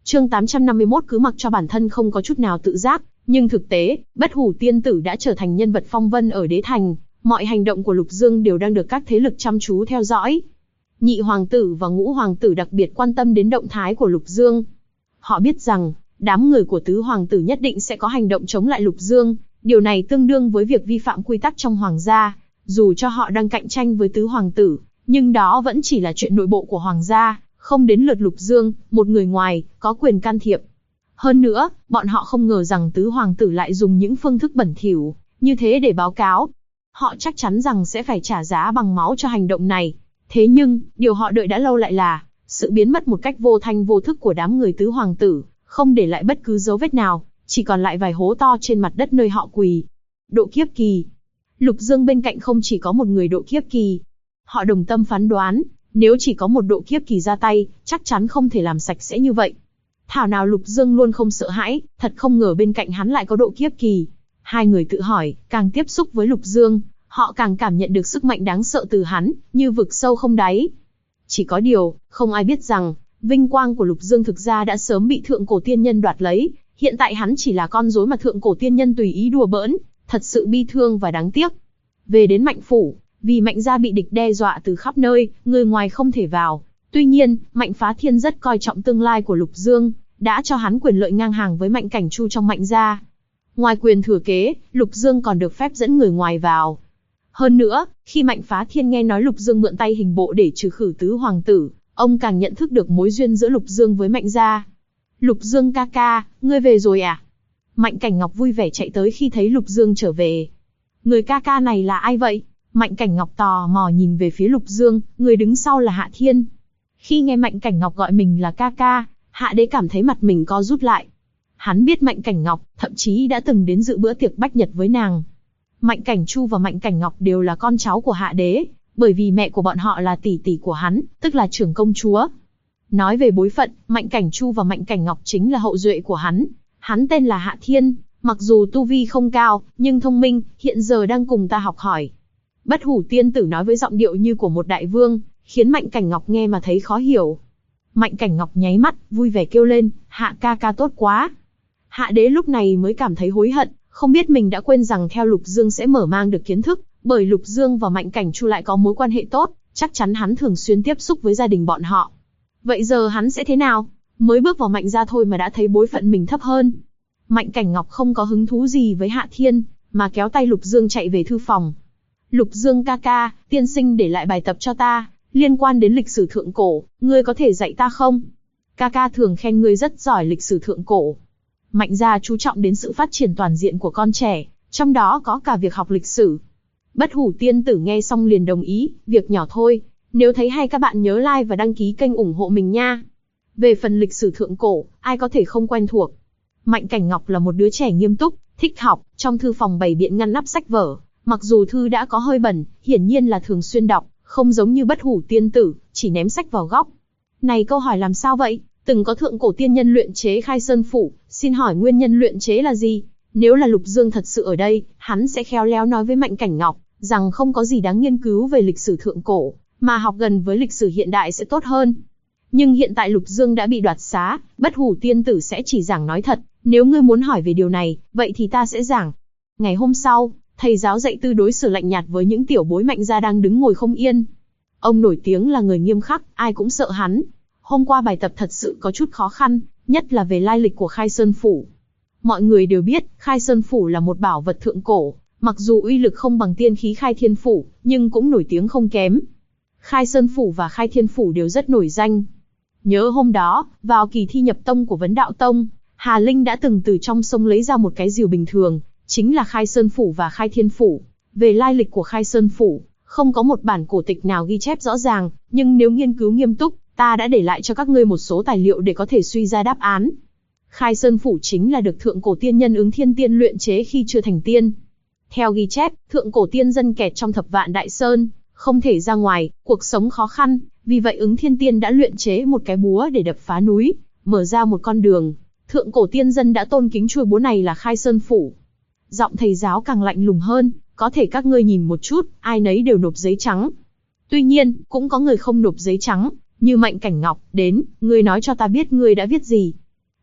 Chương 851 cứ mặc cho bản thân không có chút nào tự giác, nhưng thực tế, Bất Hủ Tiên Tử đã trở thành nhân vật phong vân ở đế thành, mọi hành động của Lục Dương đều đang được các thế lực chăm chú theo dõi. Nhị hoàng tử và ngũ hoàng tử đặc biệt quan tâm đến động thái của Lục Dương. Họ biết rằng, đám người của tứ hoàng tử nhất định sẽ có hành động chống lại Lục Dương, điều này tương đương với việc vi phạm quy tắc trong hoàng gia. Dù cho họ đang cạnh tranh với tứ hoàng tử, nhưng đó vẫn chỉ là chuyện nội bộ của hoàng gia, không đến lượt Lục Dương, một người ngoài, có quyền can thiệp. Hơn nữa, bọn họ không ngờ rằng tứ hoàng tử lại dùng những phương thức bẩn thỉu như thế để báo cáo. Họ chắc chắn rằng sẽ phải trả giá bằng máu cho hành động này. Thế nhưng, điều họ đợi đã lâu lại là sự biến mất một cách vô thanh vô thức của đám người tứ hoàng tử, không để lại bất cứ dấu vết nào, chỉ còn lại vài hố to trên mặt đất nơi họ quỳ. Độ kiếp kỳ. Lục Dương bên cạnh không chỉ có một người độ kiếp kỳ. Họ đồng tâm phán đoán, nếu chỉ có một độ kiếp kỳ ra tay, chắc chắn không thể làm sạch sẽ như vậy. Thảo nào Lục Dương luôn không sợ hãi, thật không ngờ bên cạnh hắn lại có độ kiếp kỳ. Hai người tự hỏi, càng tiếp xúc với Lục Dương, họ càng cảm nhận được sức mạnh đáng sợ từ hắn, như vực sâu không đáy. Chỉ có điều, không ai biết rằng, vinh quang của Lục Dương thực ra đã sớm bị thượng cổ tiên nhân đoạt lấy, hiện tại hắn chỉ là con rối mà thượng cổ tiên nhân tùy ý đùa bỡn, thật sự bi thương và đáng tiếc. Về đến Mạnh phủ, vì Mạnh gia bị địch đe dọa từ khắp nơi, người ngoài không thể vào. Tuy nhiên, Mạnh Phá Thiên rất coi trọng tương lai của Lục Dương, đã cho hắn quyền lợi ngang hàng với Mạnh Cảnh Chu trong Mạnh gia. Ngoài quyền thừa kế, Lục Dương còn được phép dẫn người ngoài vào. Hơn nữa, khi Mạnh Phá Thiên nghe nói Lục Dương mượn tay hình bộ để trừ khử tứ hoàng tử, ông càng nhận thức được mối duyên giữa Lục Dương với Mạnh gia. Lục Dương ca ca, ngươi về rồi à? Mạnh Cảnh Ngọc vui vẻ chạy tới khi thấy Lục Dương trở về. Người ca ca này là ai vậy? Mạnh Cảnh Ngọc tò mò nhìn về phía Lục Dương, người đứng sau là Hạ Thiên. Khi nghe Mạnh Cảnh Ngọc gọi mình là ca ca, Hạ Đế cảm thấy mặt mình co rút lại. Hắn biết Mạnh Cảnh Ngọc, thậm chí đã từng đến dự bữa tiệc bách nhật với nàng. Mạnh Cảnh Chu và Mạnh Cảnh Ngọc đều là con cháu của Hạ Đế, bởi vì mẹ của bọn họ là tỷ tỷ của hắn, tức là trưởng công chúa. Nói về bối phận, Mạnh Cảnh Chu và Mạnh Cảnh Ngọc chính là hậu duệ của hắn. Hắn tên là Hạ Thiên, mặc dù tu vi không cao, nhưng thông minh, hiện giờ đang cùng ta học hỏi. Bất Hủ Tiên Tử nói với giọng điệu như của một đại vương, khiến Mạnh Cảnh Ngọc nghe mà thấy khó hiểu. Mạnh Cảnh Ngọc nháy mắt, vui vẻ kêu lên, Hạ ca ca tốt quá. Hạ Đế lúc này mới cảm thấy hối hận, không biết mình đã quên rằng theo Lục Dương sẽ mở mang được kiến thức, bởi Lục Dương và Mạnh Cảnh Chu lại có mối quan hệ tốt, chắc chắn hắn thường xuyên tiếp xúc với gia đình bọn họ. Vậy giờ hắn sẽ thế nào? Mới bước vào Mạnh gia thôi mà đã thấy bối phận mình thấp hơn. Mạnh Cảnh Ngọc không có hứng thú gì với Hạ Thiên, mà kéo tay Lục Dương chạy về thư phòng. Lục Dương ca ca, tiên sinh để lại bài tập cho ta, liên quan đến lịch sử thượng cổ, ngươi có thể dạy ta không? Ca ca thường khen ngươi rất giỏi lịch sử thượng cổ. Mạnh gia chú trọng đến sự phát triển toàn diện của con trẻ, trong đó có cả việc học lịch sử. Bất Hủ Tiên Tử nghe xong liền đồng ý, việc nhỏ thôi, nếu thấy hay các bạn nhớ like và đăng ký kênh ủng hộ mình nha. Về phần lịch sử thượng cổ, ai có thể không quen thuộc. Mạnh Cảnh Ngọc là một đứa trẻ nghiêm túc, thích học, trong thư phòng bày biện ngăn nắp sách vở, mặc dù thư đã có hơi bẩn, hiển nhiên là thường xuyên đọc, không giống như Bất Hủ Tiên Tử, chỉ ném sách vào góc. Này câu hỏi làm sao vậy? Từng có thượng cổ tiên nhân luyện chế Khai Sơn Phủ, xin hỏi nguyên nhân luyện chế là gì? Nếu là Lục Dương thật sự ở đây, hắn sẽ khéo léo nói với Mạnh Cảnh Ngọc, rằng không có gì đáng nghiên cứu về lịch sử thượng cổ, mà học gần với lịch sử hiện đại sẽ tốt hơn. Nhưng hiện tại Lục Dương đã bị đoạt xá, Bất Hủ Tiên Tử sẽ chỉ giảng nói thật, nếu ngươi muốn hỏi về điều này, vậy thì ta sẽ giảng. Ngày hôm sau, thầy giáo dạy tư đối xử lạnh nhạt với những tiểu bối Mạnh gia đang đứng ngồi không yên. Ông nổi tiếng là người nghiêm khắc, ai cũng sợ hắn. Hôm qua bài tập thật sự có chút khó khăn, nhất là về lai lịch của Khai Sơn Phủ. Mọi người đều biết, Khai Sơn Phủ là một bảo vật thượng cổ, mặc dù uy lực không bằng tiên khí Khai Thiên Phủ, nhưng cũng nổi tiếng không kém. Khai Sơn Phủ và Khai Thiên Phủ đều rất nổi danh. Nhớ hôm đó, vào kỳ thi nhập tông của Vấn Đạo Tông, Hà Linh đã từng từ trong sông lấy ra một cái rìu bình thường, chính là Khai Sơn Phủ và Khai Thiên Phủ. Về lai lịch của Khai Sơn Phủ, không có một bản cổ tịch nào ghi chép rõ ràng, nhưng nếu nghiên cứu nghiêm túc, ta đã để lại cho các ngươi một số tài liệu để có thể suy ra đáp án. Khai Sơn Phủ chính là được thượng cổ tiên nhân Ứng Thiên Tiên luyện chế khi chưa thành tiên. Theo ghi chép, thượng cổ tiên dân kẹt trong Thập Vạn Đại Sơn, không thể ra ngoài, cuộc sống khó khăn, vì vậy Ứng Thiên Tiên đã luyện chế một cái búa để đập phá núi, mở ra một con đường. Thượng cổ tiên dân đã tôn kính chuôi búa này là Khai Sơn Phủ. Giọng thầy giáo càng lạnh lùng hơn, có thể các ngươi nhìn một chút, ai nấy đều nộp giấy trắng. Tuy nhiên, cũng có người không nộp giấy trắng, như Mạnh Cảnh Ngọc, đến, ngươi nói cho ta biết ngươi đã viết gì.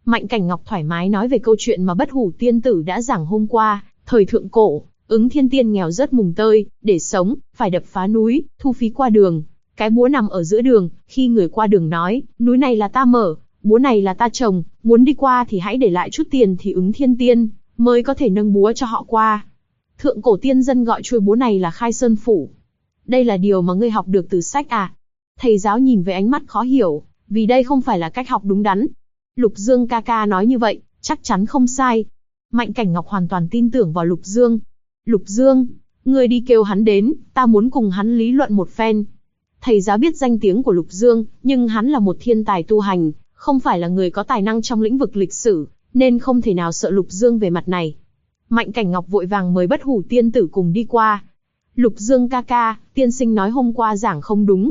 Mạnh Cảnh Ngọc thoải mái nói về câu chuyện mà Bất Hủ tiên tử đã giảng hôm qua. Thời thượng cổ, Ứng Thiên Tiên nghèo rớt mùng tơi, để sống, phải đập phá núi, thu phí qua đường. Cái búa nằm ở giữa đường, khi người qua đường nói, núi này là ta mở, búa này là ta trồng, muốn đi qua thì hãy để lại chút tiền thì Ứng Thiên Tiên mới có thể nâng búa cho họ qua. Thượng cổ tiên dân gọi chuôi búa này là Khai Sơn Phủ. Đây là điều mà ngươi học được từ sách à? Thầy giáo nhìn với ánh mắt khó hiểu, vì đây không phải là cách học đúng đắn. Lục Dương ca ca nói như vậy, chắc chắn không sai. Mạnh Cảnh Ngọc hoàn toàn tin tưởng vào Lục Dương. Lục Dương, ngươi đi kêu hắn đến, ta muốn cùng hắn lý luận một phen. Thầy giáo biết danh tiếng của Lục Dương, nhưng hắn là một thiên tài tu hành, không phải là người có tài năng trong lĩnh vực lịch sử, nên không thể nào sợ Lục Dương về mặt này. Mạnh Cảnh Ngọc vội vàng mời Bất Hủ tiên tử cùng đi qua. Lục Dương ca ca, tiên sinh nói hôm qua giảng không đúng.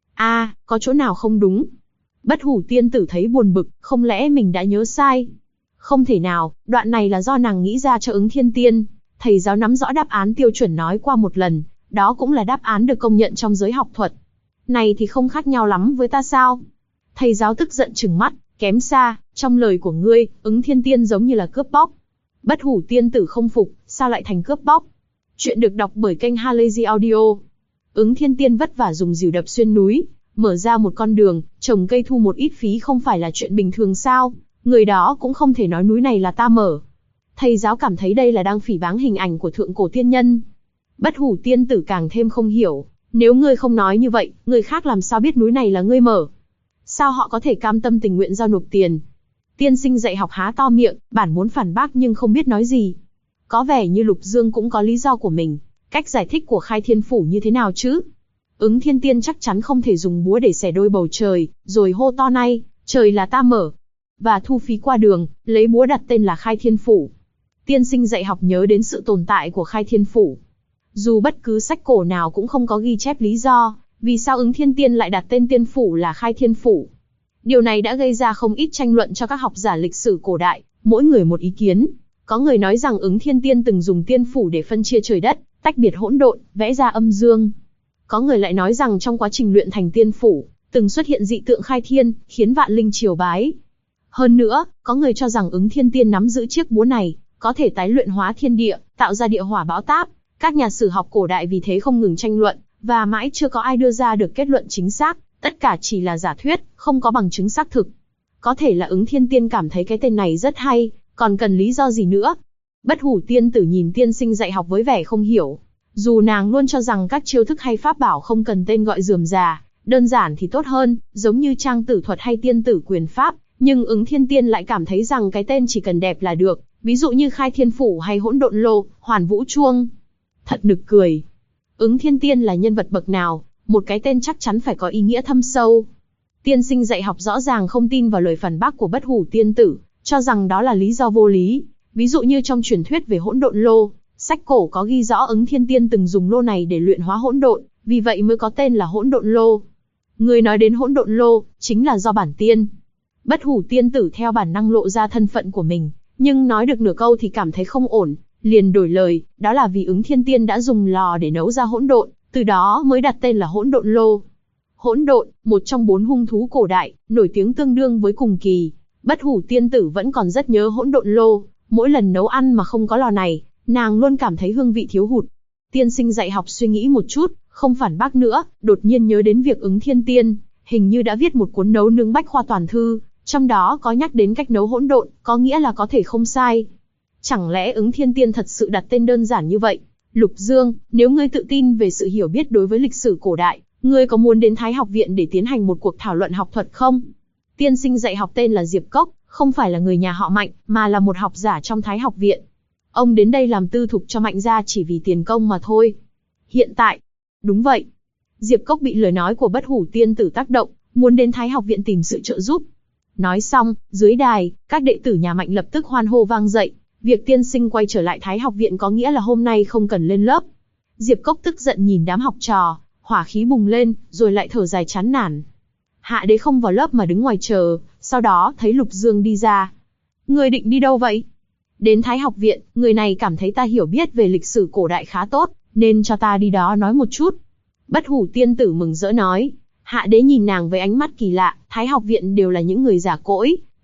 Có chỗ nào không đúng? Bất Hủ tiên tử thấy buồn bực, không lẽ mình đã nhớ sai? Không thể nào, đoạn này là do nàng nghĩ ra cho Ứng Thiên Tiên. Thầy giáo nắm rõ đáp án tiêu chuẩn nói qua một lần, đó cũng là đáp án được công nhận trong giới học thuật. Này thì không khác nhau lắm với ta sao? Thầy giáo tức giận trừng mắt, kém xa, trong lời của ngươi, Ứng Thiên Tiên giống như là cướp bóc. Bất Hủ tiên tử không phục, sao lại thành cướp bóc? Chuyện được đọc bởi kênh Halazy Audio. Ứng Thiên Tiên vất vả dùng rìu đập xuyên núi, mở ra một con đường, trồng cây thu một ít phí không phải là chuyện bình thường sao? Người đó cũng không thể nói núi này là ta mở. Thầy giáo cảm thấy đây là đang phỉ báng hình ảnh của thượng cổ tiên nhân. Bất Hủ tiên tử càng thêm không hiểu, nếu ngươi không nói như vậy, người khác làm sao biết núi này là ngươi mở? Sao họ có thể cam tâm tình nguyện giao nộp tiền? Tiên sinh dạy học há to miệng, bản muốn phản bác nhưng không biết nói gì. Có vẻ như Lục Dương cũng có lý do của mình, cách giải thích của Khai Thiên Phủ như thế nào chứ? Ứng Thiên Tiên chắc chắn không thể dùng búa để xẻ đôi bầu trời, rồi hô to nay, trời là ta mở, và thu phí qua đường, lấy búa đặt tên là Khai Thiên Phủ. Tiên sinh dạy học nhớ đến sự tồn tại của Khai Thiên Phủ. Dù bất cứ sách cổ nào cũng không có ghi chép lý do, vì sao Ứng Thiên Tiên lại đặt tên tiên phủ là Khai Thiên Phủ. Điều này đã gây ra không ít tranh luận cho các học giả lịch sử cổ đại, mỗi người một ý kiến. Có người nói rằng Ứng Thiên Tiên từng dùng tiên phủ để phân chia trời đất, tách biệt hỗn độn, vẽ ra âm dương. Có người lại nói rằng trong quá trình luyện thành tiên phủ, từng xuất hiện dị tượng khai thiên, khiến vạn linh triều bái. Hơn nữa, có người cho rằng Ứng Thiên Tiên nắm giữ chiếc búa này, có thể tái luyện hóa thiên địa, tạo ra địa hỏa bão táp. Các nhà sử học cổ đại vì thế không ngừng tranh luận, và mãi chưa có ai đưa ra được kết luận chính xác, tất cả chỉ là giả thuyết, không có bằng chứng xác thực. Có thể là Ứng Thiên Tiên cảm thấy cái tên này rất hay, còn cần lý do gì nữa? Bất Hủ tiên tử nhìn tiên sinh dạy học với vẻ không hiểu. Dù nàng luôn cho rằng các chiêu thức hay pháp bảo không cần tên gọi rườm rà, đơn giản thì tốt hơn, giống như trang tử thuật hay tiên tử quyền pháp, nhưng Ứng Thiên Tiên lại cảm thấy rằng cái tên chỉ cần đẹp là được, ví dụ như Khai Thiên Phủ hay Hỗn Độn Lô, Hoàn Vũ Chuông. Thật nực cười. Ứng Thiên Tiên là nhân vật bậc nào, một cái tên chắc chắn phải có ý nghĩa thâm sâu. Tiên sinh dạy học rõ ràng không tin vào lời phản bác của Bất Hủ tiên tử, cho rằng đó là lý do vô lý. Ví dụ như trong truyền thuyết về Hỗn Độn Lô, sách cổ có ghi rõ Ứng Thiên Tiên từng dùng lô này để luyện hóa hỗn độn, vì vậy mới có tên là Hỗn Độn Lô. Người nói đến Hỗn Độn Lô, chính là do bản tiên. Bất Hủ tiên tử theo bản năng lộ ra thân phận của mình, nhưng nói được nửa câu thì cảm thấy không ổn, liền đổi lời, đó là vì Ứng Thiên Tiên đã dùng lò để nấu ra hỗn độn, từ đó mới đặt tên là Hỗn Độn Lô. Hỗn độn, một trong 4 hung thú cổ đại, nổi tiếng tương đương với cùng kỳ. Bất Hủ tiên tử vẫn còn rất nhớ Hỗn Độn Lô, mỗi lần nấu ăn mà không có lò này, nàng luôn cảm thấy hương vị thiếu hụt. Tiên sinh dạy học suy nghĩ một chút, không phản bác nữa, đột nhiên nhớ đến việc Ứng Thiên Tiên hình như đã viết một cuốn nấu nướng bách khoa toàn thư, trong đó có nhắc đến cách nấu hỗn độn, có nghĩa là có thể không sai. Chẳng lẽ Ứng Thiên Tiên thật sự đặt tên đơn giản như vậy? Lục Dương, nếu ngươi tự tin về sự hiểu biết đối với lịch sử cổ đại, ngươi có muốn đến Thái học viện để tiến hành một cuộc thảo luận học thuật không? Tiên sinh dạy học tên là Diệp Cốc, không phải là người nhà họ Mạnh, mà là một học giả trong Thái học viện. Ông đến đây làm tư thục cho Mạnh gia chỉ vì tiền công mà thôi. Hiện tại, đúng vậy. Diệp Cốc bị lời nói của Bất Hủ tiên tử tác động, muốn đến Thái học viện tìm sự trợ giúp. Nói xong, dưới đài, các đệ tử nhà Mạnh lập tức hoan hô vang dậy. Việc tiên sinh quay trở lại Thái học viện có nghĩa là hôm nay không cần lên lớp. Diệp Cốc tức giận nhìn đám học trò, hỏa khí bùng lên, rồi lại thở dài chán nản. Hạ đế không vào lớp mà đứng ngoài chờ, sau đó thấy Lục Dương đi ra. Người định đi đâu vậy? Đến Thái học viện, người này cảm thấy ta hiểu biết về lịch sử cổ đại khá tốt, nên cho ta đi đó nói một chút. Bất Hủ tiên tử mừng rỡ nói. Hạ đế nhìn nàng với ánh mắt kỳ lạ, Thái học viện đều là những người già cỗi,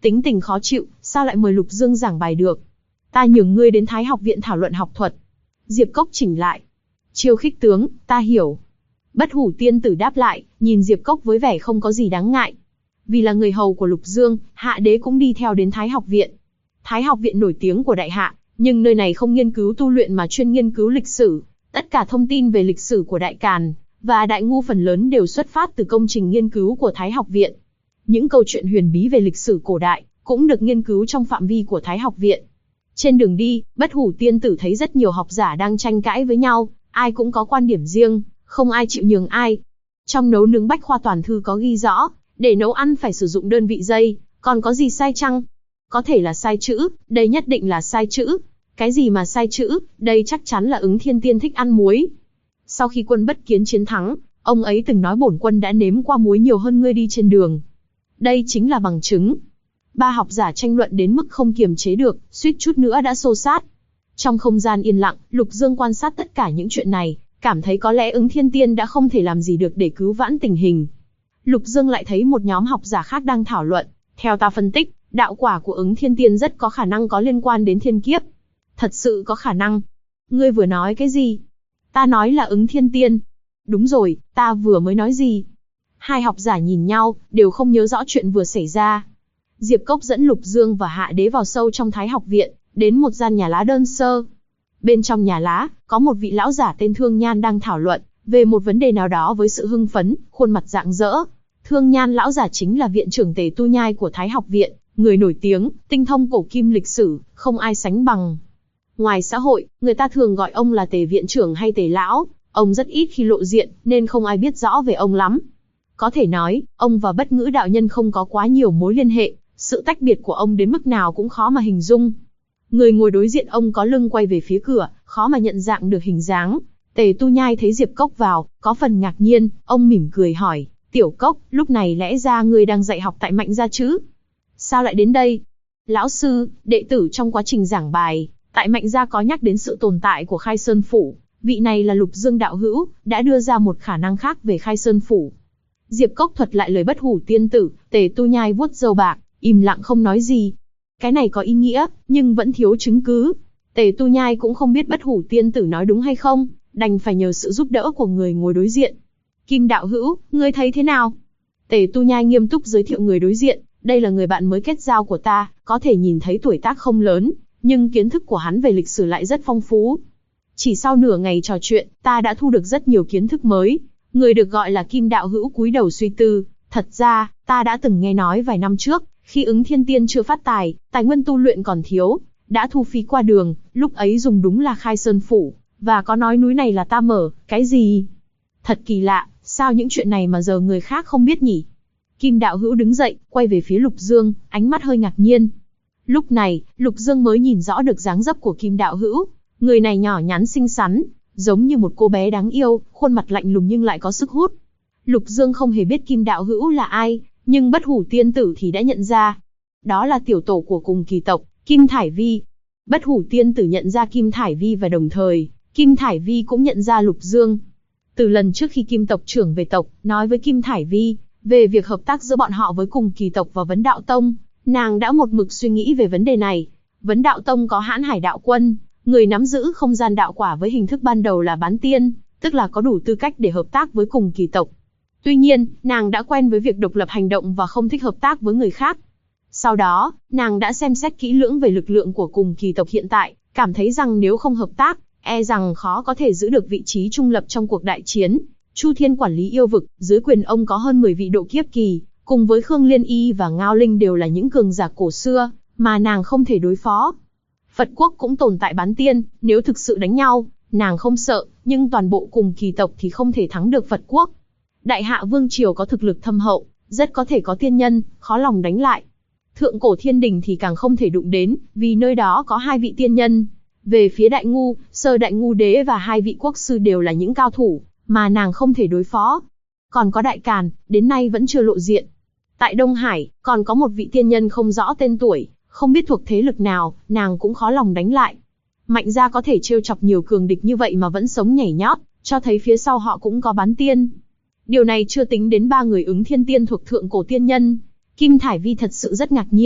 tính tình khó chịu, sao lại mời Lục Dương giảng bài được? Ta nhường ngươi đến Thái học viện thảo luận học thuật. Diệp Cốc chỉnh lại. Chiêu khích tướng, ta hiểu. Bất hủ tiên tử đáp lại, nhìn Diệp Cốc với vẻ không có gì đáng ngại. Vì là người hầu của Lục Dương, hạ đế cũng đi theo đến Thái học viện. Thái học viện nổi tiếng của đại hạ, nhưng nơi này không nghiên cứu tu luyện mà chuyên nghiên cứu lịch sử. Tất cả thông tin về lịch sử của Đại Càn và Đại Ngu phần lớn đều xuất phát từ công trình nghiên cứu của Thái học viện. Những câu chuyện huyền bí về lịch sử cổ đại cũng được nghiên cứu trong phạm vi của Thái học viện. Trên đường đi, Bất hủ tiên tử thấy rất nhiều học giả đang tranh cãi với nhau, ai cũng có quan điểm riêng, không ai chịu nhường ai. Trong nấu nướng Bách Khoa Toàn Thư có ghi rõ, để nấu ăn phải sử dụng đơn vị giây, còn có gì sai chăng? Có thể là sai chữ, đây nhất định là sai chữ. Cái gì mà sai chữ, đây chắc chắn là Ứng Thiên Tiên thích ăn muối. Sau khi quân Bất Kiến chiến thắng, ông ấy từng nói bổn quân đã nếm qua muối nhiều hơn ngươi đi trên đường. Đây chính là bằng chứng. Ba học giả tranh luận đến mức không kiềm chế được, suýt chút nữa đã xô xát. Trong không gian yên lặng, Lục Dương quan sát tất cả những chuyện này, cảm thấy có lẽ Ứng Thiên Tiên đã không thể làm gì được để cứu vãn tình hình. Lục Dương lại thấy một nhóm học giả khác đang thảo luận. Theo ta phân tích, đạo quả của Ứng Thiên Tiên rất có khả năng có liên quan đến thiên kiếp. Thật sự có khả năng. Ngươi vừa nói cái gì? Ta nói là Ứng Thiên Tiên. Đúng rồi, ta vừa mới nói gì? Hai học giả nhìn nhau, đều không nhớ rõ chuyện vừa xảy ra. Diệp Cốc dẫn Lục Dương và Hạ Đế vào sâu trong Thái học viện, đến một gian nhà lá đơn sơ. Bên trong nhà lá, có một vị lão giả tên Thương Nhan đang thảo luận về một vấn đề nào đó với sự hưng phấn, khuôn mặt rạng rỡ. Thương Nhan lão giả chính là viện trưởng Tề Tu Nhai của Thái học viện, người nổi tiếng, tinh thông cổ kim lịch sử, không ai sánh bằng. Ngoài xã hội, người ta thường gọi ông là Tề viện trưởng hay Tề lão, ông rất ít khi lộ diện, nên không ai biết rõ về ông lắm. Có thể nói, ông và Bất Ngữ đạo nhân không có quá nhiều mối liên hệ, sự tách biệt của ông đến mức nào cũng khó mà hình dung. Người ngồi đối diện ông có lưng quay về phía cửa, khó mà nhận dạng được hình dáng. Tề Tu Nhai thấy Diệp Cốc vào, có phần ngạc nhiên, ông mỉm cười hỏi, Tiểu Cốc, lúc này lẽ ra ngươi đang dạy học tại Mạnh gia chứ? Sao lại đến đây? Lão sư, đệ tử trong quá trình giảng bài, tại Mạnh gia có nhắc đến sự tồn tại của Khai Sơn Phủ, vị này là Lục Dương đạo hữu, đã đưa ra một khả năng khác về Khai Sơn Phủ. Diệp Cốc thuật lại lời Bất hủ tiên tử, Tề Tu Nhai vuốt râu bạc, im lặng không nói gì. Cái này có ý nghĩa, nhưng vẫn thiếu chứng cứ. Tề Tu Nhai cũng không biết Bất hủ tiên tử nói đúng hay không, đành phải nhờ sự giúp đỡ của người ngồi đối diện. Kim đạo hữu, ngươi thấy thế nào? Tề Tu Nhai nghiêm túc giới thiệu người đối diện, đây là người bạn mới kết giao của ta, có thể nhìn thấy tuổi tác không lớn, nhưng kiến thức của hắn về lịch sử lại rất phong phú. Chỉ sau nửa ngày trò chuyện, ta đã thu được rất nhiều kiến thức mới. Người được gọi là Kim đạo hữu cúi đầu suy tư, thật ra, ta đã từng nghe nói vài năm trước, khi Ứng Thiên Tiên chưa phát tài, tài nguyên tu luyện còn thiếu, đã thu phí qua đường, lúc ấy dùng đúng là Khai Sơn Phủ, và có nói núi này là ta mở, cái gì? Thật kỳ lạ, sao những chuyện này mà giờ người khác không biết nhỉ? Kim đạo hữu đứng dậy, quay về phía Lục Dương, ánh mắt hơi ngạc nhiên. Lúc này, Lục Dương mới nhìn rõ được dáng dấp của Kim đạo hữu, người này nhỏ nhắn xinh xắn, giống như một cô bé đáng yêu, khuôn mặt lạnh lùng nhưng lại có sức hút. Lục Dương không hề biết Kim đạo hữu là ai, nhưng Bất hủ tiên tử thì đã nhận ra. Đó là tiểu tổ của cùng kỳ tộc, Kim Thải Vi. Bất hủ tiên tử nhận ra Kim Thải Vi và đồng thời, Kim Thải Vi cũng nhận ra Lục Dương. Từ lần trước khi Kim tộc trưởng về tộc, nói với Kim Thải Vi, về việc hợp tác giữa bọn họ với cùng kỳ tộc và Vấn Đạo Tông, nàng đã một mực suy nghĩ về vấn đề này. Vấn Đạo Tông có Hãn Hải đạo quân, người nắm giữ không gian đạo quả với hình thức ban đầu là bán tiên, tức là có đủ tư cách để hợp tác với cùng kỳ tộc. Tuy nhiên, nàng đã quen với việc độc lập hành động và không thích hợp tác với người khác. Sau đó, nàng đã xem xét kỹ lưỡng về lực lượng của cùng kỳ tộc hiện tại, cảm thấy rằng nếu không hợp tác, e rằng khó có thể giữ được vị trí trung lập trong cuộc đại chiến. Chu Thiên quản lý yêu vực, dưới quyền ông có hơn 10 vị độ kiếp kỳ, cùng với Khương Liên Y và Ngao Linh đều là những cường giả cổ xưa, mà nàng không thể đối phó. Phật quốc cũng tồn tại bán tiên, nếu thực sự đánh nhau, nàng không sợ, nhưng toàn bộ cùng kỳ tộc thì không thể thắng được Phật quốc. Đại Hạ Vương Triều có thực lực thâm hậu, rất có thể có tiên nhân, khó lòng đánh lại. Thượng cổ thiên đình thì càng không thể đụng đến, vì nơi đó có 2 vị tiên nhân. Về phía Đại Ngu, Sơ Đại Ngu Đế và 2 vị quốc sư đều là những cao thủ, mà nàng không thể đối phó. Còn có Đại Càn, đến nay vẫn chưa lộ diện. Tại Đông Hải, còn có một vị tiên nhân không rõ tên tuổi, không biết thuộc thế lực nào, nàng cũng khó lòng đánh lại. Mạnh gia có thể trêu chọc nhiều cường địch như vậy mà vẫn sống nhảy nhót, cho thấy phía sau họ cũng có bán tiên. Điều này chưa tính đến 3 người Ứng Thiên Tiên thuộc thượng cổ tiên nhân. Kim Thải Vi thật sự rất ngạc nhiên,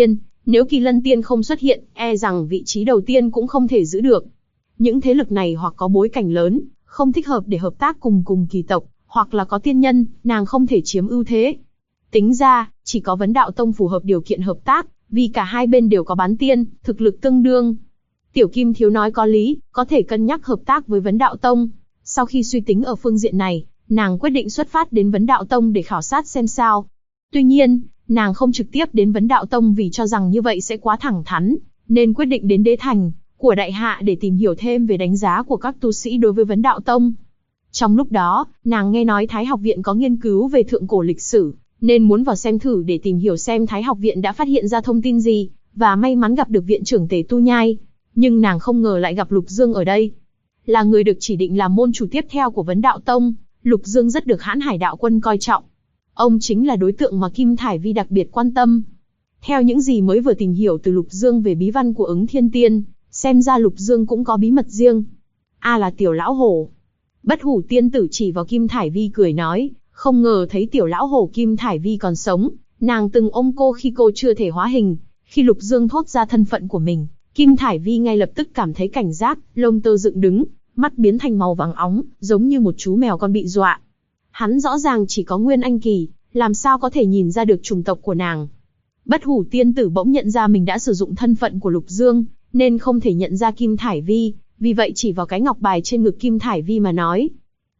Nếu Kỳ Lân Tiên không xuất hiện, e rằng vị trí đầu tiên cũng không thể giữ được. Những thế lực này hoặc có bối cảnh lớn, không thích hợp để hợp tác cùng kỳ tộc, hoặc là có tiên nhân, nàng không thể chiếm ưu thế. Tính ra, chỉ có Vấn Đạo Tông phù hợp điều kiện hợp tác, vì cả hai bên đều có bán tiên, thực lực tương đương. Tiểu Kim Thiếu nói có lý, có thể cân nhắc hợp tác với Vấn Đạo Tông. Sau khi suy tính ở phương diện này, nàng quyết định xuất phát đến Vấn Đạo Tông để khảo sát xem sao. Tuy nhiên, nàng không trực tiếp đến Vấn Đạo Tông vì cho rằng như vậy sẽ quá thẳng thắn, nên quyết định đến đế thành của Đại Hạ để tìm hiểu thêm về đánh giá của các tu sĩ đối với Vấn Đạo Tông. Trong lúc đó, nàng nghe nói Thái Học Viện có nghiên cứu về thượng cổ lịch sử, nên muốn vào xem thử để tìm hiểu xem Thái Học Viện đã phát hiện ra thông tin gì, và may mắn gặp được viện trưởng Tề Tu Nhai. Nhưng nàng không ngờ lại gặp Lục Dương ở đây. Là người được chỉ định làm môn chủ tiếp theo của Vấn Đạo Tông, Lục Dương rất được Hãn Hải Đạo Quân coi trọng. Ông chính là đối tượng mà Kim Thải Vi đặc biệt quan tâm. Theo những gì mới vừa tìm hiểu từ Lục Dương về bí văn của Ứng Thiên Tiên, xem ra Lục Dương cũng có bí mật riêng. Là Tiểu Lão Hổ. Bất Hủ Tiên Tử chỉ vào Kim Thải Vi cười nói, không ngờ thấy Tiểu Lão Hổ Kim Thải Vi còn sống, nàng từng ôm cô khi cô chưa thể hóa hình. Khi Lục Dương thốt ra thân phận của mình, Kim Thải Vi ngay lập tức cảm thấy cảnh giác, lông tơ dựng đứng, mắt biến thành màu vàng óng, giống như một chú mèo con bị dọa. Hắn rõ ràng chỉ có Nguyên Anh kỳ, làm sao có thể nhìn ra được chủng tộc của nàng. Bất Hủ Tiên Tử bỗng nhận ra mình đã sử dụng thân phận của Lục Dương, nên không thể nhận ra Kim Thải Vi, vì vậy chỉ vào cái ngọc bài trên ngực Kim Thải Vi mà nói.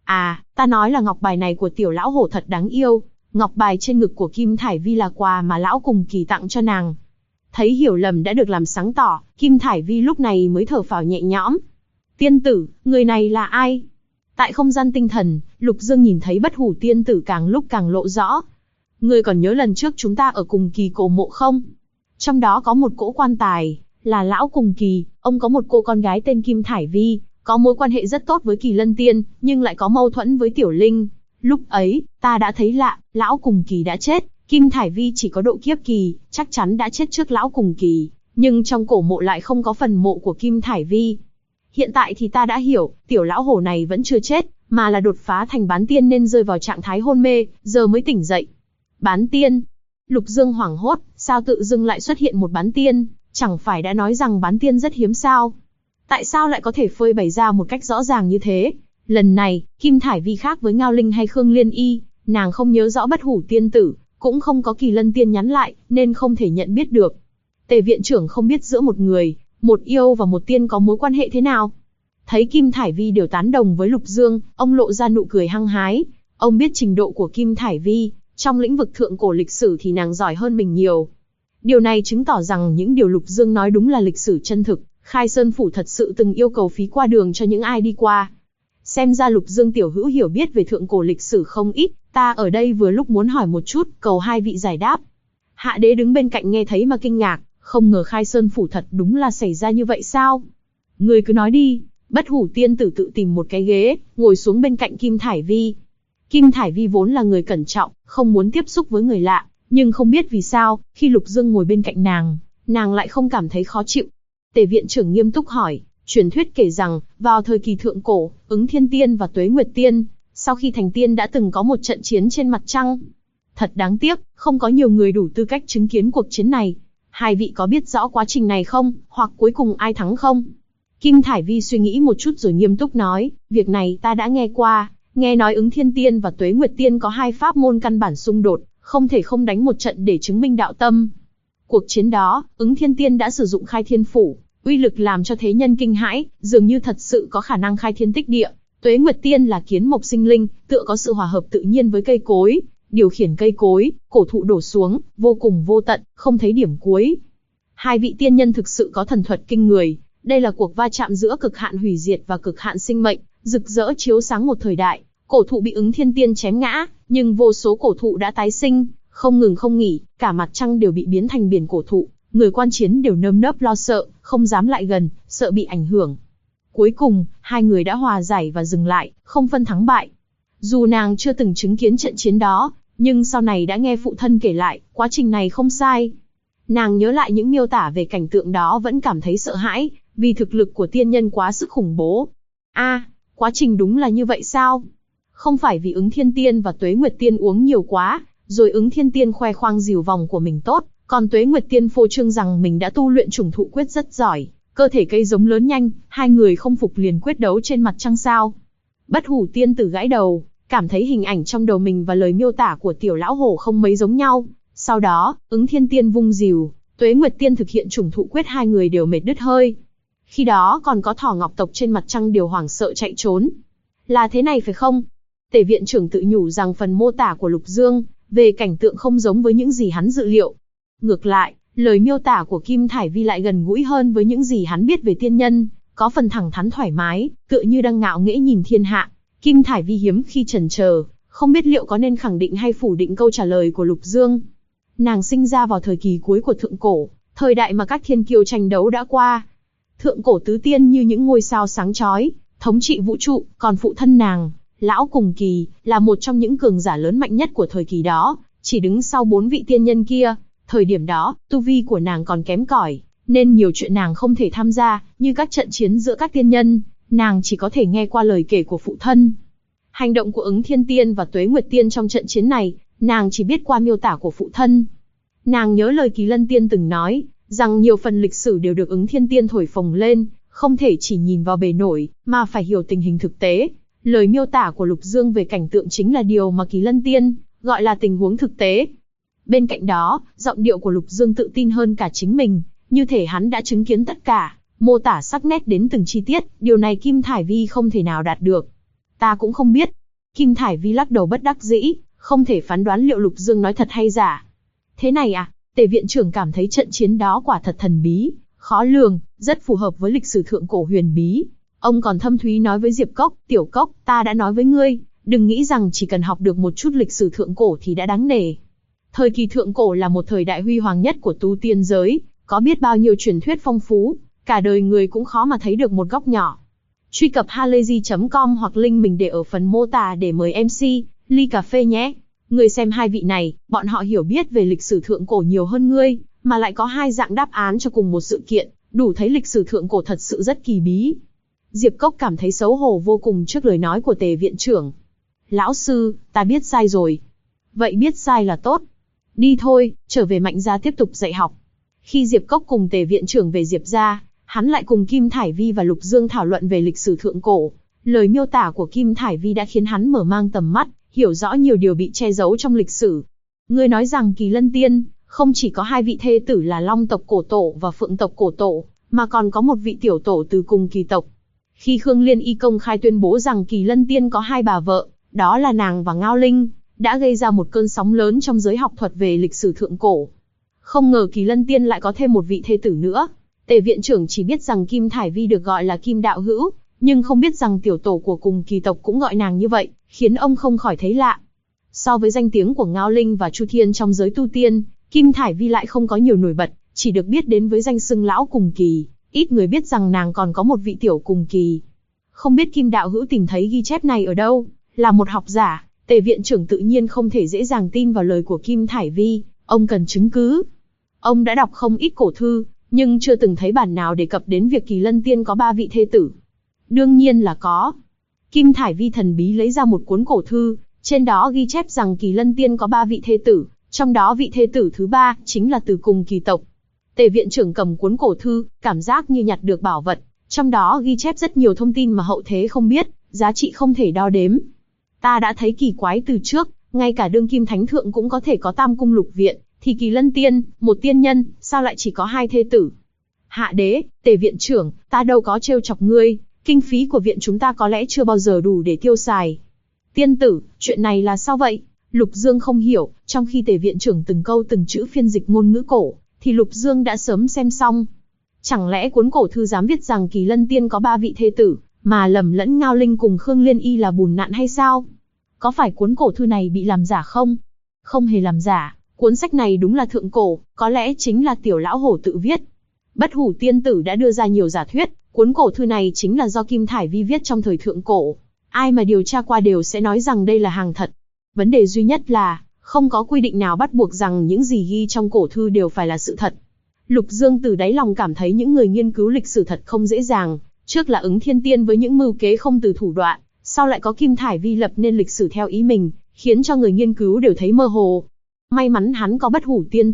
Ta nói là ngọc bài này của Tiểu Lão Hổ thật đáng yêu, ngọc bài trên ngực của Kim Thải Vi là quà mà Lão Cùng Kỳ tặng cho nàng. Thấy hiểu lầm đã được làm sáng tỏ, Kim Thải Vi lúc này mới thở phào nhẹ nhõm. Tiên tử, người này là ai? Tại không gian tinh thần, Lục Dương nhìn thấy Bất Hủ Tiên Tử càng lúc càng lộ rõ. Ngươi còn nhớ lần trước chúng ta ở Cùng Kỳ cổ mộ không? Trong đó có một cỗ quan tài, là Lão Cùng Kỳ, ông có một cô con gái tên Kim Thải Vi, có mối quan hệ rất tốt với Kỳ Lân Tiên, nhưng lại có mâu thuẫn với Tiểu Linh. Lúc ấy, ta đã thấy lạ, Lão Cùng Kỳ đã chết, Kim Thải Vi chỉ có độ kiếp kỳ, chắc chắn đã chết trước Lão Cùng Kỳ, nhưng trong cổ mộ lại không có phần mộ của Kim Thải Vi. Hiện tại thì ta đã hiểu, Tiểu Lão Hổ này vẫn chưa chết, mà là đột phá thành bán tiên nên rơi vào trạng thái hôn mê, giờ mới tỉnh dậy. Bán tiên? Lục Dương hoảng hốt, sao tự dưng lại xuất hiện một bán tiên, chẳng phải đã nói rằng bán tiên rất hiếm sao? Tại sao lại có thể phơi bày ra một cách rõ ràng như thế? Lần này, Kim Thải Vi khác với Ngao Linh hay Khương Liên Y, nàng không nhớ rõ Bất Hủ Tiên Tử, cũng không có Kỳ Lân Tiên nhắn lại, nên không thể nhận biết được. Tề viện trưởng không biết giữa một người, một yêu và một tiên có mối quan hệ thế nào. Thấy Kim Thải Vi đều tán đồng với Lục Dương, ông lộ ra nụ cười hăng hái. Ông biết trình độ của Kim Thải Vi, trong lĩnh vực thượng cổ lịch sử thì nàng giỏi hơn mình nhiều. Điều này chứng tỏ rằng những điều Lục Dương nói đúng là lịch sử chân thực, Khai Sơn Phủ thật sự từng yêu cầu phí qua đường cho những ai đi qua. Xem ra Lục Dương tiểu hữu hiểu biết về thượng cổ lịch sử không ít, ta ở đây vừa lúc muốn hỏi một chút, cầu hai vị giải đáp. Hạ đế đứng bên cạnh nghe thấy mà kinh ngạc, không ngờ Khai Sơn Phủ thật đúng là xảy ra như vậy sao? Người cứ nói đi. Bất Hủ Tiên Tử tự tìm một cái ghế, ngồi xuống bên cạnh Kim Thải Vi. Kim Thải Vi vốn là người cẩn trọng, không muốn tiếp xúc với người lạ, nhưng không biết vì sao, khi Lục Dương ngồi bên cạnh nàng lại không cảm thấy khó chịu. Tề viện trưởng nghiêm túc hỏi, truyền thuyết kể rằng, vào thời kỳ thượng cổ, Ứng Thiên Tiên và Tuế Nguyệt Tiên, sau khi thành tiên đã từng có một trận chiến trên mặt trăng. Thật đáng tiếc, không có nhiều người đủ tư cách chứng kiến cuộc chiến này. Hai vị có biết rõ quá trình này không, hoặc cuối cùng ai thắng không? Kim Thải Vi suy nghĩ một chút rồi nghiêm túc nói, việc này ta đã nghe qua, nghe nói Ứng Thiên Tiên và Tuế Nguyệt Tiên có hai pháp môn căn bản xung đột, không thể không đánh một trận để chứng minh đạo tâm. Cuộc chiến đó, Ứng Thiên Tiên đã sử dụng Khai Thiên Phủ, uy lực làm cho thế nhân kinh hãi, dường như thật sự có khả năng khai thiên tích địa. Tuế Nguyệt Tiên là kiến mộc sinh linh, tựa có sự hòa hợp tự nhiên với cây cối, điều khiển cây cối, cổ thụ đổ xuống, vô cùng vô tận, không thấy điểm cuối. Hai vị tiên nhân thực sự có thần thuật kinh người. Đây là cuộc va chạm giữa cực hạn hủy diệt và cực hạn sinh mệnh, rực rỡ chiếu sáng một thời đại. Cổ thụ bị Ứng Thiên Tiên chém ngã, nhưng vô số cổ thụ đã tái sinh, không ngừng không nghỉ, cả mặt trăng đều bị biến thành biển cổ thụ. Người quan chiến đều nơm nớp lo sợ, không dám lại gần, sợ bị ảnh hưởng. Cuối cùng, hai người đã hòa giải và dừng lại, không phân thắng bại. Dù nàng chưa từng chứng kiến trận chiến đó, nhưng sau này đã nghe phụ thân kể lại, quá trình này không sai. Nàng nhớ lại những miêu tả về cảnh tượng đó vẫn cảm thấy sợ hãi, vì thực lực của tiên nhân quá sức khủng bố. Quá trình đúng là như vậy sao? Không phải vì Ứng Thiên Tiên và Tuế Nguyệt Tiên uống nhiều quá, rồi Ứng Thiên Tiên khoe khoang dìu vòng của mình tốt, Còn Tuế Nguyệt Tiên phô trương rằng mình đã tu luyện trùng thụ quyết rất giỏi, cơ thể cây giống lớn nhanh, hai người không phục liền quyết đấu trên mặt trăng sao. Bất Hủ Tiên Tử gãi đầu, cảm thấy hình ảnh trong đầu mình và lời miêu tả của tiểu lão hổ không mấy giống nhau. Sau đó, Ứng Thiên Tiên vung rìu, Tuế Nguyệt Tiên thực hiện trùng thụ quyết, hai người đều mệt đứt hơi. Khi đó còn có Thỏ Ngọc tộc trên mặt trăng đều hoảng sợ chạy trốn. Là thế này phải không? Tề viện trưởng tự nhủ rằng phần mô tả của Lục Dương về cảnh tượng không giống với những gì hắn dự liệu. Ngược lại, lời miêu tả của Kim Thải Vi lại gần gũi hơn với những gì hắn biết về tiên nhân, có phần thẳng thắn thoải mái, tựa như đang ngạo nghễ nhìn thiên hạ. Kim Thải Vi hiếm khi chần chờ, không biết liệu có nên khẳng định hay phủ định câu trả lời của Lục Dương. Nàng sinh ra vào thời kỳ cuối của thượng cổ, thời đại mà các thiên kiêu tranh đấu đã qua. Thượng cổ tứ tiên như những ngôi sao sáng chói, thống trị vũ trụ, còn phụ thân nàng, Lão Cùng Kỳ, là một trong những cường giả lớn mạnh nhất của thời kỳ đó, chỉ đứng sau 4 vị tiên nhân kia. Thời điểm đó, tu vi của nàng còn kém cỏi, nên nhiều chuyện nàng không thể tham gia, như các trận chiến giữa các tiên nhân, nàng chỉ có thể nghe qua lời kể của phụ thân. Hành động của Ứng Thiên Tiên và Tuế Nguyệt Tiên trong trận chiến này, nàng chỉ biết qua miêu tả của phụ thân. Nàng nhớ lời Kỳ Lân Tiên từng nói, rằng nhiều phần lịch sử đều được Ứng Thiên Tiên thổi phồng lên, không thể chỉ nhìn vào bề nổi, mà phải hiểu tình hình thực tế. Lời miêu tả của Lục Dương về cảnh tượng chính là điều mà Kỳ Lân Tiên gọi là tình huống thực tế. Bên cạnh đó, giọng điệu của Lục Dương tự tin hơn cả chính mình, như thể hắn đã chứng kiến tất cả, mô tả sắc nét đến từng chi tiết, điều này Kim Thải Vi không thể nào đạt được. Ta cũng không biết. Kim Thải Vi lắc đầu bất đắc dĩ, không thể phán đoán liệu Lục Dương nói thật hay giả. Thế này à, Tề viện trưởng cảm thấy trận chiến đó quả thật thần bí, khó lường, rất phù hợp với lịch sử thượng cổ huyền bí. Ông còn thâm thúy nói với Diệp Cốc, Tiểu Cốc, ta đã nói với ngươi, đừng nghĩ rằng chỉ cần học được một chút lịch sử thượng cổ thì đã đáng nể. Thời kỳ thượng cổ là một thời đại huy hoàng nhất của tu tiên giới, có biết bao nhiêu truyền thuyết phong phú, cả đời người cũng khó mà thấy được một góc nhỏ. Truy cập halayzi.com hoặc link mình để ở phần mô tả để mời MC, ly cà phê nhé. Người xem hai vị này, bọn họ hiểu biết về lịch sử thượng cổ nhiều hơn ngươi, mà lại có hai dạng đáp án cho cùng một sự kiện, đủ thấy lịch sử thượng cổ thật sự rất kỳ bí. Diệp Cốc cảm thấy xấu hổ vô cùng trước lời nói của Tề viện trưởng. Lão sư, ta biết sai rồi. Vậy biết sai là tốt. Đi thôi, trở về Mạnh gia tiếp tục dạy học. Khi Diệp Cốc cùng Tề viện trưởng về Diệp gia, hắn lại cùng Kim Thải Vi và Lục Dương thảo luận về lịch sử thượng cổ. Lời miêu tả của Kim Thải Vi đã khiến hắn mở mang tầm mắt, hiểu rõ nhiều điều bị che giấu trong lịch sử. Ngươi nói rằng Kỳ Lân Tiên không chỉ có hai vị thê tử là Long tộc cổ tổ và Phượng tộc cổ tổ, mà còn có một vị tiểu tổ từ cùng kỳ tộc. Khi Khương Liên Y công khai tuyên bố rằng Kỳ Lân Tiên có hai bà vợ, đó là nàng và Ngao Linh, đã gây ra một cơn sóng lớn trong giới học thuật về lịch sử thượng cổ. Không ngờ Kỳ Lân Tiên lại có thêm một vị thê tử nữa. Tề viện trưởng chỉ biết rằng Kim Thải Vi được gọi là Kim Đạo Hữu, nhưng không biết rằng tiểu tổ của cùng kỳ tộc cũng gọi nàng như vậy, khiến ông không khỏi thấy lạ. So với danh tiếng của Ngao Linh và Chu Thiên trong giới tu tiên, Kim Thải Vi lại không có nhiều nổi bật, chỉ được biết đến với danh xưng lão cùng kỳ, ít người biết rằng nàng còn có một vị tiểu cùng kỳ. Không biết Kim Đạo Hữu tìm thấy ghi chép này ở đâu, là một học giả, Tề viện trưởng tự nhiên không thể dễ dàng tin vào lời của Kim Thải Vi, ông cần chứng cứ. Ông đã đọc không ít cổ thư, nhưng chưa từng thấy bản nào đề cập đến việc Kỳ Lân Tiên có 3 vị thê tử. Đương nhiên là có. Kim Thải Vi thần bí lấy ra một cuốn cổ thư, trên đó ghi chép rằng Kỳ Lân Tiên có 3 vị thê tử, trong đó vị thê tử thứ 3 chính là từ cùng kỳ tộc. Tề viện trưởng cầm cuốn cổ thư, cảm giác như nhặt được bảo vật, trong đó ghi chép rất nhiều thông tin mà hậu thế không biết, giá trị không thể đo đếm. Ta đã thấy kỳ quái từ trước, ngay cả đương kim thánh thượng cũng có thể có tam cung lục viện, thì Kỳ Lân Tiên, một tiên nhân, sao lại chỉ có 2 thê tử? Hạ đế, Tề viện trưởng, ta đâu có trêu chọc ngươi, kinh phí của viện chúng ta có lẽ chưa bao giờ đủ để tiêu xài. Tiên tử, chuyện này là sao vậy? Lục Dương không hiểu, trong khi Tề viện trưởng từng câu từng chữ phiên dịch ngôn ngữ cổ, thì Lục Dương đã sớm xem xong. Chẳng lẽ cuốn cổ thư dám viết rằng Kỳ Lân Tiên có 3 vị thê tử, mà lầm lẫn Ngao Linh cùng Khương Liên Y là bùn nạn hay sao? Có phải cuốn cổ thư này bị làm giả không? Không hề làm giả, cuốn sách này đúng là thượng cổ, có lẽ chính là tiểu lão hổ tự viết. Bất Hủ Tiên Tử đã đưa ra nhiều giả thuyết, cuốn cổ thư này chính là do Kim Thải Vi viết trong thời thượng cổ. Ai mà điều tra qua đều sẽ nói rằng đây là hàng thật. Vấn đề duy nhất là, không có quy định nào bắt buộc rằng những gì ghi trong cổ thư đều phải là sự thật. Lục Dương từ đáy lòng cảm thấy những người nghiên cứu lịch sử thật không dễ dàng, trước là Ứng Thiên Tiên với những mưu kế không từ thủ đoạn, sau lại có Kim Thải Vi lập nên lịch sử theo ý mình, khiến cho người nghiên cứu đều thấy mơ hồ. May mắn hắn có Bất Hủ Tiên Tử,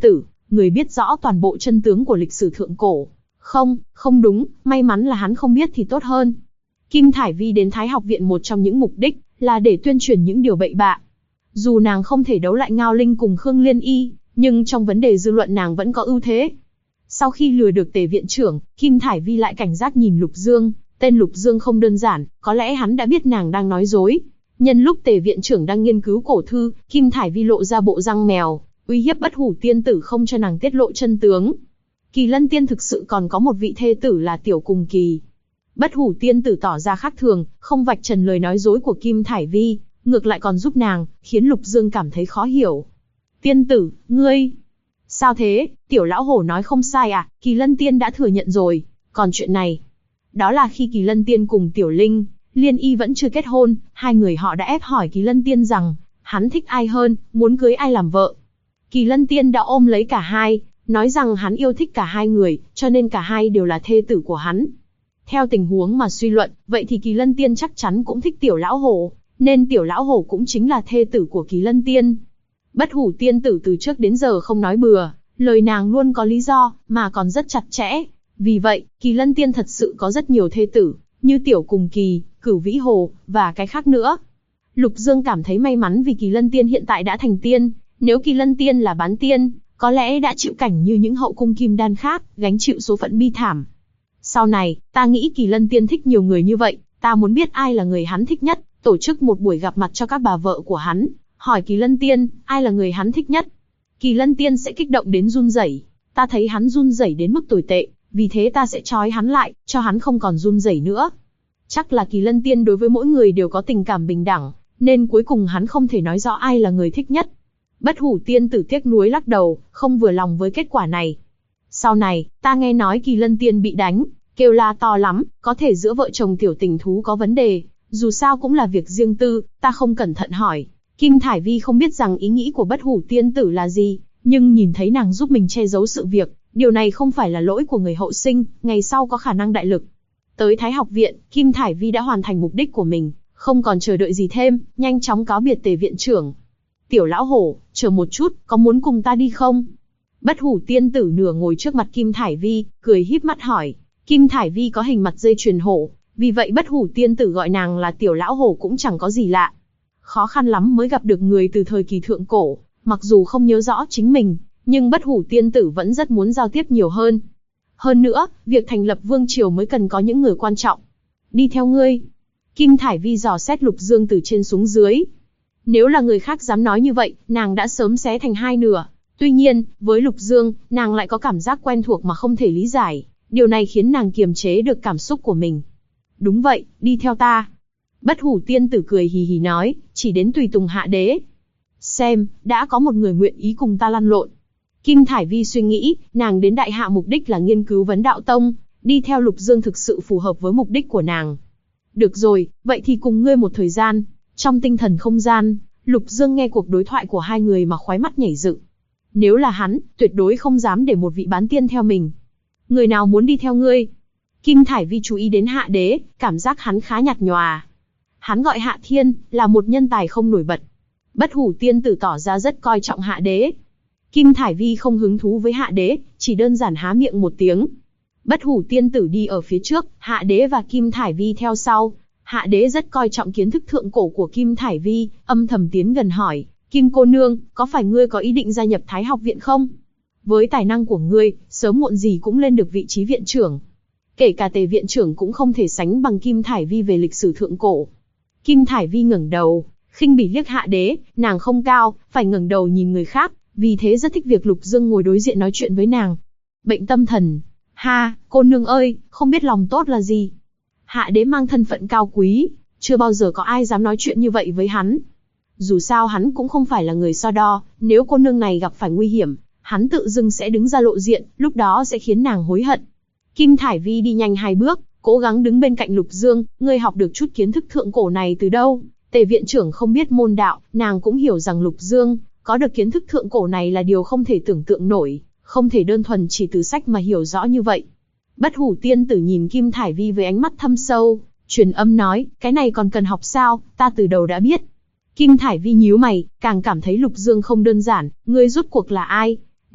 người biết rõ toàn bộ chân tướng của lịch sử thượng cổ. Không đúng, may mắn là hắn không biết thì tốt hơn. Kim Thải Vi đến Thái học viện một trong những mục đích là để tuyên truyền những điều bậy bạ. Dù nàng không thể đấu lại Ngao Linh cùng Khương Liên Y, nhưng trong vấn đề dư luận nàng vẫn có ưu thế. Sau khi lừa được Tề viện trưởng, Kim Thải Vi lại cảnh giác nhìn Lục Dương. Tên Lục Dương không đơn giản, có lẽ hắn đã biết nàng đang nói dối. Nhân lúc Tề viện trưởng đang nghiên cứu cổ thư, Kim Thải Vi lộ ra bộ răng mèo, uy hiếp Bất Hủ tiên tử không cho nàng tiết lộ chân tướng. Kỳ Lân Tiên thực sự còn có một vị thê tử là Tiểu Cùng Kỳ. Bất Hủ tiên tử tỏ ra khác thường, không vạch trần lời nói dối của Kim Thải Vi, ngược lại còn giúp nàng, khiến Lục Dương cảm thấy khó hiểu. Tiên tử, ngươi... Sao thế, Tiểu lão hổ nói không sai à, Kỳ Lân Tiên đã thừa nhận rồi, còn chuyện này... Đó là khi Kỳ Lân Tiên cùng Tiểu Linh, Liên Y vẫn chưa kết hôn, hai người họ đã ép hỏi Kỳ Lân Tiên rằng, hắn thích ai hơn, muốn cưới ai làm vợ. Kỳ Lân Tiên đã ôm lấy cả hai, nói rằng hắn yêu thích cả hai người, cho nên cả hai đều là thê tử của hắn. Theo tình huống mà suy luận, vậy thì Kỳ Lân Tiên chắc chắn cũng thích Tiểu lão hổ, nên Tiểu lão hổ cũng chính là thê tử của Kỳ Lân Tiên. Bất Hủ tiên tử từ trước đến giờ không nói bừa, lời nàng luôn có lý do, mà còn rất chặt chẽ. Vì vậy, Kỳ Lân Tiên thật sự có rất nhiều thê tử, như Tiểu Cùng Kỳ, Cửu Vĩ Hồ, và cái khác nữa. Lục Dương cảm thấy may mắn vì Kỳ Lân Tiên hiện tại đã thành tiên, nếu Kỳ Lân Tiên là bán tiên, có lẽ đã chịu cảnh như những hậu cung kim đan khác, gánh chịu số phận bi thảm. Sau này, ta nghĩ Kỳ Lân Tiên thích nhiều người như vậy, ta muốn biết ai là người hắn thích nhất, tổ chức một buổi gặp mặt cho các bà vợ của hắn, hỏi Kỳ Lân Tiên, ai là người hắn thích nhất. Kỳ Lân Tiên sẽ kích động đến run rẩy, ta thấy hắn run rẩy đến mức tồi tệ, vì thế ta sẽ trói hắn lại, cho hắn không còn run rẩy nữa. Chắc là Kỳ Lân Tiên đối với mỗi người đều có tình cảm bình đẳng, nên cuối cùng hắn không thể nói rõ ai là người thích nhất. Bất Hủ tiên tử tiếc nuối lắc đầu, không vừa lòng với kết quả này. Sau này, ta nghe nói Kỳ Lân Tiên bị đánh, kêu la to lắm, có thể giữa vợ chồng tiểu tình thú có vấn đề, dù sao cũng là việc riêng tư, ta không cẩn thận hỏi. Kim Thải Vi không biết rằng ý nghĩ của Bất Hủ tiên tử là gì, nhưng nhìn thấy nàng giúp mình che giấu sự việc, điều này không phải là lỗi của người hậu sinh, ngày sau có khả năng đại lực. Tới Thái học viện, Kim Thải Vi đã hoàn thành mục đích của mình, không còn chờ đợi gì thêm, nhanh chóng cáo biệt Tề viện trưởng. Tiểu lão hổ, chờ một chút, có muốn cùng ta đi không? Bất Hủ tiên tử nửa ngồi trước mặt Kim Thải Vi, cười híp mắt hỏi. Kim Thải Vi có hình mặt dây chuyền hổ, vì vậy Bất Hủ tiên tử gọi nàng là Tiểu lão hổ cũng chẳng có gì lạ. Khó khăn lắm mới gặp được người từ thời kỳ thượng cổ, mặc dù không nhớ rõ chính mình, nhưng Bất Hủ tiên tử vẫn rất muốn giao tiếp nhiều hơn. Hơn nữa, việc thành lập vương triều mới cần có những người quan trọng. Đi theo ngươi. Kim Thải Vi dò xét Lục Dương từ trên xuống dưới. Nếu là người khác dám nói như vậy, nàng đã sớm xé thành hai nửa. Tuy nhiên, với Lục Dương, nàng lại có cảm giác quen thuộc mà không thể lý giải. Điều này khiến nàng kiềm chế được cảm xúc của mình. Đúng vậy, đi theo ta. Bất Hủ tiên tử cười hì hì nói, chỉ đến tùy tùng hạ đế. Xem, đã có một người nguyện ý cùng ta lăn lộn. Kim Thải Vi suy nghĩ, nàng đến Đại Hạ mục đích là nghiên cứu vấn đạo tông, đi theo Lục Dương thực sự phù hợp với mục đích của nàng. Được rồi, vậy thì cùng ngươi một thời gian. Trong tinh thần không gian, Lục Dương nghe cuộc đối thoại của hai người mà khóe mắt nhảy dựng. Nếu là hắn, tuyệt đối không dám để một vị bán tiên theo mình. Người nào muốn đi theo ngươi? Kim Thải Vi chú ý đến Hạ Đế, cảm giác hắn khá nhạt nhòa. Hắn gọi Hạ Thiên, là một nhân tài không nổi bật. Bất Hủ tiên tử tỏ ra rất coi trọng Hạ Đế. Kim Thải Vi không hứng thú với Hạ Đế, chỉ đơn giản há miệng một tiếng. Bất Hủ tiên tử đi ở phía trước, Hạ Đế và Kim Thải Vi theo sau. Hạ Đế rất coi trọng kiến thức thượng cổ của Kim Thải Vi, âm thầm tiến gần hỏi, Kim cô nương, có phải ngươi có ý định gia nhập Thái học viện không? Với tài năng của ngươi, sớm muộn gì cũng lên được vị trí viện trưởng. Kể cả Tề viện trưởng cũng không thể sánh bằng Kim Thải Vi về lịch sử thượng cổ. Kim Thải Vi ngẩng đầu, khinh bỉ liếc Hạ Đế, nàng không cao, phải ngẩng đầu nhìn người khác, vì thế rất thích việc Lục Dương ngồi đối diện nói chuyện với nàng. Bệnh tâm thần. Ha, cô nương ơi, không biết lòng tốt là gì. Hạ Đế mang thân phận cao quý, chưa bao giờ có ai dám nói chuyện như vậy với hắn. Dù sao hắn cũng không phải là người so đo, nếu cô nương này gặp phải nguy hiểm, hắn tự dưng sẽ đứng ra lộ diện, lúc đó sẽ khiến nàng hối hận. Kim Thải Vi đi nhanh 2 bước, cố gắng đứng bên cạnh Lục Dương, ngươi học được chút kiến thức thượng cổ này từ đâu? Tề viện trưởng không biết môn đạo, nàng cũng hiểu rằng Lục Dương có được kiến thức thượng cổ này là điều không thể tưởng tượng nổi, không thể đơn thuần chỉ từ sách mà hiểu rõ như vậy. Bất Hủ tiên tử nhìn Kim Thải Vi với ánh mắt thâm sâu, truyền âm nói, cái này còn cần học sao, ta từ đầu đã biết. Kim Thải Vi nhíu mày, càng cảm thấy Lục Dương không đơn giản, ngươi rốt cuộc là ai?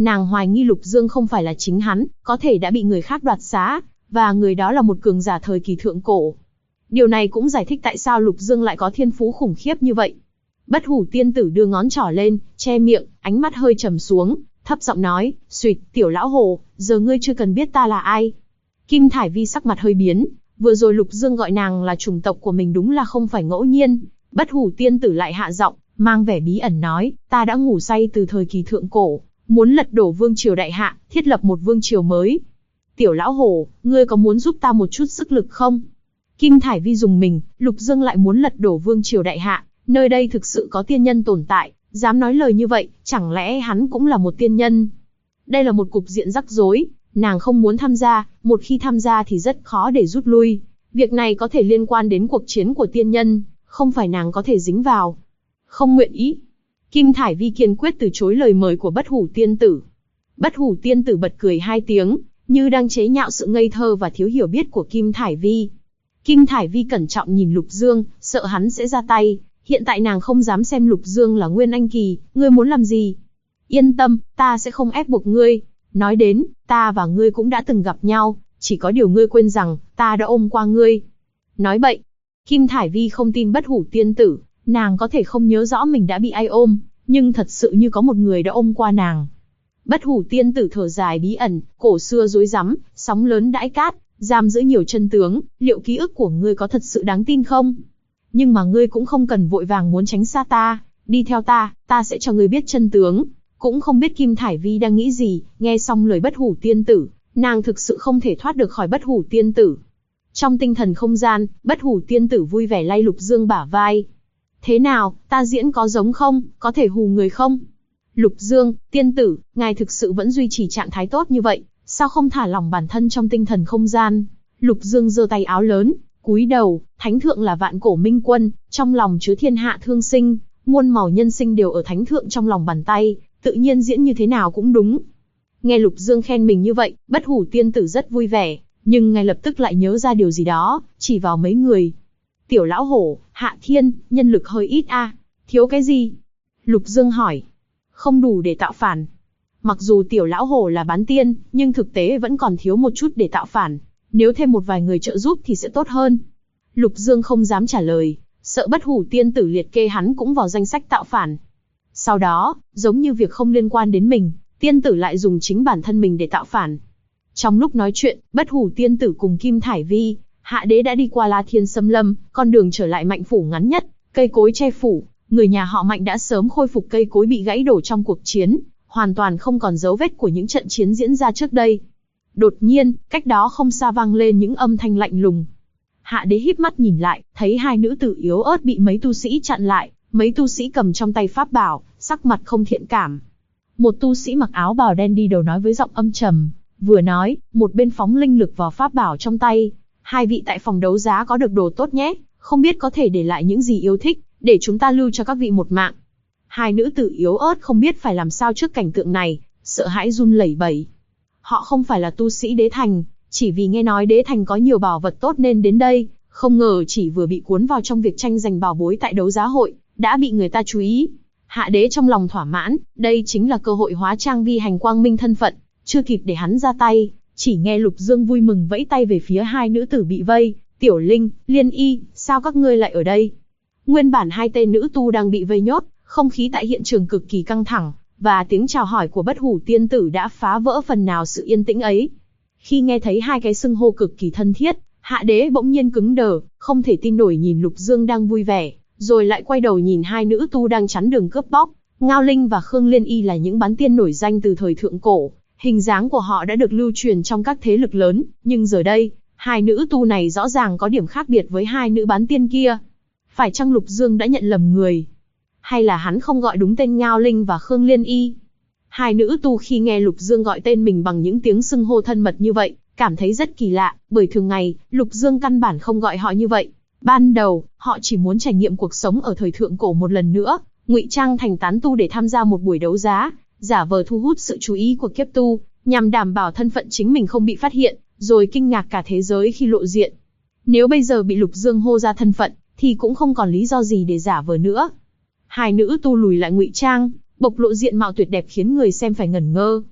Nàng hoài nghi Lục Dương không phải là chính hắn, có thể đã bị người khác đoạt xá, và người đó là một cường giả thời kỳ thượng cổ. Điều này cũng giải thích tại sao Lục Dương lại có thiên phú khủng khiếp như vậy. Bất hủ tiên tử đưa ngón trỏ lên, che miệng, ánh mắt hơi trầm xuống, thấp giọng nói, "Xuyệt, tiểu lão hồ, giờ ngươi chưa cần biết ta là ai." Kim Thải Vi sắc mặt hơi biến, vừa rồi Lục Dương gọi nàng là chủng tộc của mình đúng là không phải ngẫu nhiên. Bất hủ tiên tử lại hạ giọng, mang vẻ bí ẩn nói, "Ta đã ngủ say từ thời kỳ thượng cổ, muốn lật đổ vương triều đại hạ, thiết lập một vương triều mới. Tiểu lão hồ, ngươi có muốn giúp ta một chút sức lực không?" Kim Thải Vi dùng mình, Lục Dương lại muốn lật đổ vương triều đại hạ, nơi đây thực sự có tiên nhân tồn tại, dám nói lời như vậy, chẳng lẽ hắn cũng là một tiên nhân? Đây là một cục diện rắc rối, nàng không muốn tham gia, một khi tham gia thì rất khó để rút lui. Việc này có thể liên quan đến cuộc chiến của tiên nhân, không phải nàng có thể dính vào. Không nguyện ý. Kim Thải Vi kiên quyết từ chối lời mời của bất hủ tiên tử. Bất hủ tiên tử bật cười hai tiếng, như đang chế nhạo sự ngây thơ và thiếu hiểu biết của Kim Thải Vi. Kim Thải Vi cẩn trọng nhìn Lục Dương, sợ hắn sẽ ra tay. Hiện tại nàng không dám xem Lục Dương là Nguyên Anh Kỳ, ngươi muốn làm gì? Yên tâm, ta sẽ không ép buộc ngươi. Nói đến, ta và ngươi cũng đã từng gặp nhau, chỉ có điều ngươi quên rằng, ta đã ôm qua ngươi. Nói bậy. Kim Thải Vi không tin bất hủ tiên tử, nàng có thể không nhớ rõ mình đã bị ai ôm, nhưng thật sự như có một người đã ôm qua nàng. Bất hủ tiên tử thở dài bí ẩn, cổ xưa rối rắm, sóng lớn đãi cát, giam giữ nhiều chân tướng, liệu ký ức của ngươi có thật sự đáng tin không? Nhưng mà ngươi cũng không cần vội vàng muốn tránh xa ta, đi theo ta sẽ cho ngươi biết chân tướng. Cũng không biết Kim Thải Vi đang nghĩ gì, nghe xong lời bất hủ tiên tử, nàng thực sự không thể thoát được khỏi bất hủ tiên tử. Trong tinh thần không gian, bất hủ tiên tử vui vẻ lay Lục Dương bả vai. Thế nào, ta diễn có giống không, có thể hù người không? Lục Dương, tiên tử, ngài thực sự vẫn duy trì trạng thái tốt như vậy, sao không thả lỏng bản thân trong tinh thần không gian? Lục Dương giơ tay áo lớn, cúi đầu, thánh thượng là vạn cổ minh quân, trong lòng chứa thiên hạ thương sinh, muôn màu nhân sinh đều ở thánh thượng trong lòng bàn tay, tự nhiên diễn như thế nào cũng đúng. Nghe Lục Dương khen mình như vậy, bất hủ tiên tử rất vui vẻ, nhưng ngay lập tức lại nhớ ra điều gì đó, chỉ vào mấy người. Tiểu lão hổ, Hạ Thiên, nhân lực hơi ít a, thiếu cái gì? Lục Dương hỏi. Không đủ để tạo phản. Mặc dù tiểu lão hổ là bán tiên, nhưng thực tế vẫn còn thiếu một chút để tạo phản. Nếu thêm một vài người trợ giúp thì sẽ tốt hơn. Lục Dương không dám trả lời, sợ bất hủ tiên tử liệt kê hắn cũng vào danh sách tạo phản. Sau đó, giống như việc không liên quan đến mình, tiên tử lại dùng chính bản thân mình để tạo phản. Trong lúc nói chuyện, bất hủ tiên tử cùng Kim Thải Vi, Hạ Đế đã đi qua La Thiên Xâm Lâm, con đường trở lại Mạnh phủ ngắn nhất, cây cối che phủ, người nhà họ Mạnh đã sớm khôi phục cây cối bị gãy đổ trong cuộc chiến, hoàn toàn không còn dấu vết của những trận chiến diễn ra trước đây. Đột nhiên, cách đó không xa vang lên những âm thanh lạnh lùng. Hạ Đế híp mắt nhìn lại, thấy hai nữ tử yếu ớt bị mấy tu sĩ chặn lại, mấy tu sĩ cầm trong tay pháp bảo, sắc mặt không thiện cảm. Một tu sĩ mặc áo bào đen đi đầu nói với giọng âm trầm, vừa nói, một bên phóng linh lực vào pháp bảo trong tay. Hai vị tại phòng đấu giá có được đồ tốt nhé, không biết có thể để lại những gì yêu thích, để chúng ta lưu cho các vị một mạng. Hai nữ tử yếu ớt không biết phải làm sao trước cảnh tượng này, sợ hãi run lẩy bẩy. Họ không phải là tu sĩ đế thành, chỉ vì nghe nói đế thành có nhiều bảo vật tốt nên đến đây, không ngờ chỉ vừa bị cuốn vào trong việc tranh giành bảo bối tại đấu giá hội, đã bị người ta chú ý. Hạ Đế trong lòng thỏa mãn, đây chính là cơ hội hóa trang vi hành quang minh thân phận, chưa kịp để hắn ra tay, chỉ nghe Lục Dương vui mừng vẫy tay về phía hai nữ tử bị vây, Tiểu Linh, Liên Y, sao các ngươi lại ở đây? Nguyên bản hai tên nữ tu đang bị vây nhốt, không khí tại hiện trường cực kỳ căng thẳng, và tiếng chào hỏi của bất hủ tiên tử đã phá vỡ phần nào sự yên tĩnh ấy. Khi nghe thấy hai cái xưng hô cực kỳ thân thiết, Hạ Đế bỗng nhiên cứng đờ, không thể tin nổi nhìn Lục Dương đang vui vẻ, rồi lại quay đầu nhìn hai nữ tu đang chắn đường cướp bóc. Ngao Linh và Khương Liên Y là những bán tiên nổi danh từ thời thượng cổ, hình dáng của họ đã được lưu truyền trong các thế lực lớn, nhưng giờ đây, hai nữ tu này rõ ràng có điểm khác biệt với hai nữ bán tiên kia. Phải chăng Lục Dương đã nhận lầm người? Hay là hắn không gọi đúng tên Ngao Linh và Khương Liên Y? Hai nữ tu khi nghe Lục Dương gọi tên mình bằng những tiếng xưng hô thân mật như vậy, cảm thấy rất kỳ lạ, bởi thường ngày, Lục Dương căn bản không gọi họ như vậy. Ban đầu, họ chỉ muốn trải nghiệm cuộc sống ở thời thượng cổ một lần nữa, ngụy trang thành tán tu để tham gia một buổi đấu giá, giả vờ thu hút sự chú ý của kiếp tu, nhằm đảm bảo thân phận chính mình không bị phát hiện, rồi kinh ngạc cả thế giới khi lộ diện. Nếu bây giờ bị Lục Dương hô ra thân phận, thì cũng không còn lý do gì để giả vờ nữa. Hai nữ tu lùi lại ngụy trang, bộc lộ diện mạo tuyệt đẹp khiến người xem phải ngẩn ngơ.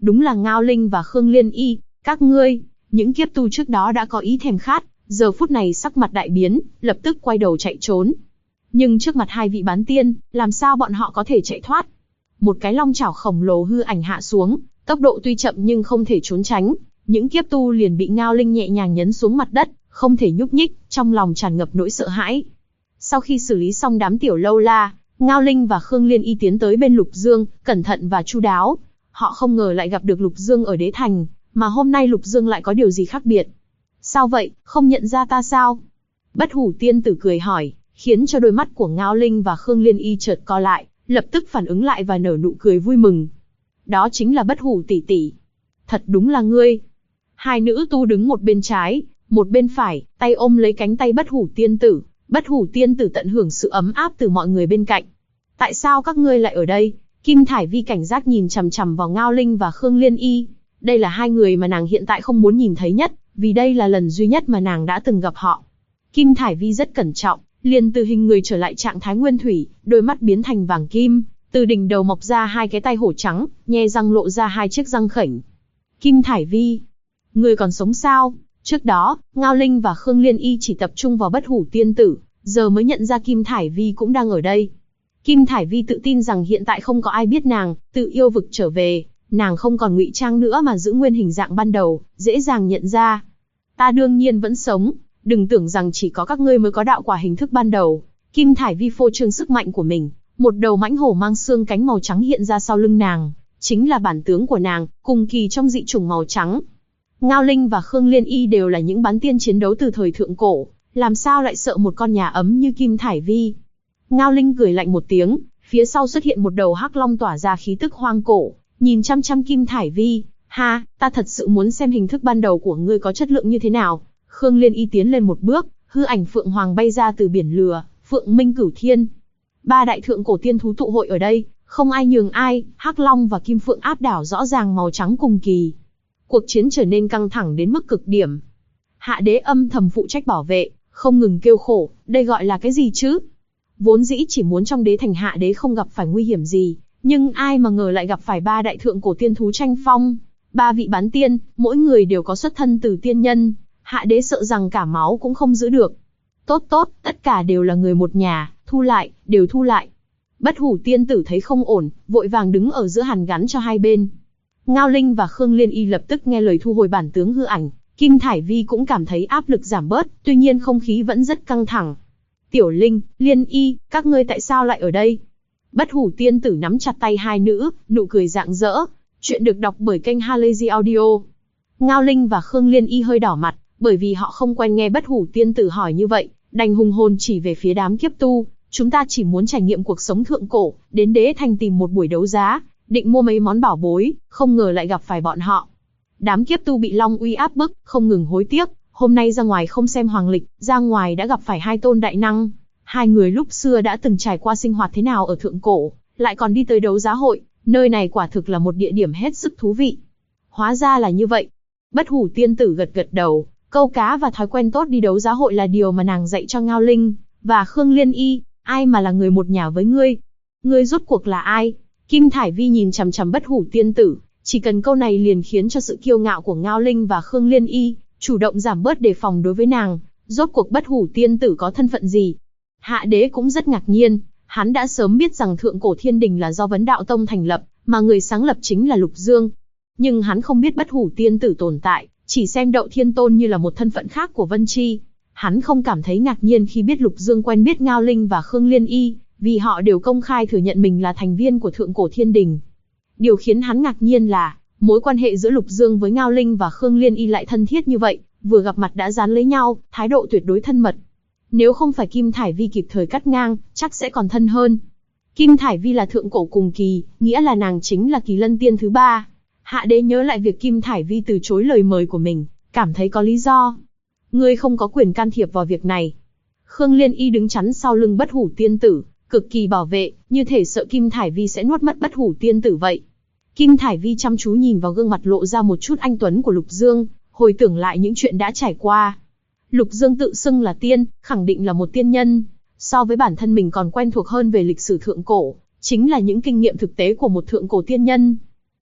Đúng là Ngao Linh và Khương Liên Y, các ngươi, những kiếp tu trước đó đã có ý thèm khát, giờ phút này sắc mặt đại biến, lập tức quay đầu chạy trốn. Nhưng trước mặt hai vị bán tiên, làm sao bọn họ có thể chạy thoát? Một cái long chảo khổng lồ hư ảnh hạ xuống, tốc độ tuy chậm nhưng không thể trốn tránh, những kiếp tu liền bị Ngao Linh nhẹ nhàng nhấn xuống mặt đất, không thể nhúc nhích, trong lòng tràn ngập nỗi sợ hãi. Sau khi xử lý xong đám tiểu lâu la, Ngao Linh và Khương Liên Y tiến tới bên Lục Dương, cẩn thận và chu đáo. Họ không ngờ lại gặp được Lục Dương ở Đế Thành, mà hôm nay Lục Dương lại có điều gì khác biệt. Sao vậy, không nhận ra ta sao? Bất Hủ tiên tử cười hỏi, khiến cho đôi mắt của Ngao Linh và Khương Liên Y chợt co lại, lập tức phản ứng lại và nở nụ cười vui mừng. Đó chính là Bất Hủ tỷ tỷ. Thật đúng là ngươi. Hai nữ tu đứng một bên trái, một bên phải, tay ôm lấy cánh tay Bất Hủ tiên tử. Bất Hủ tiên tử tận hưởng sự ấm áp từ mọi người bên cạnh. Tại sao các ngươi lại ở đây? Kim Thải Vi cảnh giác nhìn chằm chằm vào Ngao Linh và Khương Liên Y. Đây là hai người mà nàng hiện tại không muốn nhìn thấy nhất, vì đây là lần duy nhất mà nàng đã từng gặp họ. Kim Thải Vi rất cẩn trọng, liền từ hình người trở lại trạng thái nguyên thủy, đôi mắt biến thành vàng kim, từ đỉnh đầu mọc ra hai cái tay hổ trắng, nhe răng lộ ra hai chiếc răng khểnh. Kim Thải Vi, ngươi còn sống sao? Trước đó, Ngao Linh và Khương Liên Y chỉ tập trung vào Bất Hủ tiên tử, giờ mới nhận ra Kim Thải Vi cũng đang ở đây. Kim Thải Vi tự tin rằng hiện tại không có ai biết nàng tự yêu vực trở về, nàng không còn ngụy trang nữa mà giữ nguyên hình dạng ban đầu, dễ dàng nhận ra. Ta đương nhiên vẫn sống, đừng tưởng rằng chỉ có các ngươi mới có đạo quả hình thức ban đầu. Kim Thải Vi phô trương sức mạnh của mình, một đầu mãnh hổ mang xương cánh màu trắng hiện ra sau lưng nàng, chính là bản tướng của nàng, cùng kỳ trong dị chủng màu trắng. Ngao Linh và Khương Liên Y đều là những bán tiên chiến đấu từ thời thượng cổ, làm sao lại sợ một con nhà ấm như Kim Thải Vi. Ngao Linh cười lạnh một tiếng, phía sau xuất hiện một đầu hắc long tỏa ra khí tức hoang cổ, nhìn chăm chăm Kim Thải Vi. Ha, ta thật sự muốn xem hình thức ban đầu của ngươi có chất lượng như thế nào. Khương Liên Y tiến lên một bước, hư ảnh Phượng Hoàng bay ra từ biển lửa, Phượng Minh Cửu Thiên. Ba đại thượng cổ tiên thú tụ hội ở đây, không ai nhường ai, hắc long và kim phượng áp đảo rõ ràng màu trắng cùng kỳ. Cuộc chiến trở nên căng thẳng đến mức cực điểm. Hạ Đế âm thầm phụ trách bảo vệ, không ngừng kêu khổ, đây gọi là cái gì chứ? Vốn dĩ chỉ muốn trong Đế Thành Hạ Đế không gặp phải nguy hiểm gì, nhưng ai mà ngờ lại gặp phải ba đại thượng cổ tiên thú tranh phong. Ba vị bán tiên, mỗi người đều có xuất thân từ tiên nhân, Hạ Đế sợ rằng cả máu cũng không giữ được. Tốt tốt, tất cả đều là người một nhà, thu lại, đều thu lại. Bất Hủ tiên tử thấy không ổn, vội vàng đứng ở giữa hàn gắn cho hai bên. Ngao Linh và Khương Liên Y lập tức nghe lời thu hồi bản tướng hư ảnh, Kim Thải Vi cũng cảm thấy áp lực giảm bớt, tuy nhiên không khí vẫn rất căng thẳng. Tiểu Linh, Liên Y, các ngươi tại sao lại ở đây? Bất Hủ tiên tử nắm chặt tay hai nữ, nụ cười rạng rỡ. Chuyện được đọc bởi kênh Halazy Audio. Ngao Linh và Khương Liên Y hơi đỏ mặt, bởi vì họ không quen nghe Bất Hủ tiên tử hỏi như vậy, đành hùng hồn chỉ về phía đám kiếp tu. Chúng ta chỉ muốn trải nghiệm cuộc sống thượng cổ, đến Đế Thành tìm một buổi đấu giá, định mua mấy món bảo bối, không ngờ lại gặp phải bọn họ. Đám kiếp tu bị Long uy áp bức, không ngừng hối tiếc, hôm nay ra ngoài không xem hoàng lịch, ra ngoài đã gặp phải hai tôn đại năng. Hai người lúc xưa đã từng trải qua sinh hoạt thế nào ở thượng cổ, lại còn đi tới đấu giá hội, nơi này quả thực là một địa điểm hết sức thú vị. Hóa ra là như vậy. Bất Hủ tiên tử gật gật đầu, câu cá và thói quen tốt đi đấu giá hội là điều mà nàng dạy cho Ngao Linh và Khương Liên Y. Ai mà là người một nhà với ngươi? Ngươi rốt cuộc là ai? Kim Thải Vi nhìn chằm chằm Bất Hủ tiên tử, chỉ cần câu này liền khiến cho sự kiêu ngạo của Ngao Linh và Khương Liên Y chủ động giảm bớt đề phòng đối với nàng. Rốt cuộc Bất Hủ tiên tử có thân phận gì? Hạ Đế cũng rất ngạc nhiên, hắn đã sớm biết rằng Thượng Cổ Thiên Đình là do Vấn Đạo Tông thành lập, mà người sáng lập chính là Lục Dương. Nhưng hắn không biết Bất Hủ tiên tử tồn tại, chỉ xem Đậu Thiên Tôn như là một thân phận khác của Vân Chi. Hắn không cảm thấy ngạc nhiên khi biết Lục Dương quen biết Ngao Linh và Khương Liên Y, vì họ đều công khai thừa nhận mình là thành viên của Thượng Cổ Thiên Đình. Điều khiến hắn ngạc nhiên là, mối quan hệ giữa Lục Dương với Ngao Linh và Khương Liên Y lại thân thiết như vậy, vừa gặp mặt đã dán lấy nhau, thái độ tuyệt đối thân mật. Nếu không phải Kim Thải Vi kịp thời cắt ngang, chắc sẽ còn thân hơn. Kim Thải Vi là thượng cổ cùng kỳ, nghĩa là nàng chính là Kỳ Lân Tiên thứ ba. Hạ Đế nhớ lại việc Kim Thải Vi từ chối lời mời của mình, cảm thấy có lý do. Ngươi không có quyền can thiệp vào việc này. Khương Liên Y đứng chắn sau lưng Bất Hủ tiên tử, cực kỳ bảo vệ, như thể sợ Kim Thải Vi sẽ nuốt mất Bất Hủ tiên tử vậy. Kim Thải Vi chăm chú nhìn vào gương mặt lộ ra một chút anh tuấn của Lục Dương, hồi tưởng lại những chuyện đã trải qua. Lục Dương tự xưng là tiên, khẳng định là một tiên nhân. So với bản thân mình còn quen thuộc hơn về lịch sử thượng cổ, chính là những kinh nghiệm thực tế của một thượng cổ tiên nhân.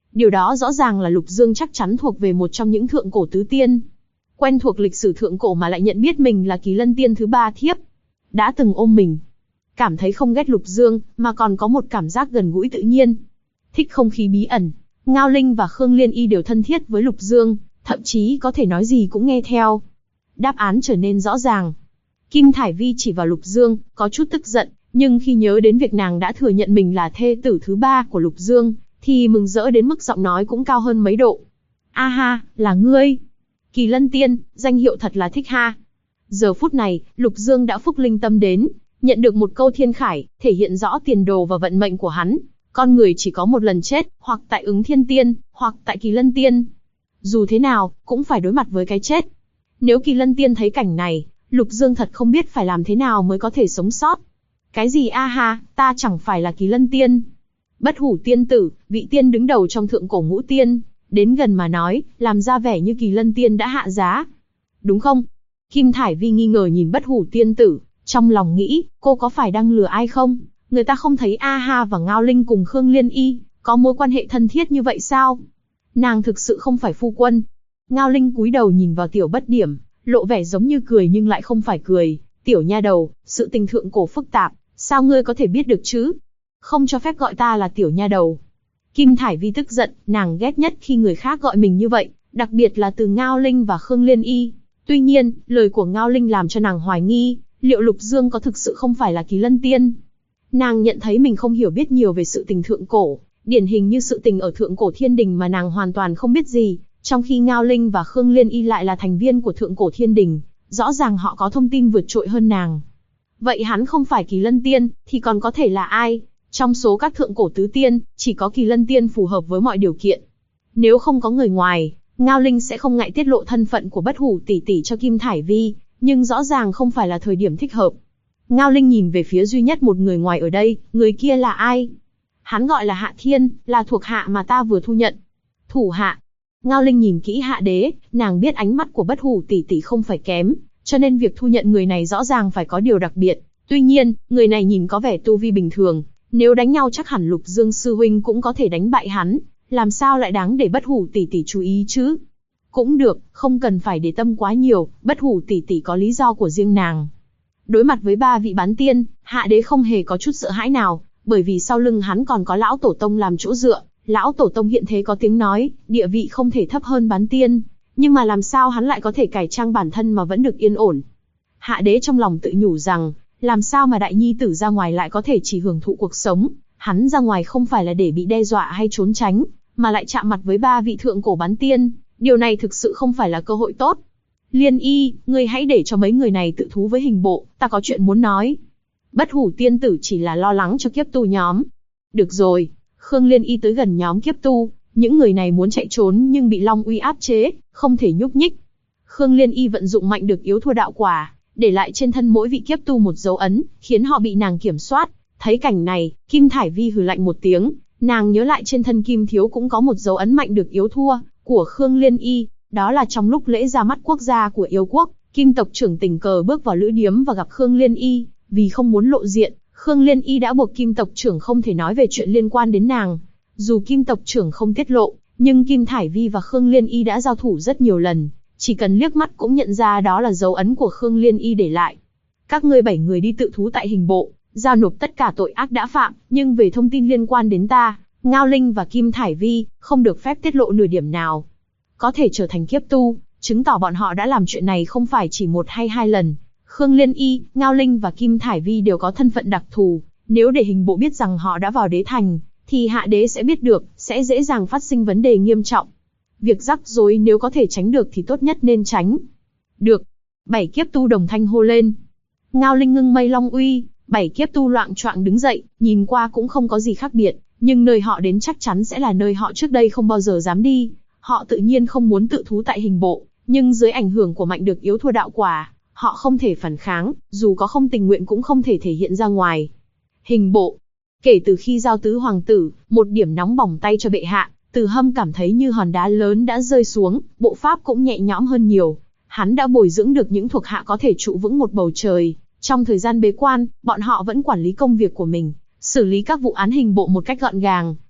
Điều đó rõ ràng là Lục Dương chắc chắn thuộc về một trong những thượng cổ tứ tiên. Quen thuộc lịch sử thượng cổ mà lại nhận biết mình là Kỳ Lân Tiên thứ 3 thiếp. Đã từng ôm mình. Cảm thấy không ghét Lục Dương, mà còn có một cảm giác gần gũi tự nhiên. Thích không khí bí ẩn. Ngao Linh và Khương Liên Y đều thân thiết với Lục Dương, thậm chí có thể nói gì cũng nghe theo. Đáp án trở nên rõ ràng. Kim Thải Vi chỉ vào Lục Dương, có chút tức giận, nhưng khi nhớ đến việc nàng đã thừa nhận mình là thê tử thứ 3 của Lục Dương, thì mừng rỡ đến mức giọng nói cũng cao hơn mấy độ. A ha, là ngươi. Kỳ Lân Tiên, danh hiệu thật là thích ha. Giờ phút này, Lục Dương đã phúc linh tâm đến, nhận được một câu thiên khải, thể hiện rõ tiền đồ và vận mệnh của hắn. Con người chỉ có một lần chết, hoặc tại Ứng Thiên Tiên, hoặc tại Kỳ Lân Tiên. Dù thế nào, cũng phải đối mặt với cái chết. Nếu Kỳ Lân Tiên thấy cảnh này, Lục Dương thật không biết phải làm thế nào mới có thể sống sót. Cái gì a ha, ta chẳng phải là Kỳ Lân Tiên. Bất Hủ Tiên tử, vị tiên đứng đầu trong thượng cổ ngũ tiên, đến gần mà nói, làm ra vẻ như Kỳ Lân Tiên đã hạ giá. Đúng không? Kim Thải Vi nghi ngờ nhìn Bất Hủ Tiên tử, trong lòng nghĩ, cô có phải đang lừa ai không? Người ta không thấy A Ha và Ngao Linh cùng Khương Liên Y có mối quan hệ thân thiết như vậy sao? Nàng thực sự không phải phu quân. Ngao Linh cúi đầu nhìn vào Tiểu Bất Điểm, lộ vẻ giống như cười nhưng lại không phải cười. Tiểu nha đầu, sự tình thượng cổ phức tạp, sao ngươi có thể biết được chứ? Không cho phép gọi ta là Tiểu nha đầu. Kim Thải Vi tức giận, nàng ghét nhất khi người khác gọi mình như vậy, đặc biệt là từ Ngao Linh và Khương Liên Y. Tuy nhiên, lời của Ngao Linh làm cho nàng hoài nghi, liệu Lục Dương có thực sự không phải là Kỳ Lân Tiên? Nàng nhận thấy mình không hiểu biết nhiều về sự tình thượng cổ, điển hình như sự tình ở thượng cổ thiên đình mà nàng hoàn toàn không biết gì, trong khi Ngao Linh và Khương Liên Y lại là thành viên của thượng cổ thiên đình, rõ ràng họ có thông tin vượt trội hơn nàng. Vậy hắn không phải Kỳ Lân Tiên, thì còn có thể là ai? Trong số các thượng cổ tứ tiên, chỉ có Kỳ Lân Tiên phù hợp với mọi điều kiện. Nếu không có người ngoài, Ngao Linh sẽ không ngại tiết lộ thân phận của Bất Hủ tỷ tỷ cho Kim Thải Vi, nhưng rõ ràng không phải là thời điểm thích hợp. Ngao Linh nhìn về phía duy nhất một người ngoài ở đây, người kia là ai? Hắn gọi là Hạ Thiên, là thuộc hạ mà ta vừa thu nhận. Thủ hạ. Ngao Linh nhìn kỹ Hạ Đế, nàng biết ánh mắt của Bất Hủ tỷ tỷ không phải kém, cho nên việc thu nhận người này rõ ràng phải có điều đặc biệt. Tuy nhiên, người này nhìn có vẻ tu vi bình thường, nếu đánh nhau chắc hẳn Lục Dương sư huynh cũng có thể đánh bại hắn, làm sao lại đáng để Bất Hủ tỷ tỷ chú ý chứ? Cũng được, không cần phải để tâm quá nhiều, Bất Hủ tỷ tỷ có lý do của riêng nàng. Đối mặt với 3 vị bán tiên, Hạ Đế không hề có chút sợ hãi nào, bởi vì sau lưng hắn còn có Lão Tổ Tông làm chỗ dựa. Lão Tổ Tông hiện thế có tiếng nói, địa vị không thể thấp hơn bán tiên, nhưng mà làm sao hắn lại có thể cải trang bản thân mà vẫn được yên ổn? Hạ Đế trong lòng tự nhủ rằng, làm sao mà đại nhi tử ra ngoài lại có thể chỉ hưởng thụ cuộc sống? Hắn ra ngoài không phải là để bị đe dọa hay trốn tránh, mà lại chạm mặt với 3 vị thượng cổ bán tiên, điều này thực sự không phải là cơ hội tốt. Liên Y, ngươi hãy để cho mấy người này tự thú với hình bộ, ta có chuyện muốn nói. Bất Hủ tiên tử chỉ là lo lắng cho kiếp tu nhóm. Được rồi, Khương Liên Y tới gần nhóm kiếp tu, những người này muốn chạy trốn nhưng bị Long Uy áp chế, không thể nhúc nhích. Khương Liên Y vận dụng mạnh được yếu thua đạo quả, để lại trên thân mỗi vị kiếp tu một dấu ấn, khiến họ bị nàng kiểm soát. Thấy cảnh này, Kim Thải Vi hừ lạnh một tiếng, nàng nhớ lại trên thân Kim Thiếu cũng có một dấu ấn mạnh được yếu thua của Khương Liên Y. Đó là trong lúc lễ ra mắt quốc gia của yêu quốc, Kim tộc trưởng tình cờ bước vào lữ điếm và gặp Khương Liên Y, vì không muốn lộ diện, Khương Liên Y đã buộc Kim tộc trưởng không thể nói về chuyện liên quan đến nàng. Dù Kim tộc trưởng không tiết lộ, nhưng Kim Thải Vi và Khương Liên Y đã giao thủ rất nhiều lần, chỉ cần liếc mắt cũng nhận ra đó là dấu ấn của Khương Liên Y để lại. Các ngươi 7 người đi tự thú tại hình bộ, giao nộp tất cả tội ác đã phạm, nhưng về thông tin liên quan đến ta, Ngao Linh và Kim Thải Vi, không được phép tiết lộ nửa điểm nào. Có thể trở thành kiếp tu, chứng tỏ bọn họ đã làm chuyện này không phải chỉ 1 hay 2 lần. Khương Liên Y, Ngao Linh và Kim Thải Vi đều có thân phận đặc thù, nếu để hình bộ biết rằng họ đã vào đế thành, thì Hạ Đế sẽ biết được, sẽ dễ dàng phát sinh vấn đề nghiêm trọng. Việc rắc rối nếu có thể tránh được thì tốt nhất nên tránh. Được. 7 kiếp tu đồng thanh hô lên. Ngao Linh ngưng mây Long Uy, 7 kiếp tu loạng choạng đứng dậy, nhìn qua cũng không có gì khác biệt, nhưng nơi họ đến chắc chắn sẽ là nơi họ trước đây không bao giờ dám đi. Họ tự nhiên không muốn tự thú tại hình bộ, nhưng dưới ảnh hưởng của mạnh được yếu thua đạo quả, họ không thể phản kháng, dù có không tình nguyện cũng không thể thể hiện ra ngoài. Hình bộ. Kể từ khi giao tứ hoàng tử, một điểm nóng bỏng tay cho bệ hạ, Từ Hâm cảm thấy như hòn đá lớn đã rơi xuống, bộ pháp cũng nhẹ nhõm hơn nhiều. Hắn đã bồi dưỡng được những thuộc hạ có thể trụ vững một bầu trời. Trong thời gian bế quan, bọn họ vẫn quản lý công việc của mình, xử lý các vụ án hình bộ một cách gọn gàng,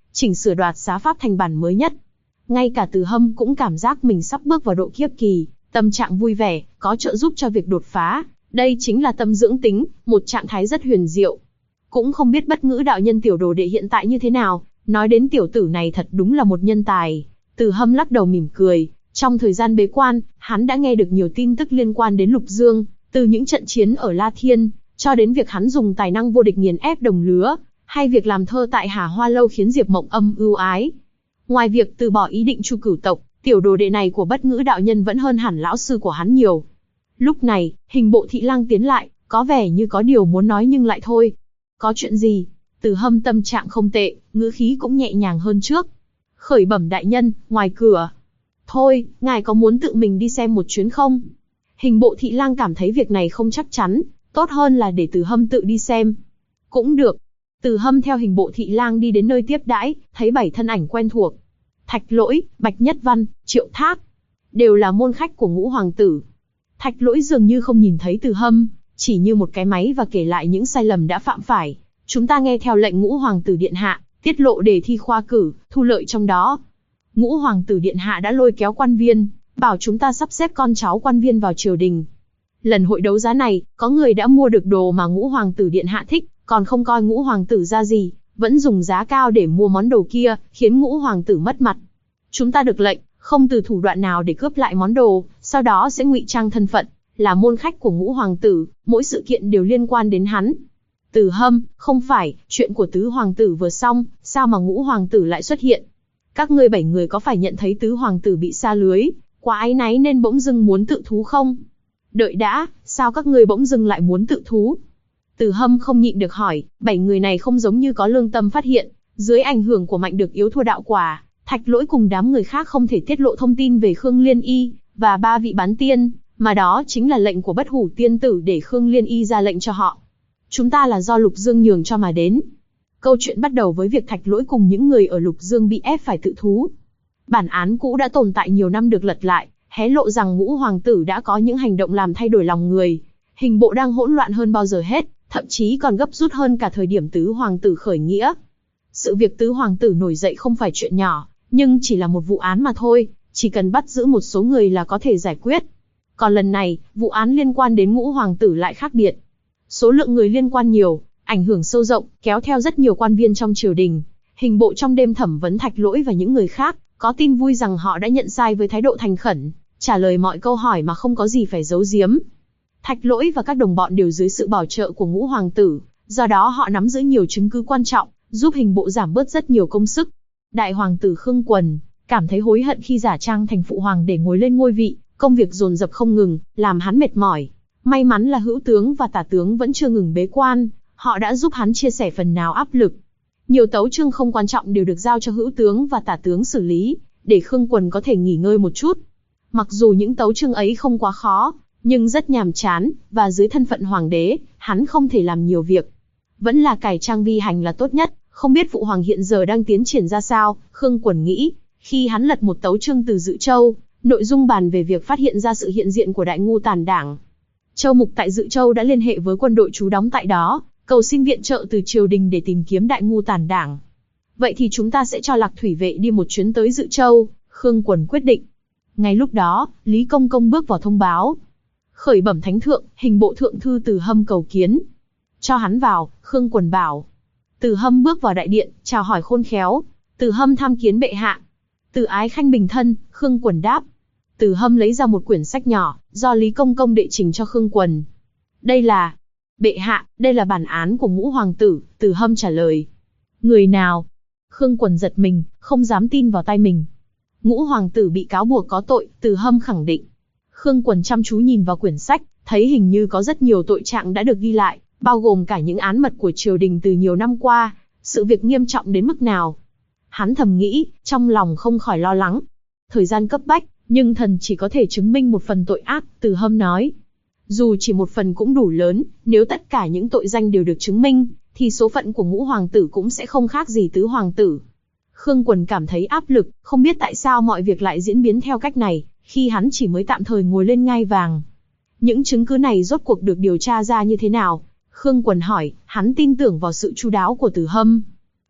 chỉnh sửa đoạt xá pháp thành bản mới nhất. Ngay cả Từ Hâm cũng cảm giác mình sắp bước vào độ kiếp kỳ, tâm trạng vui vẻ, có trợ giúp cho việc đột phá. Đây chính là tâm dưỡng tính, một trạng thái rất huyền diệu. Cũng không biết Bất Ngữ đạo nhân tiểu đồ đệ hiện tại như thế nào, nói đến tiểu tử này thật đúng là một nhân tài. Từ Hâm lắc đầu mỉm cười, trong thời gian bế quan, hắn đã nghe được nhiều tin tức liên quan đến Lục Dương, từ những trận chiến ở La Thiên, cho đến việc hắn dùng tài năng vô địch nghiền ép đồng lứa, hay việc làm thơ tại Hà Hoa Lâu khiến Diệp Mộng Âm ưu ái. Ngoài việc từ bỏ ý định chu cửu tộc, tiểu đồ đệ này của Bất Ngữ đạo nhân vẫn hơn hẳn lão sư của hắn nhiều. Lúc này, Hình Bộ thị lang tiến lại, có vẻ như có điều muốn nói nhưng lại thôi. Có chuyện gì? Từ Hâm tâm trạng không tệ, ngữ khí cũng nhẹ nhàng hơn trước. Khởi bẩm đại nhân, ngoài cửa. Thôi, ngài có muốn tự mình đi xem một chuyến không? Hình Bộ thị lang cảm thấy việc này không chắc chắn, tốt hơn là để Từ Hâm tự đi xem. Cũng được. Từ Hâm theo Hình Bộ thị lang đi đến nơi tiếp đãi, thấy 7 thân ảnh quen thuộc. Thạch Lỗi, Bạch Nhất Văn, Triệu Thác, đều là môn khách của Ngũ hoàng tử. Thạch Lỗi dường như không nhìn thấy Từ Hâm, chỉ như một cái máy và kể lại những sai lầm đã phạm phải. Chúng ta nghe theo lệnh Ngũ hoàng tử điện hạ, tiết lộ đề thi khoa cử, thu lợi trong đó. Ngũ hoàng tử điện hạ đã lôi kéo quan viên, bảo chúng ta sắp xếp con cháu quan viên vào triều đình. Lần hội đấu giá này, có người đã mua được đồ mà Ngũ hoàng tử điện hạ thích, còn không coi Ngũ hoàng tử ra gì, vẫn dùng giá cao để mua món đồ kia, khiến Ngũ hoàng tử mất mặt. Chúng ta được lệnh, không từ thủ đoạn nào để cướp lại món đồ, sau đó sẽ ngụy trang thân phận, là môn khách của Ngũ hoàng tử, mỗi sự kiện đều liên quan đến hắn. Từ Hâm, không phải, chuyện của tứ hoàng tử vừa xong, sao mà Ngũ hoàng tử lại xuất hiện? Các ngươi 7 người có phải nhận thấy tứ hoàng tử bị sa lưới, quá áy náy nên bỗng dưng muốn tự thú không? Đợi đã, sao các ngươi bỗng dưng lại muốn tự thú? Từ Hâm không nhịn được hỏi, 7 người này không giống như có lương tâm phát hiện, dưới ảnh hưởng của mạnh được yếu thua đạo quả, Thạch Lỗi cùng đám người khác không thể tiết lộ thông tin về Khương Liên Y và 3 vị bán tiên, mà đó chính là lệnh của Bất Hủ tiên tử để Khương Liên Y ra lệnh cho họ. Chúng ta là do Lục Dương nhường cho mà đến. Câu chuyện bắt đầu với việc Thạch Lỗi cùng những người ở Lục Dương bị ép phải tự thú. Bản án cũ đã tồn tại nhiều năm được lật lại, hé lộ rằng Ngũ hoàng tử đã có những hành động làm thay đổi lòng người. Hình bộ đang hỗn loạn hơn bao giờ hết, thậm chí còn gấp rút hơn cả thời điểm tứ hoàng tử khởi nghĩa. Sự việc tứ hoàng tử nổi dậy không phải chuyện nhỏ, nhưng chỉ là một vụ án mà thôi, chỉ cần bắt giữ một số người là có thể giải quyết. Còn lần này, vụ án liên quan đến Ngũ hoàng tử lại khác biệt. Số lượng người liên quan nhiều, ảnh hưởng sâu rộng, kéo theo rất nhiều quan viên trong triều đình. Hình bộ trong đêm thẩm vấn Thạch Lỗi và những người khác, có tin vui rằng họ đã nhận sai với thái độ thành khẩn, trả lời mọi câu hỏi mà không có gì phải giấu giếm. Thạch Lỗi và các đồng bọn đều dưới sự bảo trợ của Ngũ hoàng tử, do đó họ nắm giữ nhiều chứng cứ quan trọng, giúp hình bộ giảm bớt rất nhiều công sức. Đại hoàng tử Khương Quần cảm thấy hối hận khi giả trang thành phụ hoàng để ngồi lên ngôi vị, công việc dồn dập không ngừng, làm hắn mệt mỏi. May mắn là hữu tướng và tả tướng vẫn chưa ngừng bế quan, họ đã giúp hắn chia sẻ phần nào áp lực. Nhiều tấu chương không quan trọng đều được giao cho hữu tướng và tả tướng xử lý, để Khương Quần có thể nghỉ ngơi một chút. Mặc dù những tấu chương ấy không quá khó, nhưng rất nhàm chán, và dưới thân phận hoàng đế, hắn không thể làm nhiều việc. Vẫn là cải trang vi hành là tốt nhất, không biết phụ hoàng hiện giờ đang tiến triển ra sao, Khương Quần nghĩ. Khi hắn lật một tấu chương từ Dự Châu, nội dung bàn về việc phát hiện ra sự hiện diện của Đại Ngu Tàn Đảng. Châu Mục tại Dự Châu đã liên hệ với quân đội trú đóng tại đó, cầu xin viện trợ từ triều đình để tìm kiếm Đại Ngu Tàn Đảng. Vậy thì chúng ta sẽ cho Lạc Thủy vệ đi một chuyến tới Dự Châu, Khương Quần quyết định. Ngay lúc đó, Lý Công Công bước vào thông báo. Khởi bẩm thánh thượng, hình bộ thượng thư Từ Hâm cầu kiến. Cho hắn vào, Khương Quần bảo. Từ Hâm bước vào đại điện, chào hỏi khôn khéo. Từ Hâm tham kiến bệ hạ. Từ ái khanh bình thân, Khương Quần đáp. Từ Hâm lấy ra một quyển sách nhỏ, do Lý Công Công đệ trình cho Khương Quần. Đây là... Bệ hạ, đây là bản án của Ngũ hoàng tử, Từ Hâm trả lời. Người nào? Khương Quần giật mình, không dám tin vào tai mình. Ngũ hoàng tử bị cáo buộc có tội, Từ Hâm khẳng định. Khương Quần chăm chú nhìn vào quyển sách, thấy hình như có rất nhiều tội trạng đã được ghi lại, bao gồm cả những án mật của triều đình từ nhiều năm qua, sự việc nghiêm trọng đến mức nào. Hắn thầm nghĩ, trong lòng không khỏi lo lắng. Thời gian cấp bách, nhưng thần chỉ có thể chứng minh một phần tội ác, Từ Hâm nói. Dù chỉ một phần cũng đủ lớn, nếu tất cả những tội danh đều được chứng minh, thì số phận của Ngũ hoàng tử cũng sẽ không khác gì tứ hoàng tử. Khương Quần cảm thấy áp lực, không biết tại sao mọi việc lại diễn biến theo cách này, khi hắn chỉ mới tạm thời ngồi lên ngai vàng. Những chứng cứ này rốt cuộc được điều tra ra như thế nào? Khương Quần hỏi, hắn tin tưởng vào sự chu đáo của Từ Hâm.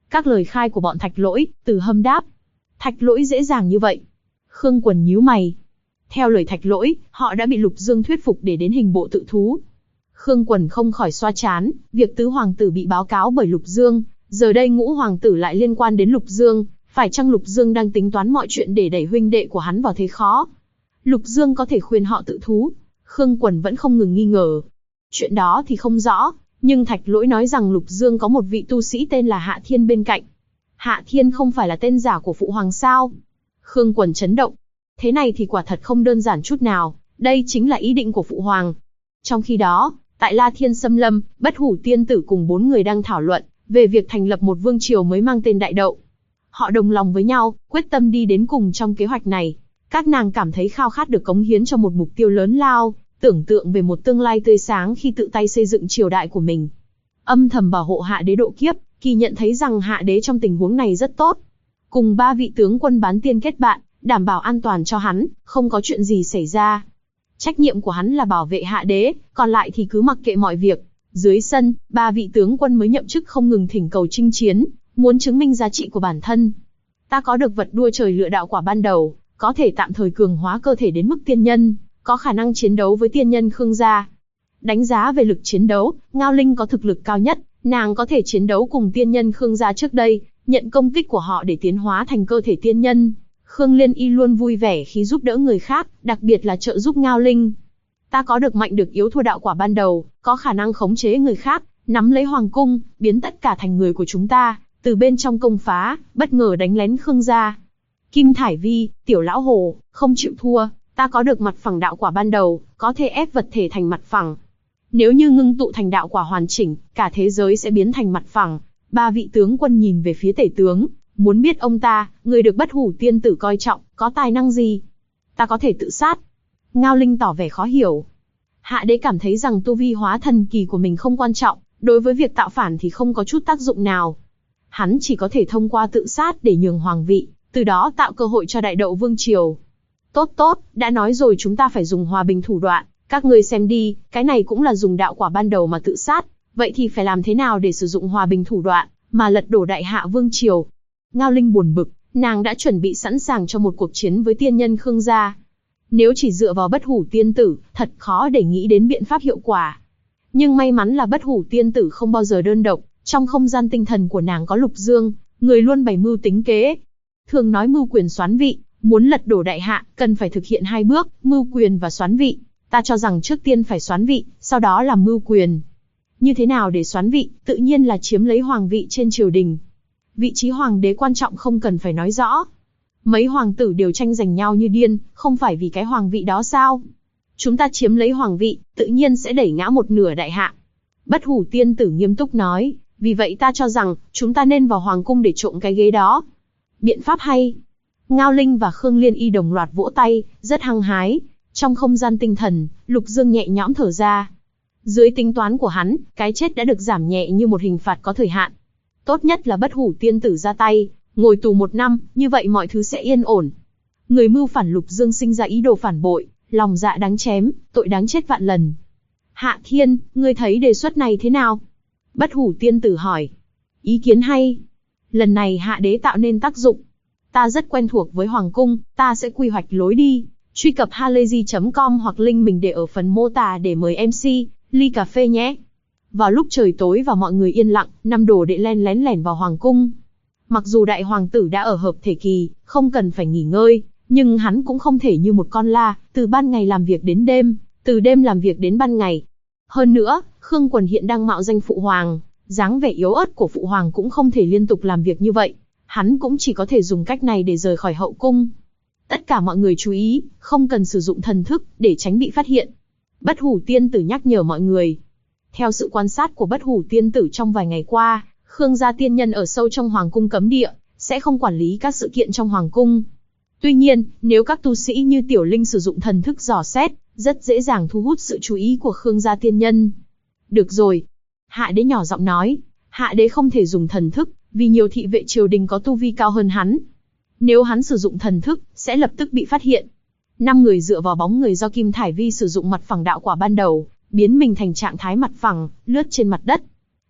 Các lời khai của bọn Thạch Lỗi, Từ Hâm đáp. Thạch Lỗi dễ dàng như vậy? Khương Quần nhíu mày. Theo lời Thạch Lỗi, họ đã bị Lục Dương thuyết phục để đến hình bộ tự thú. Khương Quần không khỏi xoa trán, việc tứ hoàng tử bị báo cáo bởi Lục Dương, giờ đây ngũ hoàng tử lại liên quan đến Lục Dương, phải chăng Lục Dương đang tính toán mọi chuyện để đẩy huynh đệ của hắn vào thế khó? Lục Dương có thể khuyên họ tự thú? Khương Quần vẫn không ngừng nghi ngờ. Chuyện đó thì không rõ, nhưng Thạch Lỗi nói rằng Lục Dương có một vị tu sĩ tên là Hạ Thiên bên cạnh. Hạ Thiên không phải là tên giả của phụ hoàng sao? Khương Quần chấn động. Thế này thì quả thật không đơn giản chút nào, đây chính là ý định của phụ hoàng. Trong khi đó, tại La Thiên Sâm Lâm, Bất Hủ Tiên Tử cùng 4 người đang thảo luận về việc thành lập một vương triều mới mang tên Đại Đậu. Họ đồng lòng với nhau, quyết tâm đi đến cùng trong kế hoạch này. Các nàng cảm thấy khao khát được cống hiến cho một mục tiêu lớn lao, tưởng tượng về một tương lai tươi sáng khi tự tay xây dựng triều đại của mình. Âm thầm bảo hộ Hạ Đế độ kiếp, Kỳ nhận thấy rằng Hạ Đế trong tình huống này rất tốt. Cùng 3 vị tướng quân bán tiên kết bạn, đảm bảo an toàn cho hắn, không có chuyện gì xảy ra. Trách nhiệm của hắn là bảo vệ Hạ Đế, còn lại thì cứ mặc kệ mọi việc. Dưới sân, 3 vị tướng quân mới nhậm chức không ngừng thỉnh cầu chinh chiến, muốn chứng minh giá trị của bản thân. Ta có được vật đua trời lựa đạo quả ban đầu, có thể tạm thời cường hóa cơ thể đến mức tiên nhân, có khả năng chiến đấu với tiên nhân Khương gia. Đánh giá về lực chiến đấu, Ngao Linh có thực lực cao nhất, nàng có thể chiến đấu cùng tiên nhân Khương gia trước đây, nhận công kích của họ để tiến hóa thành cơ thể tiên nhân. Khương Liên Y luôn vui vẻ khi giúp đỡ người khác, đặc biệt là trợ giúp Ngao Linh. Ta có được mạnh được yếu thua đạo quả ban đầu, có khả năng khống chế người khác, nắm lấy hoàng cung, biến tất cả thành người của chúng ta, từ bên trong công phá, bất ngờ đánh lén Khương gia. Kim Thải Vi, Tiểu Lão Hồ, không chịu thua, ta có được mặt phẳng đạo quả ban đầu, có thể ép vật thể thành mặt phẳng. Nếu như ngưng tụ thành đạo quả hoàn chỉnh, cả thế giới sẽ biến thành mặt phẳng. 3 vị tướng quân nhìn về phía tể tướng, muốn biết ông ta, người được Bất Hủ Tiên Tử coi trọng, có tài năng gì? Ta có thể tự sát. Ngao Linh tỏ vẻ khó hiểu. Hạ Đế cảm thấy rằng tu vi hóa thần kỳ của mình không quan trọng, đối với việc tạo phản thì không có chút tác dụng nào. Hắn chỉ có thể thông qua tự sát để nhường hoàng vị, từ đó tạo cơ hội cho Đại Đậu vương triều. Tốt, đã nói rồi chúng ta phải dùng hòa bình thủ đoạn, các ngươi xem đi, cái này cũng là dùng đạo quả ban đầu mà tự sát, vậy thì phải làm thế nào để sử dụng hòa bình thủ đoạn, mà lật đổ Đại Hạ vương triều? Ngao Linh buồn bực, nàng đã chuẩn bị sẵn sàng cho một cuộc chiến với tiên nhân Khương gia. Nếu chỉ dựa vào Bất Hủ Tiên Tử, thật khó để nghĩ đến biện pháp hiệu quả. Nhưng may mắn là Bất Hủ Tiên Tử không bao giờ đơn độc, trong không gian tinh thần của nàng có Lục Dương, người luôn bày mưu tính kế. Thường nói mưu quyền soán vị, muốn lật đổ Đại Hạ, cần phải thực hiện 2 bước, mưu quyền và soán vị. Ta cho rằng trước tiên phải soán vị, sau đó là mưu quyền. Như thế nào để soán vị? Tự nhiên là chiếm lấy hoàng vị trên triều đình. Vị trí hoàng đế quan trọng không cần phải nói rõ. Mấy hoàng tử đều tranh giành nhau như điên, không phải vì cái hoàng vị đó sao? Chúng ta chiếm lấy hoàng vị, tự nhiên sẽ đẩy ngã một nửa Đại Hạ. Bất Hủ Tiên Tử nghiêm túc nói, vì vậy ta cho rằng, chúng ta nên vào hoàng cung để trộm cái ghế đó. Biện pháp hay. Ngao Linh và Khương Liên Y đồng loạt vỗ tay, rất hăng hái. Trong không gian tinh thần, Lục Dương nhẹ nhõm thở ra. Dưới tính toán của hắn, cái chết đã được giảm nhẹ như một hình phạt có thời hạn. Tốt nhất là Bất Hủ Tiên Tử ra tay, ngồi tù 1 năm, như vậy mọi thứ sẽ yên ổn. Người mưu phản Lục Dương sinh ra ý đồ phản bội, lòng dạ đáng chém, tội đáng chết vạn lần. Hạ Thiên, ngươi thấy đề xuất này thế nào? Bất Hủ Tiên Tử hỏi. Ý kiến hay. Lần này Hạ Đế tạo nên tác dụng. Ta rất quen thuộc với Hoàng cung, ta sẽ quy hoạch lối đi. Truy cập halayzi.com hoặc link mình để ở phần mô tả để mời MC, ly cà phê nhé. Vào lúc trời tối và mọi người yên lặng, 5 đồ đệ lén lẻn vào Hoàng cung. Mặc dù đại hoàng tử đã ở hợp thể kỳ, không cần phải nghỉ ngơi, nhưng hắn cũng không thể như một con la, từ ban ngày làm việc đến đêm, từ đêm làm việc đến ban ngày. Hơn nữa, Khương Quần hiện đang mạo danh phụ hoàng, dáng vẻ yếu ớt của phụ hoàng cũng không thể liên tục làm việc như vậy. Hắn cũng chỉ có thể dùng cách này để rời khỏi hậu cung. Tất cả mọi người chú ý, không cần sử dụng thần thức, để tránh bị phát hiện. Bất Hủ Tiên Tử nhắc nhở mọi người. Theo sự quan sát của Bất Hủ Tiên Tử trong vài ngày qua, Khương gia tiên nhân ở sâu trong Hoàng cung cấm địa, sẽ không quản lý các sự kiện trong Hoàng cung. Tuy nhiên, nếu các tu sĩ như Tiểu Linh sử dụng thần thức dò xét, rất dễ dàng thu hút sự chú ý của Khương gia tiên nhân. Được rồi. Hạ Đế nhỏ giọng nói. Hạ Đế không thể dùng thần thức, vì nhiều thị vệ triều đình có tu vi cao hơn hắn. Nếu hắn sử dụng thần thức, sẽ lập tức bị phát hiện. 5 người dựa vào bóng người do Kim Thải Vi sử dụng mặt phẳng đạo quả ban đầu, biến mình thành trạng thái mặt phẳng, lướt trên mặt đất.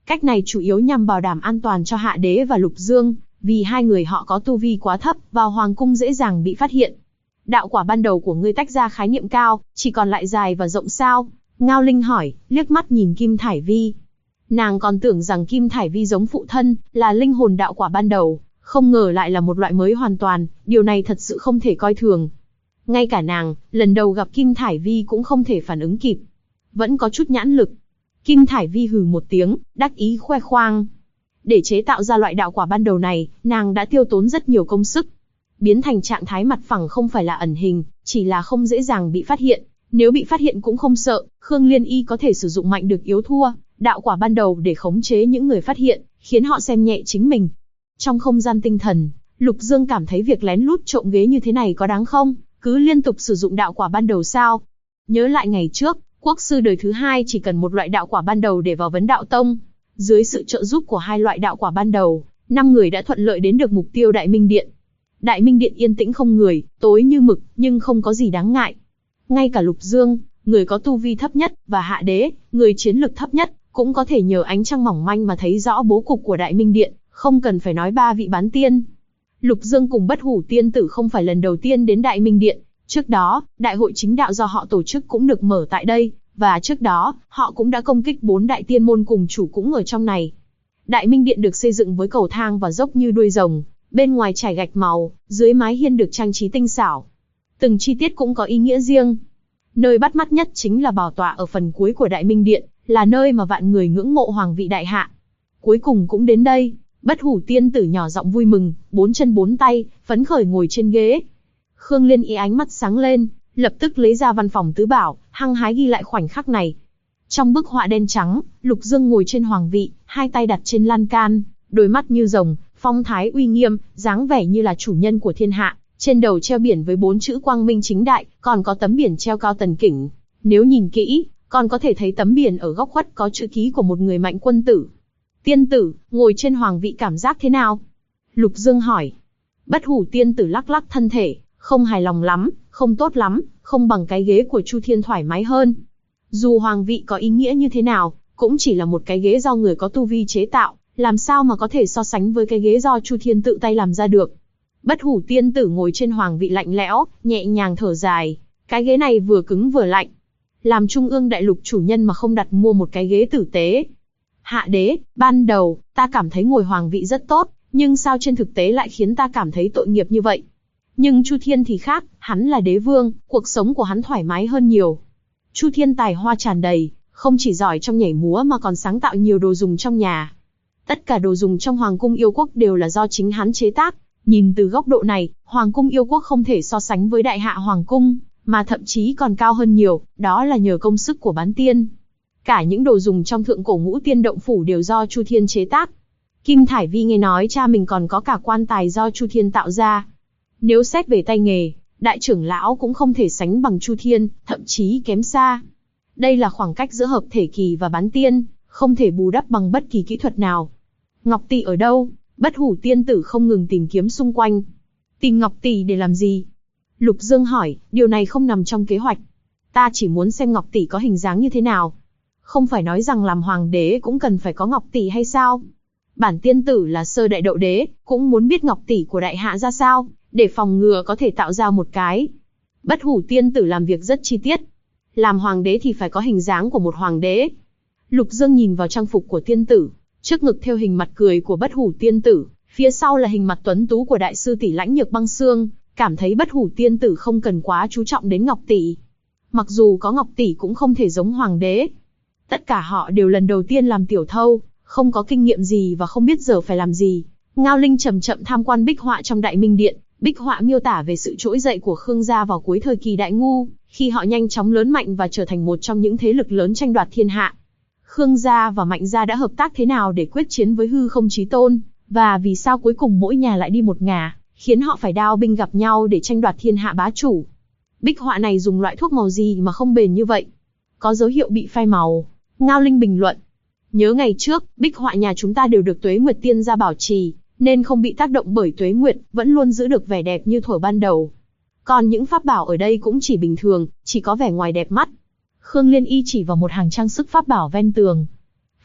Cách này chủ yếu nhằm bảo đảm an toàn cho Hạ Đế và Lục Dương, vì hai người họ có tu vi quá thấp, vào hoàng cung dễ dàng bị phát hiện. Đạo quả ban đầu của ngươi tách ra khái niệm cao, chỉ còn lại dài và rộng sao? Ngao Linh hỏi, liếc mắt nhìn Kim Thải Vi. Nàng còn tưởng rằng Kim Thải Vi giống phụ thân, là linh hồn đạo quả ban đầu, không ngờ lại là một loại mới hoàn toàn, điều này thật sự không thể coi thường. Ngay cả nàng, lần đầu gặp Kim Thải Vi cũng không thể phản ứng kịp. Vẫn có chút nhãn lực. Kim Thải Vi hừ một tiếng, đắc ý khoe khoang. Để chế tạo ra loại đạo quả ban đầu này, nàng đã tiêu tốn rất nhiều công sức. Biến thành trạng thái mặt phẳng không phải là ẩn hình, chỉ là không dễ dàng bị phát hiện. Nếu bị phát hiện cũng không sợ, Khương Liên Y có thể sử dụng mạnh được yếu thua, đạo quả ban đầu để khống chế những người phát hiện, khiến họ xem nhẹ chính mình. Trong không gian tinh thần, Lục Dương cảm thấy việc lén lút trộm ghế như thế này có đáng không? Cứ liên tục sử dụng đạo quả ban đầu sao? Nhớ lại ngày trước, quốc sư đời thứ hai chỉ cần một loại đạo quả ban đầu để vào vấn đạo tông. Dưới sự trợ giúp của hai loại đạo quả ban đầu, 5 người đã thuận lợi đến được mục tiêu Đại Minh Điện. Đại Minh Điện yên tĩnh không người, tối như mực, nhưng không có gì đáng ngại. Ngay cả Lục Dương, người có tu vi thấp nhất, và Hạ Đế, người chiến lực thấp nhất, cũng có thể nhờ ánh trăng mỏng manh mà thấy rõ bố cục của Đại Minh Điện, không cần phải nói 3 vị bán tiên. Lục Dương cùng Bất Hủ Tiên Tử không phải lần đầu tiên đến Đại Minh Điện, trước đó, đại hội chính đạo do họ tổ chức cũng được mở tại đây, và trước đó, họ cũng đã công kích 4 đại tiên môn cùng chủ cũng ở trong này. Đại Minh Điện được xây dựng với cầu thang và dốc như đuôi rồng, bên ngoài trải gạch màu, dưới mái hiên được trang trí tinh xảo. Từng chi tiết cũng có ý nghĩa riêng. Nơi bắt mắt nhất chính là bảo tọa ở phần cuối của Đại Minh Điện, là nơi mà vạn người ngưỡng mộ hoàng vị đại hạ. Cuối cùng cũng đến đây, Bất Hủ Tiên Tử nhỏ giọng vui mừng, 4 chân 4 tay, phấn khởi ngồi trên ghế. Khương Liên Y ánh mắt sáng lên, lập tức lấy ra văn phòng tứ bảo, hăng hái ghi lại khoảnh khắc này. Trong bức họa đen trắng, Lục Dương ngồi trên hoàng vị, hai tay đặt trên lan can, đôi mắt như rồng, phong thái uy nghiêm, dáng vẻ như là chủ nhân của thiên hạ. Trên đầu treo biển với 4 chữ Quang Minh Chính Đại, còn có tấm biển treo cao tần kỉnh. Nếu nhìn kỹ, còn có thể thấy tấm biển ở góc khuất có chữ ký của một người mạnh quân tử. Tiên tử, ngồi trên hoàng vị cảm giác thế nào? Lục Dương hỏi. Bất Hủ Tiên Tử lắc lắc thân thể, không hài lòng lắm, không tốt lắm, không bằng cái ghế của Chu Thiên thoải mái hơn. Dù hoàng vị có ý nghĩa như thế nào, cũng chỉ là một cái ghế do người có tu vi chế tạo, làm sao mà có thể so sánh với cái ghế do Chu Thiên tự tay làm ra được. Bất Hủ Tiên Tử ngồi trên hoàng vị lạnh lẽo, nhẹ nhàng thở dài. Cái ghế này vừa cứng vừa lạnh. Làm trung ương đại lục chủ nhân mà không đặt mua một cái ghế tử tế. Hạ Đế, ban đầu, ta cảm thấy ngồi hoàng vị rất tốt, nhưng sao trên thực tế lại khiến ta cảm thấy tội nghiệp như vậy? Nhưng Chu Thiên thì khác, hắn là đế vương, cuộc sống của hắn thoải mái hơn nhiều. Chu Thiên tài hoa tràn đầy, không chỉ giỏi trong nhảy múa mà còn sáng tạo nhiều đồ dùng trong nhà. Tất cả đồ dùng trong Hoàng cung Yêu Quốc đều là do chính hắn chế tác. Nhìn từ góc độ này, Hoàng cung Yêu Quốc không thể so sánh với Đại Hạ Hoàng cung, mà thậm chí còn cao hơn nhiều, đó là nhờ công sức của bán tiên. Cả những đồ dùng trong thượng cổ Ngũ Tiên Động Phủ đều do Chu Thiên chế tác. Kim Thải Vi nghe nói cha mình còn có cả quan tài do Chu Thiên tạo ra. Nếu xét về tay nghề, đại trưởng lão cũng không thể sánh bằng Chu Thiên, thậm chí kém xa. Đây là khoảng cách giữa hợp thể kỳ và bán tiên, không thể bù đắp bằng bất kỳ kỹ thuật nào. Ngọc tỷ ở đâu? Bất Hủ Tiên Tử không ngừng tìm kiếm xung quanh. Tìm Ngọc tỷ để làm gì? Lục Dương hỏi, điều này không nằm trong kế hoạch. Ta chỉ muốn xem Ngọc tỷ có hình dáng như thế nào. Không phải nói rằng làm hoàng đế cũng cần phải có Ngọc tỷ hay sao? Bản tiên tử là sơ đại đậu đế, cũng muốn biết Ngọc tỷ của đại hạ ra sao, để phòng ngừa có thể tạo ra một cái. Bất Hủ Tiên Tử làm việc rất chi tiết. Làm hoàng đế thì phải có hình dáng của một hoàng đế. Lục Dương nhìn vào trang phục của tiên tử, trước ngực thêu hình mặt cười của Bất Hủ Tiên Tử, phía sau là hình mặt tuấn tú của đại sư tỷ Lãnh Nhược Băng Xương, cảm thấy Bất Hủ Tiên Tử không cần quá chú trọng đến Ngọc tỷ. Mặc dù có Ngọc tỷ cũng không thể giống hoàng đế. Tất cả họ đều lần đầu tiên làm tiểu thâu, không có kinh nghiệm gì và không biết giờ phải làm gì. Ngao Linh chậm chậm tham quan bích họa trong Đại Minh Điện. Bích họa miêu tả về sự trỗi dậy của Khương gia vào cuối thời kỳ Đại Ngu, khi họ nhanh chóng lớn mạnh và trở thành một trong những thế lực lớn tranh đoạt thiên hạ. Khương gia và Mạnh gia đã hợp tác thế nào để quyết chiến với Hư Không Chí Tôn, và vì sao cuối cùng mỗi nhà lại đi một ngả, khiến họ phải đao binh gặp nhau để tranh đoạt thiên hạ bá chủ. Bích họa này dùng loại thuốc màu gì mà không bền như vậy? Có dấu hiệu bị phai màu. Ngao Linh bình luận. Nhớ ngày trước, bích họa nhà chúng ta đều được Tuế Nguyệt Tiên gia bảo trì, nên không bị tác động bởi Tuế Nguyệt, vẫn luôn giữ được vẻ đẹp như thuở ban đầu. Còn những pháp bảo ở đây cũng chỉ bình thường, chỉ có vẻ ngoài đẹp mắt. Khương Liên Y chỉ vào một hàng trang sức pháp bảo ven tường.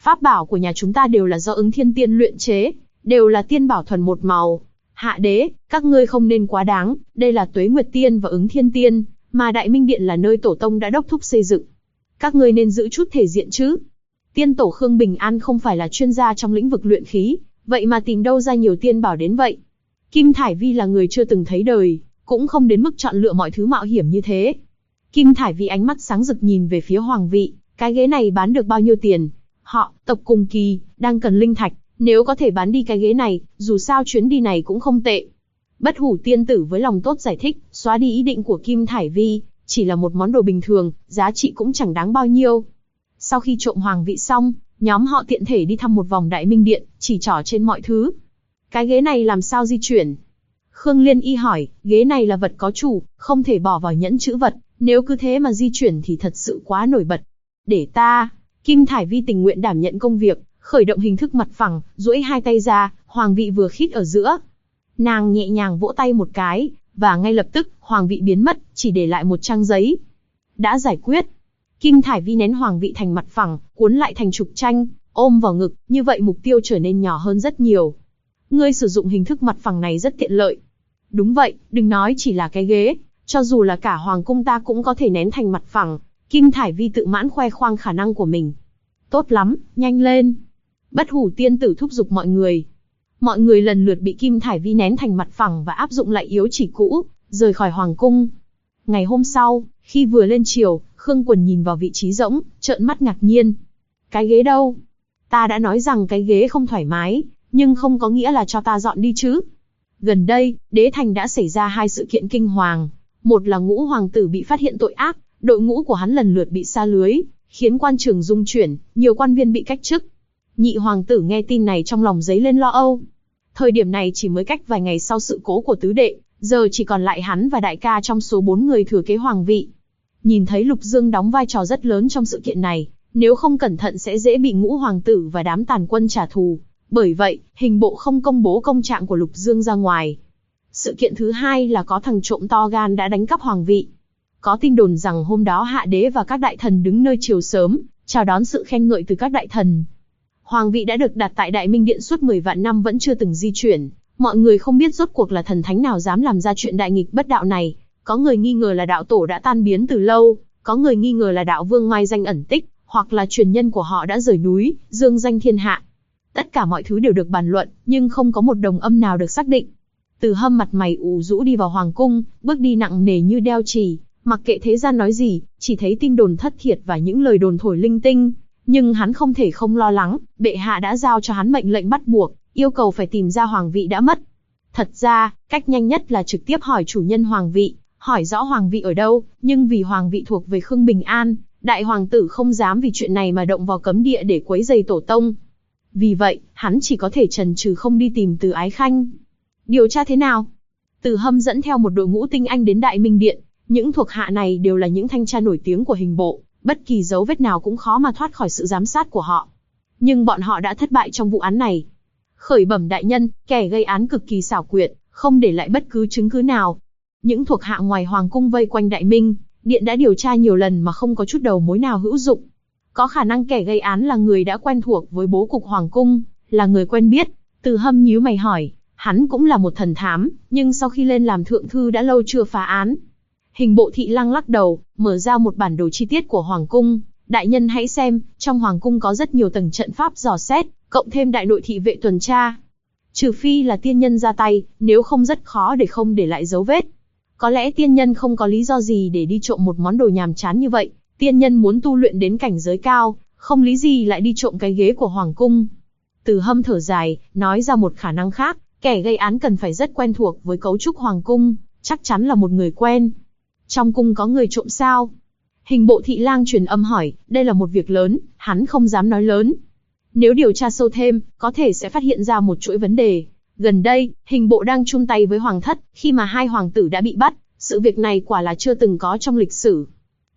Pháp bảo của nhà chúng ta đều là do Ứng Thiên Tiên luyện chế, đều là tiên bảo thuần một màu. Hạ đế, các ngươi không nên quá đáng, đây là Tuế Nguyệt Tiên và Ứng Thiên Tiên, mà Đại Minh Điện là nơi tổ tông đã đốc thúc xây dựng. Các ngươi nên giữ chút thể diện chứ. Tiên tổ Khương Bình An không phải là chuyên gia trong lĩnh vực luyện khí, vậy mà tìm đâu ra nhiều tiên bảo đến vậy. Kim Thải Vi là người chưa từng thấy đời, cũng không đến mức chọn lựa mọi thứ mạo hiểm như thế. Kim Thải Vi ánh mắt sáng rực nhìn về phía Hoàng Vị, cái ghế này bán được bao nhiêu tiền? Họ, tộc cùng kỳ, đang cần linh thạch, nếu có thể bán đi cái ghế này, dù sao chuyến đi này cũng không tệ. Bất Hủ Tiên Tử với lòng tốt giải thích, xóa đi ý định của Kim Thải Vi, chỉ là một món đồ bình thường, giá trị cũng chẳng đáng bao nhiêu. Sau khi trộm Hoàng Vị xong, nhóm họ tiện thể đi thăm một vòng Đại Minh Điện, chỉ trỏ trên mọi thứ. Cái ghế này làm sao di chuyển? Khương Liên Y hỏi, ghế này là vật có chủ, không thể bỏ vào nhẫn trữ vật, nếu cứ thế mà di chuyển thì thật sự quá nổi bật. Để ta. Kim Thải Vi tình nguyện đảm nhận công việc, khởi động hình thức mặt phẳng, duỗi hai tay ra, Hoàng Vị vừa khít ở giữa. Nàng nhẹ nhàng vỗ tay một cái, và ngay lập tức, Hoàng Vị biến mất, chỉ để lại một trang giấy. Đã giải quyết. Kim Thải Vi nén Hoàng Vị thành mặt phẳng, cuốn lại thành trục tranh, ôm vào ngực, như vậy mục tiêu trở nên nhỏ hơn rất nhiều. Ngươi sử dụng hình thức mặt phẳng này rất tiện lợi. Đúng vậy, đừng nói chỉ là cái ghế, cho dù là cả Hoàng cung ta cũng có thể nén thành mặt phẳng. Kim Thải Vi tự mãn khoe khoang khả năng của mình. Tốt lắm, nhanh lên. Bất Hủ Tiên Tử thúc giục mọi người. Mọi người lần lượt bị Kim Thải Vi nén thành mặt phẳng và áp dụng lại yếu chỉ cũ, rời khỏi Hoàng cung. Ngày hôm sau, khi vừa lên chiều, Khương Quần nhìn vào vị trí rỗng, trợn mắt ngạc nhiên. Cái ghế đâu? Ta đã nói rằng cái ghế không thoải mái, nhưng không có nghĩa là cho ta dọn đi chứ. Gần đây, đế thành đã xảy ra hai sự kiện kinh hoàng. Một là Ngũ Hoàng tử bị phát hiện tội ác, đội ngũ của hắn lần lượt bị sa lưới, khiến quan trường rung chuyển, nhiều quan viên bị cách chức. Nhị Hoàng tử nghe tin này trong lòng dấy lên lo âu. Thời điểm này chỉ mới cách vài ngày sau sự cố của tứ đệ, giờ chỉ còn lại hắn và đại ca trong số 4 người thừa kế Hoàng vị. Nhìn thấy Lục Dương đóng vai trò rất lớn trong sự kiện này, nếu không cẩn thận sẽ dễ bị Ngũ Hoàng tử và đám tàn quân trả thù. Bởi vậy, hình bộ không công bố công trạng của Lục Dương ra ngoài. Sự kiện thứ hai là có thằng trộm to gan đã đánh cắp Hoàng vị. Có tin đồn rằng hôm đó Hạ đế và các đại thần đứng nơi chiều sớm, chào đón sự khen ngợi từ các đại thần. Hoàng vị đã được đặt tại Đại Minh Điện suốt 10 vạn năm vẫn chưa từng di chuyển. Mọi người không biết rốt cuộc là thần thánh nào dám làm ra chuyện đại nghịch bất đạo này. Có người nghi ngờ là đạo tổ đã tan biến từ lâu, có người nghi ngờ là đạo vương mai danh ẩn tích, hoặc là truyền nhân của họ đã rời núi, dương danh thiên hạ. Tất cả mọi thứ đều được bàn luận, nhưng không có một đồng âm nào được xác định. Từ Hâm mặt mày ủ rũ đi vào hoàng cung, bước đi nặng nề như đeo chì, mặc kệ thế gian nói gì, chỉ thấy tin đồn thất thiệt và những lời đồn thổi linh tinh. Nhưng hắn không thể không lo lắng, bệ hạ đã giao cho hắn mệnh lệnh bắt buộc, yêu cầu phải tìm ra Hoàng vị đã mất. Thật ra, cách nhanh nhất là trực tiếp hỏi chủ nhân Hoàng vị, hỏi rõ Hoàng vị ở đâu, nhưng vì Hoàng vị thuộc về Khương Bình An, đại hoàng tử không dám vì chuyện này mà động vào cấm địa để quấy rầy tổ tông. Vì vậy, hắn chỉ có thể chần chừ không đi tìm Từ Ái Khanh. Điều tra thế nào? Từ Hâm dẫn theo một đội ngũ tinh anh đến Đại Minh Điện, những thuộc hạ này đều là những thanh tra nổi tiếng của hình bộ, bất kỳ dấu vết nào cũng khó mà thoát khỏi sự giám sát của họ. Nhưng bọn họ đã thất bại trong vụ án này. Khởi bẩm đại nhân, kẻ gây án cực kỳ xảo quyệt, không để lại bất cứ chứng cứ nào. Những thuộc hạ ngoài hoàng cung vây quanh Đại Minh Điện đã điều tra nhiều lần mà không có chút đầu mối nào hữu dụng. Có khả năng kẻ gây án là người đã quen thuộc với bố cục hoàng cung, là người quen biết. Từ Hâm nhíu mày hỏi, hắn cũng là một thần thám, nhưng sau khi lên làm thượng thư đã lâu chưa phá án. Hình bộ thị lang lắc đầu, mở ra một bản đồ chi tiết của hoàng cung. Đại nhân hãy xem, trong hoàng cung có rất nhiều tầng trận pháp dò xét, cộng thêm đại nội thị vệ tuần tra. Trừ phi là tiên nhân ra tay, nếu không rất khó để không để lại dấu vết. Có lẽ tiên nhân không có lý do gì để đi trộm một món đồ nhàm chán như vậy. Tiên nhân muốn tu luyện đến cảnh giới cao, không lý gì lại đi trộm cái ghế của hoàng cung. Từ Hâm thở dài, nói ra một khả năng khác, kẻ gây án cần phải rất quen thuộc với cấu trúc hoàng cung, chắc chắn là một người quen. Trong cung có người trộm sao? Hình bộ thị lang truyền âm hỏi, đây là một việc lớn, hắn không dám nói lớn. Nếu điều tra sâu thêm, có thể sẽ phát hiện ra một chuỗi vấn đề. Gần đây, hình bộ đang chung tay với hoàng thất, khi mà hai hoàng tử đã bị bắt, sự việc này quả là chưa từng có trong lịch sử.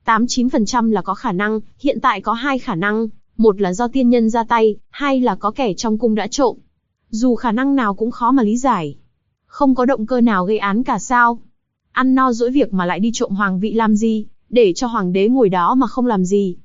89% là có khả năng, hiện tại có hai khả năng, một là do tiên nhân ra tay, hai là có kẻ trong cung đã trộm. Dù khả năng nào cũng khó mà lý giải. Không có động cơ nào gây án cả sao? Ăn no dỗi việc mà lại đi trộm hoàng vị làm gì, để cho hoàng đế ngồi đó mà không làm gì.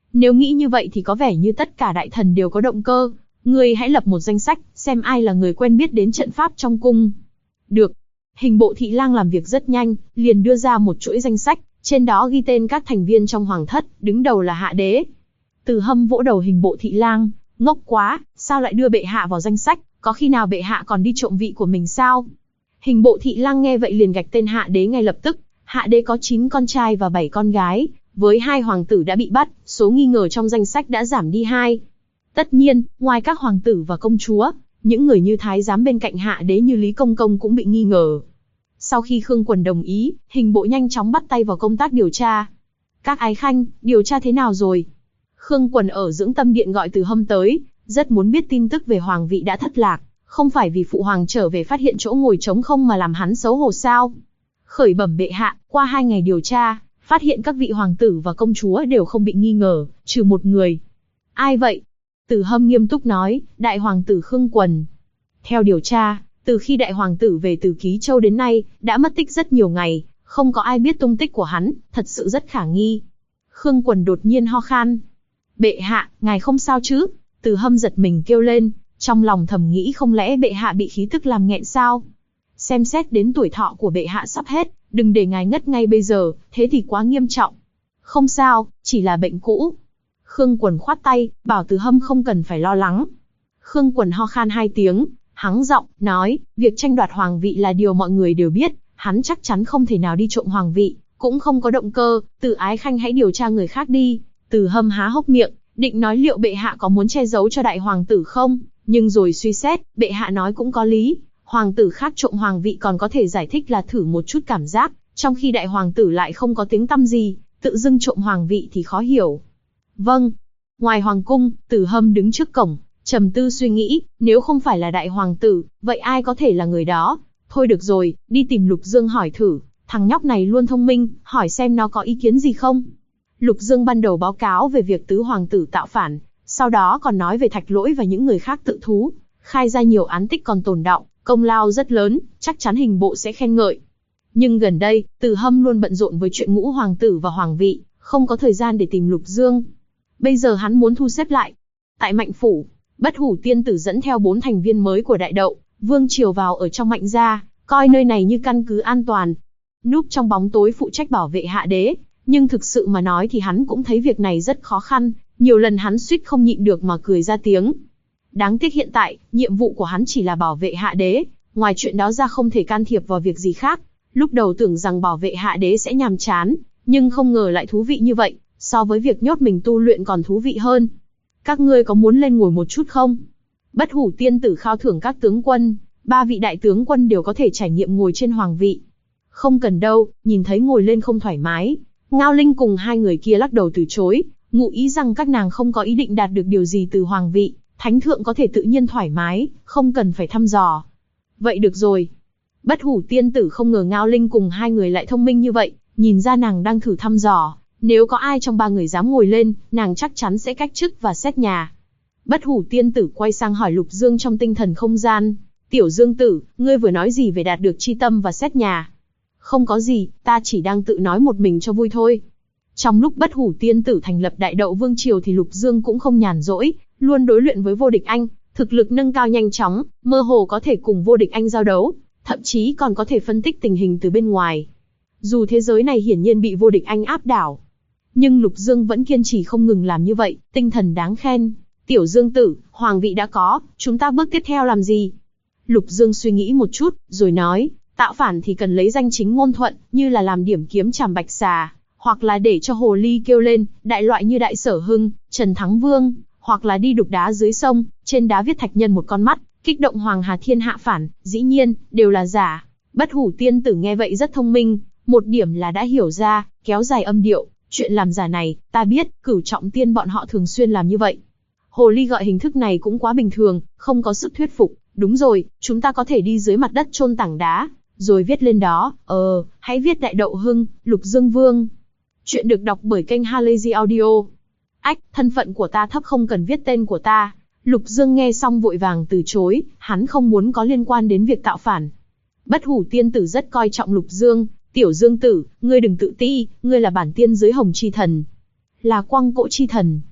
Nếu nghĩ như vậy thì có vẻ như tất cả đại thần đều có động cơ. Ngươi hãy lập một danh sách, xem ai là người quen biết đến trận pháp trong cung. Được. Hình bộ thị lang làm việc rất nhanh, liền đưa ra một chuỗi danh sách, trên đó ghi tên các thành viên trong hoàng thất, đứng đầu là Hạ Đế. Từ Hâm vỗ đầu hình bộ thị lang, ngốc quá, sao lại đưa bệ hạ vào danh sách, có khi nào bệ hạ còn đi trộm vị của mình sao? Hình bộ thị lang nghe vậy liền gạch tên Hạ Đế ngay lập tức. Hạ Đế có 9 con trai và 7 con gái, với 2 hoàng tử đã bị bắt, số nghi ngờ trong danh sách đã giảm đi 2. Tất nhiên, ngoài các hoàng tử và công chúa, những người như thái giám bên cạnh Hạ Đế như Lý Công Công cũng bị nghi ngờ. Sau khi Khương Quần đồng ý, hình bộ nhanh chóng bắt tay vào công tác điều tra. Các ái khanh, điều tra thế nào rồi? Khương Quần ở dưỡng tâm điện gọi Từ Hâm tới, rất muốn biết tin tức về hoàng vị đã thất lạc, không phải vì phụ hoàng trở về phát hiện chỗ ngồi trống không mà làm hắn xấu hổ sao? Khởi bẩm bệ hạ, qua 2 ngày điều tra, phát hiện các vị hoàng tử và công chúa đều không bị nghi ngờ, trừ một người. Ai vậy? Từ Hâm nghiêm túc nói, đại hoàng tử Khương Quần. Theo điều tra, từ khi đại hoàng tử về từ Ký Châu đến nay, đã mất tích rất nhiều ngày, không có ai biết tung tích của hắn, thật sự rất khả nghi. Khương Quần đột nhiên ho khan. Bệ hạ, ngài không sao chứ? Từ Hâm giật mình kêu lên, trong lòng thầm nghĩ không lẽ bệ hạ bị khí tức làm nghẹn sao? Xem xét đến tuổi thọ của bệ hạ sắp hết, đừng để ngài ngất ngay bây giờ, thế thì quá nghiêm trọng. Không sao, chỉ là bệnh cũ. Khương Quần khoát tay, bảo Từ Hâm không cần phải lo lắng. Khương Quần ho khan 2 tiếng, hắng giọng, nói, việc tranh đoạt hoàng vị là điều mọi người đều biết, hắn chắc chắn không thể nào đi trộm hoàng vị, cũng không có động cơ, Từ ái khanh hãy điều tra người khác đi. Từ Hâm há hốc miệng, định nói liệu bệ hạ có muốn che giấu cho đại hoàng tử không, nhưng rồi suy xét, bệ hạ nói cũng có lý, hoàng tử khác trộm hoàng vị còn có thể giải thích là thử một chút cảm giác, trong khi đại hoàng tử lại không có tiếng tăm gì, tự dưng trộm hoàng vị thì khó hiểu. Vâng. Ngoài hoàng cung, Từ Hâm đứng trước cổng, trầm tư suy nghĩ, nếu không phải là đại hoàng tử, vậy ai có thể là người đó? Thôi được rồi, đi tìm Lục Dương hỏi thử, thằng nhóc này luôn thông minh, hỏi xem nó có ý kiến gì không. Lục Dương ban đầu báo cáo về việc tứ hoàng tử tạo phản, sau đó còn nói về Thạch Lỗi và những người khác tự thú, khai ra nhiều án tích còn tồn đọng, công lao rất lớn, chắc chắn hình bộ sẽ khen ngợi. Nhưng gần đây, Từ Hâm luôn bận rộn với chuyện ngũ hoàng tử và hoàng vị, không có thời gian để tìm Lục Dương. Bây giờ hắn muốn thu xếp lại. Tại Mạnh Phủ, Bất Hủ Tiên Tử dẫn theo 4 thành viên mới của Đại Đậu, Vương Triều vào ở trong Mạnh gia, coi nơi này như căn cứ an toàn. Núp trong bóng tối phụ trách bảo vệ Hạ Đế, nhưng thực sự mà nói thì hắn cũng thấy việc này rất khó khăn, nhiều lần hắn suýt không nhịn được mà cười ra tiếng. Đáng tiếc hiện tại, nhiệm vụ của hắn chỉ là bảo vệ Hạ Đế, ngoài chuyện đó ra không thể can thiệp vào việc gì khác. Lúc đầu tưởng rằng bảo vệ Hạ Đế sẽ nhàm chán, nhưng không ngờ lại thú vị như vậy, so với việc nhốt mình tu luyện còn thú vị hơn. Các ngươi có muốn lên ngồi một chút không? Bất Hủ Tiên Tử khao thưởng các tướng quân, 3 vị đại tướng quân đều có thể trải nghiệm ngồi trên hoàng vị. Không cần đâu, nhìn thấy ngồi lên không thoải mái. Ngao Linh cùng 2 người kia lắc đầu từ chối, ngụ ý rằng các nàng không có ý định đạt được điều gì từ hoàng vị, thánh thượng có thể tự nhiên thoải mái, không cần phải thăm dò. Vậy được rồi. Bất Hủ Tiên Tử không ngờ Ngao Linh cùng 2 người lại thông minh như vậy, nhìn ra nàng đang thử thăm dò, nếu có ai trong 3 người dám ngồi lên, nàng chắc chắn sẽ cách chức và xét nhà. Bất Hủ Tiên Tử quay sang hỏi Lục Dương trong tinh thần không gian, Tiểu Dương Tử, ngươi vừa nói gì về đạt được chi tâm và xét nhà? Không có gì, ta chỉ đang tự nói một mình cho vui thôi. Trong lúc Bất Hủ Tiên Tử thành lập Đại Đậu Vương Triều thì Lục Dương cũng không nhàn rỗi, luôn đối luyện với Vô Địch Anh, thực lực nâng cao nhanh chóng, mơ hồ có thể cùng Vô Địch Anh giao đấu, thậm chí còn có thể phân tích tình hình từ bên ngoài. Dù thế giới này hiển nhiên bị Vô Địch Anh áp đảo, nhưng Lục Dương vẫn kiên trì không ngừng làm như vậy, tinh thần đáng khen. Tiểu Dương Tử, hoàng vị đã có, chúng ta bước tiếp theo làm gì? Lục Dương suy nghĩ một chút, rồi nói, tạo phản thì cần lấy danh chính ngôn thuận, như là làm điểm kiếm chàm bạch xà, hoặc là để cho hồ ly kêu lên, đại loại như Đại Sở Hưng, Trần Thắng Vương, hoặc là đi đục đá dưới sông, trên đá viết Thạch Nhân một con mắt, kích động Hoàng Hà Thiên hạ phản, dĩ nhiên, đều là giả. Bất Hủ Tiên Tử nghe vậy rất thông minh, một điểm là đã hiểu ra, kéo dài âm điệu, chuyện làm giả này, ta biết, Cửu Trọng Tiên bọn họ thường xuyên làm như vậy. Hồ ly gọi hình thức này cũng quá bình thường, không có sức thuyết phục. Đúng rồi, chúng ta có thể đi dưới mặt đất chôn tảng đá, rồi viết lên đó, hãy viết Đại Đậu Hưng, Lục Dương Vương. Chuyện được đọc bởi kênh Halazy Audio. Ách, thân phận của ta thấp không cần viết tên của ta. Lục Dương nghe xong vội vàng từ chối, hắn không muốn có liên quan đến việc tạo phản. Bất Hủ Tiên Tử rất coi trọng Lục Dương, Tiểu Dương Tử, ngươi đừng tự ti, ngươi là bản tiên giới hồng chi thần. Là quang cỗ chi thần.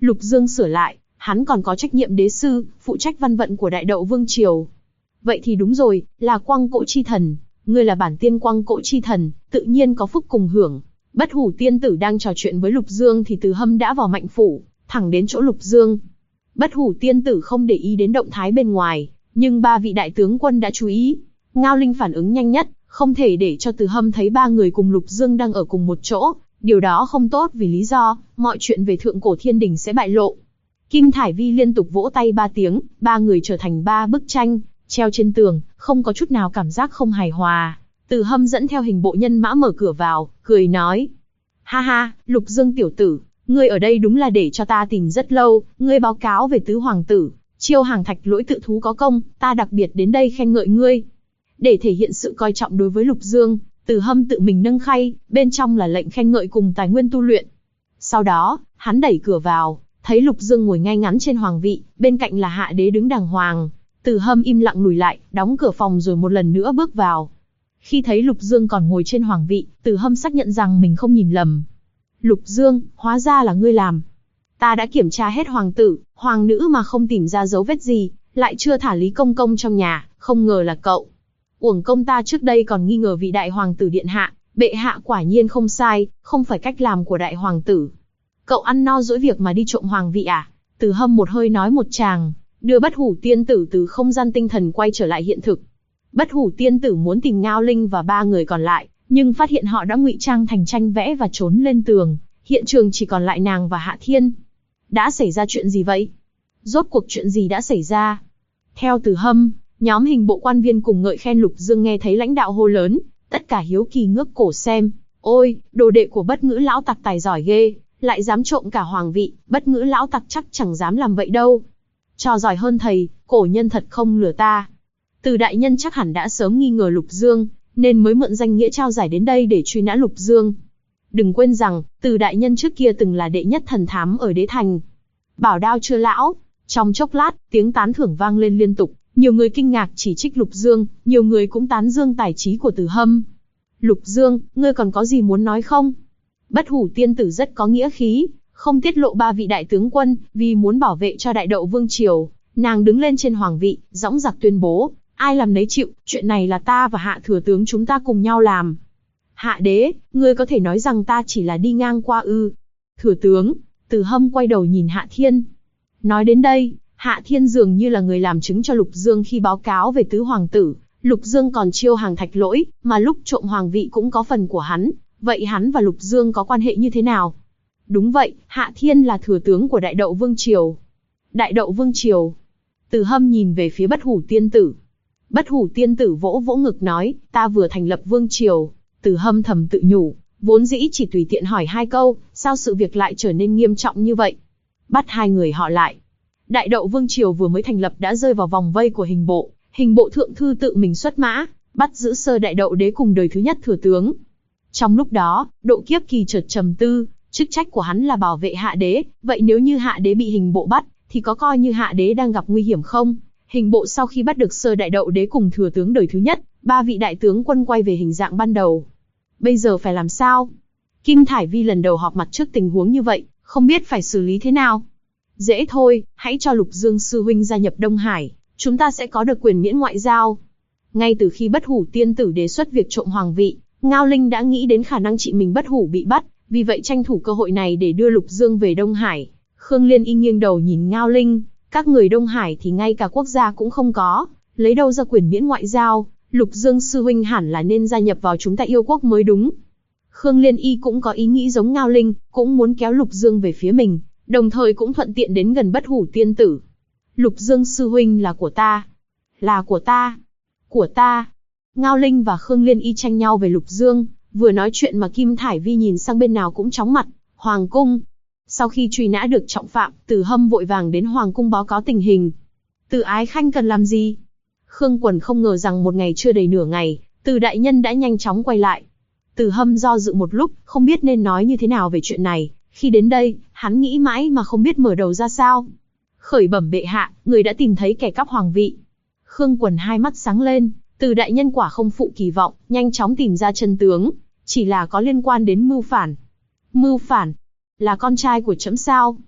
Lục Dương sửa lại, hắn còn có trách nhiệm đế sư, phụ trách văn vận của Đại Đậu Vương Triều. Vậy thì đúng rồi, là Quang Cỗ chi thần, ngươi là bản tiên Quang Cỗ chi thần, tự nhiên có phúc cùng hưởng. Bất Hủ tiên tử đang trò chuyện với Lục Dương thì Từ Hâm đã vào Mạnh phủ, thẳng đến chỗ Lục Dương. Bất Hủ tiên tử không để ý đến động thái bên ngoài, nhưng ba vị đại tướng quân đã chú ý. Ngao Linh phản ứng nhanh nhất, không thể để cho Từ Hâm thấy ba người cùng Lục Dương đang ở cùng một chỗ, điều đó không tốt vì lý do, mọi chuyện về thượng cổ thiên đình sẽ bại lộ. Kim Thải Vi liên tục vỗ tay 3 tiếng, ba người trở thành 3 bức tranh, treo trên tường, không có chút nào cảm giác không hài hòa. Từ Hâm dẫn theo hình bộ nhân mã mở cửa vào, cười nói. Ha ha, Lục Dương tiểu tử, ngươi ở đây đúng là để cho ta tìm rất lâu, ngươi báo cáo về tứ hoàng tử, chiêu hàng thạch lỗi tự thú có công, ta đặc biệt đến đây khen ngợi ngươi. Để thể hiện sự coi trọng đối với Lục Dương, Từ Hâm tự mình nâng khay, bên trong là lệnh khen ngợi cùng tài nguyên tu luyện. Sau đó, hắn đẩy cửa vào, thấy Lục Dương ngồi ngay ngắn trên hoàng vị, bên cạnh là hạ đế đứng đàng hoàng. Từ Hâm im lặng lùi lại, đóng cửa phòng rồi một lần nữa bước vào. Khi thấy Lục Dương còn ngồi trên hoàng vị, Từ Hâm xác nhận rằng mình không nhìn lầm. Lục Dương, hóa ra là ngươi làm. Ta đã kiểm tra hết hoàng tử, hoàng nữ mà không tìm ra dấu vết gì, lại chưa thả Lý Công Công trong nhà, không ngờ là cậu. Uổng công ta trước đây còn nghi ngờ vị đại hoàng tử điện hạ, bệ hạ quả nhiên không sai, không phải cách làm của đại hoàng tử. Cậu ăn no dỗi việc mà đi trộm hoàng vị à? Từ Hâm một hơi nói một tràng, đưa Bất Hủ tiên tử từ không gian tinh thần quay trở lại hiện thực. Bất Hủ tiên tử muốn tìm Ngao Linh và ba người còn lại, nhưng phát hiện họ đã ngụy trang thành tranh vẽ và trốn lên tường, hiện trường chỉ còn lại nàng và Hạ Thiên. Đã xảy ra chuyện gì vậy? Rốt cuộc chuyện gì đã xảy ra? Theo Từ Hâm, nhóm hình bộ quan viên cùng ngợi khen Lục Dương nghe thấy lãnh đạo hô lớn, tất cả hiếu kỳ ngước cổ xem. Ôi, đồ đệ của Bất Ngữ lão tặc tài giỏi ghê, lại dám trộm cả hoàng vị, Bất Ngữ lão tặc chắc chẳng dám làm vậy đâu. Trò giỏi hơn thầy, cổ nhân thật không lừa ta. Từ đại nhân chắc hẳn đã sớm nghi ngờ Lục Dương, nên mới mượn danh nghĩa trao giải đến đây để truy nã Lục Dương. Đừng quên rằng, Từ đại nhân trước kia từng là đệ nhất thần thám ở Đế Thành. Bảo đao chưa lão. Trong chốc lát, tiếng tán thưởng vang lên liên tục, nhiều người kinh ngạc chỉ trích Lục Dương, nhiều người cũng tán dương tài trí của Từ Hâm. Lục Dương, ngươi còn có gì muốn nói không? Bất Hủ tiên tử rất có nghĩa khí, không tiết lộ ba vị đại tướng quân, vì muốn bảo vệ cho Đại Đậu Vương Triều, nàng đứng lên trên hoàng vị, dõng dạc tuyên bố, ai làm nấy chịu, chuyện này là ta và Hạ thừa tướng chúng ta cùng nhau làm. Hạ đế, ngươi có thể nói rằng ta chỉ là đi ngang qua ư? Thừa tướng, Từ Hâm quay đầu nhìn Hạ Thiên. Nói đến đây, Hạ Thiên dường như là người làm chứng cho Lục Dương khi báo cáo về tứ hoàng tử. Lục Dương còn chiêu hàng thạch lỗi, mà lúc trộm hoàng vị cũng có phần của hắn. Vậy hắn và Lục Dương có quan hệ như thế nào? Đúng vậy, Hạ Thiên là thừa tướng của Đại Đậu Vương Triều. Đại Đậu Vương Triều. Từ Hâm nhìn về phía Bất Hủ tiên tử. Bất Hủ tiên tử vỗ vỗ ngực nói, ta vừa thành lập Vương Triều. Từ Hâm thầm tự nhủ, vốn dĩ chỉ tùy tiện hỏi 2 câu, sao sự việc lại trở nên nghiêm trọng như vậy? Bắt 2 người họ lại. Đại Đậu Vương Triều vừa mới thành lập đã rơi vào vòng vây của hình bộ thượng thư tự mình xuất mã, bắt giữ Sơ Đại Đậu đế cùng đời thứ nhất thừa tướng. Trong lúc đó, Độ Kiếp Kỳ chợt trầm tư, chức trách của hắn là bảo vệ Hạ đế, vậy nếu như Hạ đế bị hình bộ bắt, thì có coi như Hạ đế đang gặp nguy hiểm không? Hình bộ sau khi bắt được Sơ Đại Đậu đế cùng thừa tướng đời thứ nhất, 3 vị đại tướng quân quay về hình dạng ban đầu. Bây giờ phải làm sao? Kim Thải Vi lần đầu họp mặt trước tình huống như vậy, không biết phải xử lý thế nào. Dễ thôi, hãy cho Lục Dương sư huynh gia nhập Đông Hải, chúng ta sẽ có được quyền miễn ngoại giao. Ngay từ khi Bất Hủ tiên tử đề xuất việc trộm hoàng vị, Ngao Linh đã nghĩ đến khả năng chị mình Bất Hủ bị bắt, vì vậy tranh thủ cơ hội này để đưa Lục Dương về Đông Hải. Khương Liên Y nghiêng đầu nhìn Ngao Linh, các người Đông Hải thì ngay cả quốc gia cũng không có, lấy đâu ra quyền miễn ngoại giao, Lục Dương sư huynh hẳn là nên gia nhập vào chúng ta yêu quốc mới đúng. Khương Liên Y cũng có ý nghĩ giống Ngao Linh, cũng muốn kéo Lục Dương về phía mình, đồng thời cũng thuận tiện đến gần Bất Hủ tiên tử. Lục Dương sư huynh là của ta. Là của ta. Của ta. Ngao Linh và Khương Liên Y tranh nhau về Lục Dương, vừa nói chuyện mà Kim Thải Vi nhìn sang bên nào cũng chóng mặt. Hoàng cung. Sau khi truy nã được trọng phạm, Từ Hâm vội vàng đến Hoàng cung báo cáo tình hình. Từ Ái Khanh cần làm gì? Khương Quần không ngờ rằng một ngày chưa đầy nửa ngày, Từ đại nhân đã nhanh chóng quay lại. Từ Hâm do dự một lúc, không biết nên nói như thế nào về chuyện này. Khi đến đây, hắn nghĩ mãi mà không biết mở đầu ra sao. Khởi bẩm bệ hạ, người đã tìm thấy kẻ cắp hoàng vị. Khương Quần hai mắt sáng lên, Từ đại nhân quả không phụ kỳ vọng, nhanh chóng tìm ra chân tướng, chỉ là có liên quan đến mưu phản. Mưu phản? Là con trai của trẫm sao?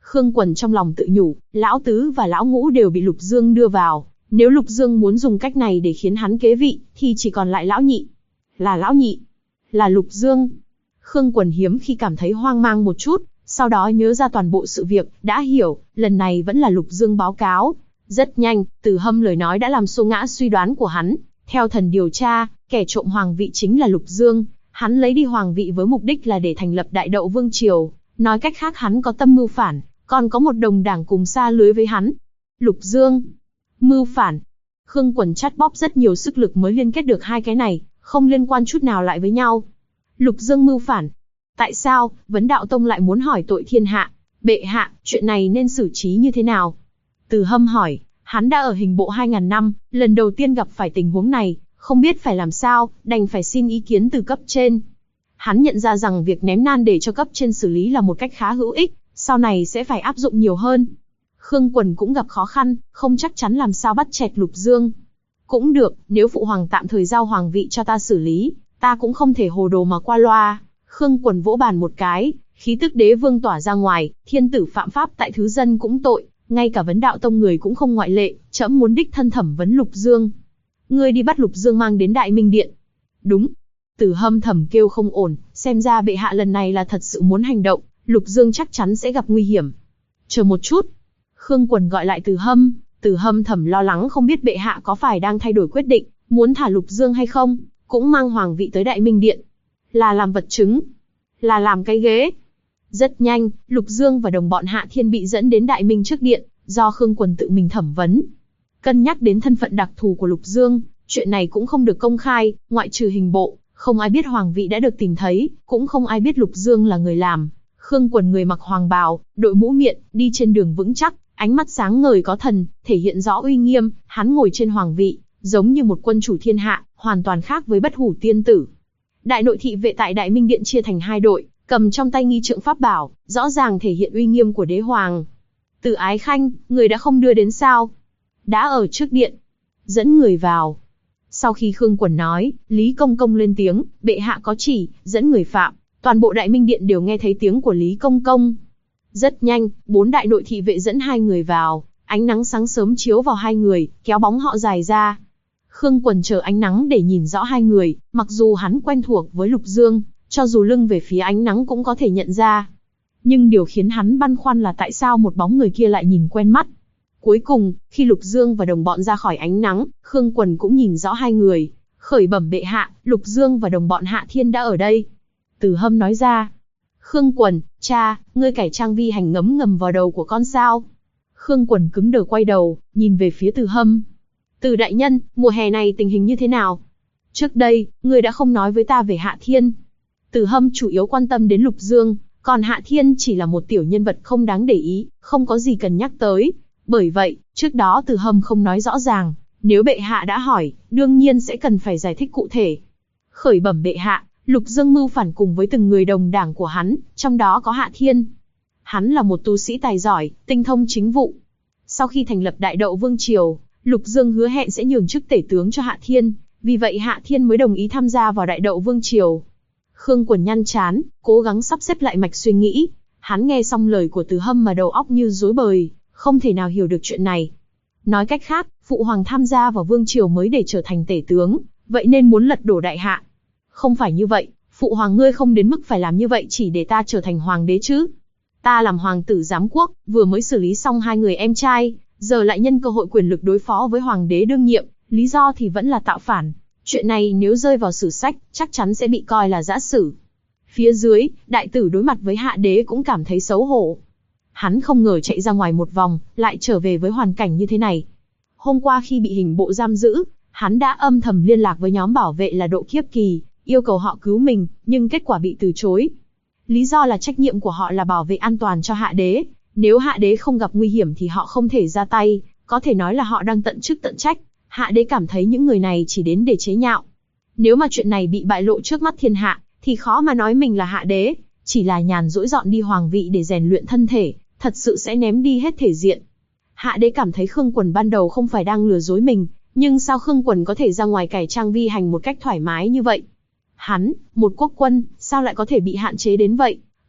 Khương Quần trong lòng tự nhủ, lão tứ và lão ngũ đều bị Lục Dương đưa vào. Nếu Lục Dương muốn dùng cách này để khiến hắn kế vị, thì chỉ còn lại lão nhị. Là lão nhị. Là Lục Dương. Khương Quần hiếm khi cảm thấy hoang mang một chút, sau đó nhớ ra toàn bộ sự việc, đã hiểu, lần này vẫn là Lục Dương báo cáo. Rất nhanh, Từ Hâm lời nói đã làm xô ngã suy đoán của hắn. Theo thần điều tra, kẻ trộm hoàng vị chính là Lục Dương. Hắn lấy đi hoàng vị với mục đích là để thành lập Đại Đậu Vương Triều. Nói cách khác hắn có tâm mưu phản, còn có một đồng đảng cùng xa lưới với hắn. Lục Dương. Mưu phản. Khương Quần chắt bóp rất nhiều sức lực mới liên kết được hai cái này, không liên quan chút nào lại với nhau. Lục Dương mưu phản. Tại sao, Vấn Đạo Tông lại muốn hỏi tội thiên hạ? Bệ hạ, chuyện này nên xử trí như thế nào? Từ Hâm hỏi, hắn đã ở hình bộ 2000 năm, lần đầu tiên gặp phải tình huống này, không biết phải làm sao, đành phải xin ý kiến từ cấp trên. Hắn nhận ra rằng việc ném nan để cho cấp trên xử lý là một cách khá hữu ích, sau này sẽ phải áp dụng nhiều hơn. Khương Quần cũng gặp khó khăn, không chắc chắn làm sao bắt chẹt Lục Dương. Cũng được, nếu phụ hoàng tạm thời giao hoàng vị cho ta xử lý, ta cũng không thể hồ đồ mà qua loa. Khương Quần vỗ bàn một cái, khí tức đế vương tỏa ra ngoài, thiên tử phạm pháp tại thứ dân cũng tội, ngay cả Vấn Đạo Tông người cũng không ngoại lệ, trẫm muốn đích thân thẩm vấn Lục Dương. Ngươi đi bắt Lục Dương mang đến Đại Minh Điện. Đúng. Từ Hâm thầm kêu không ổn, xem ra bệ hạ lần này là thật sự muốn hành động, Lục Dương chắc chắn sẽ gặp nguy hiểm. Chờ một chút. Khương Quần gọi lại Từ Hâm thầm lo lắng không biết bệ hạ có phải đang thay đổi quyết định, muốn thả Lục Dương hay không, cũng mang hoàng vị tới Đại Minh Điện. Là làm vật chứng, là làm cái ghế. Rất nhanh, Lục Dương và đồng bọn Hạ Thiên bị dẫn đến Đại Minh trước điện, do Khương Quần tự mình thẩm vấn. Cân nhắc đến thân phận đặc thù của Lục Dương, chuyện này cũng không được công khai, ngoại trừ hình bộ, không ai biết hoàng vị đã được tìm thấy, cũng không ai biết Lục Dương là người làm. Khương Quần người mặc hoàng bào, đội mũ miện, đi trên đường vững chắc, ánh mắt sáng ngời có thần, thể hiện rõ uy nghiêm, hắn ngồi trên hoàng vị, giống như một quân chủ thiên hạ, hoàn toàn khác với Bất Hủ Tiên Tử. Đại nội thị vệ tại Đại Minh Điện chia thành hai đội, cầm trong tay nghi trượng pháp bảo, rõ ràng thể hiện uy nghiêm của đế hoàng. Từ Ái Khanh, người đã không đưa đến sao? Đã ở trước điện. Dẫn người vào. Sau khi Khương Quần nói, Lý Công Công lên tiếng, bệ hạ có chỉ, dẫn người phạm. Toàn bộ Đại Minh Điện đều nghe thấy tiếng của Lý Công Công. Rất nhanh, 4 đại nội thị vệ dẫn 2 người vào, ánh nắng sáng sớm chiếu vào 2 người, kéo bóng họ dài ra. Khương Quần chờ ánh nắng để nhìn rõ 2 người, mặc dù hắn quen thuộc với Lục Dương, cho dù lưng về phía ánh nắng cũng có thể nhận ra. Nhưng điều khiến hắn băn khoăn là tại sao một bóng người kia lại nhìn quen mắt. Cuối cùng, khi Lục Dương và đồng bọn ra khỏi ánh nắng, Khương Quần cũng nhìn rõ 2 người. Khởi bẩm bệ hạ, Lục Dương và đồng bọn Hạ Thiên đã ở đây. Từ Hâm nói ra. Khương Quần, cha, ngươi cải trang vi hành ngấm ngầm vào đầu của con sao? Khương Quần cứng đờ quay đầu, nhìn về phía Từ Hâm. Từ đại nhân, mùa hè này tình hình như thế nào? Trước đây, ngươi đã không nói với ta về Hạ Thiên. Từ Hâm chủ yếu quan tâm đến Lục Dương, còn Hạ Thiên chỉ là một tiểu nhân vật không đáng để ý, không có gì cần nhắc tới. Bởi vậy, trước đó Từ Hâm không nói rõ ràng, nếu bệ hạ đã hỏi, đương nhiên sẽ cần phải giải thích cụ thể. Khởi bẩm bệ hạ, Lục Dương mưu phản cùng với từng người đồng đảng của hắn, trong đó có Hạ Thiên. Hắn là một tu sĩ tài giỏi, tinh thông chính vụ. Sau khi thành lập Đại Đậu Vương Triều, Lục Dương hứa hẹn sẽ nhường chức tể tướng cho Hạ Thiên, vì vậy Hạ Thiên mới đồng ý tham gia vào Đại Đậu Vương Triều. Khương Quần nhăn trán, cố gắng sắp xếp lại mạch suy nghĩ. Hắn nghe xong lời của Từ Hâm mà đầu óc như rối bời, không thể nào hiểu được chuyện này. Nói cách khác, phụ hoàng tham gia vào vương triều mới để trở thành tể tướng, vậy nên muốn lật đổ đại hạ. Không phải như vậy, phụ hoàng ngươi không đến mức phải làm như vậy chỉ để ta trở thành hoàng đế chứ. Ta làm hoàng tử giám quốc, vừa mới xử lý xong 2 người em trai, giờ lại nhân cơ hội quyền lực đối phó với hoàng đế đương nhiệm, lý do thì vẫn là tạo phản. Chuyện này nếu rơi vào sử sách, chắc chắn sẽ bị coi là dã sử. Phía dưới, đại tử đối mặt với hạ đế cũng cảm thấy xấu hổ. Hắn không ngờ chạy ra ngoài một vòng, lại trở về với hoàn cảnh như thế này. Hôm qua khi bị hình bộ giam giữ, hắn đã âm thầm liên lạc với nhóm bảo vệ là Độ Kiếp Kỳ, yêu cầu họ cứu mình, nhưng kết quả bị từ chối. Lý do là trách nhiệm của họ là bảo vệ an toàn cho hạ đế. Nếu hạ đế không gặp nguy hiểm thì họ không thể ra tay, có thể nói là họ đang tận chức tận trách. Hạ đế cảm thấy những người này chỉ đến để chế nhạo. Nếu mà chuyện này bị bại lộ trước mắt thiên hạ, thì khó mà nói mình là hạ đế, chỉ là nhàn rỗi dọn đi hoàng vị để rèn luyện thân thể, thật sự sẽ ném đi hết thể diện. Hạ đế cảm thấy Khương Quần ban đầu không phải đang lừa dối mình, nhưng sao Khương Quần có thể ra ngoài cải trang vi hành một cách thoải mái như vậy? Hắn, một quốc quân, sao lại có thể bị hạn chế đến vậy?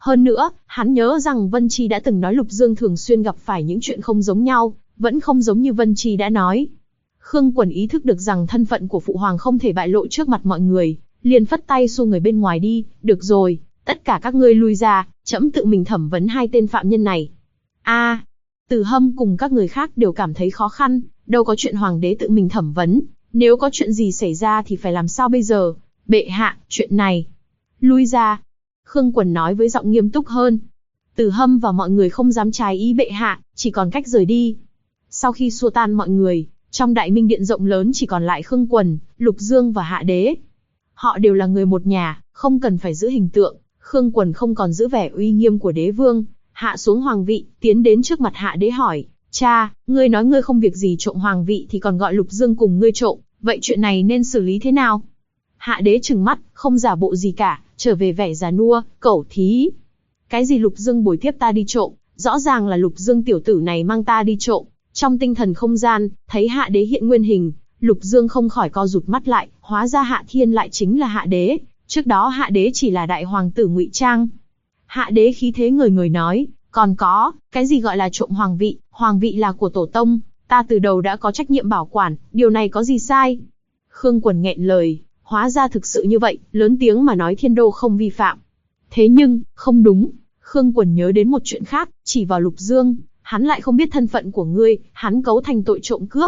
Hơn nữa, hắn nhớ rằng Vân Chi đã từng nói Lục Dương thường xuyên gặp phải những chuyện không giống nhau, vẫn không giống như Vân Chi đã nói. Khương Quần ý thức được rằng thân phận của phụ hoàng không thể bại lộ trước mặt mọi người, liền phất tay xua người bên ngoài đi, được rồi, tất cả các ngươi lui ra, trẫm tự mình thẩm vấn hai tên phạm nhân này. Từ Hâm cùng các người khác đều cảm thấy khó khăn, đâu có chuyện hoàng đế tự mình thẩm vấn, nếu có chuyện gì xảy ra thì phải làm sao bây giờ? Bệ hạ, chuyện này. Lui ra. Khương Quần nói với giọng nghiêm túc hơn. Từ Hâm và mọi người không dám trái ý bệ hạ, chỉ còn cách rời đi. Sau khi xua tan mọi người, trong đại minh điện rộng lớn chỉ còn lại Khương Quần, Lục Dương và Hạ Đế. Họ đều là người một nhà, không cần phải giữ hình tượng. Khương Quần không còn giữ vẻ uy nghiêm của đế vương, hạ xuống hoàng vị, tiến đến trước mặt Hạ Đế hỏi, cha, ngươi nói ngươi không việc gì trộm hoàng vị thì còn gọi Lục Dương cùng ngươi trộm, vậy chuyện này nên xử lý thế nào? Hạ Đế trừng mắt, không giả bộ gì cả, trở về vẻ già nua, cẩu thí. Cái gì Lục Dương bồi tiếp ta đi trộm, rõ ràng là Lục Dương tiểu tử này mang ta đi trộm. Trong tinh thần không gian, thấy Hạ Đế hiện nguyên hình, Lục Dương không khỏi co rụt mắt lại, hóa ra Hạ Thiên lại chính là Hạ Đế, trước đó Hạ Đế chỉ là đại hoàng tử ngụy trang. Hạ Đế khí thế ngời ngời nói, còn có, cái gì gọi là trộm hoàng vị là của tổ tông, ta từ đầu đã có trách nhiệm bảo quản, điều này có gì sai? Khương Quần nghẹn lời, hóa ra thực sự như vậy, lớn tiếng mà nói Thiên Đô không vi phạm. Thế nhưng, không đúng, Khương Quần nhớ đến một chuyện khác, chỉ vào Lục Dương, hắn lại không biết thân phận của ngươi, hắn cấu thành tội trộm cướp.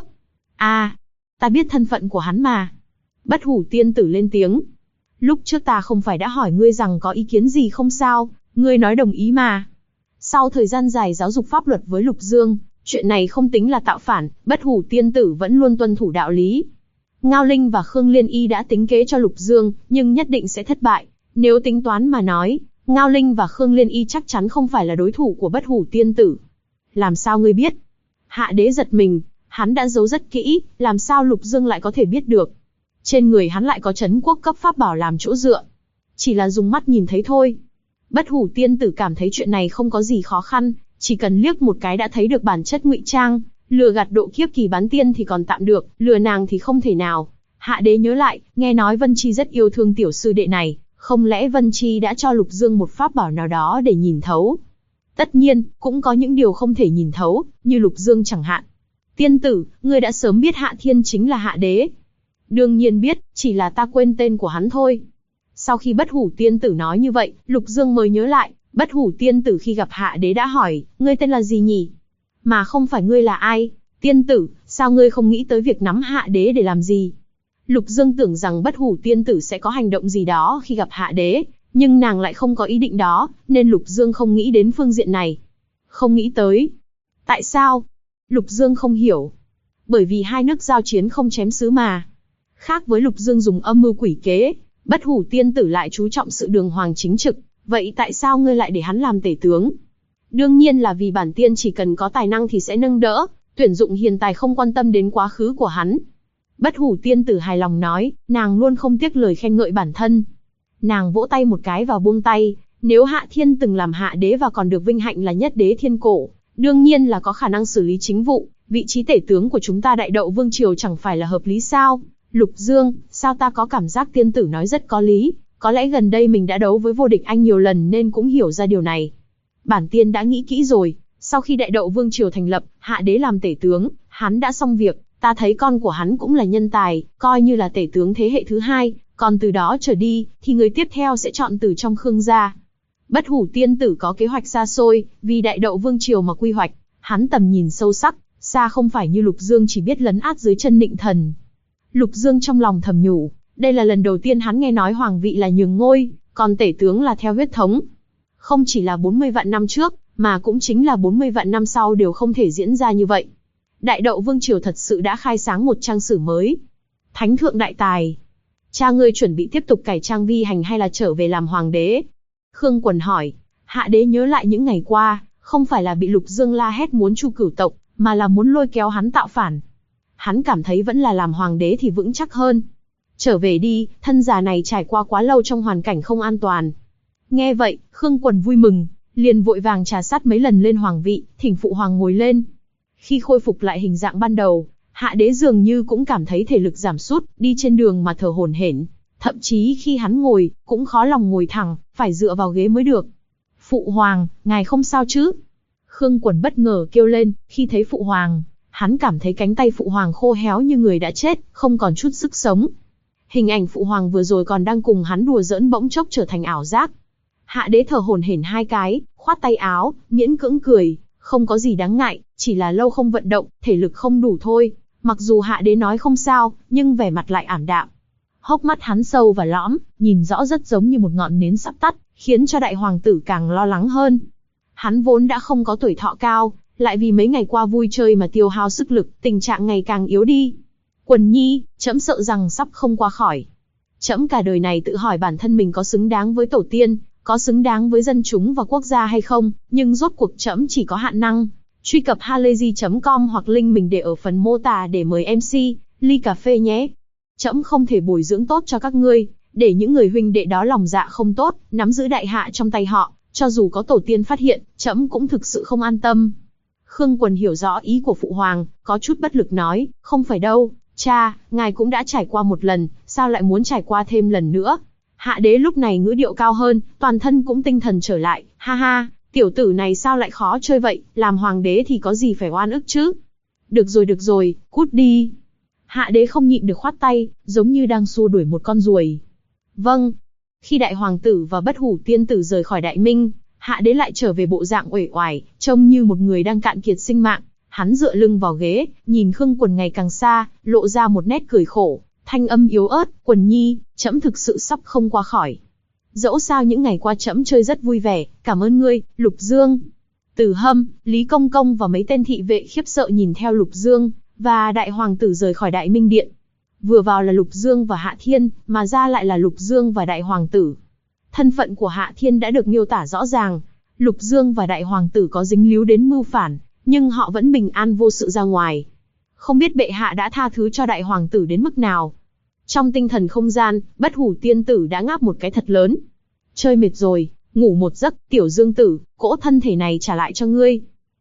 Ta biết thân phận của hắn mà. Bất Hủ tiên tử lên tiếng. Lúc trước ta không phải đã hỏi ngươi rằng có ý kiến gì không sao, ngươi nói đồng ý mà. Sau thời gian dài giáo dục pháp luật với Lục Dương, chuyện này không tính là tạo phản, Bất Hủ tiên tử vẫn luôn tuân thủ đạo lý. Ngao Linh và Khương Liên Y đã tính kế cho Lục Dương, nhưng nhất định sẽ thất bại. Nếu tính toán mà nói, Ngao Linh và Khương Liên Y chắc chắn không phải là đối thủ của Bất Hủ tiên tử. Làm sao ngươi biết? Hạ Đế giật mình, hắn đã giấu rất kỹ, làm sao Lục Dương lại có thể biết được? Trên người hắn lại có trấn quốc cấp pháp bảo làm chỗ dựa. Chỉ là dùng mắt nhìn thấy thôi. Bất Hủ tiên tử cảm thấy chuyện này không có gì khó khăn, chỉ cần liếc một cái đã thấy được bản chất ngụy trang, lừa gạt độ kiếp kỳ bán tiên thì còn tạm được, lừa nàng thì không thể nào. Hạ Đế nhớ lại, nghe nói Vân Chi rất yêu thương tiểu sư đệ này, không lẽ Vân Chi đã cho Lục Dương một pháp bảo nào đó để nhìn thấu? Tất nhiên, cũng có những điều không thể nhìn thấu, như Lục Dương chẳng hạn. Tiên tử, ngươi đã sớm biết Hạ Thiên chính là Hạ Đế. Đương nhiên biết, chỉ là ta quên tên của hắn thôi. Sau khi Bất Hủ tiên tử nói như vậy, Lục Dương mới nhớ lại, Bất Hủ tiên tử khi gặp Hạ Đế đã hỏi, ngươi tên là gì nhỉ? Mà không phải ngươi là ai? Tiên tử, sao ngươi không nghĩ tới việc nắm Hạ Đế để làm gì? Lục Dương tưởng rằng Bất Hủ tiên tử sẽ có hành động gì đó khi gặp Hạ Đế, nhưng nàng lại không có ý định đó, nên Lục Dương không nghĩ đến phương diện này. Không nghĩ tới. Tại sao? Lục Dương không hiểu. Bởi vì hai nước giao chiến không chém sứ mà. Khác với Lục Dương dùng âm mưu quỷ kế, Bất Hủ tiên tử lại chú trọng sự đường hoàng chính trực, vậy tại sao ngươi lại để hắn làm tể tướng? Đương nhiên là vì bản tiên chỉ cần có tài năng thì sẽ nâng đỡ, tuyển dụng hiền tài không quan tâm đến quá khứ của hắn. Bất Hủ tiên tử hài lòng nói, nàng luôn không tiếc lời khen ngợi bản thân. Nàng vỗ tay một cái và buông tay, nếu Hạ Thiên từng làm Hạ Đế và còn được vinh hạnh là nhất đế thiên cổ, đương nhiên là có khả năng xử lý chính vụ, vị trí tể tướng của chúng ta Đại Đậu vương triều chẳng phải là hợp lý sao? Lục Dương, sao ta có cảm giác tiên tử nói rất có lý, có lẽ gần đây mình đã đấu với vô địch anh nhiều lần nên cũng hiểu ra điều này. Bản tiên đã nghĩ kỹ rồi, sau khi Đại Đậu vương triều thành lập, Hạ Đế làm tể tướng, hắn đã xong việc, ta thấy con của hắn cũng là nhân tài, coi như là tể tướng thế hệ thứ hai, còn từ đó trở đi, thì người tiếp theo sẽ chọn từ trong Khương gia. Bất Hủ tiên tử có kế hoạch xa xôi, vì Đại Đậu vương triều mà quy hoạch, hắn tầm nhìn sâu sắc, xa không phải như Lục Dương chỉ biết lấn át dưới chân Định Thần. Lục Dương trong lòng thầm nhủ, đây là lần đầu tiên hắn nghe nói hoàng vị là nhường ngôi, còn tể tướng là theo huyết thống. Không chỉ là 40 vạn năm trước, mà cũng chính là 40 vạn năm sau đều không thể diễn ra như vậy. Đại Đậu vương triều thật sự đã khai sáng một trang sử mới. Thánh thượng đại tài, cha ngươi chuẩn bị tiếp tục cải trang vi hành hay là trở về làm hoàng đế? Khương Quần hỏi. Hạ Đế nhớ lại những ngày qua, không phải là bị Lục Dương la hét muốn chu cửu tộc, mà là muốn lôi kéo hắn tạo phản. Hắn cảm thấy vẫn là làm hoàng đế thì vững chắc hơn. Trở về đi, thân già này trải qua quá lâu trong hoàn cảnh không an toàn. Nghe vậy, Khương Quần vui mừng, liền vội vàng trà sát mấy lần lên hoàng vị, thỉnh phụ hoàng ngồi lên. Khi khôi phục lại hình dạng ban đầu, Hạ Đế dường như cũng cảm thấy thể lực giảm sút, đi trên đường mà thở hổn hển. Thậm chí khi hắn ngồi, cũng khó lòng ngồi thẳng, phải dựa vào ghế mới được. Phụ hoàng, ngài không sao chứ? Khương Quẩn bất ngờ kêu lên, khi thấy phụ hoàng, hắn cảm thấy cánh tay phụ hoàng khô héo như người đã chết, không còn chút sức sống. Hình ảnh phụ hoàng vừa rồi còn đang cùng hắn đùa giỡn bỗng chốc trở thành ảo giác. Hạ đế thở hổn hển hai cái, khoát tay áo, miễn cưỡng cười, không có gì đáng ngại, chỉ là lâu không vận động, thể lực không đủ thôi. Mặc dù hạ đế nói không sao, nhưng vẻ mặt lại ảm đạm. Hốc mắt hắn sâu và lõm, nhìn rõ rất giống như một ngọn nến sắp tắt, khiến cho đại hoàng tử càng lo lắng hơn. Hắn vốn đã không có tuổi thọ cao, lại vì mấy ngày qua vui chơi mà tiêu hao sức lực, tình trạng ngày càng yếu đi. Quần nhi, trẫm sợ rằng sắp không qua khỏi. Trẫm cả đời này tự hỏi bản thân mình có xứng đáng với tổ tiên, có xứng đáng với dân chúng và quốc gia hay không, nhưng rốt cuộc trẫm chỉ có hạn năng. Truy cập halayzi.com hoặc link mình để ở phần mô tả để mời MC, ly cà phê nhé. Trẫm không thể bồi dưỡng tốt cho các ngươi, để những người huynh đệ đó lòng dạ không tốt, nắm giữ đại hạ trong tay họ, cho dù có tổ tiên phát hiện, trẫm cũng thực sự không an tâm. Khương Quần hiểu rõ ý của phụ hoàng, có chút bất lực nói, không phải đâu, cha, ngài cũng đã trải qua một lần, sao lại muốn trải qua thêm lần nữa? Hạ đế lúc này ngữ điệu cao hơn, toàn thân cũng tinh thần trở lại, ha ha, tiểu tử này sao lại khó chơi vậy, làm hoàng đế thì có gì phải oan ức chứ? Được rồi, cút đi. Hạ đế không nhịn được khoát tay, giống như đang xua đuổi một con ruồi. Vâng. Khi đại hoàng tử và bất hủ tiên tử rời khỏi đại minh, hạ đế lại trở về bộ dạng uể oải, trông như một người đang cạn kiệt sinh mạng. Hắn dựa lưng vào ghế, nhìn Khương Quần ngày càng xa, lộ ra một nét cười khổ, thanh âm yếu ớt, Quần nhi, trẫm thực sự sắp không qua khỏi. Dẫu sao những ngày qua trẫm chơi rất vui vẻ, cảm ơn ngươi, Lục Dương. Từ Hâm, Lý Công Công và mấy tên thị vệ khiếp sợ nhìn theo Lục Dương và đại hoàng tử rời khỏi đại minh điện. Vừa vào là Lục Dương và Hạ Thiên, mà ra lại là Lục Dương và đại hoàng tử. Thân phận của Hạ Thiên đã được miêu tả rõ ràng. Lục Dương và đại hoàng tử có dính líu đến mưu phản, nhưng họ vẫn bình an vô sự ra ngoài. Không biết bệ hạ đã tha thứ cho đại hoàng tử đến mức nào. Trong tinh thần không gian, bất hủ tiên tử đã ngáp một cái thật lớn. Chơi mệt rồi, ngủ một giấc, tiểu Dương tử, cỗ thân thể này trả lại cho ngươi.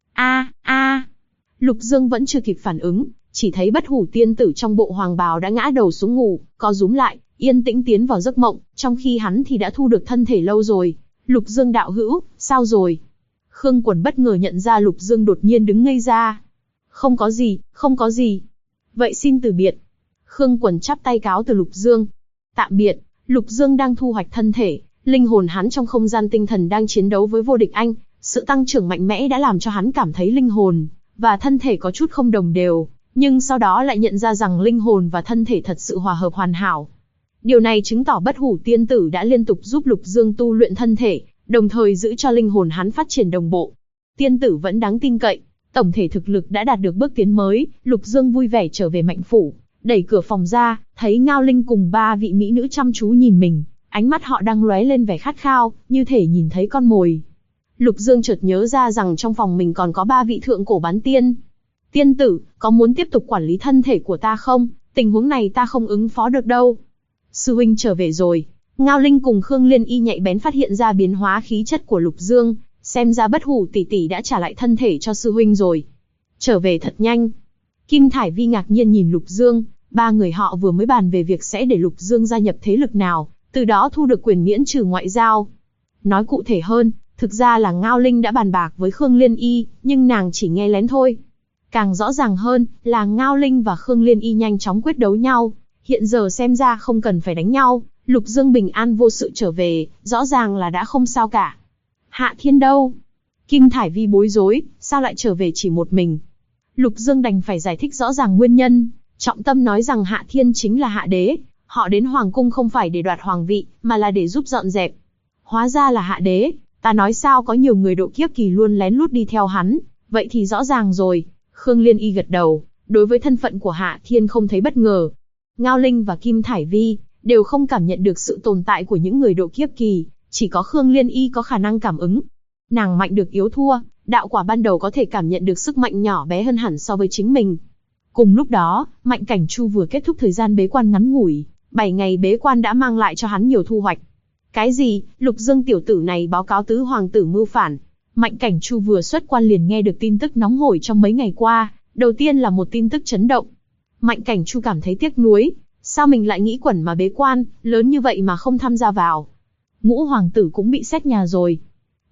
A. Lục Dương vẫn chưa kịp phản ứng, chỉ thấy bất hủ tiên tử trong bộ hoàng bào đã ngã đầu xuống ngủ, co rúm lại, yên tĩnh tiến vào giấc mộng, trong khi hắn thì đã thu được thân thể lâu rồi. Lục Dương đạo hữu, sao rồi? Khương Quần bất ngờ nhận ra Lục Dương đột nhiên đứng ngây ra. Không có gì. Vậy xin từ biệt. Khương Quần chắp tay cáo từ Lục Dương. Tạm biệt. Lục Dương đang thu hoạch thân thể, linh hồn hắn trong không gian tinh thần đang chiến đấu với vô địch anh. Sự tăng trưởng mạnh mẽ đã làm cho hắn cảm thấy linh hồn và thân thể có chút không đồng đều, nhưng sau đó lại nhận ra rằng linh hồn và thân thể thật sự hòa hợp hoàn hảo. Điều này chứng tỏ bất hủ tiên tử đã liên tục giúp Lục Dương tu luyện thân thể, đồng thời giữ cho linh hồn hắn phát triển đồng bộ. Tiên tử vẫn đáng tin cậy, tổng thể thực lực đã đạt được bước tiến mới. Lục Dương vui vẻ trở về Mạnh phủ, đẩy cửa phòng ra, thấy Ngao Linh cùng 3 vị mỹ nữ chăm chú nhìn mình, ánh mắt họ đang lóe lên vẻ khát khao, như thể nhìn thấy con mồi. Lục Dương chợt nhớ ra rằng trong phòng mình còn có 3 vị thượng cổ bán tiên. Tiên tử, có muốn tiếp tục quản lý thân thể của ta không? Tình huống này ta không ứng phó được đâu. Sư huynh trở về rồi. Ngao Linh cùng Khương Liên Y nhạy bén phát hiện ra biến hóa khí chất của Lục Dương, xem ra bất hủ tỷ tỷ đã trả lại thân thể cho sư huynh rồi. Trở về thật nhanh. Kim Thải Vi ngạc nhiên nhìn Lục Dương, 3 người họ vừa mới bàn về việc sẽ để Lục Dương gia nhập thế lực nào, từ đó thu được quyền miễn trừ ngoại giao. Nói cụ thể hơn, thực ra là Ngao Linh đã bàn bạc với Khương Liên Y, nhưng nàng chỉ nghe lén thôi. Càng rõ ràng hơn, là Ngao Linh và Khương Liên Y nhanh chóng quyết đấu nhau. Hiện giờ xem ra không cần phải đánh nhau, Lục Dương bình an vô sự trở về, rõ ràng là đã không sao cả. Hạ Thiên đâu? Kim Thải Vi bối rối, sao lại trở về chỉ một mình? Lục Dương đành phải giải thích rõ ràng nguyên nhân, trọng tâm nói rằng Hạ Thiên chính là hạ đế, họ đến hoàng cung không phải để đoạt hoàng vị, mà là để giúp dọn dẹp. Hóa ra là hạ đế, ta nói sao có nhiều người độ kiếp kỳ luôn lén lút đi theo hắn, vậy thì rõ ràng rồi. Khương Liên Y gật đầu, đối với thân phận của Hạ Thiên không thấy bất ngờ. Ngao Linh và Kim Thải Vi đều không cảm nhận được sự tồn tại của những người độ kiếp kỳ, chỉ có Khương Liên Y có khả năng cảm ứng. Nàng mạnh được yếu thua, đạo quả ban đầu có thể cảm nhận được sức mạnh nhỏ bé hơn hẳn so với chính mình. Cùng lúc đó, Mạnh Cảnh Chu vừa kết thúc thời gian bế quan ngắn ngủi, 7 ngày bế quan đã mang lại cho hắn nhiều thu hoạch. Cái gì? Lục Dương tiểu tử này báo cáo tứ hoàng tử mưu phản. Mạnh Cảnh Chu vừa xuất quan liền nghe được tin tức nóng hổi trong mấy ngày qua, đầu tiên là một tin tức chấn động. Mạnh Cảnh Chu cảm thấy tiếc nuối, sao mình lại nghĩ quẩn mà bế quan, lớn như vậy mà không tham gia vào. Ngũ hoàng tử cũng bị xét nhà rồi.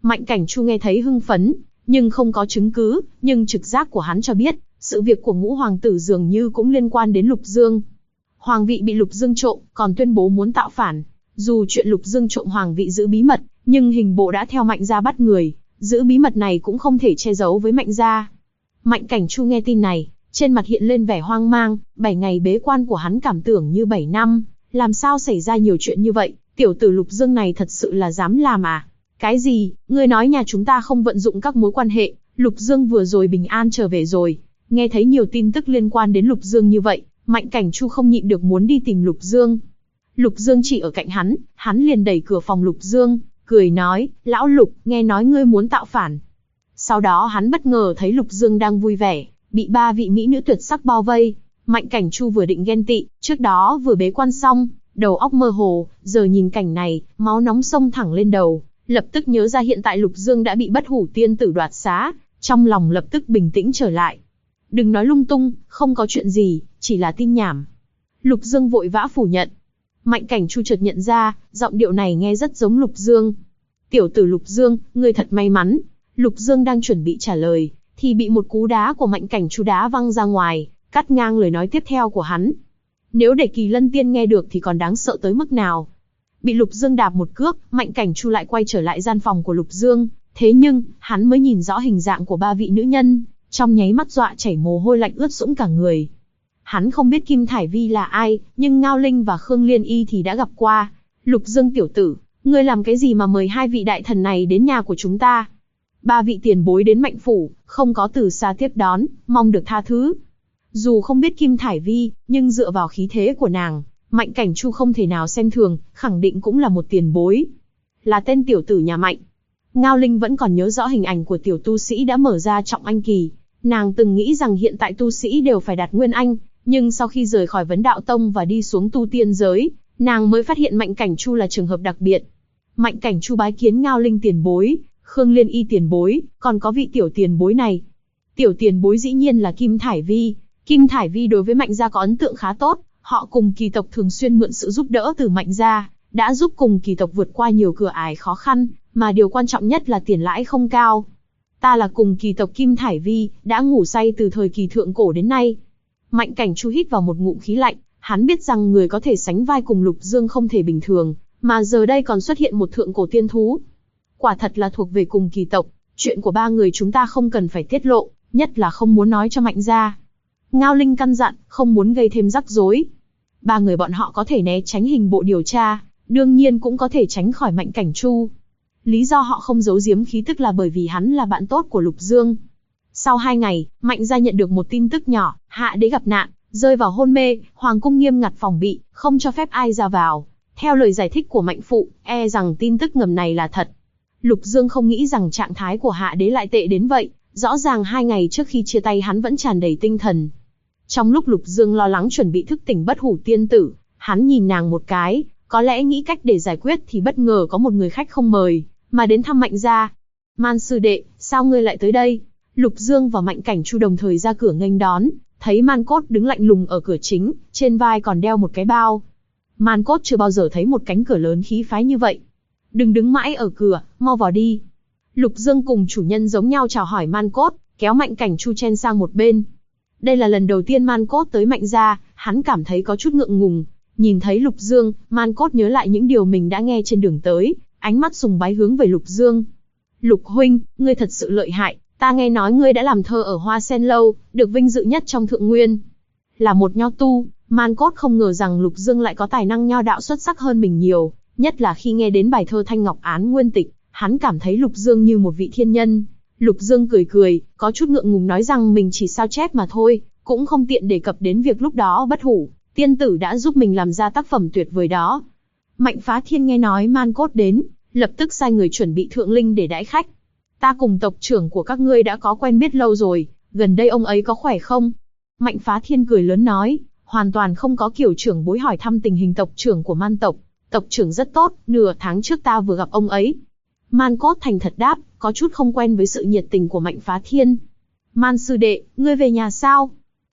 Mạnh Cảnh Chu nghe thấy hưng phấn, nhưng không có chứng cứ, nhưng trực giác của hắn cho biết, sự việc của ngũ hoàng tử dường như cũng liên quan đến Lục Dương. Hoàng vị bị Lục Dương trộm, còn tuyên bố muốn tạo phản. Dù chuyện Lục Dương trộm hoàng vị giữ bí mật, nhưng hình bộ đã theo Mạnh gia bắt người, giữ bí mật này cũng không thể che giấu với Mạnh gia. Mạnh Cảnh Chu nghe tin này, trên mặt hiện lên vẻ hoang mang, 7 ngày bế quan của hắn cảm tưởng như 7 năm, làm sao xảy ra nhiều chuyện như vậy, tiểu tử Lục Dương này thật sự là dám làm à? Cái gì, ngươi nói nhà chúng ta không vận dụng các mối quan hệ, Lục Dương vừa rồi bình an trở về rồi. Nghe thấy nhiều tin tức liên quan đến Lục Dương như vậy, Mạnh Cảnh Chu không nhịn được muốn đi tìm Lục Dương. Lục Dương chỉ ở cạnh hắn liền đẩy cửa phòng Lục Dương, cười nói, lão Lục, nghe nói ngươi muốn tạo phản. Sau đó hắn bất ngờ thấy Lục Dương đang vui vẻ, bị 3 vị mỹ nữ tuyệt sắc bao vây. Mạnh Cảnh Chu vừa định ghen tị, trước đó vừa bế quan xong, đầu óc mơ hồ, giờ nhìn cảnh này, máu nóng xông thẳng lên đầu, lập tức nhớ ra hiện tại Lục Dương đã bị Bất Hủ Tiên Tử đoạt xá, trong lòng lập tức bình tĩnh trở lại. Đừng nói lung tung, không có chuyện gì, chỉ là tin nhảm. Lục Dương vội vã phủ nhận. Mạnh Cảnh Chu chợt nhận ra, giọng điệu này nghe rất giống Lục Dương. Tiểu tử Lục Dương, ngươi thật may mắn. Lục Dương đang chuẩn bị trả lời, thì bị một cú đá của Mạnh Cảnh Chu đá văng ra ngoài, cắt ngang lời nói tiếp theo của hắn. Nếu để Kỳ Lân Tiên nghe được thì còn đáng sợ tới mức nào. Bị Lục Dương đạp một cước, Mạnh Cảnh Chu lại quay trở lại gian phòng của Lục Dương. Thế nhưng, hắn mới nhìn rõ hình dạng của 3 vị nữ nhân, trong nháy mắt dọa chảy mồ hôi lạnh ướt sũng cả người. Hắn không biết Kim Thải Vi là ai, nhưng Ngao Linh và Khương Liên Y thì đã gặp qua. Lục Dương tiểu tử, ngươi làm cái gì mà mời 2 vị đại thần này đến nhà của chúng ta? 3 vị tiền bối đến Mạnh phủ, không có từ xa tiếp đón, mong được tha thứ. Dù không biết Kim Thải Vi, nhưng dựa vào khí thế của nàng, Mạnh Cảnh Chu không thể nào xem thường, khẳng định cũng là một tiền bối. Là tên tiểu tử nhà Mạnh. Ngao Linh vẫn còn nhớ rõ hình ảnh của tiểu tu sĩ đã mở ra trọng anh kỳ. Nàng từng nghĩ rằng hiện tại tu sĩ đều phải đạt nguyên anh, nhưng sau khi rời khỏi Vấn Đạo Tông và đi xuống tu tiên giới, nàng mới phát hiện Mạnh Cảnh Chu là trường hợp đặc biệt. Mạnh Cảnh Chu bái kiến Ngao Linh tiền bối, Khương Liên Y tiền bối, còn có vị tiểu tiền bối này. Tiểu tiền bối dĩ nhiên là Kim Thải Vi. Kim Thải Vi đối với Mạnh gia có ấn tượng khá tốt, họ cùng kỳ tộc thường xuyên mượn sự giúp đỡ từ Mạnh gia, đã giúp cùng kỳ tộc vượt qua nhiều cửa ải khó khăn, mà điều quan trọng nhất là tiền lãi không cao. Ta là cùng kỳ tộc Kim Thải Vi, đã ngủ say từ thời kỳ thượng cổ đến nay. Mạnh Cảnh Chu hít vào một ngụm khí lạnh, hắn biết rằng người có thể sánh vai cùng Lục Dương không thể bình thường, mà giờ đây còn xuất hiện một thượng cổ tiên thú. Quả thật là thuộc về cùng kỳ tộc, chuyện của 3 người chúng ta không cần phải tiết lộ, nhất là không muốn nói cho Mạnh gia. Ngao Linh căn dặn, không muốn gây thêm rắc rối. 3 người bọn họ có thể né tránh hình bộ điều tra, đương nhiên cũng có thể tránh khỏi Mạnh Cảnh Chu. Lý do họ không giấu giếm khí tức là bởi vì hắn là bạn tốt của Lục Dương. Sau 2 ngày, Mạnh gia nhận được một tin tức nhỏ, hạ đế gặp nạn, rơi vào hôn mê, hoàng cung nghiêm ngặt phòng bị, không cho phép ai ra vào. Theo lời giải thích của Mạnh phụ, e rằng tin tức ngầm này là thật. Lục Dương không nghĩ rằng trạng thái của hạ đế lại tệ đến vậy, rõ ràng 2 ngày trước khi chia tay hắn vẫn tràn đầy tinh thần. Trong lúc Lục Dương lo lắng chuẩn bị thức tỉnh Bất Hủ Tiên Tử, hắn nhìn nàng một cái, có lẽ nghĩ cách để giải quyết thì bất ngờ có một người khách không mời, mà đến thăm Mạnh gia. Man sư đệ, sao ngươi lại tới đây? Lục Dương và Mạnh Cảnh Chu đồng thời ra cửa nghênh đón, thấy Man Cốt đứng lạnh lùng ở cửa chính, trên vai còn đeo một cái bao. Man Cốt chưa bao giờ thấy một cánh cửa lớn khí phái như vậy. Đừng đứng mãi ở cửa, mau vào đi. Lục Dương cùng chủ nhân giống nhau chào hỏi Man Cốt, kéo Mạnh Cảnh Chu chen sang một bên. Đây là lần đầu tiên Man Cốt tới Mạnh gia, hắn cảm thấy có chút ngượng ngùng. Nhìn thấy Lục Dương, Man Cốt nhớ lại những điều mình đã nghe trên đường tới, ánh mắt sùng bái hướng về Lục Dương. Lục huynh, ngươi thật sự lợi hại, ta nghe nói ngươi đã làm thơ ở Hoa Sen Lâu, được vinh dự nhất trong Thượng Nguyên. Là một nho tu, Man Cốt không ngờ rằng Lục Dương lại có tài năng nho đạo xuất sắc hơn mình nhiều, nhất là khi nghe đến bài thơ Thanh Ngọc Án Nguyên Tịch, hắn cảm thấy Lục Dương như một vị thiên nhân. Lục Dương cười cười, có chút ngượng ngùng nói rằng mình chỉ sao chép mà thôi, cũng không tiện đề cập đến việc lúc đó Bất Hủ Tiên Tử đã giúp mình làm ra tác phẩm tuyệt vời đó. Mạnh Phá Thiên nghe nói Man Cốt đến, lập tức sai người chuẩn bị thượng linh để đãi khách. Ta cùng tộc trưởng của các ngươi đã có quen biết lâu rồi, gần đây ông ấy có khỏe không? Mạnh Phá Thiên cười lớn nói, hoàn toàn không có kiểu trưởng bối hỏi thăm tình hình tộc trưởng của Man tộc. Tộc trưởng rất tốt, nửa tháng trước ta vừa gặp ông ấy. Man Cốt thành thật đáp, có chút không quen với sự nhiệt tình của Mạnh Phá Thiên. Man sư đệ, ngươi về nhà sao?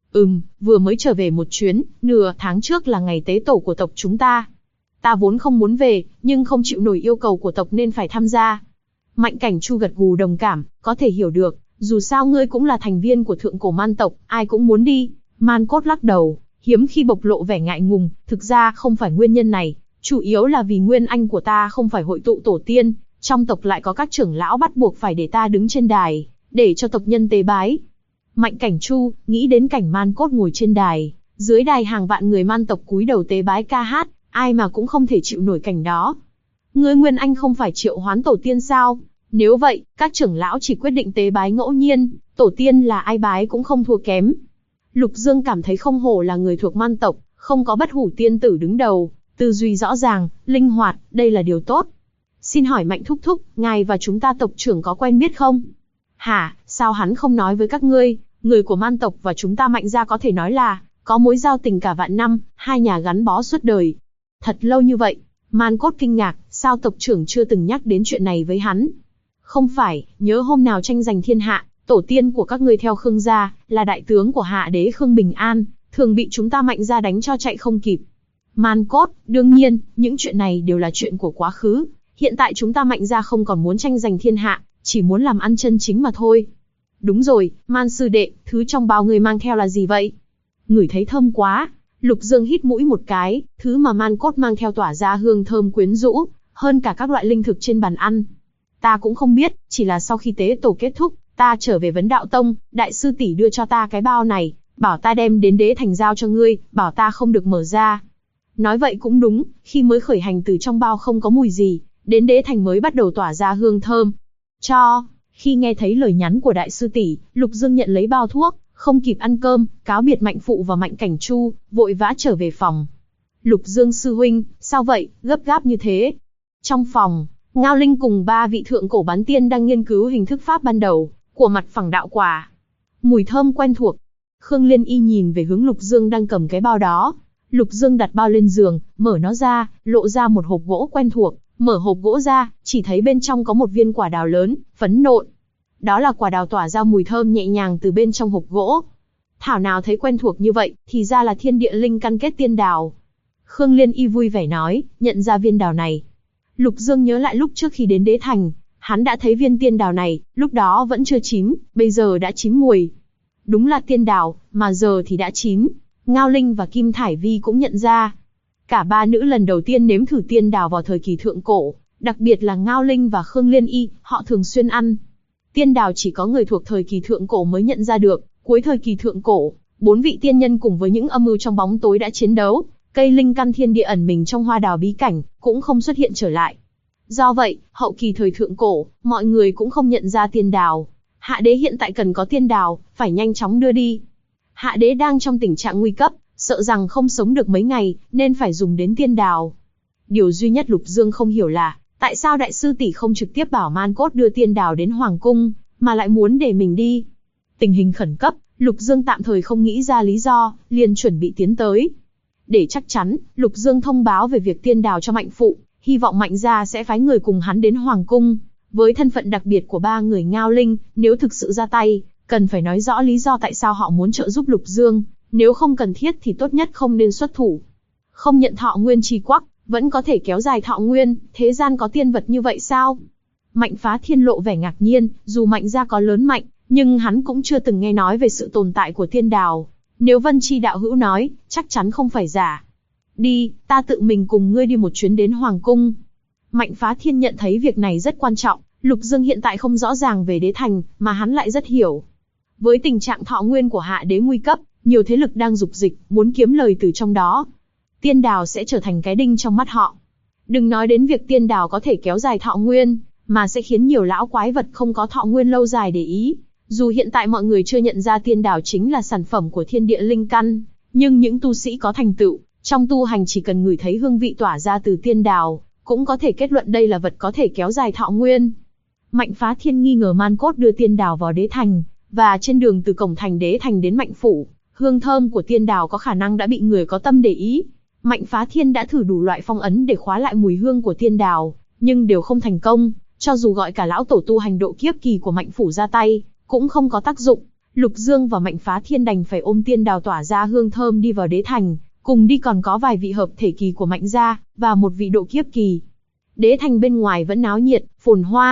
Vừa mới trở về một chuyến, nửa tháng trước là ngày tế tổ của tộc chúng ta. Ta vốn không muốn về, nhưng không chịu nổi yêu cầu của tộc nên phải tham gia. Mạnh Cảnh Chu gật gù đồng cảm, có thể hiểu được, dù sao ngươi cũng là thành viên của thượng cổ man tộc, ai cũng muốn đi. Man Cốt lắc đầu, hiếm khi bộc lộ vẻ ngại ngùng, thực ra không phải nguyên nhân này, chủ yếu là vì nguyên anh của ta không phải hội tụ tổ tiên, trong tộc lại có các trưởng lão bắt buộc phải để ta đứng trên đài, để cho tộc nhân tế bái. Mạnh Cảnh Chu nghĩ đến cảnh Man Cốt ngồi trên đài, dưới đài hàng vạn người man tộc cúi đầu tế bái ca hát, ai mà cũng không thể chịu nổi cảnh đó. Ngươi nguyên anh không phải triệu hoán tổ tiên sao? Nếu vậy, các trưởng lão chỉ quyết định tế bái ngẫu nhiên, tổ tiên là ai bái cũng không thua kém. Lục Dương cảm thấy không hổ là người thuộc man tộc, không có Bất Hủ tiên tử đứng đầu, tư duy rõ ràng, linh hoạt, đây là điều tốt. Xin hỏi Mạnh thúc thúc, ngài và chúng ta tộc trưởng có quen biết không? Hả, sao hắn không nói với các ngươi, người của man tộc và chúng ta Mạnh gia có thể nói là có mối giao tình cả vạn năm, hai nhà gắn bó suốt đời. Thật lâu như vậy, Man Cốt kinh ngạc, sao tộc trưởng chưa từng nhắc đến chuyện này với hắn? Không phải, nhớ hôm nào tranh giành thiên hạ, tổ tiên của các ngươi theo Khương gia, là đại tướng của hạ đế Khương Bình An, thường bị chúng ta Mạnh gia đánh cho chạy không kịp. Man Cốt, đương nhiên, những chuyện này đều là chuyện của quá khứ, hiện tại chúng ta Mạnh gia không còn muốn tranh giành thiên hạ, chỉ muốn làm ăn chân chính mà thôi. Đúng rồi, Man sư đệ, thứ trong bao người mang theo là gì vậy? Ngửi thấy thơm quá. Lục Dương hít mũi một cái, thứ mà Man Cốt mang theo tỏa ra hương thơm quyến rũ, hơn cả các loại linh thực trên bàn ăn. Ta cũng không biết, chỉ là sau khi tế tổ kết thúc, ta trở về Vấn Đạo Tông, đại sư tỷ đưa cho ta cái bao này, bảo ta đem đến đế thành giao cho ngươi, bảo ta không được mở ra. Nói vậy cũng đúng, khi mới khởi hành từ trong bao không có mùi gì, đến đế thành mới bắt đầu tỏa ra hương thơm. Khi nghe thấy lời nhắn của đại sư tỷ, Lục Dương nhận lấy bao thuốc, không kịp ăn cơm, cáo biệt Mạnh phụ và Mạnh Cảnh Chu, vội vã trở về phòng. Lục Dương sư huynh, sao vậy, gấp gáp như thế? Trong phòng, Ngao Linh cùng ba vị thượng cổ bán tiên đang nghiên cứu hình thức pháp ban đầu của mặt phẳng đạo quả. Mùi thơm quen thuộc. Khương Liên Y nhìn về hướng Lục Dương đang cầm cái bao đó. Lục Dương đặt bao lên giường, mở nó ra, lộ ra một hộp gỗ quen thuộc. Mở hộp gỗ ra, chỉ thấy bên trong có một viên quả đào lớn, phấn nộn. Đó là quả đào tỏa ra mùi thơm nhẹ nhàng từ bên trong hộp gỗ. Thảo nào thấy quen thuộc như vậy, thì ra là thiên địa linh căn kết tiên đào. Khương Liên Y vui vẻ nói, nhận ra viên đào này. Lục Dương nhớ lại lúc trước khi đến đế thành, hắn đã thấy viên tiên đào này, lúc đó vẫn chưa chín, bây giờ đã chín mùi. Đúng là tiên đào, mà giờ thì đã chín. Ngao Linh và Kim Thải Vi cũng nhận ra. Cả ba nữ lần đầu tiên nếm thử tiên đào vào thời kỳ thượng cổ, đặc biệt là Ngao Linh và Khương Liên Y, họ thường xuyên ăn. Tiên đào chỉ có người thuộc thời kỳ thượng cổ mới nhận ra được, cuối thời kỳ thượng cổ, 4 vị tiên nhân cùng với những âm mưu trong bóng tối đã chiến đấu, cây linh căn thiên địa ẩn mình trong hoa đào bí cảnh, cũng không xuất hiện trở lại. Do vậy, hậu kỳ thời thượng cổ, mọi người cũng không nhận ra tiên đào. Hạ đế hiện tại cần có tiên đào, phải nhanh chóng đưa đi. Hạ đế đang trong tình trạng nguy cấp, sợ rằng không sống được mấy ngày, nên phải dùng đến tiên đào. Điều duy nhất Lục Dương không hiểu là, tại sao đại sư tỷ không trực tiếp bảo Man Cốt đưa tiên đào đến Hoàng Cung, mà lại muốn để mình đi. Tình hình khẩn cấp, Lục Dương tạm thời không nghĩ ra lý do, liền chuẩn bị tiến tới. Để chắc chắn, Lục Dương thông báo về việc tiên đào cho Mạnh phụ, hy vọng Mạnh gia sẽ phái người cùng hắn đến Hoàng Cung. Với thân phận đặc biệt của ba người Ngao Linh, nếu thực sự ra tay, cần phải nói rõ lý do tại sao họ muốn trợ giúp Lục Dương, nếu không cần thiết thì tốt nhất không nên xuất thủ. Không nhận thọ nguyên chi quắc, vẫn có thể kéo dài thọ nguyên, thế gian có tiên vật như vậy sao? Mạnh Phá Thiên lộ vẻ ngạc nhiên, dù Mạnh gia có lớn mạnh, nhưng hắn cũng chưa từng nghe nói về sự tồn tại của tiên đào. Nếu Vân Chi đạo hữu nói, chắc chắn không phải giả. Đi, ta tự mình cùng ngươi đi một chuyến đến Hoàng Cung. Mạnh Phá Thiên nhận thấy việc này rất quan trọng, Lục Dương hiện tại không rõ ràng về đế thành, mà hắn lại rất hiểu. Với tình trạng thọ nguyên của hạ đế nguy cấp, nhiều thế lực đang dục dịch, muốn kiếm lời từ trong đó. Tiên đào sẽ trở thành cái đinh trong mắt họ. Đừng nói đến việc tiên đào có thể kéo dài thọ nguyên, mà sẽ khiến nhiều lão quái vật không có thọ nguyên lâu dài để ý. Dù hiện tại mọi người chưa nhận ra tiên đào chính là sản phẩm của thiên địa linh căn, nhưng những tu sĩ có thành tựu, trong tu hành chỉ cần ngửi thấy hương vị tỏa ra từ tiên đào, cũng có thể kết luận đây là vật có thể kéo dài thọ nguyên. Mạnh Phá Thiên nghi ngờ Man Cốt đưa tiên đào vào đế thành, và trên đường từ cổng thành đế thành đến Mạnh phủ, hương thơm của tiên đào có khả năng đã bị người có tâm để ý. Mạnh Phá Thiên đã thử đủ loại phong ấn để khóa lại mùi hương của tiên đào, nhưng đều không thành công, cho dù gọi cả lão tổ tu hành độ kiếp kỳ của Mạnh phủ ra tay, cũng không có tác dụng. Lục Dương và Mạnh Phá Thiên đành phải ôm tiên đào tỏa ra hương thơm đi vào đế thành, cùng đi còn có vài vị hợp thể kỳ của Mạnh gia, và một vị độ kiếp kỳ. Đế thành bên ngoài vẫn náo nhiệt, phồn hoa,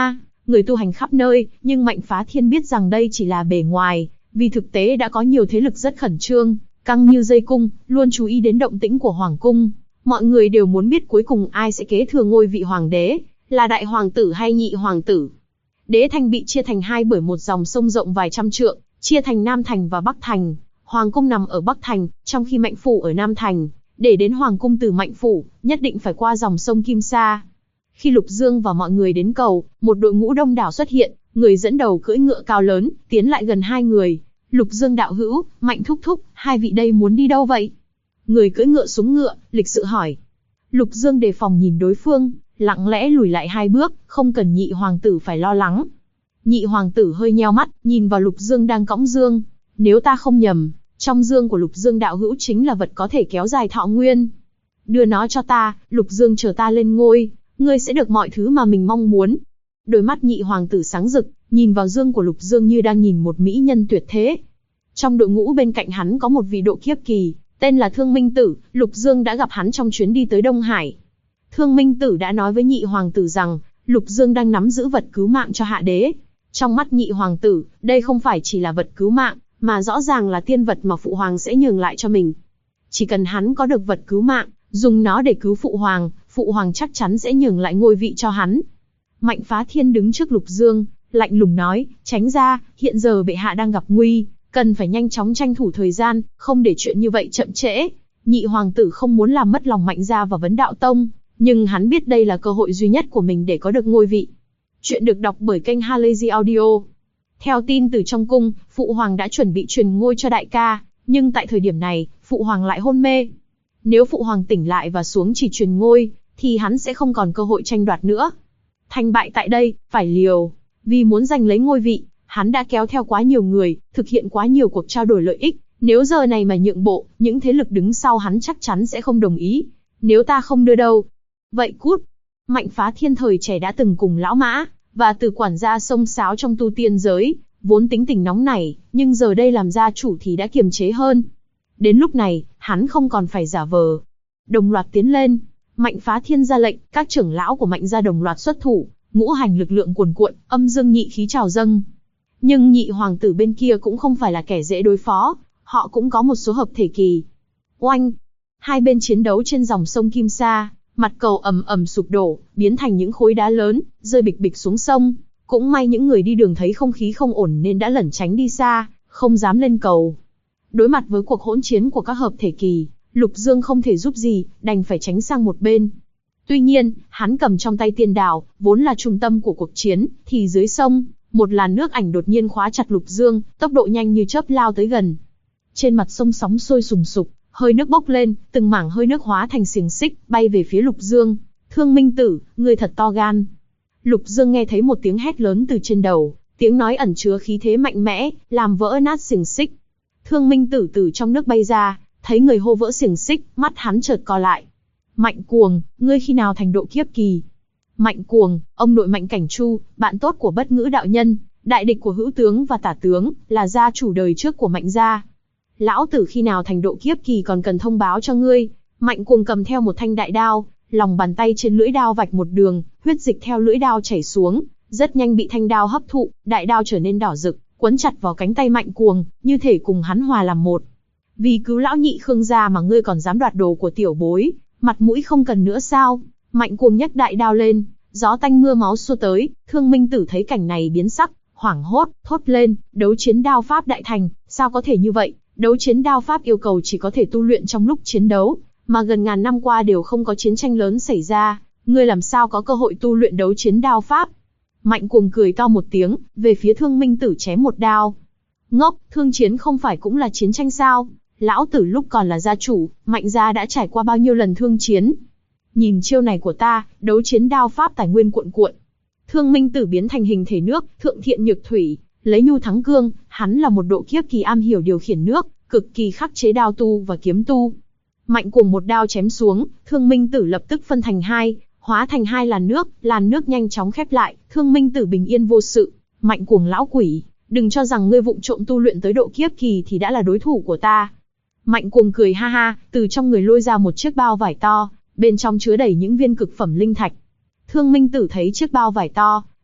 người tu hành khắp nơi, nhưng Mạnh Phá Thiên biết rằng đây chỉ là bề ngoài, vì thực tế đã có nhiều thế lực rất khẩn trương, căng như dây cung, luôn chú ý đến động tĩnh của hoàng cung. Mọi người đều muốn biết cuối cùng ai sẽ kế thừa ngôi vị hoàng đế, là đại hoàng tử hay nhị hoàng tử. Đế thành bị chia thành hai bởi một dòng sông rộng vài trăm trượng, chia thành Nam Thành và Bắc Thành. Hoàng cung nằm ở Bắc Thành, trong khi Mạnh phủ ở Nam Thành. Để đến hoàng cung từ Mạnh phủ, nhất định phải qua dòng sông Kim Sa. Khi Lục Dương và mọi người đến cầu, một đội ngũ đông đảo xuất hiện, người dẫn đầu cưỡi ngựa cao lớn, tiến lại gần hai người. Lục Dương đạo hữu, Mạnh thúc thúc, hai vị đây muốn đi đâu vậy? Người cưỡi ngựa xuống ngựa, lịch sự hỏi. Lục Dương đề phòng nhìn đối phương, lặng lẽ lùi lại hai bước, không cần nhị hoàng tử phải lo lắng. Nhị hoàng tử hơi nheo mắt, nhìn vào Lục Dương đang cõng dương. Nếu ta không nhầm, trong dương của Lục Dương đạo hữu chính là vật có thể kéo dài thọ nguyên. Đưa nó cho ta, Lục Dương chờ ta lên ngôi, ngươi sẽ được mọi thứ mà mình mong muốn. Đôi mắt nhị hoàng tử sáng rực, nhìn vào dương của Lục Dương như đang nhìn một mỹ nhân tuyệt thế. Trong đội ngũ bên cạnh hắn có một vị độ kiếp kỳ, tên là Thương Minh Tử, Lục Dương đã gặp hắn trong chuyến đi tới Đông Hải. Thương Minh Tử đã nói với nhị hoàng tử rằng, Lục Dương đang nắm giữ vật cứu mạng cho hạ đế. Trong mắt nhị hoàng tử, đây không phải chỉ là vật cứu mạng, mà rõ ràng là tiên vật mà phụ hoàng sẽ nhường lại cho mình. Chỉ cần hắn có được vật cứu mạng, dùng nó để cứu phụ hoàng chắc chắn sẽ nhường lại ngôi vị cho hắn. Mạnh Phá Thiên đứng trước Lục Dương, lạnh lùng nói, tránh ra, hiện giờ bệ hạ đang gặp nguy, cần phải nhanh chóng tranh thủ thời gian, không để chuyện như vậy chậm trễ. Nhị hoàng tử không muốn làm mất lòng Mạnh gia và Vấn Đạo Tông, nhưng hắn biết đây là cơ hội duy nhất của mình để có được ngôi vị. Chuyện được đọc bởi kênh Halazy Audio. Theo tin từ trong cung, phụ hoàng đã chuẩn bị truyền ngôi cho đại ca, nhưng tại thời điểm này, phụ hoàng lại hôn mê. Nếu phụ hoàng tỉnh lại và xuống chỉ truyền ngôi, thì hắn sẽ không còn cơ hội tranh đoạt nữa. Thành bại tại đây, phải liều. Vì muốn giành lấy ngôi vị, hắn đã kéo theo quá nhiều người, thực hiện quá nhiều cuộc trao đổi lợi ích. Nếu giờ này mà nhượng bộ, những thế lực đứng sau hắn chắc chắn sẽ không đồng ý. Nếu ta không đưa đâu, vậy cút. Mạnh Phá Thiên thời trẻ đã từng cùng lão Mã và từ quản gia xông xáo trong tu tiên giới, vốn tính tình nóng nảy, nhưng giờ đây làm gia chủ thì đã kiềm chế hơn. Đến lúc này, hắn không còn phải giả vờ. Đồng loạt tiến lên. Mạnh Phá Thiên ra lệnh, các trưởng lão của Mạnh gia đồng loạt xuất thủ, ngũ hành lực lượng cuồn cuộn, âm dương nhị khí trào dâng. Nhưng nhị hoàng tử bên kia cũng không phải là kẻ dễ đối phó, họ cũng có một số hợp thể kỳ. Oanh! Hai bên chiến đấu trên dòng sông Kim Sa, mặt cầu ầm ầm sụp đổ, biến thành những khối đá lớn, rơi bịch bịch xuống sông. Cũng may những người đi đường thấy không khí không ổn nên đã lẩn tránh đi xa, không dám lên cầu. Đối mặt với cuộc hỗn chiến của các hợp thể kỳ, Lục Dương không thể giúp gì, đành phải tránh sang một bên. Tuy nhiên, hắn cầm trong tay tiên đào, vốn là trung tâm của cuộc chiến, thì dưới sông, một làn nước ảnh đột nhiên khóa chặt Lục Dương, tốc độ nhanh như chớp lao tới gần. Trên mặt sông sóng sôi sùng sục, hơi nước bốc lên, từng mảng hơi nước hóa thành xiềng xích, bay về phía Lục Dương. Thương Minh Tử, ngươi thật to gan. Lục Dương nghe thấy một tiếng hét lớn từ trên đầu, tiếng nói ẩn chứa khí thế mạnh mẽ, làm vỡ nát xiềng xích. Thương Minh Tử từ trong nước bay ra, thấy người hô vỡ xiềng xích, mắt hắn chợt co lại. Mạnh Cuồng, ngươi khi nào thành độ kiếp kỳ? Mạnh Cuồng, ông nội Mạnh Cảnh Chu, bạn tốt của Bất Ngữ đạo nhân, đại địch của Hữu tướng và Tả tướng, là gia chủ đời trước của Mạnh gia. Lão tử khi nào thành độ kiếp kỳ còn cần thông báo cho ngươi. Mạnh Cuồng cầm theo một thanh đại đao, lòng bàn tay trên lưỡi đao vạch một đường, huyết dịch theo lưỡi đao chảy xuống, rất nhanh bị thanh đao hấp thụ, đại đao trở nên đỏ rực, quấn chặt vào cánh tay Mạnh Cuồng, như thể cùng hắn hòa làm một. Vì cứu lão nhị Khương gia mà ngươi còn dám đoạt đồ của tiểu bối, mặt mũi không cần nữa sao? Mạnh Cuồng nhấc đại đao lên, gió tanh mưa máu xua tới. Thương Minh Tử thấy cảnh này biến sắc, hoảng hốt, thốt lên, đấu chiến đao pháp đại thành, sao có thể như vậy? Đấu chiến đao pháp yêu cầu chỉ có thể tu luyện trong lúc chiến đấu, mà gần ngàn năm qua đều không có chiến tranh lớn xảy ra, ngươi làm sao có cơ hội tu luyện đấu chiến đao pháp? Mạnh Cuồng cười to một tiếng, về phía Thương Minh Tử chém một đao. Ngốc, thương chiến không phải cũng là chiến tranh sao? Lão tử lúc còn là gia chủ, Mạnh gia đã trải qua bao nhiêu lần thương chiến. Nhìn chiêu này của ta, đấu chiến đao pháp tài nguyên cuộn cuộn. Thương Minh Tử biến thành hình thể nước, thượng thiện nhược thủy, lấy nhu thắng cương, hắn là một độ kiếp kỳ am hiểu điều khiển nước, cực kỳ khắc chế đao tu và kiếm tu. Mạnh Cuồng một đao chém xuống, Thương Minh Tử lập tức phân thành hai, hóa thành hai làn nước nhanh chóng khép lại, Thương Minh Tử bình yên vô sự. Mạnh Cuồng lão quỷ, đừng cho rằng ngươi vụng trộm tu luyện tới độ kiếp kỳ thì đã là đối thủ của ta. Mạnh Cuồng cười ha ha, từ trong người lôi ra một chiếc bao vải to, bên trong chứa đầy những viên cực phẩm linh thạch. Thương Minh Tử thấy chiếc bao vải to,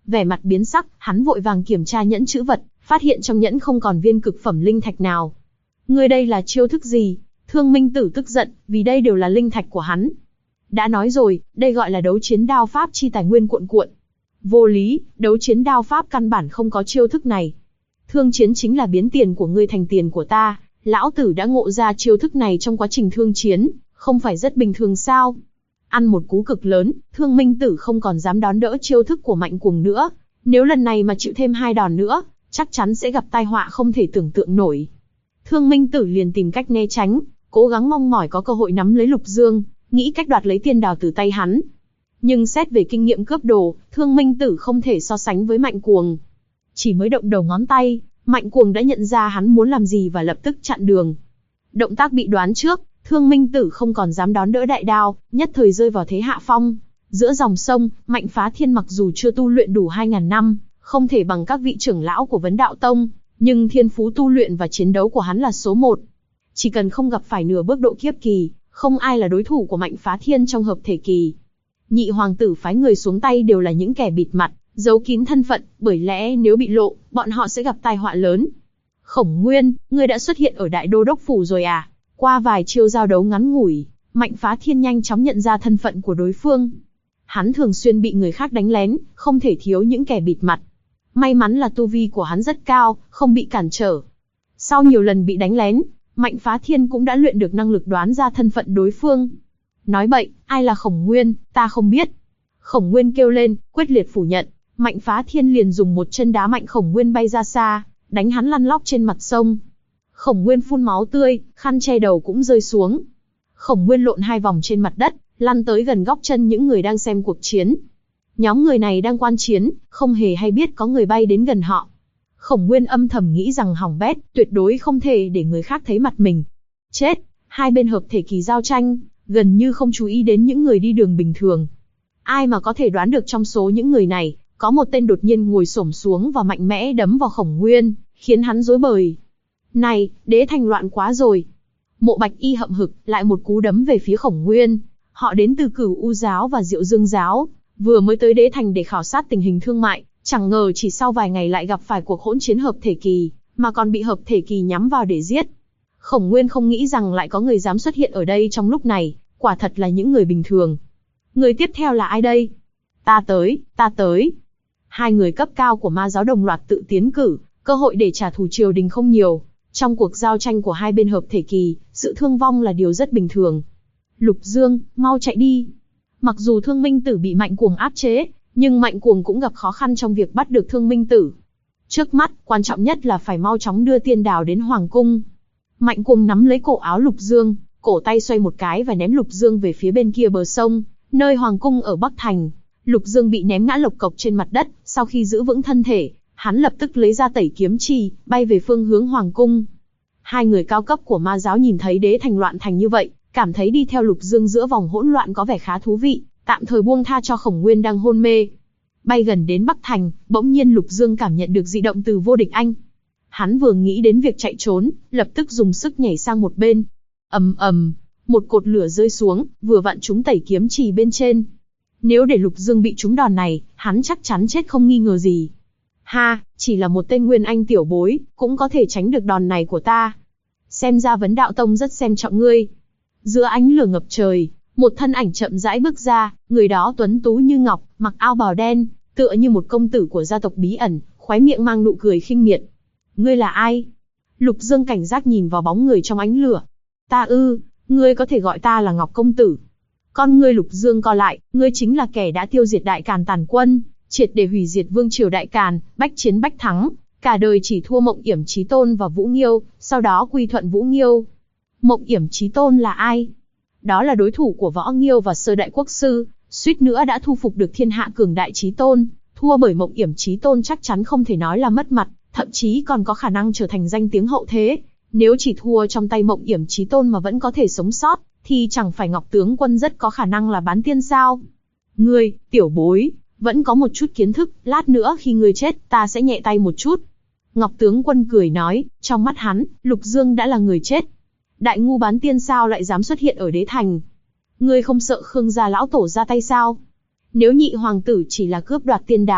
Vẻ mặt biến sắc, hắn vội vàng kiểm tra nhẫn chữ vật, phát hiện trong nhẫn không còn viên cực phẩm linh thạch nào. Ngươi đây là chiêu thức gì? Thương Minh Tử tức giận, vì đây đều là linh thạch của hắn. Đã nói rồi, đây gọi là đấu chiến đao pháp chi tài nguyên cuộn cuộn. Vô lý, đấu chiến đao pháp căn bản không có chiêu thức này. Thương chiến chính là biến tiền của ngươi thành tiền của ta, lão tử đã ngộ ra chiêu thức này trong quá trình thương chiến, không phải rất bình thường sao? Ăn một cú cực lớn, Thương Minh Tử không còn dám đón đỡ chiêu thức của Mạnh Cuồng nữa. Nếu lần này mà chịu thêm 2 đòn nữa, chắc chắn sẽ gặp tai họa không thể tưởng tượng nổi. Thương Minh Tử liền tìm cách né tránh, cố gắng mong mỏi có cơ hội nắm lấy Lục Dương, nghĩ cách đoạt lấy tiên đào từ tay hắn. Nhưng xét về kinh nghiệm cướp đồ, Thương Minh Tử không thể so sánh với Mạnh Cuồng. Chỉ mới động đầu ngón tay, Mạnh Cuồng đã nhận ra hắn muốn làm gì và lập tức chặn đường. Động tác bị đoán trước, Thương Minh Tử không còn dám đón đỡ đại đao, nhất thời rơi vào thế hạ phong. Giữa dòng sông, Mạnh Phá Thiên mặc dù chưa tu luyện đủ 2000 năm, không thể bằng các vị trưởng lão của Vấn Đạo Tông, nhưng thiên phú tu luyện và chiến đấu của hắn là số 1. Chỉ cần không gặp phải nửa bước độ kiếp kỳ, không ai là đối thủ của Mạnh Phá Thiên trong hợp thể kỳ. Nhị hoàng tử phái người xuống tay đều là những kẻ bịt mặt, giấu kín thân phận, bởi lẽ nếu bị lộ, bọn họ sẽ gặp tai họa lớn. Khổng Nguyên, ngươi đã xuất hiện ở Đại Đô Đốc Phủ rồi à? Qua vài chiêu giao đấu ngắn ngủi, Mạnh Phá Thiên nhanh chóng nhận ra thân phận của đối phương. Hắn thường xuyên bị người khác đánh lén, không thể thiếu những kẻ bịt mặt. May mắn là tu vi của hắn rất cao, không bị cản trở. Sau nhiều lần bị đánh lén, Mạnh Phá Thiên cũng đã luyện được năng lực đoán ra thân phận đối phương. Nói bậy, ai là Khổng Nguyên, ta không biết. Khổng Nguyên kêu lên, quyết liệt phủ nhận. Mạnh Phá Thiên liền dùng một chân đá mạnh Khổng Nguyên bay ra xa, đánh hắn lăn lóc trên mặt sông. Khổng Nguyên phun máu tươi, khăn che đầu cũng rơi xuống. Khổng Nguyên lộn 2 vòng trên mặt đất, lăn tới gần góc chân những người đang xem cuộc chiến. Nhóm người này đang quan chiến, không hề hay biết có người bay đến gần họ. Khổng Nguyên âm thầm nghĩ rằng hỏng bét, tuyệt đối không thể để người khác thấy mặt mình. Chết, hai bên hợp thể kỳ giao tranh, gần như không chú ý đến những người đi đường bình thường. Ai mà có thể đoán được trong số những người này, có một tên đột nhiên ngồi xổm xuống và mạnh mẽ đấm vào Khổng Nguyên, khiến hắn rối bời. Này, Đế Thành loạn quá rồi. Mộ Bạch Y hậm hực, lại một cú đấm về phía Khổng Nguyên. Họ đến từ Cửu U giáo và Diệu Dương giáo, vừa mới tới Đế Thành để khảo sát tình hình thương mại, chẳng ngờ chỉ sau vài ngày lại gặp phải cuộc hỗn chiến hợp thể kỳ, mà còn bị hợp thể kỳ nhắm vào để giết. Khổng Nguyên không nghĩ rằng lại có người dám xuất hiện ở đây trong lúc này, quả thật là những người bình thường. Người tiếp theo là ai đây? Ta tới, ta tới. 2 người cấp cao của ma giáo đồng loạt tự tiến cử, cơ hội để trả thù triều đình không nhiều. Trong cuộc giao tranh của hai bên hợp thể kỳ, sự thương vong là điều rất bình thường. Lục Dương, mau chạy đi. Mặc dù Thương Minh Tử bị Mạnh Cuồng áp chế, nhưng Mạnh Cuồng cũng gặp khó khăn trong việc bắt được Thương Minh Tử. Trước mắt, quan trọng nhất là phải mau chóng đưa tiên đào đến Hoàng Cung. Mạnh Cuồng nắm lấy cổ áo Lục Dương, cổ tay xoay một cái và ném Lục Dương về phía bên kia bờ sông, nơi Hoàng Cung ở Bắc Thành. Lục Dương bị ném ngã lộc cộc trên mặt đất, sau khi giữ vững thân thể, hắn lập tức lấy ra tẩy kiếm chì, bay về phương hướng Hoàng Cung. 2 người cao cấp của ma giáo nhìn thấy Đế Thành loạn thành như vậy, cảm thấy đi theo Lục Dương giữa vòng hỗn loạn có vẻ khá thú vị, tạm thời buông tha cho Khổng Nguyên đang hôn mê. Bay gần đến Bắc Thành, bỗng nhiên Lục Dương cảm nhận được dị động từ Vô Địch Anh. Hắn vừa nghĩ đến việc chạy trốn, lập tức dùng sức nhảy sang một bên. Ầm ầm, một cột lửa rơi xuống, vừa vặn trúng tẩy kiếm chì bên trên. Nếu để Lục Dương bị trúng đòn này, hắn chắc chắn chết không nghi ngờ gì. Ha, chỉ là một tên Nguyên Anh tiểu bối, cũng có thể tránh được đòn này của ta. Xem ra Vấn Đạo Tông rất xem trọng ngươi. Giữa ánh lửa ngập trời, một thân ảnh chậm rãi bước ra, người đó tuấn tú như ngọc, mặc áo bào đen, tựa như một công tử của gia tộc bí ẩn, khóe miệng mang nụ cười khinh miệt. Ngươi là ai? Lục Dương cảnh giác nhìn vào bóng người trong ánh lửa. Ta ư, ngươi có thể gọi ta là Ngọc công tử. Con ngươi Lục Dương co lại, ngươi chính là kẻ đã tiêu diệt Đại Càn Tàn quân, triệt để hủy diệt vương triều Đại Càn, bách chiến bách thắng, cả đời chỉ thua Mộng Yểm Chí Tôn và Vũ Nghiêu, sau đó quy thuận Vũ Nghiêu. Mộng Yểm Chí Tôn là ai? Đó là đối thủ của Võ Nghiêu và Sơ Đại Quốc sư, suýt nữa đã thu phục được thiên hạ cường đại Chí Tôn, thua bởi Mộng Yểm Chí Tôn chắc chắn không thể nói là mất mặt, thậm chí còn có khả năng trở thành danh tiếng hậu thế. Nếu chỉ thua trong tay Mộng Yểm Chí Tôn mà vẫn có thể sống sót, thì chẳng phải Ngọc tướng quân rất có khả năng là bán tiên sao? Ngươi, tiểu bối, vẫn có một chút kiến thức, lát nữa khi ngươi chết, ta sẽ nhẹ tay một chút. Ngọc tướng quân cười nói, trong mắt hắn, Lục Dương đã là người chết. Đại ngu bán tiên sao lại dám xuất hiện ở Đế Thành? Ngươi không sợ Khương gia lão tổ ra tay sao? Nếu nhị hoàng tử chỉ là cướp đoạt tiên đào,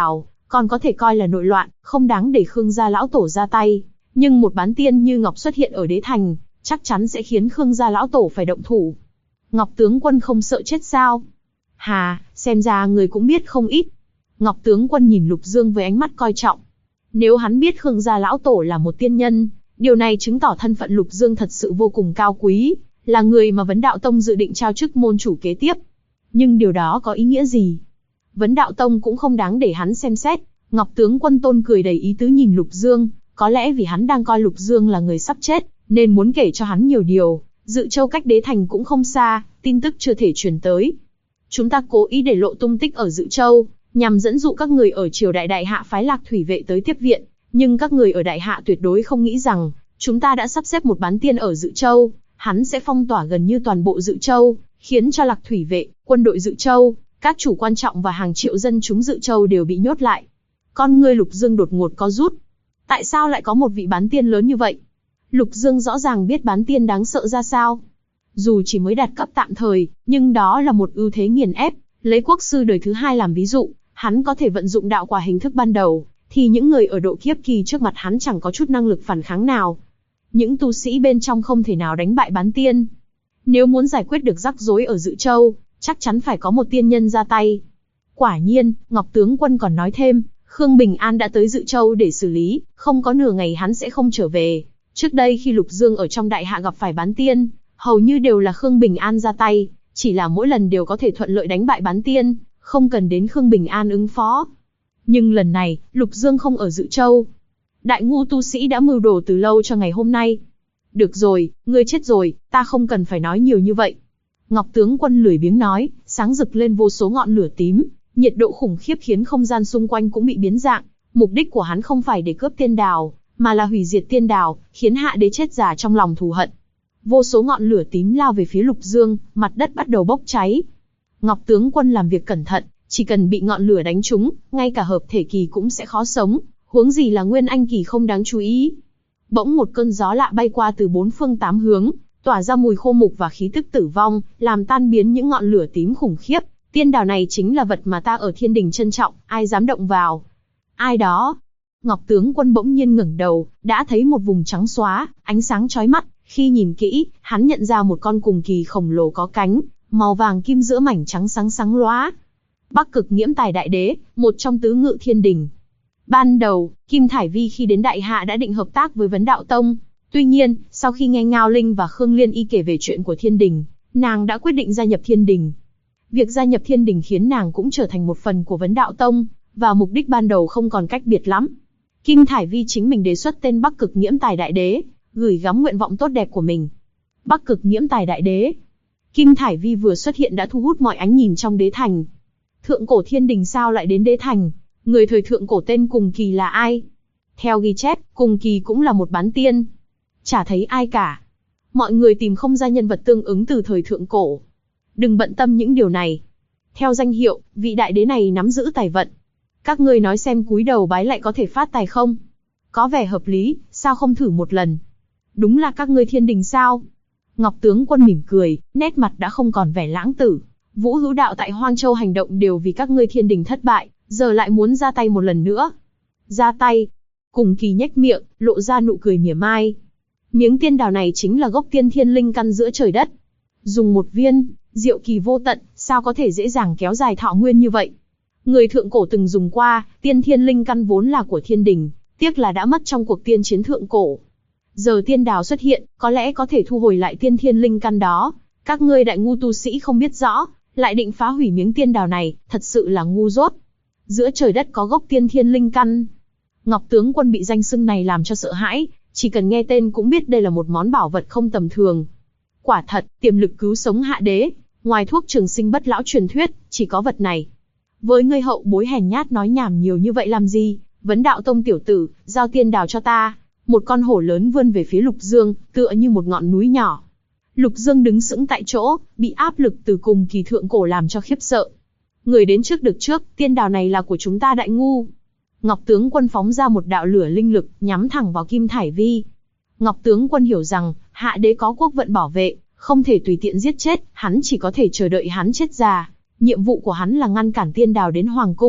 còn có thể coi là nội loạn, không đáng để Khương gia lão tổ ra tay. Nhưng một bán tiên như Ngọc xuất hiện ở đế thành, chắc chắn sẽ khiến Khương gia lão tổ phải động thủ. Ngọc tướng quân không sợ chết sao? Hà, xem ra người cũng biết không ít. Ngọc tướng quân nhìn Lục Dương với ánh mắt coi trọng. Nếu hắn biết Khương gia lão tổ là một tiên nhân, điều này chứng tỏ thân phận Lục Dương thật sự vô cùng cao quý, là người mà Vấn Đạo Tông dự định trao chức môn chủ kế tiếp. Nhưng điều đó có ý nghĩa gì? Vấn Đạo Tông cũng không đáng để hắn xem xét. Ngọc tướng quân tôn cười đầy ý tứ nhìn Lục Dương, có lẽ vì hắn đang coi Lục Dương là người sắp chết, nên muốn kể cho hắn nhiều điều. Dự Châu cách đế thành cũng không xa, tin tức chưa thể truyền tới. Chúng ta cố ý để lộ tung tích ở Dự Châu, nhằm dẫn dụ các người ở triều đại Đại Hạ phái Lạc Thủy vệ tới tiếp viện. Nhưng các người ở Đại Hạ tuyệt đối không nghĩ rằng, chúng ta đã sắp xếp một bán tiên ở Dự Châu, hắn sẽ phong tỏa gần như toàn bộ Dự Châu, khiến cho Lạc Thủy vệ, quân đội Dự Châu, các chủ quan trọng và hàng triệu dân chúng Dự Châu đều bị nhốt lại. Con ngươi Lục Dương đột ngột co rút. Tại sao lại có một vị bán tiên lớn như vậy? Lục Dương rõ ràng biết bán tiên đáng sợ ra sao. Dù chỉ mới đạt cấp tạm thời, nhưng đó là một ưu thế nghiền ép. Lấy quốc sư đời thứ 2 làm ví dụ, hắn có thể vận dụng đạo quả hình thức ban đầu, thì những người ở độ kiếp kỳ trước mặt hắn chẳng có chút năng lực phản kháng nào. Những tu sĩ bên trong không thể nào đánh bại bán tiên. Nếu muốn giải quyết được rắc rối ở Dự Châu, chắc chắn phải có một tiên nhân ra tay. Quả nhiên, Ngọc tướng quân còn nói thêm, Khương Bình An đã tới Dự Châu để xử lý, không có nửa ngày hắn sẽ không trở về. Trước đây khi Lục Dương ở trong Đại Hạ gặp phải bán tiên, hầu như đều là Khương Bình An ra tay, chỉ là mỗi lần đều có thể thuận lợi đánh bại bán tiên, không cần đến Khương Bình An ứng phó. Nhưng lần này, Lục Dương không ở Dự Châu. Đại ngu tu sĩ đã mưu đồ từ lâu cho ngày hôm nay. Được rồi, ngươi chết rồi, ta không cần phải nói nhiều như vậy. Ngọc tướng quân lười biếng nói, sáng rực lên vô số ngọn lửa tím, nhiệt độ khủng khiếp khiến không gian xung quanh cũng bị biến dạng. Mục đích của hắn không phải để cướp tiên đào, mà là hủy diệt tiên đào, khiến Hạ đế chết già trong lòng thù hận. Vô số ngọn lửa tím lao về phía Lục Dương, mặt đất bắt đầu bốc cháy. Ngọc tướng quân làm việc cẩn thận, chỉ cần bị ngọn lửa đánh trúng, ngay cả hợp thể kỳ cũng sẽ khó sống, huống gì là nguyên anh kỳ không đáng chú ý. Bỗng một cơn gió lạ bay qua từ 4 phương 8 hướng, tỏa ra mùi khô mục và khí tức tử vong, làm tan biến những ngọn lửa tím khủng khiếp. Tiên đào này chính là vật mà ta ở Thiên Đình trân trọng, ai dám động vào? Ai đó? Ngọc tướng quân bỗng nhiên ngẩng đầu, đã thấy một vùng trắng xóa, ánh sáng chói mắt. Khi nhìn kỹ, hắn nhận ra một con cùng kỳ khổng lồ có cánh, màu vàng kim giữa mảnh trắng sáng lóa. Bắc Cực Nghiễm Tài Đại Đế, một trong tứ ngự Thiên Đình. Ban đầu, Kim Thải Vi khi đến Đại Hạ đã định hợp tác với Vấn Đạo Tông. Tuy nhiên, sau khi nghe Ngao Linh và Khương Liên Y kể về chuyện của Thiên Đình, nàng đã quyết định gia nhập Thiên Đình. Việc gia nhập Thiên Đình khiến nàng cũng trở thành một phần của Vấn Đạo Tông, và mục đích ban đầu không còn cách biệt lắm. Kim Thải Vi chính mình đề xuất tên Bắc Cực Nghiễm Tài Đại Đế, gửi gắm nguyện vọng tốt đẹp của mình. Bắc Cực Nghiễm Tài Đại Đế. Kim Thải Vi vừa xuất hiện đã thu hút mọi ánh nhìn trong đế thành. Thượng cổ Thiên Đình sao lại đến đế thành? Người thời thượng cổ tên Cùng Kỳ là ai? Theo ghi chép, Cùng Kỳ cũng là một bán tiên. Chả thấy ai cả. Mọi người tìm không ra nhân vật tương ứng từ thời thượng cổ. Đừng bận tâm những điều này. Theo danh hiệu, vị đại đế này nắm giữ tài vận. Các ngươi nói xem cúi đầu bái lại có thể phát tài không? Có vẻ hợp lý, sao không thử một lần? Đúng là các ngươi Thiên Đình sao? Ngọc tướng quân mỉm cười, nét mặt đã không còn vẻ lãng tử. Vũ Hữu Đạo tại Hoang Châu hành động đều vì các ngươi Thiên Đình thất bại, giờ lại muốn ra tay một lần nữa. Ra tay? Cùng Kỳ nhếch miệng, lộ ra nụ cười mỉa mai. Miếng tiên đào này chính là gốc tiên thiên linh căn giữa trời đất. Dùng một viên, diệu kỳ vô tận, sao có thể dễ dàng kéo dài thọ nguyên như vậy? Người thượng cổ từng dùng qua, tiên thiên linh căn vốn là của Thiên Đình, tiếc là đã mất trong cuộc tiên chiến thượng cổ. Giờ tiên đào xuất hiện, có lẽ có thể thu hồi lại tiên thiên linh căn đó. Các ngươi đại ngu tu sĩ không biết rõ, lại định phá hủy miếng tiên đào này, thật sự là ngu dốt. Giữa trời đất có gốc tiên thiên linh căn. Ngọc tướng quân bị danh xưng này làm cho sợ hãi, chỉ cần nghe tên cũng biết đây là một món bảo vật không tầm thường. Quả thật, tiềm lực cứu sống Hạ đế, ngoài thuốc trường sinh bất lão truyền thuyết, chỉ có vật này. Với ngươi hậu bối hèn nhát nói nhảm nhiều như vậy làm gì? Vấn Đạo Tông tiểu tử, giao tiên đào cho ta. Một con hổ lớn vươn về phía Lục Dương, tựa như một ngọn núi nhỏ. Lục Dương đứng sững tại chỗ, bị áp lực từ Cùng Kỳ thượng cổ làm cho khiếp sợ. Người đến trước được trước, tiên đào này là của chúng ta đại ngu. Ngọc tướng quân phóng ra một đạo lửa linh lực, nhắm thẳng vào Kim Thải Vi. Ngọc tướng quân hiểu rằng, Hạ đế có quốc vận bảo vệ, không thể tùy tiện giết chết, hắn chỉ có thể chờ đợi hắn chết già. Nhiệm vụ của hắn là ngăn cản tiên đào đến Hoàng cung,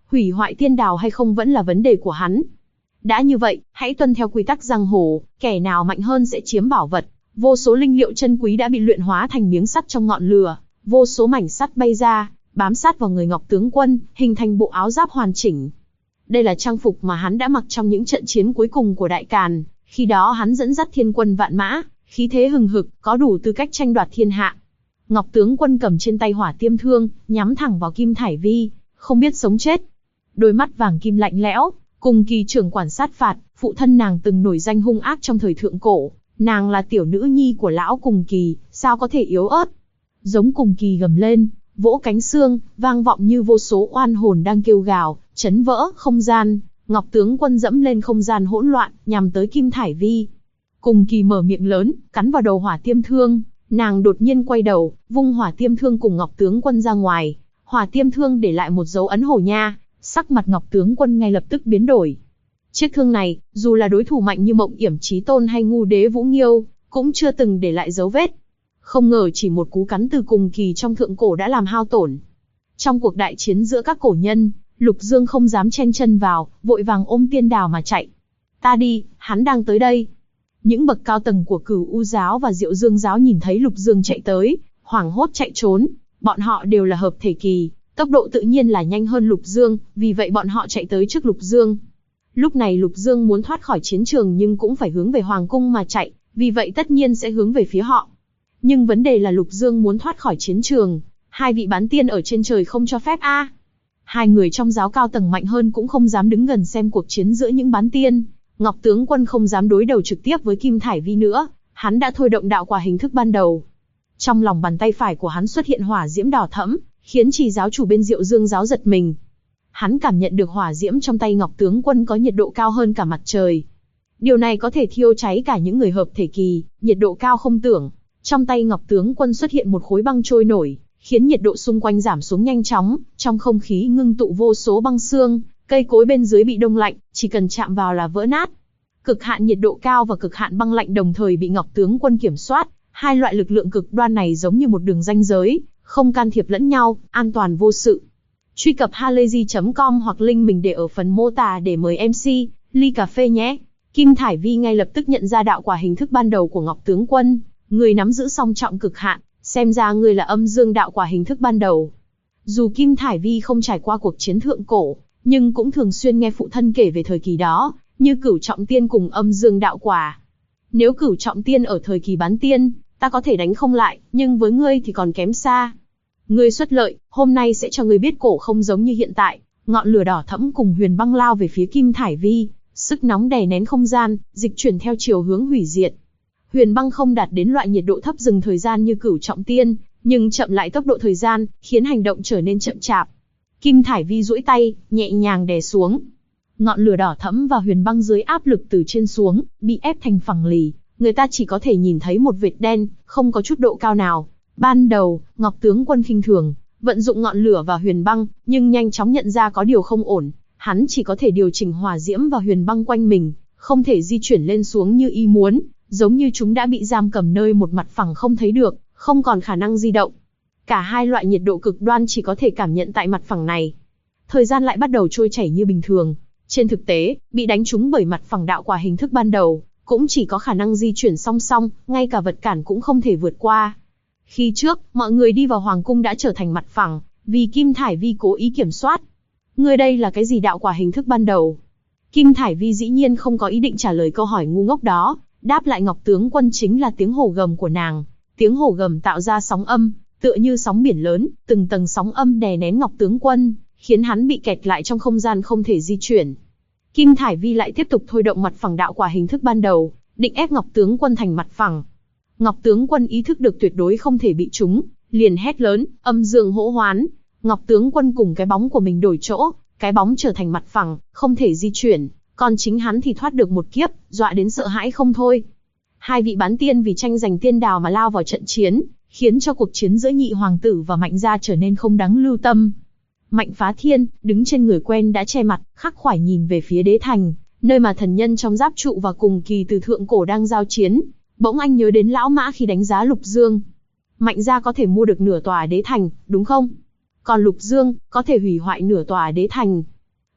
hủy hoại tiên đào hay không vẫn là vấn đề của hắn. Đã như vậy, hãy tuân theo quy tắc giang hồ, kẻ nào mạnh hơn sẽ chiếm bảo vật. Vô số linh liệu chân quý đã bị luyện hóa thành miếng sắt trong ngọn lửa, vô số mảnh sắt bay ra, bám sát vào người Ngọc tướng quân, hình thành bộ áo giáp hoàn chỉnh. Đây là trang phục mà hắn đã mặc trong những trận chiến cuối cùng của Đại Càn, khi đó hắn dẫn dắt thiên quân vạn mã, khí thế hừng hực, có đủ tư cách tranh đoạt thiên hạ. Ngọc tướng quân cầm trên tay hỏa tiêm thương, nhắm thẳng vào Kim Thải Vi, không biết sống chết. Đôi mắt vàng kim lạnh lẽo, Cùng Kỳ trưởng quản sát phạt, phụ thân nàng từng nổi danh hung ác trong thời thượng cổ, nàng là tiểu nữ nhi của lão Cùng Kỳ, sao có thể yếu ớt. Giống Cùng Kỳ gầm lên, vỗ cánh xương, vang vọng như vô số oan hồn đang kêu gào, chấn vỡ không gian. Ngọc tướng quân dẫm lên không gian hỗn loạn, nhằm tới Kim Thải Vi. Cùng Kỳ mở miệng lớn, cắn vào đầu hỏa tiêm thương, nàng đột nhiên quay đầu, vung hỏa tiêm thương cùng Ngọc tướng quân ra ngoài. Hỏa tiêm thương để lại một dấu ấn hổ nha, sắc mặt Ngọc tướng quân ngay lập tức biến đổi. Chiếc thương này, dù là đối thủ mạnh như Mộng Yểm Chí Tôn hay Ngu Đế Vũ Nghiêu, cũng chưa từng để lại dấu vết. Không ngờ chỉ một cú cắn từ Cùng Kỳ trong thượng cổ đã làm hao tổn. Trong cuộc đại chiến giữa các cổ nhân, Lục Dương không dám chen chân vào, vội vàng ôm tiên đào mà chạy. Ta đi, hắn đang tới đây. Những bậc cao tầng của Cửu U giáo và Diệu Dương giáo nhìn thấy Lục Dương chạy tới, hoảng hốt chạy trốn. Bọn họ đều là hợp thể kỳ, tốc độ tự nhiên là nhanh hơn Lục Dương, vì vậy bọn họ chạy tới trước Lục Dương. Lúc này Lục Dương muốn thoát khỏi chiến trường nhưng cũng phải hướng về Hoàng cung mà chạy, vì vậy tất nhiên sẽ hướng về phía họ. Nhưng vấn đề là Lục Dương muốn thoát khỏi chiến trường, hai vị bán tiên ở trên trời không cho phép a. Hai người trong giáo cao tầng mạnh hơn cũng không dám đứng gần xem cuộc chiến giữa những bán tiên. Ngọc tướng quân không dám đối đầu trực tiếp với Kim Thải Vi nữa, hắn đã thôi động đạo quả hình thức ban đầu. Trong lòng bàn tay phải của hắn xuất hiện hỏa diễm đỏ thẫm, khiến chỉ giáo chủ bên Diệu Dương giáo giật mình. Hắn cảm nhận được hỏa diễm trong tay Ngọc tướng quân có nhiệt độ cao hơn cả mặt trời. Điều này có thể thiêu cháy cả những người hợp thể kỳ, nhiệt độ cao không tưởng. Trong tay Ngọc tướng quân xuất hiện một khối băng trôi nổi, khiến nhiệt độ xung quanh giảm xuống nhanh chóng, trong không khí ngưng tụ vô số băng xương, cây cối bên dưới bị đông lạnh, chỉ cần chạm vào là vỡ nát. Cực hạn nhiệt độ cao và cực hạn băng lạnh đồng thời bị Ngọc tướng quân kiểm soát, hai loại lực lượng cực đoan này giống như một đường ranh giới, không can thiệp lẫn nhau, an toàn vô sự. Truy cập halayzi.com hoặc link mình để ở phần mô tả để mời MC ly cà phê nhé. Kim Thải Vi ngay lập tức nhận ra đạo quả hình thức ban đầu của Ngọc tướng quân, người nắm giữ song trọng cực hạn, xem ra người là âm dương đạo quả hình thức ban đầu. Dù Kim Thải Vi không trải qua cuộc chiến thượng cổ, nhưng cũng thường xuyên nghe phụ thân kể về thời kỳ đó, như Cửu Trọng Tiên cùng âm dương đạo quả. Nếu Cửu Trọng Tiên ở thời kỳ bán tiên, ta có thể đánh không lại, nhưng với ngươi thì còn kém xa. Ngươi xuất lợi, hôm nay sẽ cho ngươi biết cổ không giống như hiện tại. Ngọn lửa đỏ thẫm cùng huyền băng lao về phía Kim Thải Vi, sức nóng đè nén không gian, dịch chuyển theo chiều hướng hủy diệt. Huyền băng không đạt đến loại nhiệt độ thấp dừng thời gian như Cửu Trọng Tiên, nhưng chậm lại tốc độ thời gian, khiến hành động trở nên chậm chạp. Kim Thải Vi duỗi tay, nhẹ nhàng đè xuống. Ngọn lửa đỏ thẫm và huyền băng dưới áp lực từ trên xuống, bị ép thành phẳng lì. Người ta chỉ có thể nhìn thấy một vệt đen, không có chút độ cao nào. Ban đầu, Ngọc tướng quân khinh thường, vận dụng ngọn lửa và huyền băng, nhưng nhanh chóng nhận ra có điều không ổn. Hắn chỉ có thể điều chỉnh hỏa diễm và huyền băng quanh mình, không thể di chuyển lên xuống như ý muốn, giống như chúng đã bị giam cầm nơi một mặt phẳng không thấy được, không còn khả năng di động. Cả hai loại nhiệt độ cực đoan chỉ có thể cảm nhận tại mặt phẳng này. Thời gian lại bắt đầu trôi chảy như bình thường. Trên thực tế, bị đánh trúng bởi mặt phẳng đạo quả hình thức ban đầu, cũng chỉ có khả năng di chuyển song song, ngay cả vật cản cũng không thể vượt qua. Khi trước, mọi người đi vào hoàng cung đã trở thành mặt phẳng, vì Kim Thải Vi cố ý kiểm soát. Người đây là cái gì đạo quả hình thức ban đầu? Kim Thải Vi dĩ nhiên không có ý định trả lời câu hỏi ngu ngốc đó, đáp lại Ngọc tướng quân chính là tiếng hổ gầm của nàng. Tiếng hổ gầm tạo ra sóng âm, tựa như sóng biển lớn, từng tầng sóng âm đè nén Ngọc tướng quân, khiến hắn bị kẹt lại trong không gian không thể di chuyển. Kim Thải Vi lại tiếp tục thôi động mặt phẳng đạo quả hình thức ban đầu, định ép Ngọc tướng quân thành mặt phẳng. Ngọc tướng quân ý thức được tuyệt đối không thể bị trúng, liền hét lớn, âm dương hỗ hoán. Ngọc tướng quân cùng cái bóng của mình đổi chỗ, cái bóng trở thành mặt phẳng, không thể di chuyển, còn chính hắn thì thoát được một kiếp, dọa đến sợ hãi không thôi. Hai vị bán tiên vì tranh giành tiên đào mà lao vào trận chiến, khiến cho cuộc chiến giữa nhị hoàng tử và Mạnh gia trở nên không đáng lưu tâm. Mạnh Phá Thiên, đứng trên người quen đã che mặt, khắc khoải nhìn về phía đế thành, nơi mà thần nhân trong giáp trụ và Cùng Kỳ từ thượng cổ đang giao chiến. Bỗng anh nhớ đến lão Mã khi đánh giá Lục Dương. Mạnh gia có thể mua được nửa tòa đế thành, đúng không? Còn Lục Dương, có thể hủy hoại nửa tòa đế thành.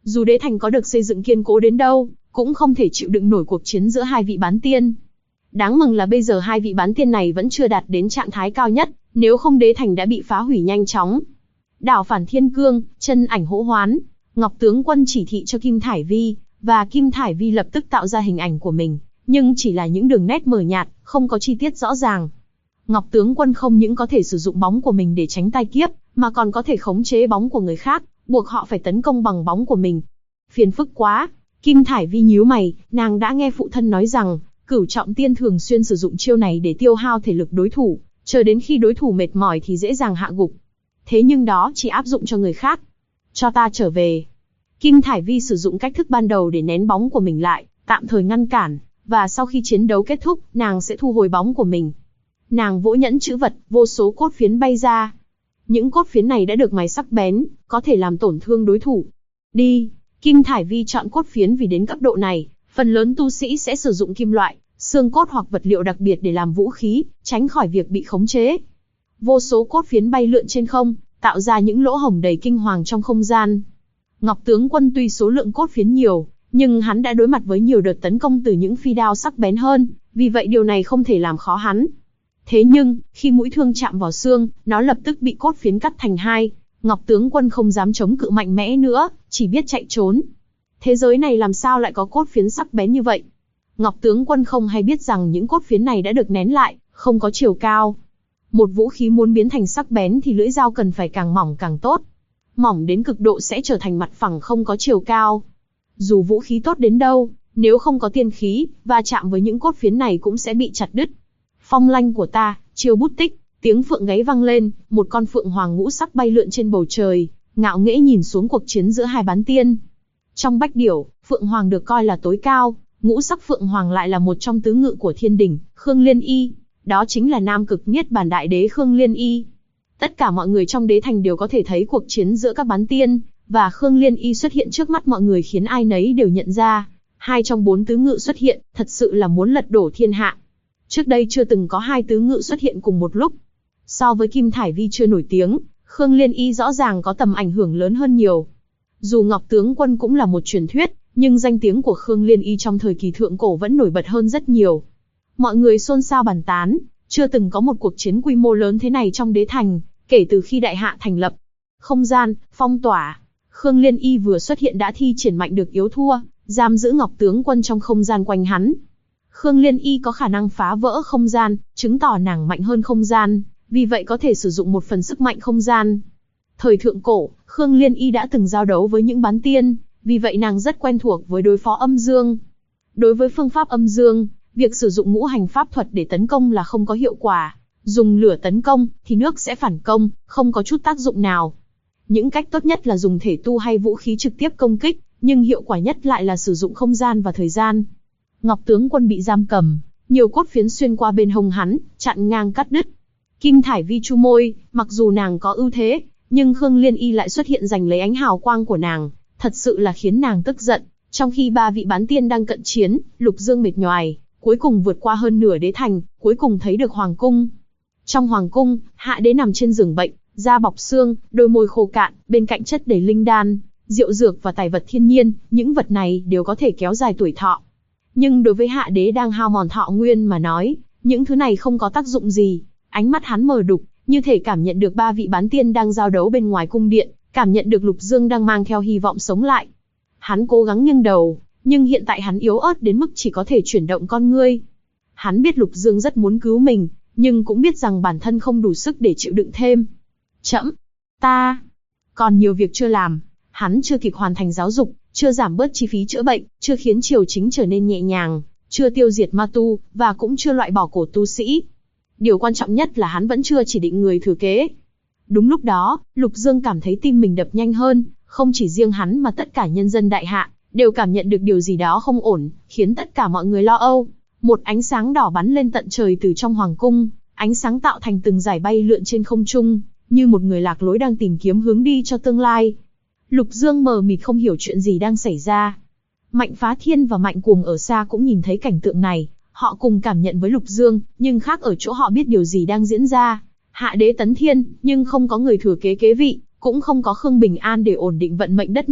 Dù đế thành có được xây dựng kiên cố đến đâu, cũng không thể chịu đựng nổi cuộc chiến giữa hai vị bán tiên. Đáng mừng là bây giờ hai vị bán tiên này vẫn chưa đạt đến trạng thái cao nhất, nếu không đế thành đã bị phá hủy nhanh chóng. Đảo Phản Thiên Cương, chân ảnh hỗ hoán. Ngọc tướng quân chỉ thị cho Kim Thải Vi, và Kim Thải Vi lập tức tạo ra hình ảnh của mình, nhưng chỉ là những đường nét mờ nhạt, không có chi tiết rõ ràng. Ngọc tướng quân không những có thể sử dụng bóng của mình để tránh tai kiếp, mà còn có thể khống chế bóng của người khác, buộc họ phải tấn công bằng bóng của mình. Phiền phức quá. Kim Thải Vi nhíu mày, nàng đã nghe phụ thân nói rằng, Cửu Trọng Tiên thường xuyên sử dụng chiêu này để tiêu hao thể lực đối thủ, chờ đến khi đối thủ mệt mỏi thì dễ dàng hạ gục. Thế nhưng đó chỉ áp dụng cho người khác. Cho ta trở về. Kim Thải Vi sử dụng cách thức ban đầu để nén bóng của mình lại, tạm thời ngăn cản, và sau khi chiến đấu kết thúc, nàng sẽ thu hồi bóng của mình. Nàng vỗ nhẫn chữ vật, vô số cốt phiến bay ra. Những cốt phiến này đã được mài sắc bén, có thể làm tổn thương đối thủ. Đi. Kim Thải Vi chọn cốt phiến vì đến cấp độ này, phần lớn tu sĩ sẽ sử dụng kim loại, xương cốt hoặc vật liệu đặc biệt để làm vũ khí, tránh khỏi việc bị khống chế. Vô số cốt phiến bay lượn trên không, tạo ra những lỗ hổng đầy kinh hoàng trong không gian. Ngọc tướng quân tuy số lượng cốt phiến nhiều, nhưng hắn đã đối mặt với nhiều đợt tấn công từ những phi đao sắc bén hơn, vì vậy điều này không thể làm khó hắn. Thế nhưng, khi mũi thương chạm vào xương, nó lập tức bị cốt phiến cắt thành hai. Ngọc tướng quân không dám chống cự mạnh mẽ nữa, chỉ biết chạy trốn. Thế giới này làm sao lại có cốt phiến sắc bén như vậy? Ngọc tướng quân không hay biết rằng những cốt phiến này đã được nén lại, không có chiều cao. Một vũ khí muốn biến thành sắc bén thì lưỡi dao cần phải càng mỏng càng tốt. Mỏng đến cực độ sẽ trở thành mặt phẳng không có chiều cao. Dù vũ khí tốt đến đâu, nếu không có tiên khí, va chạm với những cốt phiến này cũng sẽ bị chặt đứt. Phong lanh của ta, chiêu bút tích. Tiếng phượng gáy vang lên, một con phượng hoàng ngũ sắc bay lượn trên bầu trời, ngạo nghễ nhìn xuống cuộc chiến giữa hai bán tiên. Trong bách điểu, phượng hoàng được coi là tối cao, ngũ sắc phượng hoàng lại là một trong tứ ngự của thiên đình, Khương Liên Y. Đó chính là Nam Cực Niết Bàn Đại Đế Khương Liên Y. Tất cả mọi người trong đế thành đều có thể thấy cuộc chiến giữa các bán tiên, và Khương Liên Y xuất hiện trước mắt mọi người khiến ai nấy đều nhận ra. Hai trong bốn tứ ngự xuất hiện, thật sự là muốn lật đổ thiên hạ. Trước đây chưa từng có hai tứ ngự xuất hiện cùng một lúc. So với Kim Thải Vi chưa nổi tiếng, Khương Liên Y rõ ràng có tầm ảnh hưởng lớn hơn nhiều. Dù Ngọc tướng quân cũng là một truyền thuyết, nhưng danh tiếng của Khương Liên Y trong thời kỳ thượng cổ vẫn nổi bật hơn rất nhiều. Mọi người xôn xao bàn tán, chưa từng có một cuộc chiến quy mô lớn thế này trong đế thành, kể từ khi đại hạ thành lập. Không gian, phong tỏa. Khương Liên Y vừa xuất hiện đã thi triển mạnh được yếu thua, giam giữ Ngọc tướng quân trong không gian quanh hắn. Khương Liên Y có khả năng phá vỡ không gian, chứng tỏ nàng mạnh hơn không gian, vì vậy có thể sử dụng một phần sức mạnh không gian. Thời thượng cổ, Khương Liên Y đã từng giao đấu với những bán tiên, vì vậy nàng rất quen thuộc với đối phó âm dương. Đối với phương pháp âm dương, việc sử dụng ngũ hành pháp thuật để tấn công là không có hiệu quả. Dùng lửa tấn công, thì nước sẽ phản công, không có chút tác dụng nào. Những cách tốt nhất là dùng thể tu hay vũ khí trực tiếp công kích, nhưng hiệu quả nhất lại là sử dụng không gian và thời gian. Ngọc tướng quân bị giam cầm, nhiều cốt phiến xuyên qua bên hông hắn, chặn ngang cắt đứt. Kim Thải Vi chu môi, mặc dù nàng có ưu thế, nhưng Khương Liên Y lại xuất hiện giành lấy ánh hào quang của nàng, thật sự là khiến nàng tức giận. Trong khi ba vị bán tiên đang cận chiến, Lục Dương mệt nhoài, cuối cùng vượt qua hơn nửa đế thành, cuối cùng thấy được hoàng cung. Trong hoàng cung, Hạ Đế nằm trên giường bệnh, da bọc xương, đôi môi khô cạn, bên cạnh chất đầy linh đan, diệu dược và tài vật thiên nhiên, những vật này đều có thể kéo dài tuổi thọ. Nhưng đối với Hạ Đế đang hao mòn thọ nguyên mà nói, những thứ này không có tác dụng gì. Ánh mắt hắn mờ đục, như thể cảm nhận được ba vị bán tiên đang giao đấu bên ngoài cung điện, cảm nhận được Lục Dương đang mang theo hy vọng sống lại. Hắn cố gắng nghiêng đầu, nhưng hiện tại hắn yếu ớt đến mức chỉ có thể chuyển động con ngươi. Hắn biết Lục Dương rất muốn cứu mình, nhưng cũng biết rằng bản thân không đủ sức để chịu đựng thêm. Chậm, ta còn nhiều việc chưa làm. Hắn chưa kịp hoàn thành giáo dục, chưa giảm bớt chi phí chữa bệnh, chưa khiến triều chính trở nên nhẹ nhàng, chưa tiêu diệt ma tu, và cũng chưa loại bỏ cổ tu sĩ. Điều quan trọng nhất là hắn vẫn chưa chỉ định người thừa kế. Đúng lúc đó, Lục Dương cảm thấy tim mình đập nhanh hơn, không chỉ riêng hắn mà tất cả nhân dân đại hạ đều cảm nhận được điều gì đó không ổn, khiến tất cả mọi người lo âu. Một ánh sáng đỏ bắn lên tận trời từ trong hoàng cung, ánh sáng tạo thành từng dải bay lượn trên không trung, như một người lạc lối đang tìm kiếm hướng đi cho tương lai. Lục Dương mờ mịt không hiểu chuyện gì đang xảy ra. Mạnh Phá Thiên và Mạnh Cuồng ở xa cũng nhìn thấy cảnh tượng này, họ cùng cảm nhận với Lục Dương, nhưng khác ở chỗ họ biết điều gì đang diễn ra. Hạ Đế tấn thiên, nhưng không có người thừa kế kế vị, cũng không có Khương Bình An để ổn định vận mệnh đất nước,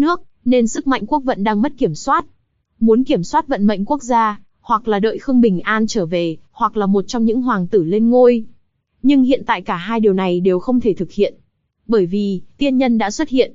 nên sức mạnh quốc vận đang mất kiểm soát. Muốn kiểm soát vận mệnh quốc gia, hoặc là đợi Khương Bình An trở về, hoặc là một trong những hoàng tử lên ngôi. Nhưng hiện tại cả hai điều này đều không thể thực hiện. Bởi vì, tiên nhân đã xuất hiện.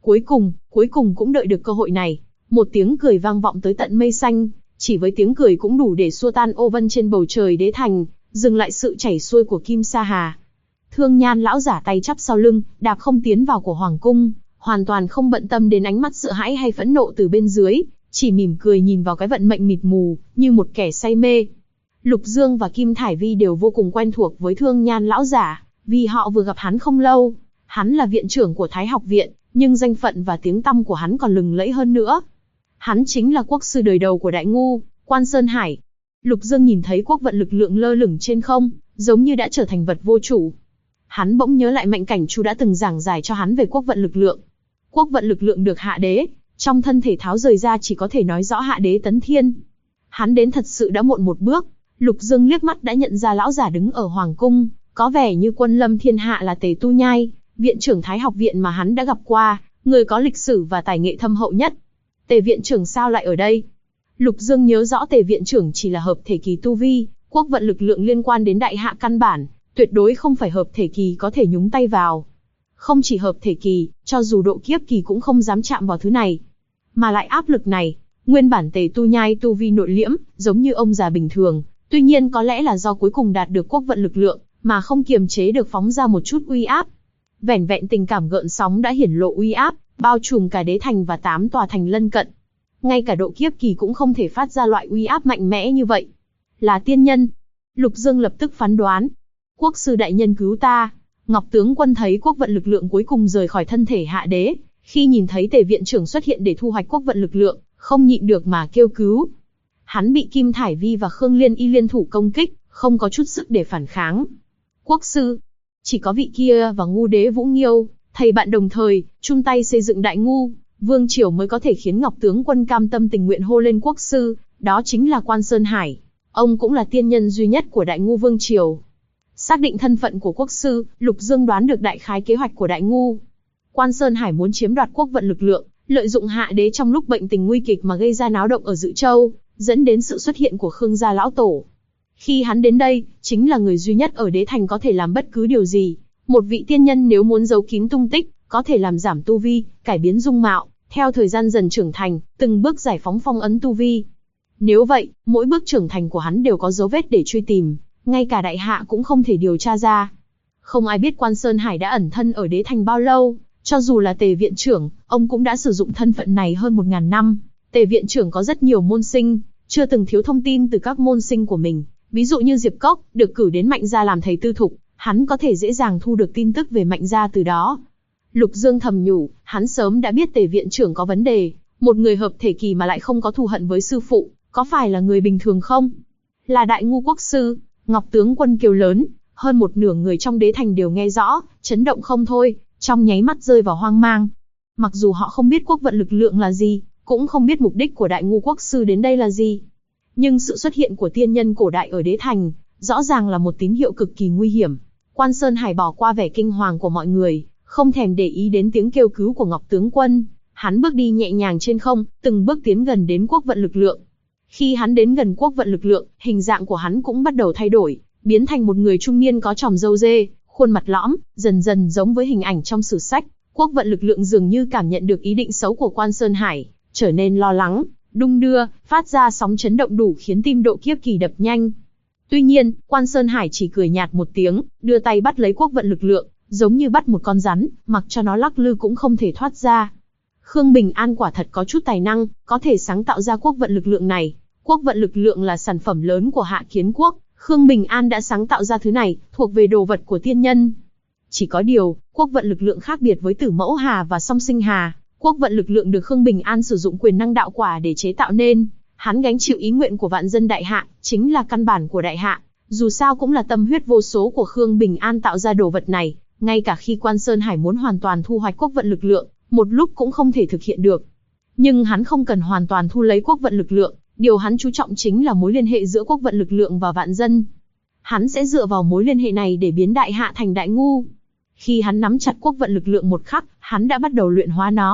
Cuối cùng cũng đợi được cơ hội này. Một tiếng cười vang vọng tới tận mây xanh, chỉ với tiếng cười cũng đủ để xua tan ô vân trên bầu trời đế thành, dừng lại sự chảy xuôi của Kim Sa Hà. Thương Nhan lão giả tay chắp sau lưng, đạp không tiến vào của hoàng cung, hoàn toàn không bận tâm đến ánh mắt sợ hãi hay phẫn nộ từ bên dưới, chỉ mỉm cười nhìn vào cái vận mệnh mịt mù, như một kẻ say mê. Lục Dương và Kim Thải Vi đều vô cùng quen thuộc với Thương Nhan lão giả, vì họ vừa gặp hắn không lâu. Hắn là viện trưởng của Thái học viện, nhưng danh phận và tiếng tăm của hắn còn lừng lẫy hơn nữa. Hắn chính là quốc sư đời đầu của Đại Ngu, Quan Sơn Hải. Lục Dương nhìn thấy quốc vận lực lượng lơ lửng trên không, giống như đã trở thành vật vô chủ. Hắn bỗng nhớ lại Mạnh Cảnh Chu đã từng giảng giải cho hắn về quốc vận lực lượng. Quốc vận lực lượng được hạ đế, trong thân thể tháo rời ra chỉ có thể nói rõ hạ đế tấn thiên. Hắn đến thật sự đã muộn một bước. Lục Dương liếc mắt đã nhận ra lão giả đứng ở hoàng cung, có vẻ như quân lâm thiên hạ là Tề Tu Nhai, viện trưởng Thái học viện mà hắn đã gặp qua, người có lịch sử và tài nghệ thâm hậu nhất. Tề viện trưởng sao lại ở đây? Lục Dương nhớ rõ Tề viện trưởng chỉ là hợp thể kỳ tu vi, quốc vận lực lượng liên quan đến đại hạ căn bản, tuyệt đối không phải hợp thể kỳ có thể nhúng tay vào. Không chỉ hợp thể kỳ, cho dù độ kiếp kỳ cũng không dám chạm vào thứ này. Mà lại áp lực này, nguyên bản Tề Tu Nhai tu vi nội liễm, giống như ông già bình thường, tuy nhiên có lẽ là do cuối cùng đạt được quốc vận lực lượng, mà không kiềm chế được phóng ra một chút uy áp. Vẻn vẹn tình cảm gợn sóng đã hiển lộ uy áp, bao trùm cả đế thành và 8 tòa thành lân cận. Ngay cả độ kiếp kỳ cũng không thể phát ra loại uy áp mạnh mẽ như vậy. Là tiên nhân. Lục Dương lập tức phán đoán. Quốc sư đại nhân cứu ta. Ngọc tướng quân thấy quốc vận lực lượng cuối cùng rời khỏi thân thể hạ đế, khi nhìn thấy Tề viện trưởng xuất hiện để thu hoạch quốc vận lực lượng, không nhịn được mà kêu cứu. Hắn bị Kim Thải Vi và Khương Liên Y liên thủ công kích, không có chút sức để phản kháng. Quốc sư, chỉ có vị kia và ngu đế Vũ Nghiêu, thầy bạn đồng thời, chung tay xây dựng Đại Ngu, vương triều mới có thể khiến Ngọc tướng quân cam tâm tình nguyện hô lên quốc sư, đó chính là Quan Sơn Hải. Ông cũng là tiên nhân duy nhất của Đại Ngu vương triều. Xác định thân phận của quốc sư, Lục Dương đoán được đại khái kế hoạch của Đại Ngu. Quan Sơn Hải muốn chiếm đoạt quốc vận lực lượng, lợi dụng hạ đế trong lúc bệnh tình nguy kịch mà gây ra náo động ở Dự Châu, dẫn đến sự xuất hiện của Khương gia lão tổ. Khi hắn đến đây, chính là người duy nhất ở đế thành có thể làm bất cứ điều gì. Một vị tiên nhân nếu muốn giấu kín tung tích, có thể làm giảm tu vi, cải biến dung mạo, theo thời gian dần trưởng thành, từng bước giải phóng phong ấn tu vi. Nếu vậy, mỗi bước trưởng thành của hắn đều có dấu vết để truy tìm, ngay cả đại hạ cũng không thể điều tra ra. Không ai biết Quan Sơn Hải đã ẩn thân ở đế thành bao lâu, cho dù là Tề viện trưởng, ông cũng đã sử dụng thân phận này hơn 1000 năm. Tề viện trưởng có rất nhiều môn sinh, chưa từng thiếu thông tin từ các môn sinh của mình. Ví dụ như Diệp Cốc, được cử đến Mạnh gia làm thầy tư thục, hắn có thể dễ dàng thu được tin tức về Mạnh gia từ đó. Lục Dương thầm nhủ, hắn sớm đã biết Tề viện trưởng có vấn đề, một người hợp thể kỳ mà lại không có thù hận với sư phụ, có phải là người bình thường không? Là Đại Ngu quốc sư, Ngọc tướng quân kêu lớn, hơn một nửa người trong đế thành đều nghe rõ, chấn động không thôi, trong nháy mắt rơi vào hoang mang. Mặc dù họ không biết quốc vận lực lượng là gì, cũng không biết mục đích của Đại Ngu quốc sư đến đây là gì. Nhưng sự xuất hiện của tiên nhân cổ đại ở đế thành, rõ ràng là một tín hiệu cực kỳ nguy hiểm. Quan Sơn Hải bỏ qua vẻ kinh hoàng của mọi người, không thèm để ý đến tiếng kêu cứu của Ngọc tướng quân. Hắn bước đi nhẹ nhàng trên không, từng bước tiến gần đến quốc vận lực lượng. Khi hắn đến gần quốc vận lực lượng, hình dạng của hắn cũng bắt đầu thay đổi, biến thành một người trung niên có chòm râu dê, khuôn mặt lõm, dần dần giống với hình ảnh trong sử sách. Quốc vận lực lượng dường như cảm nhận được ý định xấu của Quan Sơn Hải, trở nên lo lắng, đung đưa, phát ra sóng chấn động đủ khiến tim độ kiếp kỳ đập nhanh. Tuy nhiên, Quan Sơn Hải chỉ cười nhạt một tiếng, đưa tay bắt lấy quốc vận lực lượng, giống như bắt một con rắn, mặc cho nó lắc lư cũng không thể thoát ra. Khương Bình An quả thật có chút tài năng, có thể sáng tạo ra quốc vận lực lượng này. Quốc vận lực lượng là sản phẩm lớn của Hạ Kiến Quốc, Khương Bình An đã sáng tạo ra thứ này, thuộc về đồ vật của tiên nhân. Chỉ có điều, quốc vận lực lượng khác biệt với Tử Mẫu Hà và Song Sinh Hà, quốc vận lực lượng được Khương Bình An sử dụng quyền năng đạo quả để chế tạo nên, hắn gánh chịu ý nguyện của vạn dân đại hạ, chính là căn bản của đại hạ, dù sao cũng là tâm huyết vô số của Khương Bình An tạo ra đồ vật này, ngay cả khi Quan Sơn Hải muốn hoàn toàn thu hoạch quốc vận lực lượng, một lúc cũng không thể thực hiện được. Nhưng hắn không cần hoàn toàn thu lấy quốc vận lực lượng, điều hắn chú trọng chính là mối liên hệ giữa quốc vận lực lượng và vạn dân. Hắn sẽ dựa vào mối liên hệ này để biến đại hạ thành Đại Ngu. Khi hắn nắm chặt quốc vận lực lượng một khắc, hắn đã bắt đầu luyện hóa nó.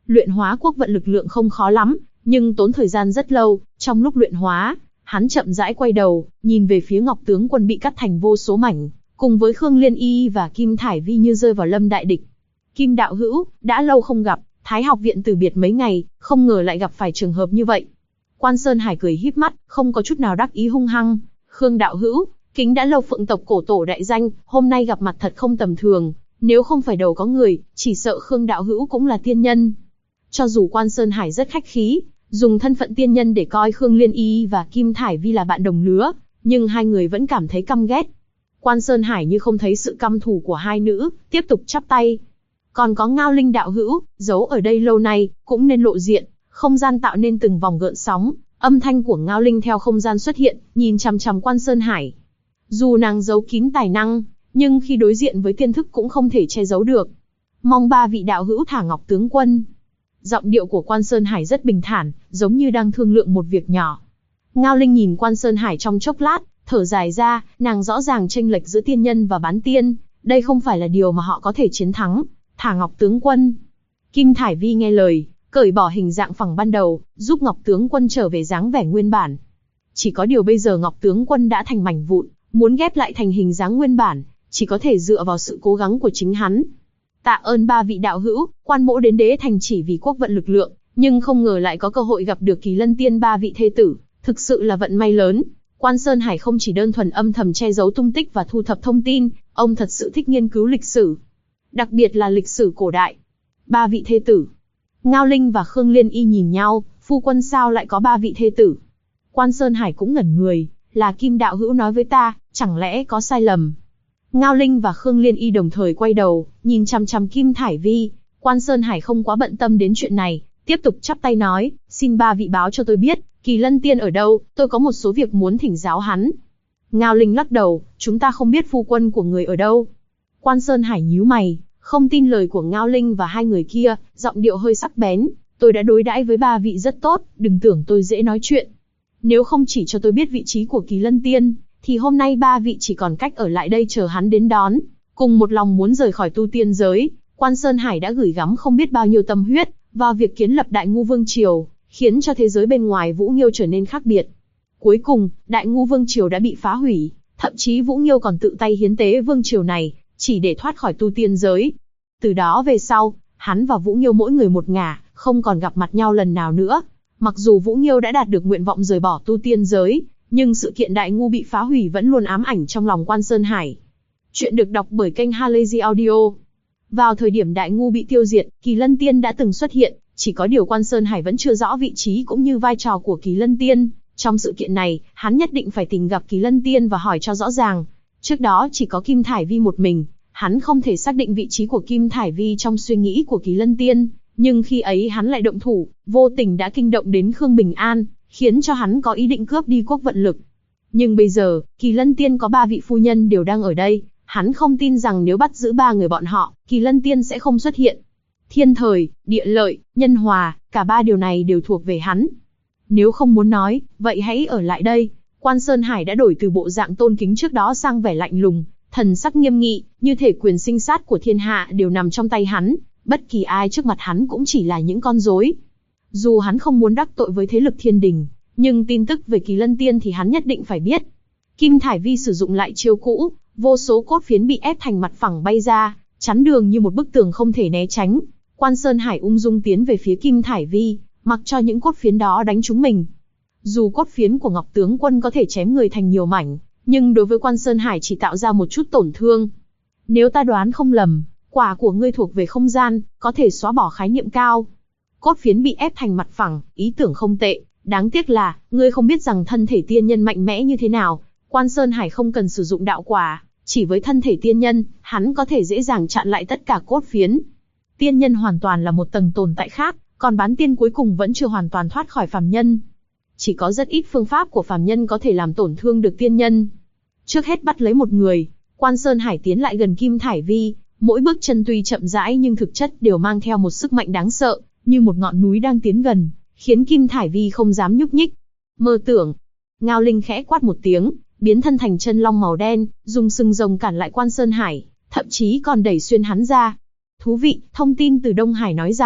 Luyện hóa quốc vận lực lượng không khó lắm, nhưng tốn thời gian rất lâu. Trong lúc luyện hóa, hắn chậm rãi quay đầu, nhìn về phía Ngọc tướng quân bị cắt thành vô số mảnh, cùng với Khương Liên Y và Kim Thải Vi như rơi vào lâm đại địch. Kim đạo hữu, đã lâu không gặp, Thái học viện từ biệt mấy ngày, không ngờ lại gặp phải trường hợp như vậy. Quan Sơn Hải cười híp mắt, không có chút nào đắc ý hung hăng. Khương đạo hữu, kính đã lâu Phượng tộc cổ tổ đại danh, hôm nay gặp mặt thật không tầm thường. Nếu không phải đầu có người, chỉ sợ Khương đạo hữu cũng là tiên nhân. Cho dù Quan Sơn Hải rất khách khí, dùng thân phận tiên nhân để coi Khương Liên Y và Kim Thải Vi là bạn đồng lứa, nhưng hai người vẫn cảm thấy căm ghét. Quan Sơn Hải như không thấy sự căm thù của hai nữ, tiếp tục chắp tay. Còn có Ngao Linh đạo hữu, giấu ở đây lâu nay, cũng nên lộ diện. Không gian tạo nên từng vòng gợn sóng, âm thanh của Ngao Linh theo không gian xuất hiện, nhìn chằm chằm Quan Sơn Hải. Dù nàng giấu kín tài năng, nhưng khi đối diện với tiên thức cũng không thể che giấu được. Mong ba vị đạo hữu thả Ngọc tướng quân. Giọng điệu của Quan Sơn Hải rất bình thản, giống như đang thương lượng một việc nhỏ. Ngao Linh nhìn Quan Sơn Hải trong chốc lát, thở dài ra, nàng rõ ràng chênh lệch giữa tiên nhân và bán tiên, đây không phải là điều mà họ có thể chiến thắng. Thả Ngọc tướng quân. Kim Thải Vi nghe lời, cởi bỏ hình dạng phẳng ban đầu, giúp Ngọc tướng quân trở về dáng vẻ nguyên bản. Chỉ có điều bây giờ Ngọc tướng quân đã thành mảnh vụn, muốn ghép lại thành hình dáng nguyên bản, chỉ có thể dựa vào sự cố gắng của chính hắn. Tạ ơn ba vị đạo hữu, quan mỗ đến Đế Thành chỉ vì quốc vận lực lượng, nhưng không ngờ lại có cơ hội gặp được Kỳ Lân Tiên ba vị thê tử, thực sự là vận may lớn. Quan Sơn Hải không chỉ đơn thuần âm thầm che giấu tung tích và thu thập thông tin, ông thật sự thích nghiên cứu lịch sử, đặc biệt là lịch sử cổ đại. Ba vị thê tử. Ngao Linh và Khương Liên Y nhìn nhau, phu quân sao lại có ba vị thê tử? Quan Sơn Hải cũng ngẩn người, là Kim đạo hữu nói với ta, chẳng lẽ có sai lầm? Ngao Linh và Khương Liên Y đồng thời quay đầu, nhìn chằm chằm Kim Thải Vi. Quan Sơn Hải không quá bận tâm đến chuyện này, tiếp tục chắp tay nói, xin ba vị báo cho tôi biết, Kỳ Lân Tiên ở đâu, tôi có một số việc muốn thỉnh giáo hắn. Ngao Linh lắc đầu, chúng ta không biết phu quân của người ở đâu. Quan Sơn Hải nhíu mày, không tin lời của Ngao Linh và hai người kia, giọng điệu hơi sắc bén, tôi đã đối đãi với ba vị rất tốt, đừng tưởng tôi dễ nói chuyện. Nếu không chỉ cho tôi biết vị trí của Kỳ Lân Tiên, thì hôm nay ba vị chỉ còn cách ở lại đây chờ hắn đến đón, cùng một lòng muốn rời khỏi tu tiên giới. Quan Sơn Hải đã gửi gắm không biết bao nhiêu tâm huyết vào việc kiến lập Đại Ngu Vương Triều, khiến cho thế giới bên ngoài Vũ Nghiêu trở nên khác biệt. Cuối cùng, Đại Ngu Vương Triều đã bị phá hủy, thậm chí Vũ Nghiêu còn tự tay hiến tế Vương Triều này, chỉ để thoát khỏi tu tiên giới. Từ đó về sau, hắn và Vũ Nghiêu mỗi người một ngả, không còn gặp mặt nhau lần nào nữa. Mặc dù Vũ Nghiêu đã đạt được nguyện vọng rời bỏ tu tiên giới, nhưng sự kiện Đại Ngu bị phá hủy vẫn luôn ám ảnh trong lòng Quan Sơn Hải. Chuyện được đọc bởi kênh Halazy Audio. Vào thời điểm Đại Ngu bị tiêu diệt, Kỳ Lân Tiên đã từng xuất hiện, chỉ có điều Quan Sơn Hải vẫn chưa rõ vị trí cũng như vai trò của Kỳ Lân Tiên. Trong sự kiện này, hắn nhất định phải tìm gặp Kỳ Lân Tiên và hỏi cho rõ ràng. Trước đó chỉ có Kim Thải Vi một mình, hắn không thể xác định vị trí của Kim Thải Vi trong suy nghĩ của Kỳ Lân Tiên, nhưng khi ấy hắn lại động thủ, vô tình đã kinh động đến Khương Bình An, khiến cho hắn có ý định cướp đi quốc vận lực. Nhưng bây giờ, Kỳ Lân Tiên có ba vị phu nhân đều đang ở đây, hắn không tin rằng nếu bắt giữ ba người bọn họ, Kỳ Lân Tiên sẽ không xuất hiện. Thiên thời, địa lợi, nhân hòa, cả ba điều này đều thuộc về hắn. Nếu không muốn nói, vậy hãy ở lại đây. Quan Sơn Hải đã đổi từ bộ dạng tôn kính trước đó sang vẻ lạnh lùng, thần sắc nghiêm nghị, như thể quyền sinh sát của thiên hạ đều nằm trong tay hắn, bất kỳ ai trước mặt hắn cũng chỉ là những con rối. Dù hắn không muốn đắc tội với thế lực thiên đình, nhưng tin tức về Kỳ Lân Tiên thì hắn nhất định phải biết. Kim Thải Vi sử dụng lại chiêu cũ, vô số cốt phiến bị ép thành mặt phẳng bay ra, chắn đường như một bức tường không thể né tránh. Quan Sơn Hải ung dung tiến về phía Kim Thải Vi, mặc cho những cốt phiến đó đánh trúng mình. Dù cốt phiến của Ngọc tướng quân có thể chém người thành nhiều mảnh, nhưng đối với Quan Sơn Hải chỉ tạo ra một chút tổn thương. Nếu ta đoán không lầm, quả của ngươi thuộc về không gian, có thể xóa bỏ khái niệm cao. Cốt phiến bị ép thành mặt phẳng, ý tưởng không tệ, đáng tiếc là, ngươi không biết rằng thân thể tiên nhân mạnh mẽ như thế nào. Quan Sơn Hải không cần sử dụng đạo quả, chỉ với thân thể tiên nhân, hắn có thể dễ dàng chặn lại tất cả cốt phiến. Tiên nhân hoàn toàn là một tầng tồn tại khác, còn bán tiên cuối cùng vẫn chưa hoàn toàn thoát khỏi phàm nhân. Chỉ có rất ít phương pháp của phàm nhân có thể làm tổn thương được tiên nhân. Trước hết bắt lấy một người, Quan Sơn Hải tiến lại gần Kim Thải Vi, mỗi bước chân tuy chậm rãi nhưng thực chất đều mang theo một sức mạnh đáng sợ, như một ngọn núi đang tiến gần, khiến Kim Thải Vi không dám nhúc nhích. Mơ tưởng. Ngao Linh khẽ quát một tiếng, biến thân thành chân long màu đen, dùng sừng rồng cản lại Quan Sơn Hải, thậm chí còn đẩy xuyên hắn ra. Thú vị, thông tin từ Đông Hải nói rằng,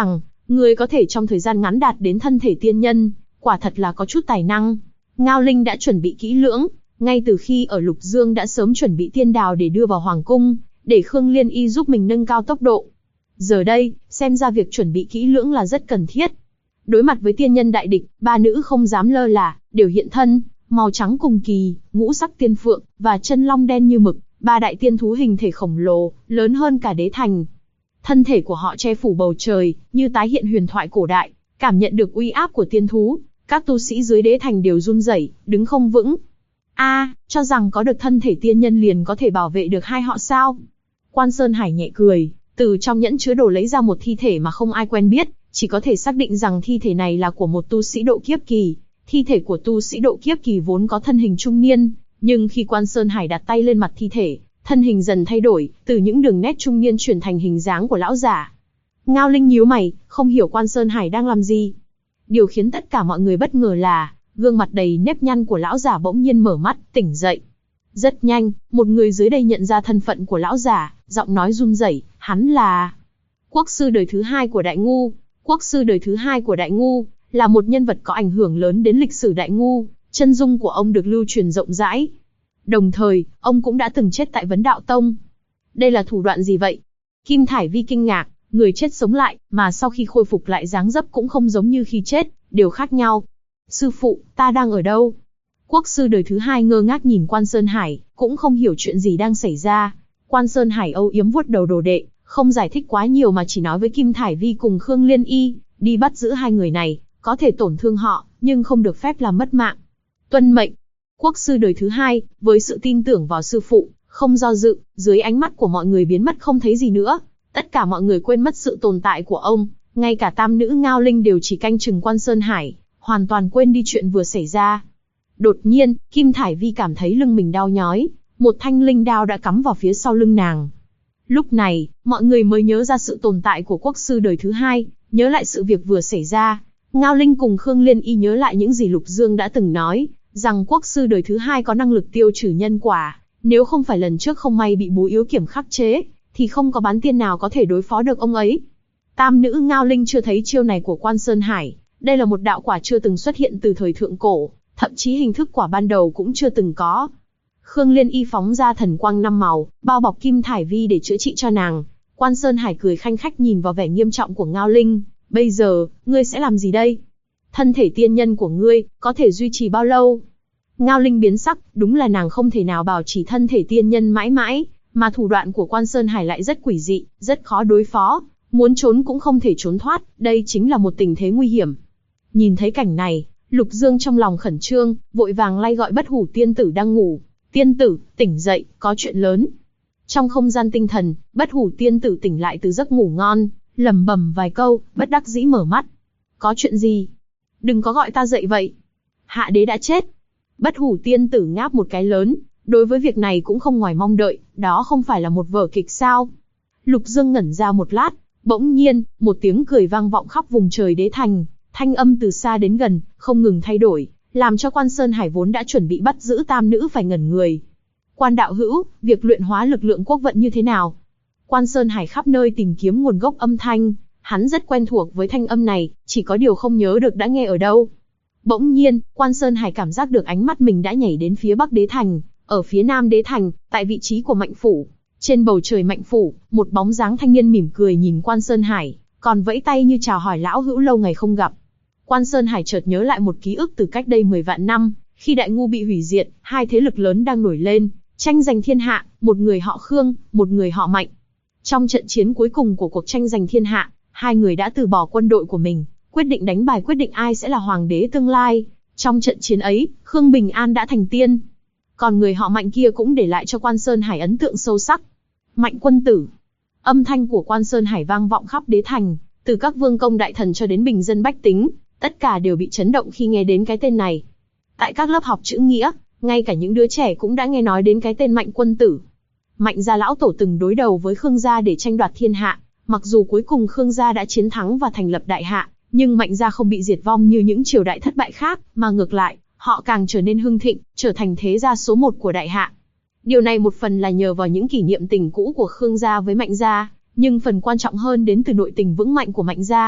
Người có thể trong thời gian ngắn đạt đến thân thể tiên nhân, quả thật là có chút tài năng. Ngao Linh đã chuẩn bị kỹ lưỡng, ngay từ khi ở Lục Dương đã sớm chuẩn bị tiên đào để đưa vào hoàng cung, để Khương Liên Y giúp mình nâng cao tốc độ. Giờ đây, xem ra việc chuẩn bị kỹ lưỡng là rất cần thiết. Đối mặt với tiên nhân đại địch, ba nữ không dám lơ là, đều hiện thân, màu trắng cùng kỳ, ngũ sắc tiên phượng, và chân long đen như mực, ba đại tiên thú hình thể khổng lồ, lớn hơn cả đế thành. Thân thể của họ che phủ bầu trời, như tái hiện huyền thoại cổ đại, cảm nhận được uy áp của tiên thú, các tu sĩ dưới đế thành đều run rẩy, đứng không vững. Cho rằng có được thân thể tiên nhân liền có thể bảo vệ được hai họ sao? Quan Sơn Hải nhẹ cười, từ trong nhẫn chứa đồ lấy ra một thi thể mà không ai quen biết, chỉ có thể xác định rằng thi thể này là của một tu sĩ độ kiếp kỳ. Thi thể của tu sĩ độ kiếp kỳ vốn có thân hình trung niên, nhưng khi Quan Sơn Hải đặt tay lên mặt thi thể, thân hình dần thay đổi, từ những đường nét trung niên chuyển thành hình dáng của lão giả. Ngao Linh nhíu mày, không hiểu Quan Sơn Hải đang làm gì. Điều khiến tất cả mọi người bất ngờ là, gương mặt đầy nếp nhăn của lão giả bỗng nhiên mở mắt, tỉnh dậy. Rất nhanh, một người dưới đây nhận ra thân phận của lão giả, giọng nói run rẩy, hắn là quốc sư đời thứ hai của Đại Ngu. Quốc sư đời thứ hai của Đại Ngu là một nhân vật có ảnh hưởng lớn đến lịch sử Đại Ngu, chân dung của ông được lưu truyền rộng rãi. Đồng thời, ông cũng đã từng chết tại Vấn Đạo Tông. Đây là thủ đoạn gì vậy? Kim Thải Vi kinh ngạc, người chết sống lại, mà sau khi khôi phục lại dáng dấp cũng không giống như khi chết, đều khác nhau. Sư phụ, ta đang ở đâu? Quốc sư đời thứ hai ngơ ngác nhìn Quan Sơn Hải, cũng không hiểu chuyện gì đang xảy ra. Quan Sơn Hải âu yếm vuốt đầu đồ đệ, không giải thích quá nhiều mà chỉ nói với Kim Thải Vi cùng Khương Liên Y, đi bắt giữ hai người này, có thể tổn thương họ, nhưng không được phép làm mất mạng. Tuân mệnh. Quốc sư đời thứ hai, với sự tin tưởng vào sư phụ, không do dự, dưới ánh mắt của mọi người biến mất không thấy gì nữa. Tất cả mọi người quên mất sự tồn tại của ông, ngay cả tam nữ Ngao Linh đều chỉ canh chừng Quan Sơn Hải, hoàn toàn quên đi chuyện vừa xảy ra. Đột nhiên, Kim Thải Vi cảm thấy lưng mình đau nhói, một thanh linh đao đã cắm vào phía sau lưng nàng. Lúc này, mọi người mới nhớ ra sự tồn tại của quốc sư đời thứ hai, nhớ lại sự việc vừa xảy ra. Ngao Linh cùng Khương Liên Y nhớ lại những gì Lục Dương đã từng nói, rằng quốc sư đời thứ hai có năng lực tiêu trừ nhân quả, nếu không phải lần trước không may bị Bố Yếu Kiểm khắc chế, thì không có bán tiên nào có thể đối phó được ông ấy. Tam nữ Ngao Linh chưa thấy chiêu này của Quan Sơn Hải, đây là một đạo quả chưa từng xuất hiện từ thời thượng cổ, thậm chí hình thức quả ban đầu cũng chưa từng có. Khương Liên Y phóng ra thần quang 5 màu, bao bọc Kim Thải Vi để chữa trị cho nàng. Quan Sơn Hải cười khanh khách nhìn vào vẻ nghiêm trọng của Ngao Linh. Bây giờ, ngươi sẽ làm gì đây? Thân thể tiên nhân của ngươi, có thể duy trì bao lâu? Ngao Linh biến sắc, đúng là nàng không thể nào bảo trì thân thể tiên nhân mãi mãi, mà thủ đoạn của Quan Sơn Hải lại rất quỷ dị, rất khó đối phó, muốn trốn cũng không thể trốn thoát, đây chính là một tình thế nguy hiểm. Nhìn thấy cảnh này, Lục Dương trong lòng khẩn trương, vội vàng lay gọi Bất Hủ tiên tử đang ngủ. Tiên tử, tỉnh dậy, có chuyện lớn. Trong không gian tinh thần, Bất Hủ tiên tử tỉnh lại từ giấc ngủ ngon, lẩm bẩm vài câu, bất đắc dĩ mở mắt. Có chuyện gì? Đừng có gọi ta dậy vậy. Hạ đế đã chết. Bất Hủ tiên tử ngáp một cái lớn, đối với việc này cũng không ngoài mong đợi, đó không phải là một vở kịch sao? Lục Dương ngẩn ra một lát, bỗng nhiên, một tiếng cười vang vọng khắp vùng trời đế thành, thanh âm từ xa đến gần, không ngừng thay đổi, làm cho Quan Sơn Hải vốn đã chuẩn bị bắt giữ tam nữ phải ngẩn người. Quan đạo hữu, việc luyện hóa lực lượng quốc vận như thế nào? Quan Sơn Hải khắp nơi tìm kiếm nguồn gốc âm thanh, hắn rất quen thuộc với thanh âm này, chỉ có điều không nhớ được đã nghe ở đâu. Bỗng nhiên, Quan Sơn Hải cảm giác được ánh mắt mình đã nhảy đến phía Bắc Đế Thành, ở phía Nam Đế Thành, tại vị trí của Mạnh Phủ. Trên bầu trời Mạnh Phủ, một bóng dáng thanh niên mỉm cười nhìn Quan Sơn Hải, còn vẫy tay như chào hỏi lão hữu lâu ngày không gặp. Quan Sơn Hải chợt nhớ lại một ký ức từ cách đây 10 vạn năm, khi Đại Ngu bị hủy diệt, hai thế lực lớn đang nổi lên, tranh giành thiên hạ, một người họ Khương, một người họ Mạnh. Trong trận chiến cuối cùng của cuộc tranh giành thiên hạ, hai người đã từ bỏ quân đội của mình, quyết định đánh bài quyết định ai sẽ là hoàng đế tương lai. Trong trận chiến ấy, Khương Bình An đã thành tiên. Còn người họ Mạnh kia cũng để lại cho Quan Sơn Hải ấn tượng sâu sắc. Mạnh quân tử. Âm thanh của Quan Sơn Hải vang vọng khắp đế thành, từ các vương công đại thần cho đến bình dân bách tính, tất cả đều bị chấn động khi nghe đến cái tên này. Tại các lớp học chữ nghĩa, ngay cả những đứa trẻ cũng đã nghe nói đến cái tên Mạnh quân tử. Mạnh gia lão tổ từng đối đầu với Khương gia để tranh đoạt thiên hạ, mặc dù cuối cùng Khương gia đã chiến thắng và thành lập đại hạ, nhưng Mạnh gia không bị diệt vong như những triều đại thất bại khác, mà ngược lại, họ càng trở nên hưng thịnh, trở thành thế gia số 1 của đại hạ. Điều này một phần là nhờ vào những kỷ niệm tình cũ của Khương gia với Mạnh gia, nhưng phần quan trọng hơn đến từ nội tình vững mạnh của Mạnh gia.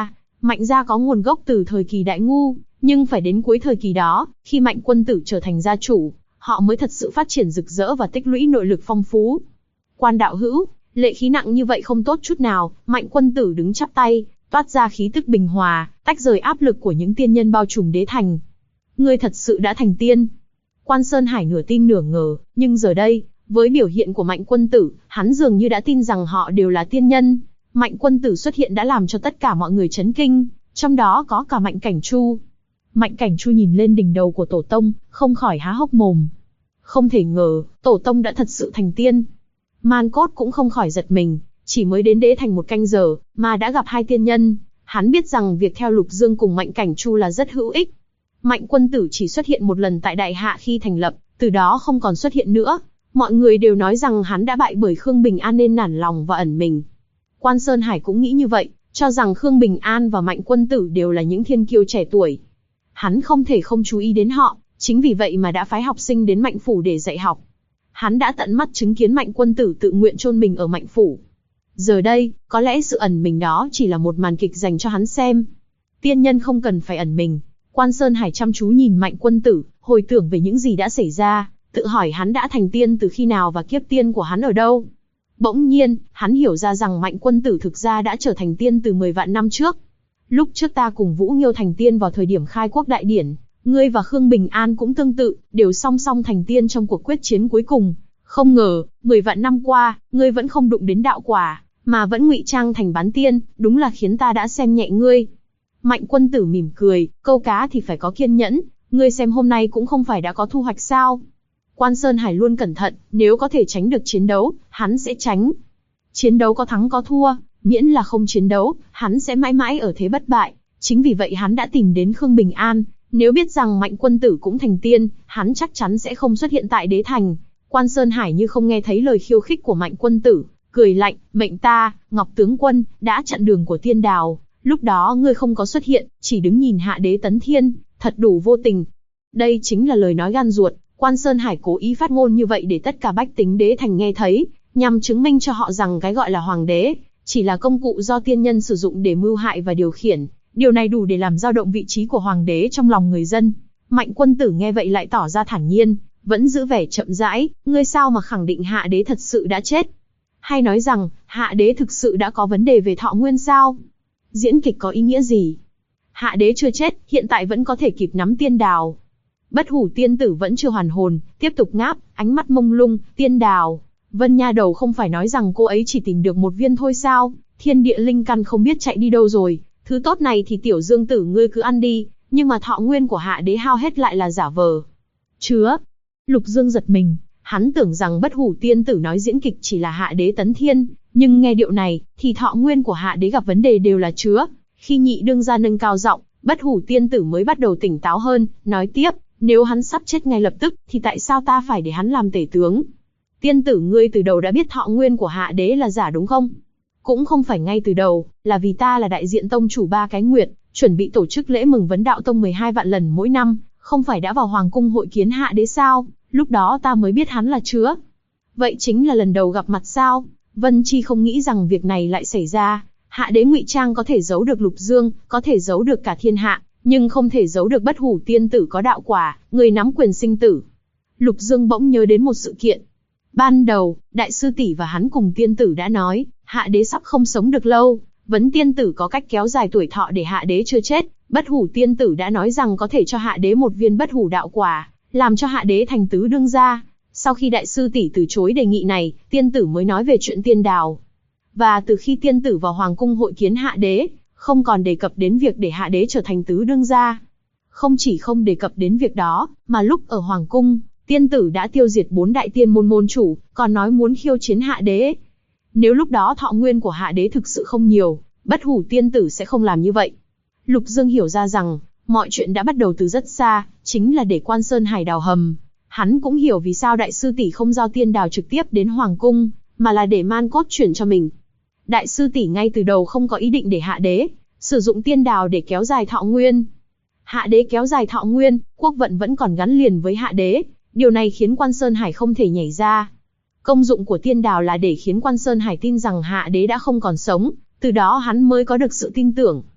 Mạnh gia có nguồn gốc từ thời kỳ Đại Ngu, nhưng phải đến cuối thời kỳ đó, khi Mạnh Quân Tử trở thành gia chủ, họ mới thật sự phát triển rực rỡ và tích lũy nội lực phong phú. Quan đạo hữu, lệ khí nặng như vậy không tốt chút nào. Mạnh Quân Tử đứng chắp tay, toát ra khí tức bình hòa, tách rời áp lực của những tiên nhân bao trùm đế thành. Ngươi thật sự đã thành tiên. Quan Sơn Hải nửa tin nửa ngờ, nhưng giờ đây, với biểu hiện của Mạnh Quân Tử, hắn dường như đã tin rằng họ đều là tiên nhân. Mạnh Quân Tử xuất hiện đã làm cho tất cả mọi người chấn kinh, trong đó có cả Mạnh Cảnh Chu. Mạnh Cảnh Chu nhìn lên đỉnh đầu của Tổ Tông, không khỏi há hốc mồm. Không thể ngờ, Tổ Tông đã thật sự thành tiên. Man Cốt cũng không khỏi giật mình, chỉ mới đến đế thành một canh giờ, mà đã gặp hai tiên nhân. Hắn biết rằng việc theo Lục Dương cùng Mạnh Cảnh Chu là rất hữu ích. Mạnh Quân Tử chỉ xuất hiện một lần tại Đại Hạ khi thành lập, từ đó không còn xuất hiện nữa. Mọi người đều nói rằng hắn đã bại bởi Khương Bình An nên nản lòng và ẩn mình. Quan Sơn Hải cũng nghĩ như vậy, cho rằng Khương Bình An và Mạnh Quân Tử đều là những thiên kiêu trẻ tuổi. Hắn không thể không chú ý đến họ, chính vì vậy mà đã phái học sinh đến Mạnh Phủ để dạy học. Hắn đã tận mắt chứng kiến Mạnh Quân Tử tự nguyện chôn mình ở Mạnh Phủ. Giờ đây, có lẽ sự ẩn mình đó chỉ là một màn kịch dành cho hắn xem. Tiên nhân không cần phải ẩn mình. Quan Sơn Hải chăm chú nhìn Mạnh Quân Tử, hồi tưởng về những gì đã xảy ra, tự hỏi hắn đã thành tiên từ khi nào và kiếp tiên của hắn ở đâu. Bỗng nhiên, hắn hiểu ra rằng Mạnh Quân Tử thực ra đã trở thành tiên từ 10 vạn năm trước. Lúc trước ta cùng Vũ Nghiêu thành tiên vào thời điểm khai quốc đại điển, ngươi và Khương Bình An cũng tương tự, đều song song thành tiên trong cuộc quyết chiến cuối cùng. Không ngờ, 10 vạn năm qua, ngươi vẫn không đụng đến đạo quả, mà vẫn ngụy trang thành bán tiên, đúng là khiến ta đã xem nhẹ ngươi. Mạnh Quân Tử mỉm cười, câu cá thì phải có kiên nhẫn, ngươi xem hôm nay cũng không phải đã có thu hoạch sao. Quan Sơn Hải luôn cẩn thận, nếu có thể tránh được chiến đấu, hắn sẽ tránh. Chiến đấu có thắng có thua, miễn là không chiến đấu, hắn sẽ mãi mãi ở thế bất bại. Chính vì vậy hắn đã tìm đến Khương Bình An, nếu biết rằng Mạnh Quân Tử cũng thành tiên, hắn chắc chắn sẽ không xuất hiện tại đế thành. Quan Sơn Hải như không nghe thấy lời khiêu khích của Mạnh Quân Tử, cười lạnh, mệnh ta, Ngọc Tướng Quân, đã chặn đường của tiên đào. Lúc đó ngươi không có xuất hiện, chỉ đứng nhìn hạ đế tấn thiên, thật đủ vô tình. Đây chính là lời nói gan ruột. Quan Sơn Hải cố ý phát ngôn như vậy để tất cả bách tính đế thành nghe thấy, nhằm chứng minh cho họ rằng cái gọi là hoàng đế chỉ là công cụ do tiên nhân sử dụng để mưu hại và điều khiển. Điều này đủ để làm dao động vị trí của hoàng đế trong lòng người dân. Mạnh Quân Tử nghe vậy lại tỏ ra thản nhiên, vẫn giữ vẻ chậm rãi. Ngươi sao mà khẳng định hạ đế thật sự đã chết? Hay nói rằng hạ đế thực sự đã có vấn đề về thọ nguyên sao? Diễn kịch có ý nghĩa gì? Hạ đế chưa chết, hiện tại vẫn có thể kịp nắm tiên đào. Bất Hủ tiên tử vẫn chưa hoàn hồn, tiếp tục ngáp, ánh mắt mông lung. Tiên đào, Vân nha đầu không phải nói rằng cô ấy chỉ tìm được một viên thôi sao? Thiên địa linh căn không biết chạy đi đâu rồi. Thứ tốt này thì tiểu Dương tử ngươi cứ ăn đi, nhưng mà thọ nguyên của hạ đế hao hết lại là giả vờ. Chứa. Lục Dương giật mình, hắn tưởng rằng Bất Hủ tiên tử nói diễn kịch chỉ là hạ đế tấn thiên, nhưng nghe điệu này, thì thọ nguyên của hạ đế gặp vấn đề đều là chứa. Khi nhị đương gia nâng cao giọng, Bất Hủ tiên tử mới bắt đầu tỉnh táo hơn, nói tiếp, nếu hắn sắp chết ngay lập tức, thì tại sao ta phải để hắn làm tể tướng? Tiên tử ngươi từ đầu đã biết thọ nguyên của hạ đế là giả đúng không? Cũng không phải ngay từ đầu, là vì ta là đại diện tông chủ ba cái nguyệt, chuẩn bị tổ chức lễ mừng vấn đạo tông 12 vạn lần mỗi năm, không phải đã vào hoàng cung hội kiến hạ đế sao? Lúc đó ta mới biết hắn là chứa. Vậy chính là lần đầu gặp mặt sao? Vân Chi không nghĩ rằng việc này lại xảy ra. Hạ đế ngụy trang có thể giấu được Lục Dương, có thể giấu được cả thiên hạ, nhưng không thể giấu được Bất Hủ tiên tử có đạo quả, người nắm quyền sinh tử. Lục Dương bỗng nhớ đến một sự kiện. Ban đầu, đại sư tỷ và hắn cùng tiên tử đã nói, hạ đế sắp không sống được lâu, vấn tiên tử có cách kéo dài tuổi thọ để hạ đế chưa chết. Bất Hủ tiên tử đã nói rằng có thể cho hạ đế một viên bất hủ đạo quả, làm cho hạ đế thành tứ đương gia. Sau khi đại sư tỷ từ chối đề nghị này, tiên tử mới nói về chuyện tiên đào. Và từ khi tiên tử vào hoàng cung hội kiến hạ đế, không còn đề cập đến việc để hạ đế trở thành tứ đương gia. Không chỉ không đề cập đến việc đó, mà lúc ở hoàng cung, tiên tử đã tiêu diệt 4 đại tiên môn môn chủ, còn nói muốn khiêu chiến hạ đế. Nếu lúc đó thọ nguyên của hạ đế thực sự không nhiều, Bất Hủ tiên tử sẽ không làm như vậy. Lục Dương hiểu ra rằng, mọi chuyện đã bắt đầu từ rất xa, chính là để Quan Sơn Hải đào hầm. Hắn cũng hiểu vì sao đại sư tỷ không giao tiên đào trực tiếp đến hoàng cung, mà là để Man Cốt chuyển cho mình. Đại sư tỷ ngay từ đầu không có ý định để hạ đế sử dụng tiên đào để kéo dài thọ nguyên. Hạ đế kéo dài thọ nguyên, quốc vận vẫn còn gắn liền với hạ đế, điều này khiến Quan Sơn Hải không thể nhảy ra. Công dụng của tiên đào là để khiến Quan Sơn Hải tin rằng hạ đế đã không còn sống, từ đó hắn mới có được sự tin tưởng.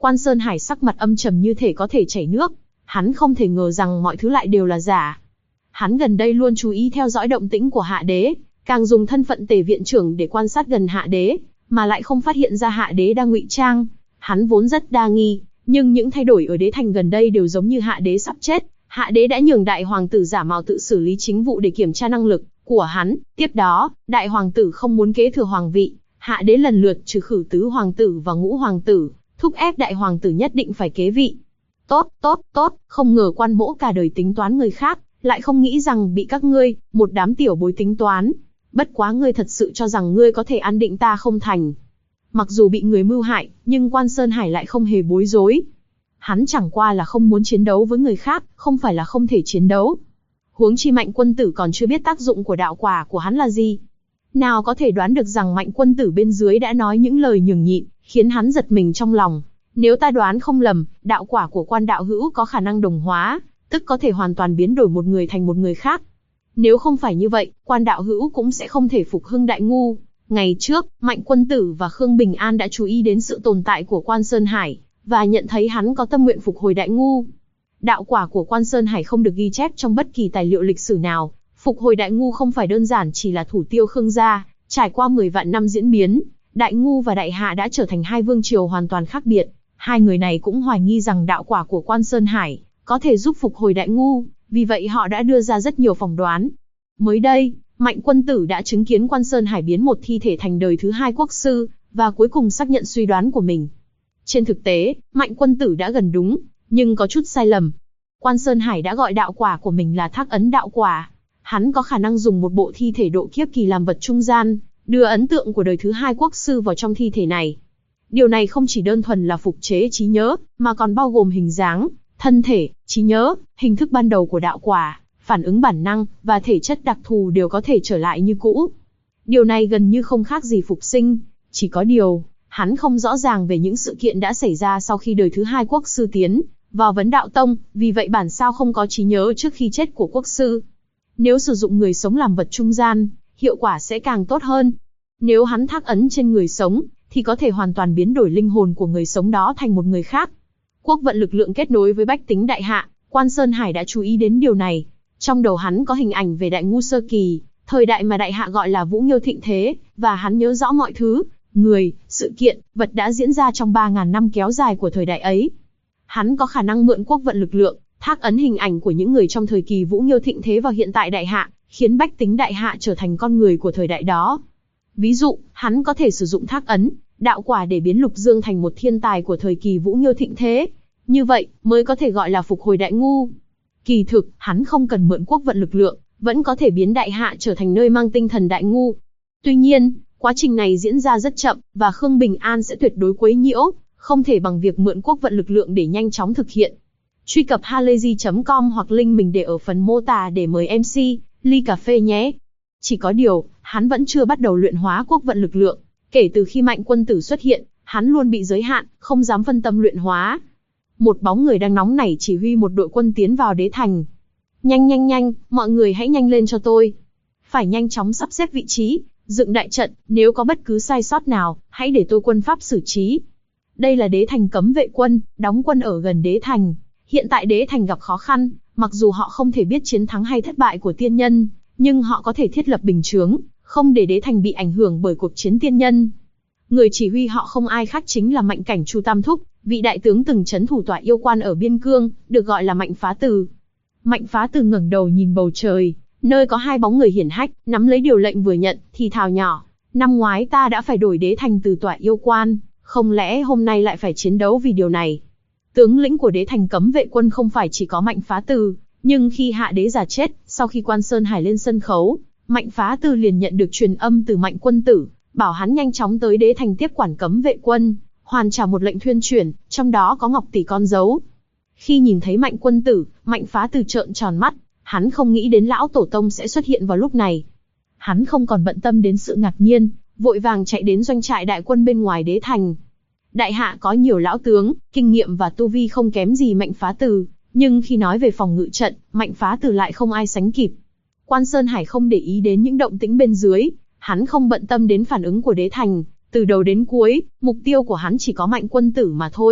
Quan Sơn Hải sắc mặt âm trầm như thể có thể chảy nước. Hắn không thể ngờ rằng mọi thứ lại đều là giả. Hắn gần đây luôn chú ý theo dõi động tĩnh của Hạ Đế, càng dùng thân phận Tề viện trưởng để quan sát gần Hạ Đế, mà lại không phát hiện ra Hạ Đế đang ngụy trang. Hắn vốn rất đa nghi, nhưng những thay đổi ở đế thành gần đây đều giống như Hạ Đế sắp chết. Hạ Đế đã nhường đại hoàng tử giả mạo tự xử lý chính vụ để kiểm tra năng lực của hắn. Tiếp đó, đại hoàng tử không muốn kế thừa hoàng vị, Hạ Đế lần lượt trừ khử tứ hoàng tử và ngũ hoàng tử, thúc ép đại hoàng tử nhất định phải kế vị. Tốt, không ngờ Quan Mỗ cả đời tính toán người khác, lại không nghĩ rằng bị các ngươi, một đám tiểu bối tính toán. Bất quá ngươi thật sự cho rằng ngươi có thể an định ta không thành. Mặc dù bị người mưu hại, nhưng Quan Sơn Hải lại không hề bối rối. Hắn chẳng qua là không muốn chiến đấu với người khác, không phải là không thể chiến đấu. Huống chi Mạnh quân tử còn chưa biết tác dụng của đạo quả của hắn là gì. Nào có thể đoán được rằng Mạnh quân tử bên dưới đã nói những lời nhường nhịn, khiến hắn giật mình trong lòng. Nếu ta đoán không lầm, đạo quả của Quan đạo hữu có khả năng đồng hóa, tức có thể hoàn toàn biến đổi một người thành một người khác. Nếu không phải như vậy, Quan đạo hữu cũng sẽ không thể phục hưng Đại Ngu. Ngày trước, Mạnh quân tử và Khương Bình An đã chú ý đến sự tồn tại của Quan Sơn Hải, và nhận thấy hắn có tâm nguyện phục hồi Đại Ngu. Đạo quả của Quan Sơn Hải không được ghi chép trong bất kỳ tài liệu lịch sử nào. Phục hồi Đại Ngu không phải đơn giản chỉ là thủ tiêu Khương gia. Trải qua 10 vạn năm diễn biến, Đại Ngu và Đại Hạ đã trở thành hai vương triều hoàn toàn khác biệt. Hai người này cũng hoài nghi rằng đạo quả của Quan Sơn Hải có thể giúp phục hồi Đại Ngu, vì vậy họ đã đưa ra rất nhiều phỏng đoán. Mới đây, Mạnh quân tử đã chứng kiến Quan Sơn Hải biến một thi thể thành đời thứ hai quốc sư, và cuối cùng xác nhận suy đoán của mình. Trên thực tế, Mạnh quân tử đã gần đúng, nhưng có chút sai lầm. Quan Sơn Hải đã gọi đạo quả của mình là Thác Ấn đạo quả. Hắn có khả năng dùng một bộ thi thể độ kiếp kỳ làm vật trung gian, đưa ấn tượng của đời thứ hai quốc sư vào trong thi thể này. Điều này không chỉ đơn thuần là phục chế trí nhớ, mà còn bao gồm hình dáng, thân thể, trí nhớ, hình thức ban đầu của đạo quả, phản ứng bản năng, và thể chất đặc thù đều có thể trở lại như cũ. Điều này gần như không khác gì phục sinh, chỉ có điều, hắn không rõ ràng về những sự kiện đã xảy ra sau khi đời thứ hai quốc sư tiến vào Vấn Đạo Tông, vì vậy bản sao không có trí nhớ trước khi chết của quốc sư. Nếu sử dụng người sống làm vật trung gian, hiệu quả sẽ càng tốt hơn. Nếu hắn thác ấn trên người sống, thì có thể hoàn toàn biến đổi linh hồn của người sống đó thành một người khác. Quốc vận lực lượng kết nối với bách tính Đại Hạ, Quan Sơn Hải đã chú ý đến điều này. Trong đầu hắn có hình ảnh về Đại Ngu sơ kỳ, thời đại mà Đại Hạ gọi là Vũ Nghiêu thịnh thế, và hắn nhớ rõ mọi thứ, người, sự kiện, vật đã diễn ra trong 3.000 năm kéo dài của thời đại ấy. Hắn có khả năng mượn quốc vận lực lượng, thác ấn hình ảnh của những người trong thời kỳ Vũ Nghiêu thịnh thế vào hiện tại Đại Hạ, khiến bách tính Đại Hạ trở thành con người của thời đại đó. Ví dụ, hắn có thể sử dụng thác ấn, đạo quả để biến Lục Dương thành một thiên tài của thời kỳ Vũ Nghiêu thịnh thế. Như vậy, mới có thể gọi là phục hồi Đại Ngu. Kỳ thực, hắn không cần mượn quốc vận lực lượng, vẫn có thể biến Đại Hạ trở thành nơi mang tinh thần Đại Ngu. Tuy nhiên, quá trình này diễn ra rất chậm, và Khương Bình An sẽ tuyệt đối quấy nhiễu, không thể bằng việc mượn quốc vận lực lượng để nhanh chóng thực hiện. Truy cập halayzi.com hoặc link mình để ở phần mô tả để mời MC, ly cà phê nhé. Chỉ có điều, hắn vẫn chưa bắt đầu luyện hóa quốc vận lực lượng. Kể từ khi Mạnh quân tử xuất hiện, hắn luôn bị giới hạn, không dám phân tâm luyện hóa. Một bóng người đang nóng nảy chỉ huy một đội quân tiến vào đế thành. Nhanh, mọi người hãy nhanh lên cho tôi. Phải nhanh chóng sắp xếp vị trí, dựng đại trận, nếu có bất cứ sai sót nào, hãy để tôi quân pháp xử trí. Đây là đế thành cấm vệ quân, đóng quân ở gần đế thành. Hiện tại đế thành gặp khó khăn, mặc dù họ không thể biết chiến thắng hay thất bại của tiên nhân, nhưng họ có thể thiết lập bình chướng, không để đế thành bị ảnh hưởng bởi cuộc chiến tiên nhân. Người chỉ huy họ không ai khác chính là Mạnh Cảnh Chu Tam Thúc, vị đại tướng từng trấn thủ tọa yêu quan ở biên cương, được gọi là Mạnh Phá Từ. Mạnh Phá Từ ngẩng đầu nhìn bầu trời, nơi có hai bóng người hiển hách, nắm lấy điều lệnh vừa nhận, thì thào nhỏ: năm ngoái ta đã phải đổi đế thành từ tọa yêu quan, không lẽ hôm nay lại phải chiến đấu vì điều này? Tướng lĩnh của đế thành cấm vệ quân không phải chỉ có Mạnh Phá Từ, nhưng khi Hạ Đế già chết, sau khi Quan Sơn Hải lên sân khấu, Mạnh Phá Từ liền nhận được truyền âm từ Mạnh quân tử, bảo hắn nhanh chóng tới đế thành tiếp quản cấm vệ quân, hoàn trả một lệnh thuyên chuyển, trong đó có ngọc tỷ con dấu. Khi nhìn thấy Mạnh quân tử, Mạnh Phá Từ trợn tròn mắt, hắn không nghĩ đến lão tổ tông sẽ xuất hiện vào lúc này. Hắn không còn bận tâm đến sự ngạc nhiên, vội vàng chạy đến doanh trại đại quân bên ngoài đế thành. Đại Hạ có nhiều lão tướng, kinh nghiệm và tu vi không kém gì Mạnh Phá Từ, nhưng khi nói về phòng ngự trận, Mạnh Phá Từ lại không ai sánh kịp. Quan Sơn Hải không để ý đến những động tĩnh bên dưới, hắn không bận tâm đến phản ứng của đế thành, từ đầu đến cuối, mục tiêu của hắn chỉ có Mạnh quân tử mà thôi.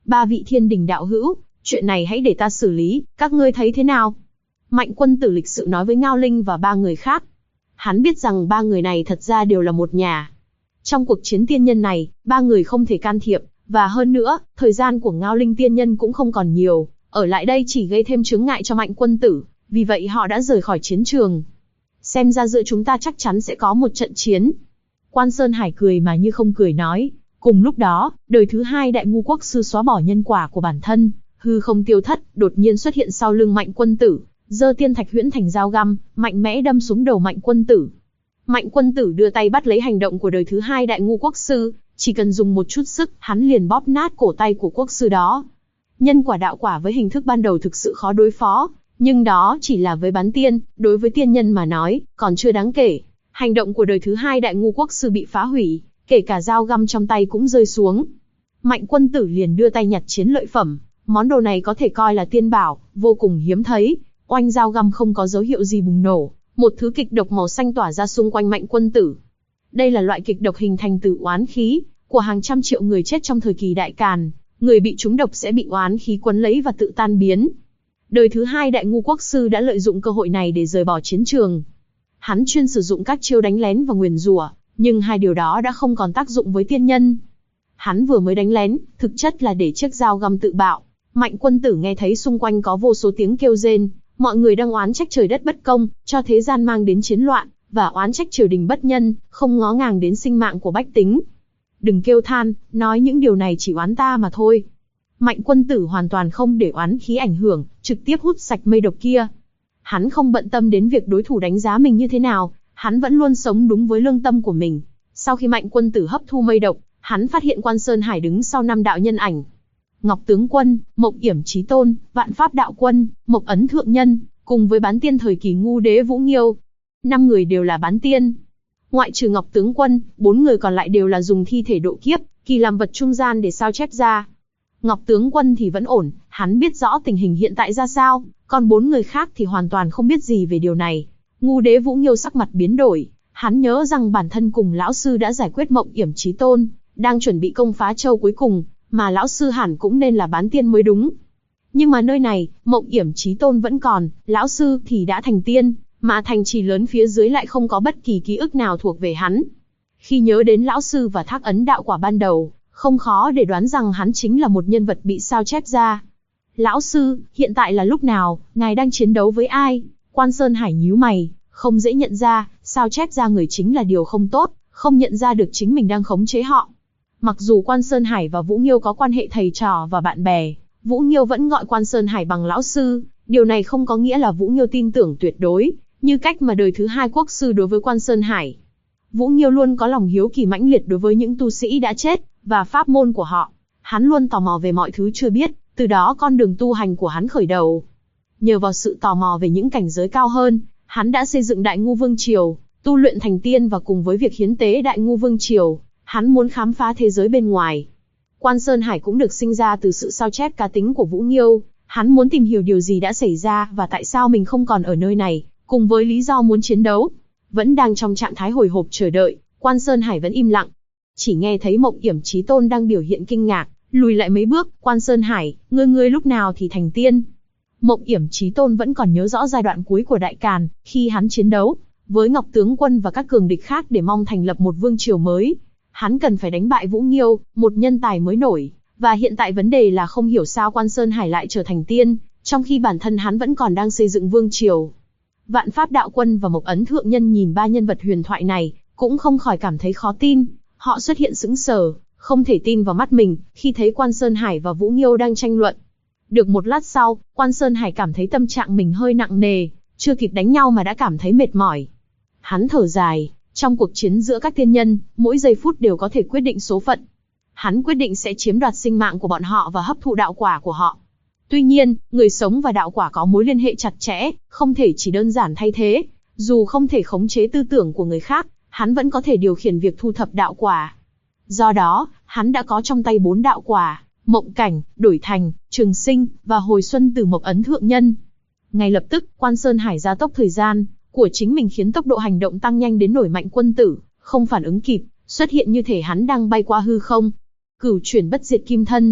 Ba vị thiên đình đạo hữu, chuyện này hãy để ta xử lý, các ngươi thấy thế nào? Mạnh Quân Tử lịch sự nói với Ngao Linh và ba người khác. Hắn biết rằng ba người này thật ra đều là một nhà. Trong cuộc chiến tiên nhân này, ba người không thể can thiệp, và hơn nữa, thời gian của Ngao Linh tiên nhân cũng không còn nhiều, ở lại đây chỉ gây thêm chướng ngại cho Mạnh Quân Tử, vì vậy họ đã rời khỏi chiến trường. Xem ra giữa chúng ta chắc chắn sẽ có một trận chiến. Quan Sơn Hải cười mà như không cười nói. Cùng lúc đó, đời thứ hai Đại Ngu Quốc Sư xóa bỏ nhân quả của bản thân, hư không tiêu thất, đột nhiên xuất hiện sau lưng Mạnh Quân Tử, giơ tiên thạch huyễn thành dao găm, mạnh mẽ đâm xuống đầu Mạnh Quân Tử. Mạnh Quân Tử đưa tay bắt lấy hành động của đời thứ hai Đại Ngu Quốc Sư, chỉ cần dùng một chút sức, hắn liền bóp nát cổ tay của quốc sư đó. Nhân quả đạo quả với hình thức ban đầu thực sự khó đối phó, nhưng đó chỉ là với bán tiên, đối với tiên nhân mà nói, còn chưa đáng kể. Hành động của đời thứ hai Đại Ngu Quốc Sư bị phá hủy, kể cả dao găm trong tay cũng rơi xuống. Mạnh Quân Tử liền đưa tay nhặt chiến lợi phẩm, món đồ này có thể coi là tiên bảo, vô cùng hiếm thấy. Oanh, dao găm không có dấu hiệu gì bùng nổ, một thứ kịch độc màu xanh tỏa ra xung quanh Mạnh Quân Tử. Đây là loại kịch độc hình thành từ oán khí của hàng trăm triệu người chết trong thời kỳ Đại Càn, người bị trúng độc sẽ bị oán khí quấn lấy và tự tan biến. Đời thứ hai Đại Ngu Quốc Sư đã lợi dụng cơ hội này để rời bỏ chiến trường. Hắn chuyên sử dụng các chiêu đánh lén và nguyền rủa, nhưng hai điều đó đã không còn tác dụng với tiên nhân. Hắn vừa mới đánh lén, thực chất là để chiếc dao găm tự bạo. Mạnh Quân Tử nghe thấy xung quanh có vô số tiếng kêu rên, mọi người đang oán trách trời đất bất công, cho thế gian mang đến chiến loạn, và oán trách triều đình bất nhân, không ngó ngàng đến sinh mạng của bách tính. Đừng kêu than, nói những điều này chỉ oán ta mà thôi. Mạnh Quân Tử hoàn toàn không để oán khí ảnh hưởng, trực tiếp hút sạch mây độc kia. Hắn không bận tâm đến việc đối thủ đánh giá mình như thế nào, hắn vẫn luôn sống đúng với lương tâm của mình. Sau khi Mạnh Quân Tử hấp thu mây độc, hắn phát hiện Quan Sơn Hải đứng sau 5 đạo nhân ảnh. Ngọc Tướng Quân, Mộng Yểm Chí Tôn, Vạn Pháp Đạo Quân, Mộc Ấn Thượng Nhân, cùng với bán tiên thời kỳ Ngu Đế Vũ Nghiêu. 5 người đều là bán tiên. Ngoại trừ Ngọc Tướng Quân, 4 người còn lại đều là dùng thi thể độ kiếp, kỳ làm vật trung gian để sao chép ra. Ngọc Tướng Quân thì vẫn ổn, hắn biết rõ tình hình hiện tại ra sao, còn 4 người khác thì hoàn toàn không biết gì về điều này. Ngu Đế Vũ Nghiêu sắc mặt biến đổi, hắn nhớ rằng bản thân cùng lão sư đã giải quyết Mộng Yểm Chí Tôn, đang chuẩn bị công phá châu cuối cùng, mà lão sư hẳn cũng nên là bán tiên mới đúng. Nhưng mà nơi này, Mộng Yểm Chí Tôn vẫn còn, lão sư thì đã thành tiên, mà thành trì lớn phía dưới lại không có bất kỳ ký ức nào thuộc về hắn. Khi nhớ đến lão sư và thác ấn đạo quả ban đầu, không khó để đoán rằng hắn chính là một nhân vật bị sao chép ra. Lão sư, hiện tại là lúc nào, ngài đang chiến đấu với ai? Quan Sơn Hải nhíu mày, không dễ nhận ra, sao chép ra người chính là điều không tốt, không nhận ra được chính mình đang khống chế họ. Mặc dù Quan Sơn Hải và Vũ Nghiêu có quan hệ thầy trò và bạn bè, Vũ Nghiêu vẫn gọi Quan Sơn Hải bằng lão sư, điều này không có nghĩa là Vũ Nghiêu tin tưởng tuyệt đối, như cách mà đời thứ hai quốc sư đối với Quan Sơn Hải. Vũ Nghiêu luôn có lòng hiếu kỳ mãnh liệt đối với những tu sĩ đã chết, và pháp môn của họ. Hắn luôn tò mò về mọi thứ chưa biết, từ đó con đường tu hành của hắn khởi đầu. Nhờ vào sự tò mò về những cảnh giới cao hơn, hắn đã xây dựng Đại Ngu Vương Triều, tu luyện thành tiên và cùng với việc hiến tế Đại Ngu Vương Triều, hắn muốn khám phá thế giới bên ngoài. Quan Sơn Hải cũng được sinh ra từ sự sao chép cá tính của Vũ Nghiêu, hắn muốn tìm hiểu điều gì đã xảy ra và tại sao mình không còn ở nơi này, cùng với lý do muốn chiến đấu. Vẫn đang trong trạng thái hồi hộp chờ đợi, Quan Sơn Hải vẫn im lặng. Chỉ nghe thấy Mộng Yểm Chí Tôn đang biểu hiện kinh ngạc, lùi lại mấy bước. Quan Sơn Hải, ngươi lúc nào thì thành tiên? Mộng Yểm Chí Tôn vẫn còn nhớ rõ giai đoạn cuối của Đại Càn, khi hắn chiến đấu với Ngọc Tướng Quân và các cường địch khác để mong thành lập một vương triều mới. Hắn cần phải đánh bại Vũ Nghiêu, một nhân tài mới nổi, và hiện tại vấn đề là không hiểu sao Quan Sơn Hải lại trở thành tiên, trong khi bản thân hắn vẫn còn đang xây dựng vương triều. Vạn Pháp Đạo Quân và Mộc Ấn Thượng Nhân nhìn ba nhân vật huyền thoại này, cũng không khỏi cảm thấy khó tin. Họ xuất hiện sững sờ, không thể tin vào mắt mình, khi thấy Quan Sơn Hải và Vũ Nghiêu đang tranh luận. Được một lát sau, Quan Sơn Hải cảm thấy tâm trạng mình hơi nặng nề, chưa kịp đánh nhau mà đã cảm thấy mệt mỏi. Hắn thở dài, trong cuộc chiến giữa các tiên nhân, mỗi giây phút đều có thể quyết định số phận. Hắn quyết định sẽ chiếm đoạt sinh mạng của bọn họ và hấp thụ đạo quả của họ. Tuy nhiên, người sống và đạo quả có mối liên hệ chặt chẽ, không thể chỉ đơn giản thay thế. Dù không thể khống chế tư tưởng của người khác, hắn vẫn có thể điều khiển việc thu thập đạo quả. Do đó, hắn đã có trong tay 4 đạo quả: Mộng Cảnh, Đổi Thành, Trường Sinh và Hồi Xuân từ Mộc Ấn Thượng Nhân. Ngay lập tức, Quan Sơn Hải gia tốc thời gian của chính mình khiến tốc độ hành động tăng nhanh đến nỗi Mạnh Quân Tử không phản ứng kịp, xuất hiện như thể hắn đang bay qua hư không. Cửu chuyển bất diệt kim thân.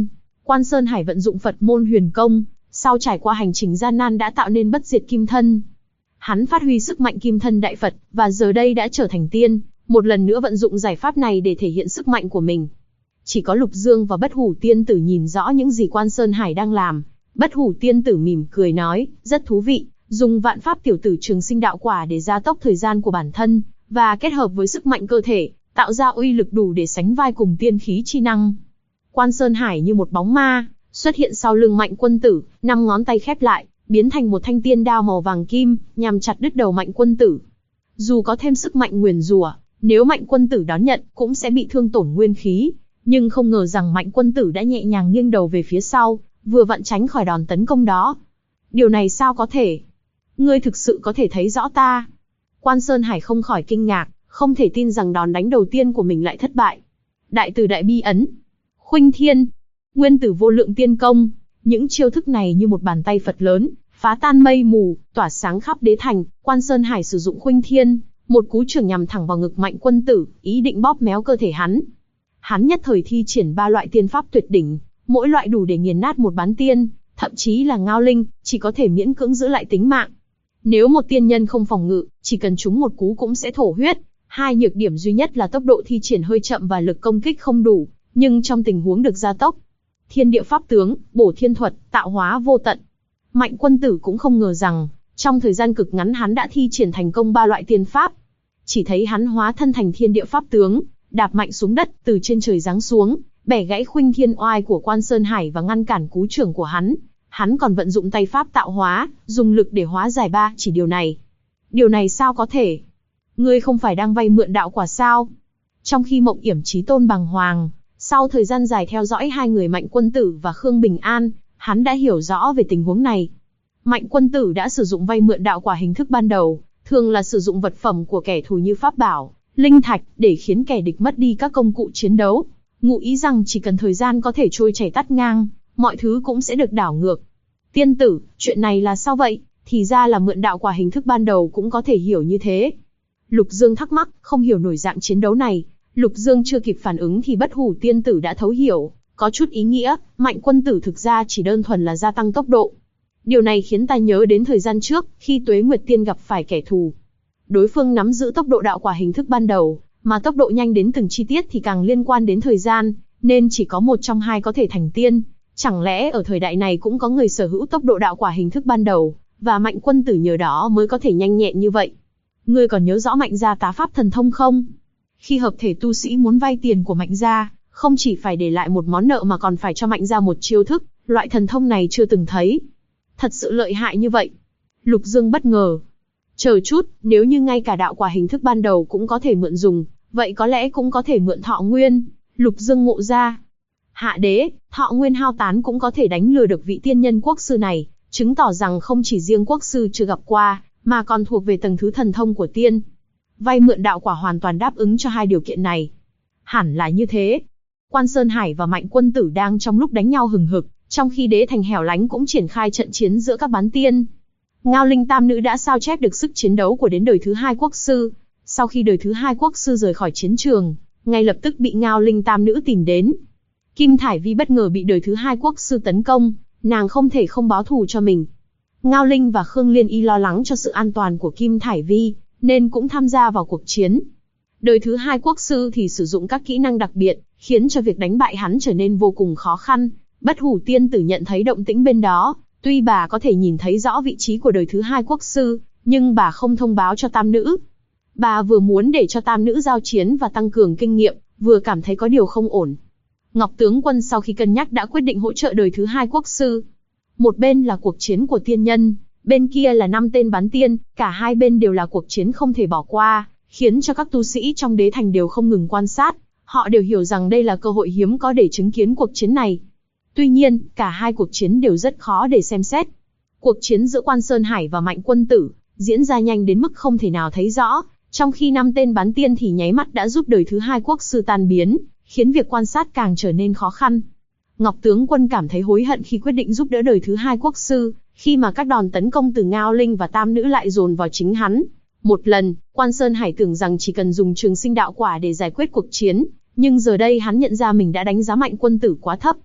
Quan Sơn Hải vận dụng Phật môn huyền công, sau trải qua hành trình gian nan đã tạo nên bất diệt kim thân. Hắn phát huy sức mạnh kim thân đại Phật, và giờ đây đã trở thành tiên, một lần nữa vận dụng giải pháp này để thể hiện sức mạnh của mình. Chỉ có Lục Dương và Bất Hủ Tiên Tử nhìn rõ những gì Quan Sơn Hải đang làm. Bất Hủ Tiên Tử mỉm cười nói, rất thú vị, dùng vạn pháp tiểu tử trường sinh đạo quả để gia tốc thời gian của bản thân, và kết hợp với sức mạnh cơ thể, tạo ra uy lực đủ để sánh vai cùng tiên khí chi năng. Quan Sơn Hải như một bóng ma, xuất hiện sau lưng Mạnh Quân Tử, 5 ngón tay khép lại, biến thành một thanh tiên đao màu vàng kim, nhằm chặt đứt đầu Mạnh Quân Tử. Dù có thêm sức mạnh nguyền rủa, nếu Mạnh Quân Tử đón nhận, cũng sẽ bị thương tổn nguyên khí. Nhưng không ngờ rằng Mạnh Quân Tử đã nhẹ nhàng nghiêng đầu về phía sau, vừa vặn tránh khỏi đòn tấn công đó. Điều này sao có thể? Ngươi thực sự có thể thấy rõ ta? Quan Sơn Hải không khỏi kinh ngạc, không thể tin rằng đòn đánh đầu tiên của mình lại thất bại. Đại từ đại bi ấn, Khuynh Thiên, Nguyên tử vô lượng tiên công, những chiêu thức này như một bàn tay Phật lớn, phá tan mây mù, tỏa sáng khắp đế thành. Quan Sơn Hải sử dụng Khuynh Thiên, một cú chưởng nhằm thẳng vào ngực Mạnh Quân Tử, ý định bóp méo cơ thể hắn. Hắn nhất thời thi triển 3 loại tiên pháp tuyệt đỉnh, mỗi loại đủ để nghiền nát một bán tiên, thậm chí là Ngao Linh, chỉ có thể miễn cưỡng giữ lại tính mạng. Nếu một tiên nhân không phòng ngự, chỉ cần trúng một cú cũng sẽ thổ huyết. Hai nhược điểm duy nhất là tốc độ thi triển hơi chậm và lực công kích không đủ, nhưng trong tình huống được gia tốc. Thiên địa pháp tướng, bổ thiên thuật, tạo hóa vô tận. Mạnh Quân Tử cũng không ngờ rằng, trong thời gian cực ngắn hắn đã thi triển thành công 3 loại tiên pháp. Chỉ thấy hắn hóa thân thành thiên địa pháp tướng, đạp mạnh xuống đất, từ trên trời giáng xuống, bẻ gãy Khuynh Thiên oai của Quan Sơn Hải và ngăn cản cú chưởng của hắn. Hắn còn vận dụng tay pháp tạo hóa, dùng lực để hóa giải 3 chỉ điều này. Điều này sao có thể? Ngươi không phải đang vay mượn đạo quả sao? Trong khi Mộng Yểm Chí Tôn bàng hoàng, sau thời gian dài theo dõi hai người Mạnh Quân Tử và Khương Bình An, hắn đã hiểu rõ về tình huống này. Mạnh Quân Tử đã sử dụng vay mượn đạo quả hình thức ban đầu, thường là sử dụng vật phẩm của kẻ thù như pháp bảo, linh thạch, để khiến kẻ địch mất đi các công cụ chiến đấu, ngụ ý rằng chỉ cần thời gian có thể trôi chảy tắt ngang, mọi thứ cũng sẽ được đảo ngược. Tiên tử, chuyện này là sao vậy? Thì ra là mượn đạo quả hình thức ban đầu cũng có thể hiểu như thế. Lục Dương thắc mắc, không hiểu nổi dạng chiến đấu này. Lục Dương chưa kịp phản ứng thì Bất Hủ Tiên Tử đã thấu hiểu, có chút ý nghĩa, Mạnh Quân Tử thực ra chỉ đơn thuần là gia tăng tốc độ. Điều này khiến ta nhớ đến thời gian trước, khi Tuế Nguyệt Tiên gặp phải kẻ thù. Đối phương nắm giữ tốc độ đạo quả hình thức ban đầu, mà tốc độ nhanh đến từng chi tiết thì càng liên quan đến thời gian, nên chỉ có một trong hai có thể thành tiên. Chẳng lẽ ở thời đại này cũng có người sở hữu tốc độ đạo quả hình thức ban đầu, và Mạnh Quân Tử nhờ đó mới có thể nhanh nhẹn như vậy? Ngươi còn nhớ rõ Mạnh gia tá pháp thần thông không? Khi hợp thể tu sĩ muốn vay tiền của Mạnh gia, không chỉ phải để lại một món nợ mà còn phải cho Mạnh gia một chiêu thức, loại thần thông này chưa từng thấy. Thật sự lợi hại như vậy? Lục Dương bất ngờ. Chờ chút, nếu như ngay cả đạo quả hình thức ban đầu cũng có thể mượn dùng, vậy có lẽ cũng có thể mượn thọ nguyên. Lục Dương ngộ ra. Hạ đế, thọ nguyên hao tán cũng có thể đánh lừa được vị tiên nhân quốc sư này, chứng tỏ rằng không chỉ riêng quốc sư chưa gặp qua, mà còn thuộc về tầng thứ thần thông của tiên. Vay mượn đạo quả hoàn toàn đáp ứng cho hai điều kiện này. Hẳn là như thế. Quan Sơn Hải và Mạnh Quân Tử đang trong lúc đánh nhau hừng hực, trong khi đế thành hẻo lánh cũng triển khai trận chiến giữa các bán tiên. Ngao Linh Tam Nữ đã sao chép được sức chiến đấu của đến đời thứ 2 quốc sư. Sau khi đời thứ 2 quốc sư rời khỏi chiến trường, ngay lập tức bị Ngao Linh Tam Nữ tìm đến. Kim Thải Vi bất ngờ bị đời thứ 2 quốc sư tấn công, nàng không thể không báo thù cho mình. Ngao Linh và Khương Liên Y lo lắng cho sự an toàn của Kim Thải Vi, nên cũng tham gia vào cuộc chiến. Đời thứ 2 quốc sư thì sử dụng các kỹ năng đặc biệt, khiến cho việc đánh bại hắn trở nên vô cùng khó khăn. Bất Hủ Tiên Tử nhận thấy động tĩnh bên đó, tuy bà có thể nhìn thấy rõ vị trí của đời thứ 2 quốc sư, nhưng bà không thông báo cho Tam Nữ. Bà vừa muốn để cho Tam Nữ giao chiến và tăng cường kinh nghiệm, vừa cảm thấy có điều không ổn. Ngọc tướng quân sau khi cân nhắc đã quyết định hỗ trợ đời thứ 2 quốc sư. Một bên là cuộc chiến của tiên nhân, bên kia là 5 tên bán tiên, cả hai bên đều là cuộc chiến không thể bỏ qua, khiến cho các tu sĩ trong đế thành đều không ngừng quan sát. Họ đều hiểu rằng đây là cơ hội hiếm có để chứng kiến cuộc chiến này. Tuy nhiên, cả hai cuộc chiến đều rất khó để xem xét. Cuộc chiến giữa Quan Sơn Hải và Mạnh Quân Tử diễn ra nhanh đến mức không thể nào thấy rõ, trong khi 5 tên bán tiên thì nháy mắt đã giúp đời thứ 2 quốc sư tan biến, khiến việc quan sát càng trở nên khó khăn. Ngọc tướng quân cảm thấy hối hận khi quyết định giúp đỡ đời thứ 2 quốc sư, khi mà các đòn tấn công từ Ngao Linh và Tam Nữ lại dồn vào chính hắn. Một lần, Quan Sơn Hải tưởng rằng chỉ cần dùng trường sinh đạo quả để giải quyết cuộc chiến, nhưng giờ đây hắn nhận ra mình đã đánh giá Mạnh Quân Tử quá thấp.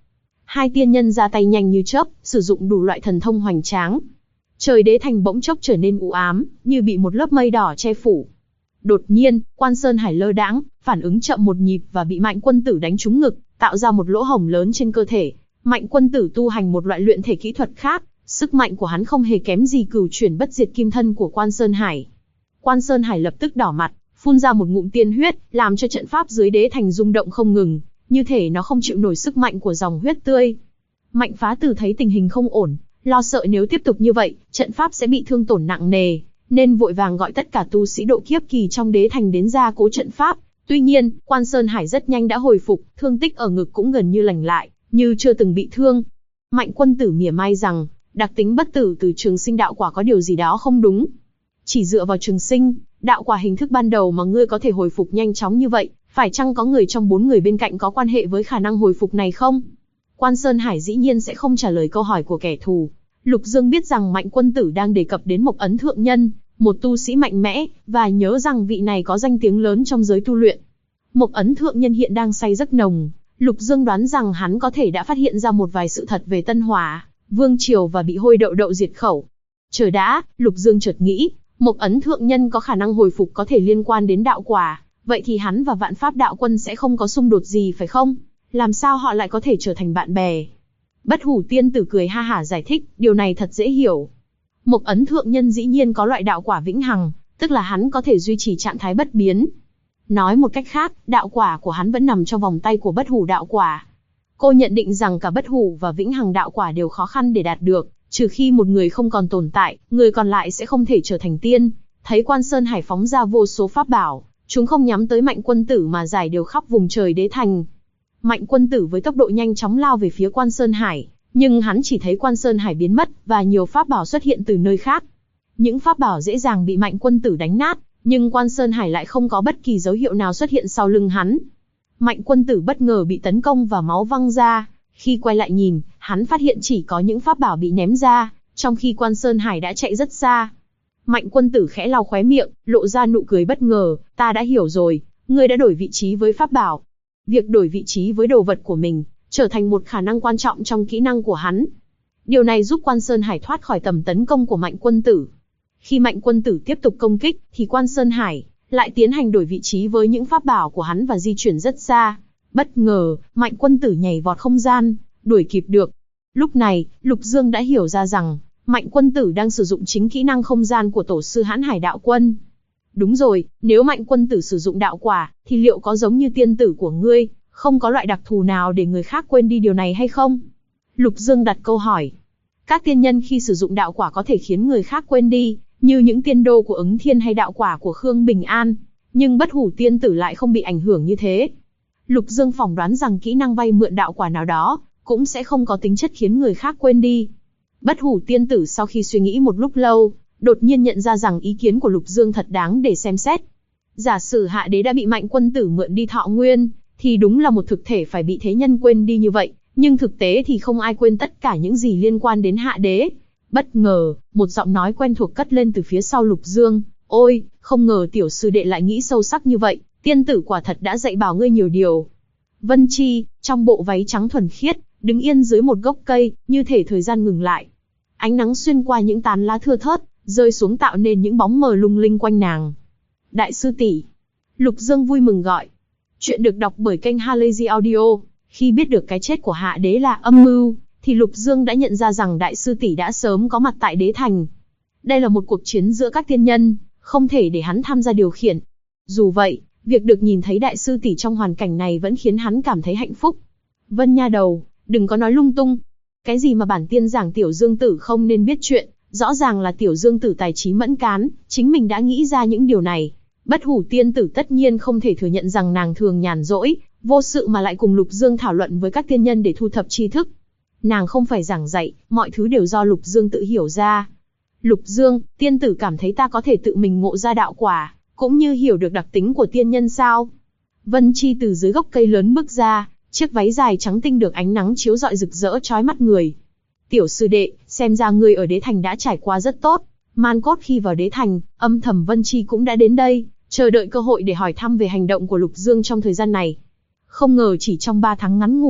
Hai tiên nhân ra tay nhanh như chớp, sử dụng đủ loại thần thông hoành tráng. Trời Đế Thành bỗng chốc trở nên u ám, như bị một lớp mây đỏ che phủ. Đột nhiên, Quan Sơn Hải lơ đãng, phản ứng chậm một nhịp và bị Mạnh Quân Tử đánh trúng ngực, tạo ra một lỗ hổng lớn trên cơ thể. Mạnh Quân Tử tu hành một loại luyện thể kỹ thuật khác, sức mạnh của hắn không hề kém gì Cửu Chuyển Bất Diệt Kim Thân của Quan Sơn Hải. Quan Sơn Hải lập tức đỏ mặt, phun ra một ngụm tiên huyết, làm cho trận pháp dưới Đế Thành rung động không ngừng, như thể nó không chịu nổi sức mạnh của dòng huyết tươi. Mạnh Phá Tử thấy tình hình không ổn, lo sợ nếu tiếp tục như vậy, trận pháp sẽ bị thương tổn nặng nề, nên vội vàng gọi tất cả tu sĩ độ kiếp kỳ trong Đế Thành đến gia cố trận pháp. Tuy nhiên, Quan Sơn Hải rất nhanh đã hồi phục, thương tích ở ngực cũng gần như lành lại, như chưa từng bị thương. Mạnh Quân Tử mỉa mai rằng, đặc tính bất tử từ trường sinh đạo quả có điều gì đó không đúng. Chỉ dựa vào trường sinh, đạo quả hình thức ban đầu mà ngươi có thể hồi phục nhanh chóng như vậy, phải chăng có người trong 4 người bên cạnh có quan hệ với khả năng hồi phục này không? Quan Sơn Hải dĩ nhiên sẽ không trả lời câu hỏi của kẻ thù. Lục Dương biết rằng Mạnh Quân Tử đang đề cập đến Mộc Ấn Thượng Nhân, một tu sĩ mạnh mẽ, và nhớ rằng vị này có danh tiếng lớn trong giới tu luyện. Mộc Ấn Thượng Nhân hiện đang say giấc nồng, Lục Dương đoán rằng hắn có thể đã phát hiện ra một vài sự thật về Tân Hỏa, Vương Triều và bị Hôi Đậu Đậu diệt khẩu. Chờ đã, Lục Dương chợt nghĩ, Mộc Ấn Thượng Nhân có khả năng hồi phục có thể liên quan đến đạo quả, vậy thì hắn và Vạn Pháp Đạo Quân sẽ không có xung đột gì phải không? Làm sao họ lại có thể trở thành bạn bè? Bất Hủ Tiên Tử cười ha hả giải thích, điều này thật dễ hiểu. Mộc Ấn Thượng Nhân dĩ nhiên có loại đạo quả vĩnh hằng, tức là hắn có thể duy trì trạng thái bất biến. Nói một cách khác, đạo quả của hắn vẫn nằm trong vòng tay của Bất Hủ đạo quả. Cô nhận định rằng cả Bất Hủ và vĩnh hằng đạo quả đều khó khăn để đạt được, trừ khi một người không còn tồn tại, người còn lại sẽ không thể trở thành tiên. Thấy Quan Sơn Hải phóng ra vô số pháp bảo, chúng không nhắm tới Mạnh Quân Tử mà rải đều khắp vùng trời Đế Thành. Mạnh Quân Tử với tốc độ nhanh chóng lao về phía Quan Sơn Hải, nhưng hắn chỉ thấy Quan Sơn Hải biến mất và nhiều pháp bảo xuất hiện từ nơi khác. Những pháp bảo dễ dàng bị Mạnh Quân Tử đánh nát, nhưng Quan Sơn Hải lại không có bất kỳ dấu hiệu nào xuất hiện sau lưng hắn. Mạnh Quân Tử bất ngờ bị tấn công và máu văng ra. Khi quay lại nhìn, hắn phát hiện chỉ có những pháp bảo bị ném ra, trong khi Quan Sơn Hải đã chạy rất xa. Mạnh Quân Tử khẽ lau khóe miệng, lộ ra nụ cười bất ngờ, ta đã hiểu rồi, ngươi đã đổi vị trí với pháp bảo. Việc đổi vị trí với đồ vật của mình, trở thành một khả năng quan trọng trong kỹ năng của hắn. Điều này giúp Quan Sơn Hải thoát khỏi tầm tấn công của Mạnh Quân Tử. Khi Mạnh Quân Tử tiếp tục công kích, thì Quan Sơn Hải lại tiến hành đổi vị trí với những pháp bảo của hắn và di chuyển rất xa. Bất ngờ, Mạnh Quân Tử nhảy vọt không gian, đuổi kịp được. Lúc này, Lục Dương đã hiểu ra rằng, Mạnh Quân Tử đang sử dụng chính kỹ năng không gian của tổ sư Hãn Hải Đạo Quân. Đúng rồi, nếu Mạnh Quân Tử sử dụng đạo quả, thì liệu có giống như tiên tử của ngươi, không có loại đặc thù nào để người khác quên đi điều này hay không? Lục Dương đặt câu hỏi. Các tiên nhân khi sử dụng đạo quả có thể khiến người khác quên đi, như những tiên đô của Ứng Thiên hay đạo quả của Khương Bình An, nhưng Bất Hủ Tiên Tử lại không bị ảnh hưởng như thế. Lục Dương phỏng đoán rằng kỹ năng vay mượn đạo quả nào đó, cũng sẽ không có tính chất khiến người khác quên đi. Bất Hủ Tiên Tử sau khi suy nghĩ một lúc lâu, đột nhiên nhận ra rằng ý kiến của Lục Dương thật đáng để xem xét. Giả sử Hạ Đế đã bị Mạnh Quân Tử mượn đi thọ nguyên, thì đúng là một thực thể phải bị thế nhân quên đi như vậy, nhưng thực tế thì không ai quên tất cả những gì liên quan đến Hạ Đế. Bất ngờ, một giọng nói quen thuộc cất lên từ phía sau Lục Dương, ôi, không ngờ tiểu sư đệ lại nghĩ sâu sắc như vậy, tiên tử quả thật đã dạy bảo ngươi nhiều điều. Vân Chi, trong bộ váy trắng thuần khiết, đứng yên dưới một gốc cây, như thể thời gian ngừng lại. Ánh nắng xuyên qua những tán lá thưa thớt, rơi xuống tạo nên những bóng mờ lung linh quanh nàng. Đại sư tỷ, Lục Dương vui mừng gọi. Chuyện được đọc bởi kênh Halazy Audio. Khi biết được cái chết của Hạ Đế là âm mưu, thì Lục Dương đã nhận ra rằng đại sư tỷ đã sớm có mặt tại Đế Thành. Đây là một cuộc chiến giữa các tiên nhân, không thể để hắn tham gia điều khiển. Dù vậy, việc được nhìn thấy đại sư tỷ trong hoàn cảnh này vẫn khiến hắn cảm thấy hạnh phúc. Vân nha đầu, đừng có nói lung tung. Cái gì mà bản tiên giảng Tiểu Dương Tử không nên biết chuyện, rõ ràng là Tiểu Dương Tử tài trí mẫn cán, chính mình đã nghĩ ra những điều này. Bất Hủ Tiên Tử tất nhiên không thể thừa nhận rằng nàng thường nhàn rỗi, vô sự mà lại cùng Lục Dương thảo luận với các tiên nhân để thu thập tri thức. Nàng không phải giảng dạy, mọi thứ đều do Lục Dương tự hiểu ra. Lục Dương, tiên tử cảm thấy ta có thể tự mình ngộ ra đạo quả, cũng như hiểu được đặc tính của tiên nhân sao? Vân Chi từ dưới gốc cây lớn bước ra, chiếc váy dài trắng tinh được ánh nắng chiếu rọi rực rỡ chói mắt người. Tiểu sư đệ, xem ra ngươi ở Đế Thành đã trải qua rất tốt. Man Cốt khi vào Đế Thành, âm thầm Vân Chi cũng đã đến đây, chờ đợi cơ hội để hỏi thăm về hành động của Lục Dương trong thời gian này. Không ngờ chỉ trong 3 tháng ngắn ngủi,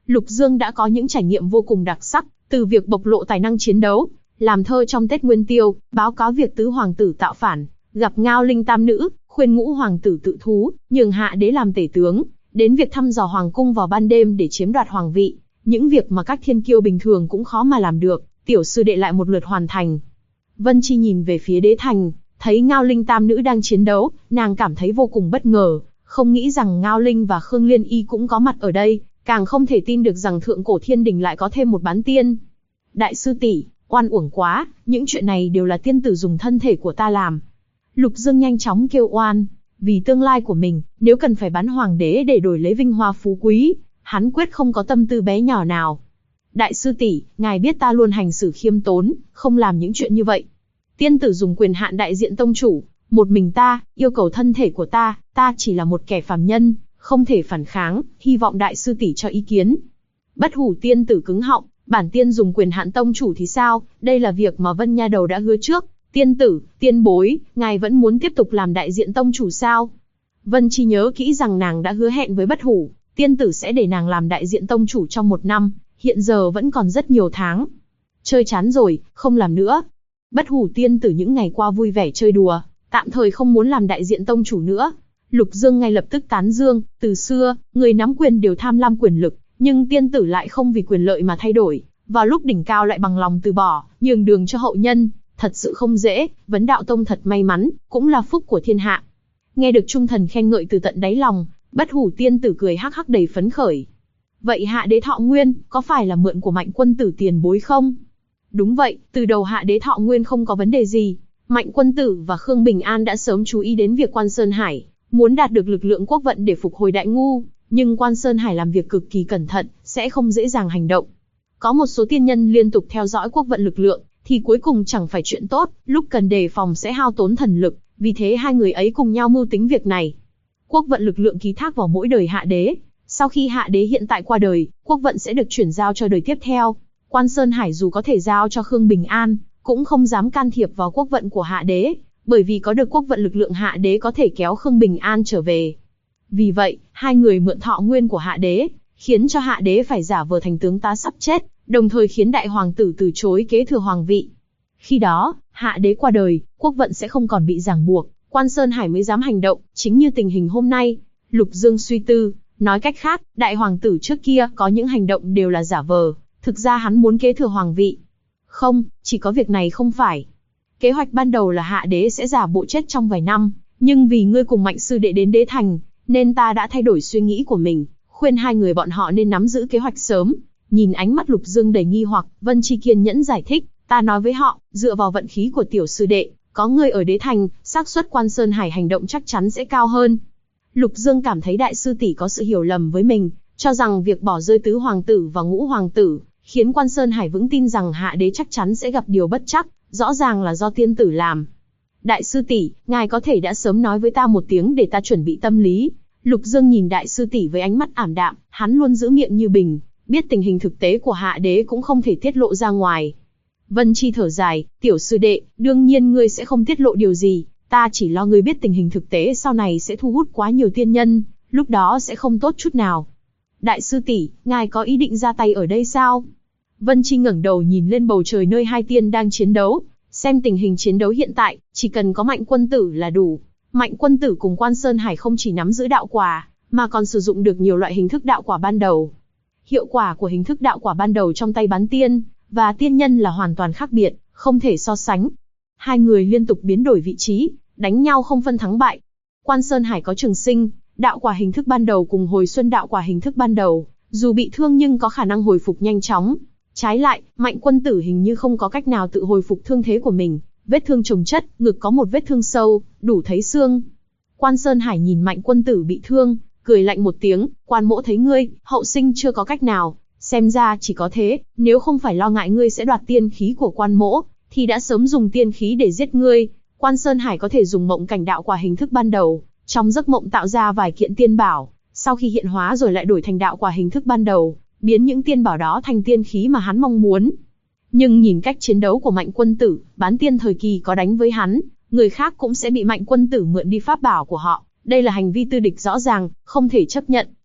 Lục Dương đã có những trải nghiệm vô cùng đặc sắc, từ việc bộc lộ tài năng chiến đấu, làm thơ trong Tết Nguyên Tiêu, báo cáo việc tứ hoàng tử tạo phản, gặp Ngao Linh tam nữ, khuyên ngũ hoàng tử tự thú, nhường hạ đế làm tể tướng, đến việc thăm dò hoàng cung vào ban đêm để chiếm đoạt hoàng vị, những việc mà các thiên kiêu bình thường cũng khó mà làm được, tiểu sư đệ lại một lượt hoàn thành. Vân Chi nhìn về phía đế thành, thấy Ngao Linh tam nữ đang chiến đấu, nàng cảm thấy vô cùng bất ngờ, không nghĩ rằng Ngao Linh và Khương Liên Y cũng có mặt ở đây, càng không thể tin được rằng thượng cổ thiên đình lại có thêm một bán tiên. Đại sư tỷ, oan uổng quá, những chuyện này đều là tiên tử dùng thân thể của ta làm. Lục Dương nhanh chóng kêu oan, vì tương lai của mình, nếu cần phải bán hoàng đế để đổi lấy vinh hoa phú quý, hắn quyết không có tâm tư bé nhỏ nào. Đại sư tỷ, ngài biết ta luôn hành xử khiêm tốn, không làm những chuyện như vậy. Tiên tử dùng quyền hạn đại diện tông chủ, một mình ta, yêu cầu thân thể của ta chỉ là một kẻ phàm nhân, không thể phản kháng, hy vọng đại sư tỷ cho ý kiến. Bất hủ tiên tử cứng họng, bản tiên dùng quyền hạn tông chủ thì sao, đây là việc mà Vân Nha Đầu đã hứa trước. Tiên tử, tiên bối, ngài vẫn muốn tiếp tục làm đại diện tông chủ sao? Vân Chi nhớ kỹ rằng nàng đã hứa hẹn với bất hủ, tiên tử sẽ để nàng làm đại diện tông chủ trong 1 năm, hiện giờ vẫn còn rất nhiều tháng. Chơi chán rồi, không làm nữa. Bất hủ tiên tử những ngày qua vui vẻ chơi đùa, tạm thời không muốn làm đại diện tông chủ nữa. Lục Dương ngay lập tức tán dương, từ xưa, người nắm quyền đều tham lam quyền lực, nhưng tiên tử lại không vì quyền lợi mà thay đổi, vào lúc đỉnh cao lại bằng lòng từ bỏ, nhường đường cho hậu nhân, thật sự không dễ, vấn đạo tông thật may mắn, cũng là phúc của thiên hạ. Nghe được trung thần khen ngợi từ tận đáy lòng, bất hủ tiên tử cười hắc hắc đầy phấn khởi. Vậy hạ đế Thọ Nguyên, có phải là mượn của Mạnh quân tử tiền bối không? Đúng vậy, từ đầu hạ đế Thọ Nguyên không có vấn đề gì. Mạnh quân tử và Khương Bình An đã sớm chú ý đến việc Quan Sơn Hải, muốn đạt được lực lượng quốc vận để phục hồi Đại Ngu, nhưng Quan Sơn Hải làm việc cực kỳ cẩn thận, sẽ không dễ dàng hành động. Có một số tiên nhân liên tục theo dõi quốc vận lực lượng, thì cuối cùng chẳng phải chuyện tốt, lúc cần đề phòng sẽ hao tốn thần lực, vì thế hai người ấy cùng nhau mưu tính việc này. Quốc vận lực lượng ký thác vào mỗi đời hạ đế, sau khi hạ đế hiện tại qua đời, quốc vận sẽ được chuyển giao cho đời tiếp theo. Quan Sơn Hải dù có thể giao cho Khương Bình An, cũng không dám can thiệp vào quốc vận của hạ đế, bởi vì có được quốc vận lực lượng hạ đế có thể kéo Khương Bình An trở về. Vì vậy, hai người mượn thọ nguyên của hạ đế, khiến cho hạ đế phải giả vờ thành tướng tá sắp chết, đồng thời khiến đại hoàng tử từ chối kế thừa hoàng vị. Khi đó, hạ đế qua đời, quốc vận sẽ không còn bị ràng buộc, Quan Sơn Hải mới dám hành động, chính như tình hình hôm nay. Lục Dương suy tư, nói cách khác, đại hoàng tử trước kia có những hành động đều là giả vờ, thực ra hắn muốn kế thừa hoàng vị. Không, chỉ có việc này không phải. Kế hoạch ban đầu là hạ đế sẽ giả bộ chết trong vài năm, nhưng vì ngươi cùng Mạnh sư đệ đến đế thành, nên ta đã thay đổi suy nghĩ của mình, khuyên hai người bọn họ nên nắm giữ kế hoạch sớm. Nhìn ánh mắt Lục Dương đầy nghi hoặc, Vân Chi kiên nhẫn giải thích, ta nói với họ, dựa vào vận khí của tiểu sư đệ, có ngươi ở đế thành, xác suất Quan Sơn Hải hành động chắc chắn sẽ cao hơn. Lục Dương cảm thấy đại sư tỷ có sự hiểu lầm với mình, cho rằng việc bỏ rơi tứ hoàng tử và ngũ hoàng tử, khiến Quan Sơn Hải vững tin rằng hạ đế chắc chắn sẽ gặp điều bất trắc, rõ ràng là do tiên tử làm. Đại sư tỷ, ngài có thể đã sớm nói với ta một tiếng để ta chuẩn bị tâm lý. Lục Dương nhìn đại sư tỷ với ánh mắt ảm đạm, hắn luôn giữ miệng như bình, biết tình hình thực tế của hạ đế cũng không thể tiết lộ ra ngoài. Vân Chi thở dài, tiểu sư đệ, đương nhiên ngươi sẽ không tiết lộ điều gì, ta chỉ lo ngươi biết tình hình thực tế sau này sẽ thu hút quá nhiều tiên nhân, lúc đó sẽ không tốt chút nào. Đại sư tỷ, ngài có ý định ra tay ở đây sao? Vân Chi ngẩng đầu nhìn lên bầu trời nơi hai tiên đang chiến đấu, xem tình hình chiến đấu hiện tại, chỉ cần có Mạnh quân tử là đủ. Mạnh quân tử cùng Quan Sơn Hải không chỉ nắm giữ đạo quả, mà còn sử dụng được nhiều loại hình thức đạo quả ban đầu. Hiệu quả của hình thức đạo quả ban đầu trong tay bán tiên và tiên nhân là hoàn toàn khác biệt, không thể so sánh. Hai người liên tục biến đổi vị trí, đánh nhau không phân thắng bại. Quan Sơn Hải có trường sinh, đạo quả hình thức ban đầu cùng hồi xuân đạo quả hình thức ban đầu, dù bị thương nhưng có khả năng hồi phục nhanh chóng. Trái lại, Mạnh quân tử hình như không có cách nào tự hồi phục thương thế của mình, vết thương chồng chất, ngực có một vết thương sâu, đủ thấy xương. Quan Sơn Hải nhìn Mạnh quân tử bị thương, cười lạnh một tiếng, quan mỗ thấy ngươi, hậu sinh chưa có cách nào, xem ra chỉ có thế, nếu không phải lo ngại ngươi sẽ đoạt tiên khí của quan mỗ, thì đã sớm dùng tiên khí để giết ngươi. Quan Sơn Hải có thể dùng mộng cảnh đạo quả hình thức ban đầu, trong giấc mộng tạo ra vài kiện tiên bảo, sau khi hiện hóa rồi lại đổi thành đạo quả hình thức ban đầu, biến những tiên bảo đó thành tiên khí mà hắn mong muốn. Nhưng nhìn cách chiến đấu của Mạnh quân tử, bán tiên thời kỳ có đánh với hắn, người khác cũng sẽ bị Mạnh quân tử mượn đi pháp bảo của họ. Đây là hành vi tư địch rõ ràng, không thể chấp nhận.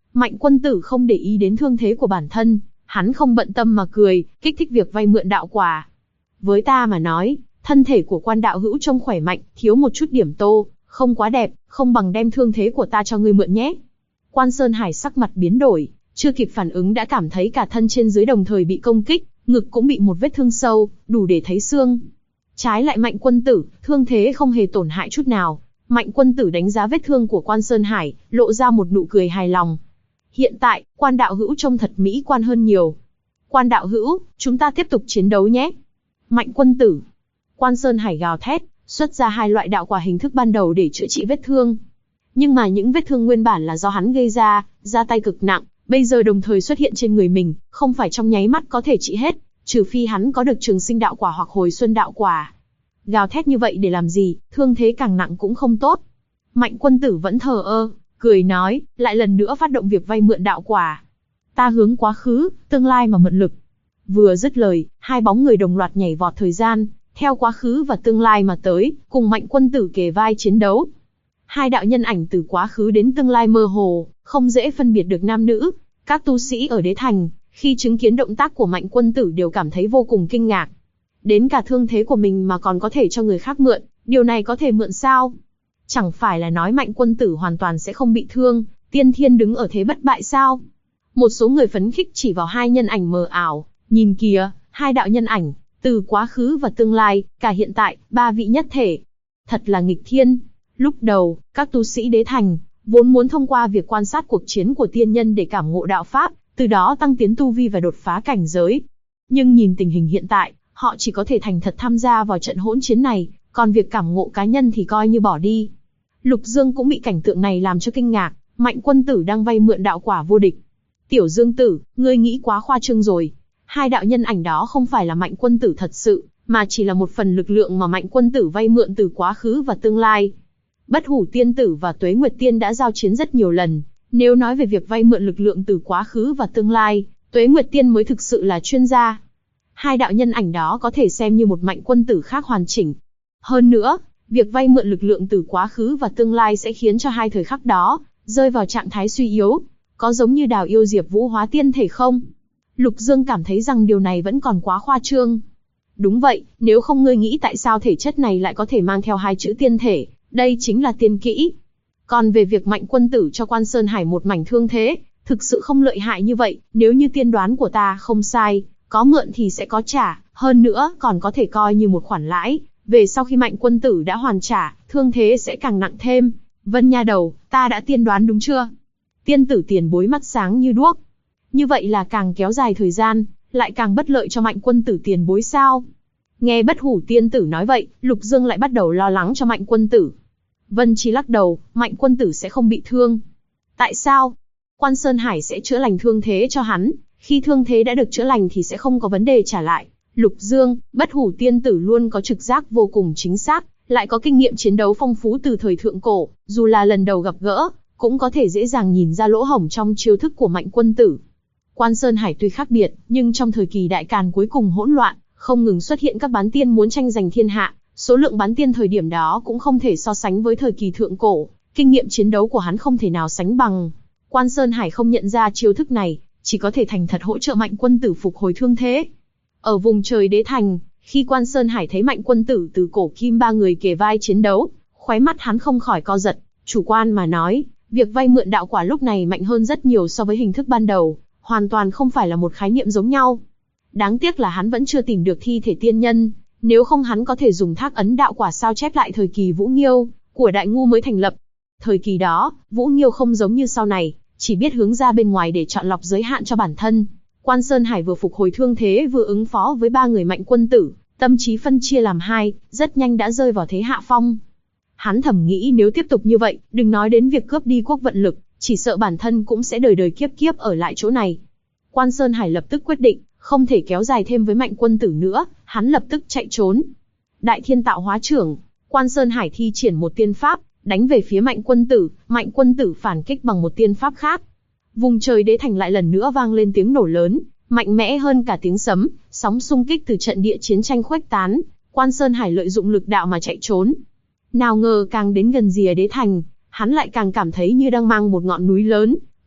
Mạnh Quân Tử không để ý đến thương thế của bản thân, hắn không bận tâm mà cười, kích thích việc vay mượn đạo quả. Với ta mà nói, thân thể của Quan đạo hữu trông khỏe mạnh, thiếu một chút điểm tô, không quá đẹp, không bằng đem thương thế của ta cho ngươi mượn nhé. Quan Sơn Hải sắc mặt biến đổi, chưa kịp phản ứng đã cảm thấy cả thân trên dưới đồng thời bị công kích, ngực cũng bị một vết thương sâu, đủ để thấy xương. Trái lại Mạnh Quân Tử, thương thế không hề tổn hại chút nào. Mạnh Quân Tử đánh giá vết thương của Quan Sơn Hải, lộ ra một nụ cười hài lòng. Hiện tại, Quan đạo hữu trông thật mỹ quan hơn nhiều. Quan đạo hữu, chúng ta tiếp tục chiến đấu nhé. Mạnh Quân Tử. Quan Sơn Hải gào thét, xuất ra hai loại đạo quả hình thức ban đầu để chữa trị vết thương. Nhưng mà những vết thương nguyên bản là do hắn gây ra tay cực nặng, bây giờ đồng thời xuất hiện trên người mình, không phải trong nháy mắt có thể trị hết, trừ phi hắn có được trường sinh đạo quả hoặc hồi xuân đạo quả. Gào thét như vậy để làm gì, thương thế càng nặng cũng không tốt. Mạnh Quân Tử vẫn thờ ơ, cười nói, lại lần nữa phát động việc vay mượn đạo quả. Ta hướng quá khứ, tương lai mà mượn lực. Vừa dứt lời, hai bóng người đồng loạt nhảy vọt thời gian, theo quá khứ và tương lai mà tới, cùng Mạnh Quân Tử kề vai chiến đấu. Hai đạo nhân ảnh từ quá khứ đến tương lai mơ hồ, không dễ phân biệt được nam nữ. Các tu sĩ ở Đế Thành, khi chứng kiến động tác của Mạnh Quân Tử đều cảm thấy vô cùng kinh ngạc. Đến cả thương thế của mình mà còn có thể cho người khác mượn, điều này có thể mượn sao? Chẳng phải là nói Mạnh Quân Tử hoàn toàn sẽ không bị thương, tiên thiên đứng ở thế bất bại sao? Một số người phấn khích chỉ vào hai nhân ảnh mờ ảo, nhìn kìa, hai đạo nhân ảnh, từ quá khứ và tương lai, cả hiện tại, ba vị nhất thể. Thật là nghịch thiên. Lúc đầu, các tu sĩ Đế Thành, vốn muốn thông qua việc quan sát cuộc chiến của tiên nhân để cảm ngộ đạo pháp, từ đó tăng tiến tu vi và đột phá cảnh giới. Nhưng nhìn tình hình hiện tại, họ chỉ có thể thành thật tham gia vào trận hỗn chiến này, còn việc cảm ngộ cá nhân thì coi như bỏ đi. Lục Dương cũng bị cảnh tượng này làm cho kinh ngạc, Mạnh Quân Tử đang vay mượn đạo quả vô địch. Tiểu Dương Tử, ngươi nghĩ quá khoa trương rồi. Hai đạo nhân ảnh đó không phải là Mạnh Quân Tử thật sự, mà chỉ là một phần lực lượng mà Mạnh Quân Tử vay mượn từ quá khứ và tương lai. Bất Hủ Tiên Tử và Tuế Nguyệt Tiên đã giao chiến rất nhiều lần, nếu nói về việc vay mượn lực lượng từ quá khứ và tương lai, Tuế Nguyệt Tiên mới thực sự là chuyên gia. Hai đạo nhân ảnh đó có thể xem như một Mạnh Quân Tử khác hoàn chỉnh. Hơn nữa, việc vay mượn lực lượng từ quá khứ và tương lai sẽ khiến cho hai thời khắc đó rơi vào trạng thái suy yếu, có giống như Đào Yêu Diệp Vũ hóa tiên thể không? Lục Dương cảm thấy rằng điều này vẫn còn quá khoa trương. Đúng vậy, nếu không ngươi nghĩ tại sao thể chất này lại có thể mang theo hai chữ tiên thể, đây chính là tiên kỹ. Còn về việc Mạnh Quân Tử cho Quan Sơn Hải một mảnh thương thế, thực sự không lợi hại như vậy, nếu như tiên đoán của ta không sai, có mượn thì sẽ có trả, hơn nữa còn có thể coi như một khoản lãi, về sau khi Mạnh Quân Tử đã hoàn trả, thương thế sẽ càng nặng thêm. Vân nha đầu, ta đã tiên đoán đúng chưa? Tiên tử tiền bối mắt sáng như đuốc. Như vậy là càng kéo dài thời gian, lại càng bất lợi cho Mạnh Quân Tử tiền bối sao? Nghe Bất Hủ Tiên Tử nói vậy, Lục Dương lại bắt đầu lo lắng cho Mạnh Quân Tử. Vân Chi lắc đầu, Mạnh Quân Tử sẽ không bị thương. Tại sao? Quan Sơn Hải sẽ chữa lành thương thế cho hắn, khi thương thế đã được chữa lành thì sẽ không có vấn đề trả lại. Lục Dương, Bất Hủ Tiên Tử luôn có trực giác vô cùng chính xác, lại có kinh nghiệm chiến đấu phong phú từ thời thượng cổ, dù là lần đầu gặp gỡ, cũng có thể dễ dàng nhìn ra lỗ hổng trong chiêu thức của Mạnh Quân Tử. Quan Sơn Hải tuy khác biệt, nhưng trong thời kỳ đại càn cuối cùng hỗn loạn, không ngừng xuất hiện các bán tiên muốn tranh giành thiên hạ, số lượng bán tiên thời điểm đó cũng không thể so sánh với thời kỳ thượng cổ, kinh nghiệm chiến đấu của hắn không thể nào sánh bằng. Quan Sơn Hải không nhận ra chiêu thức này, chỉ có thể thành thật hỗ trợ Mạnh Quân Tử phục hồi thương thế. Ở vùng trời Đế Thành, khi Quan Sơn Hải thấy Mạnh Quân Tử từ cổ kim ba người kề vai chiến đấu, khóe mắt hắn không khỏi co giật. Chủ quan mà nói, việc vay mượn đạo quả lúc này mạnh hơn rất nhiều so với hình thức ban đầu, hoàn toàn không phải là một khái niệm giống nhau. Đáng tiếc là hắn vẫn chưa tìm được thi thể tiên nhân, nếu không hắn có thể dùng thác ấn đạo quả sao chép lại thời kỳ Vũ Nghiêu của Đại Ngu mới thành lập. Thời kỳ đó, Vũ Nghiêu không giống như sau này, chỉ biết hướng ra bên ngoài để chọn lọc giới hạn cho bản thân. Quan Sơn Hải vừa phục hồi thương thế vừa ứng phó với ba người Mạnh Quân Tử, tâm trí phân chia làm hai, rất nhanh đã rơi vào thế hạ phong. Hắn thầm nghĩ nếu tiếp tục như vậy, đừng nói đến việc cướp đi quốc vận lực, chỉ sợ bản thân cũng sẽ đời đời kiếp kiếp ở lại chỗ này. Quan Sơn Hải lập tức quyết định, không thể kéo dài thêm với Mạnh Quân Tử nữa, hắn lập tức chạy trốn. Đại Thiên Tạo Hóa Trưởng, Quan Sơn Hải thi triển một tiên pháp, đánh về phía Mạnh Quân Tử phản kích bằng một tiên pháp khác. Vùng trời Đế Thành lại lần nữa vang lên tiếng nổ lớn, mạnh mẽ hơn cả tiếng sấm, sóng xung kích từ trận địa chiến tranh khuếch tán. Quan Sơn Hải lợi dụng lực đạo mà chạy trốn. Nào ngờ càng đến gần rìa Đế Thành, hắn lại càng cảm thấy như đang mang một ngọn núi lớn,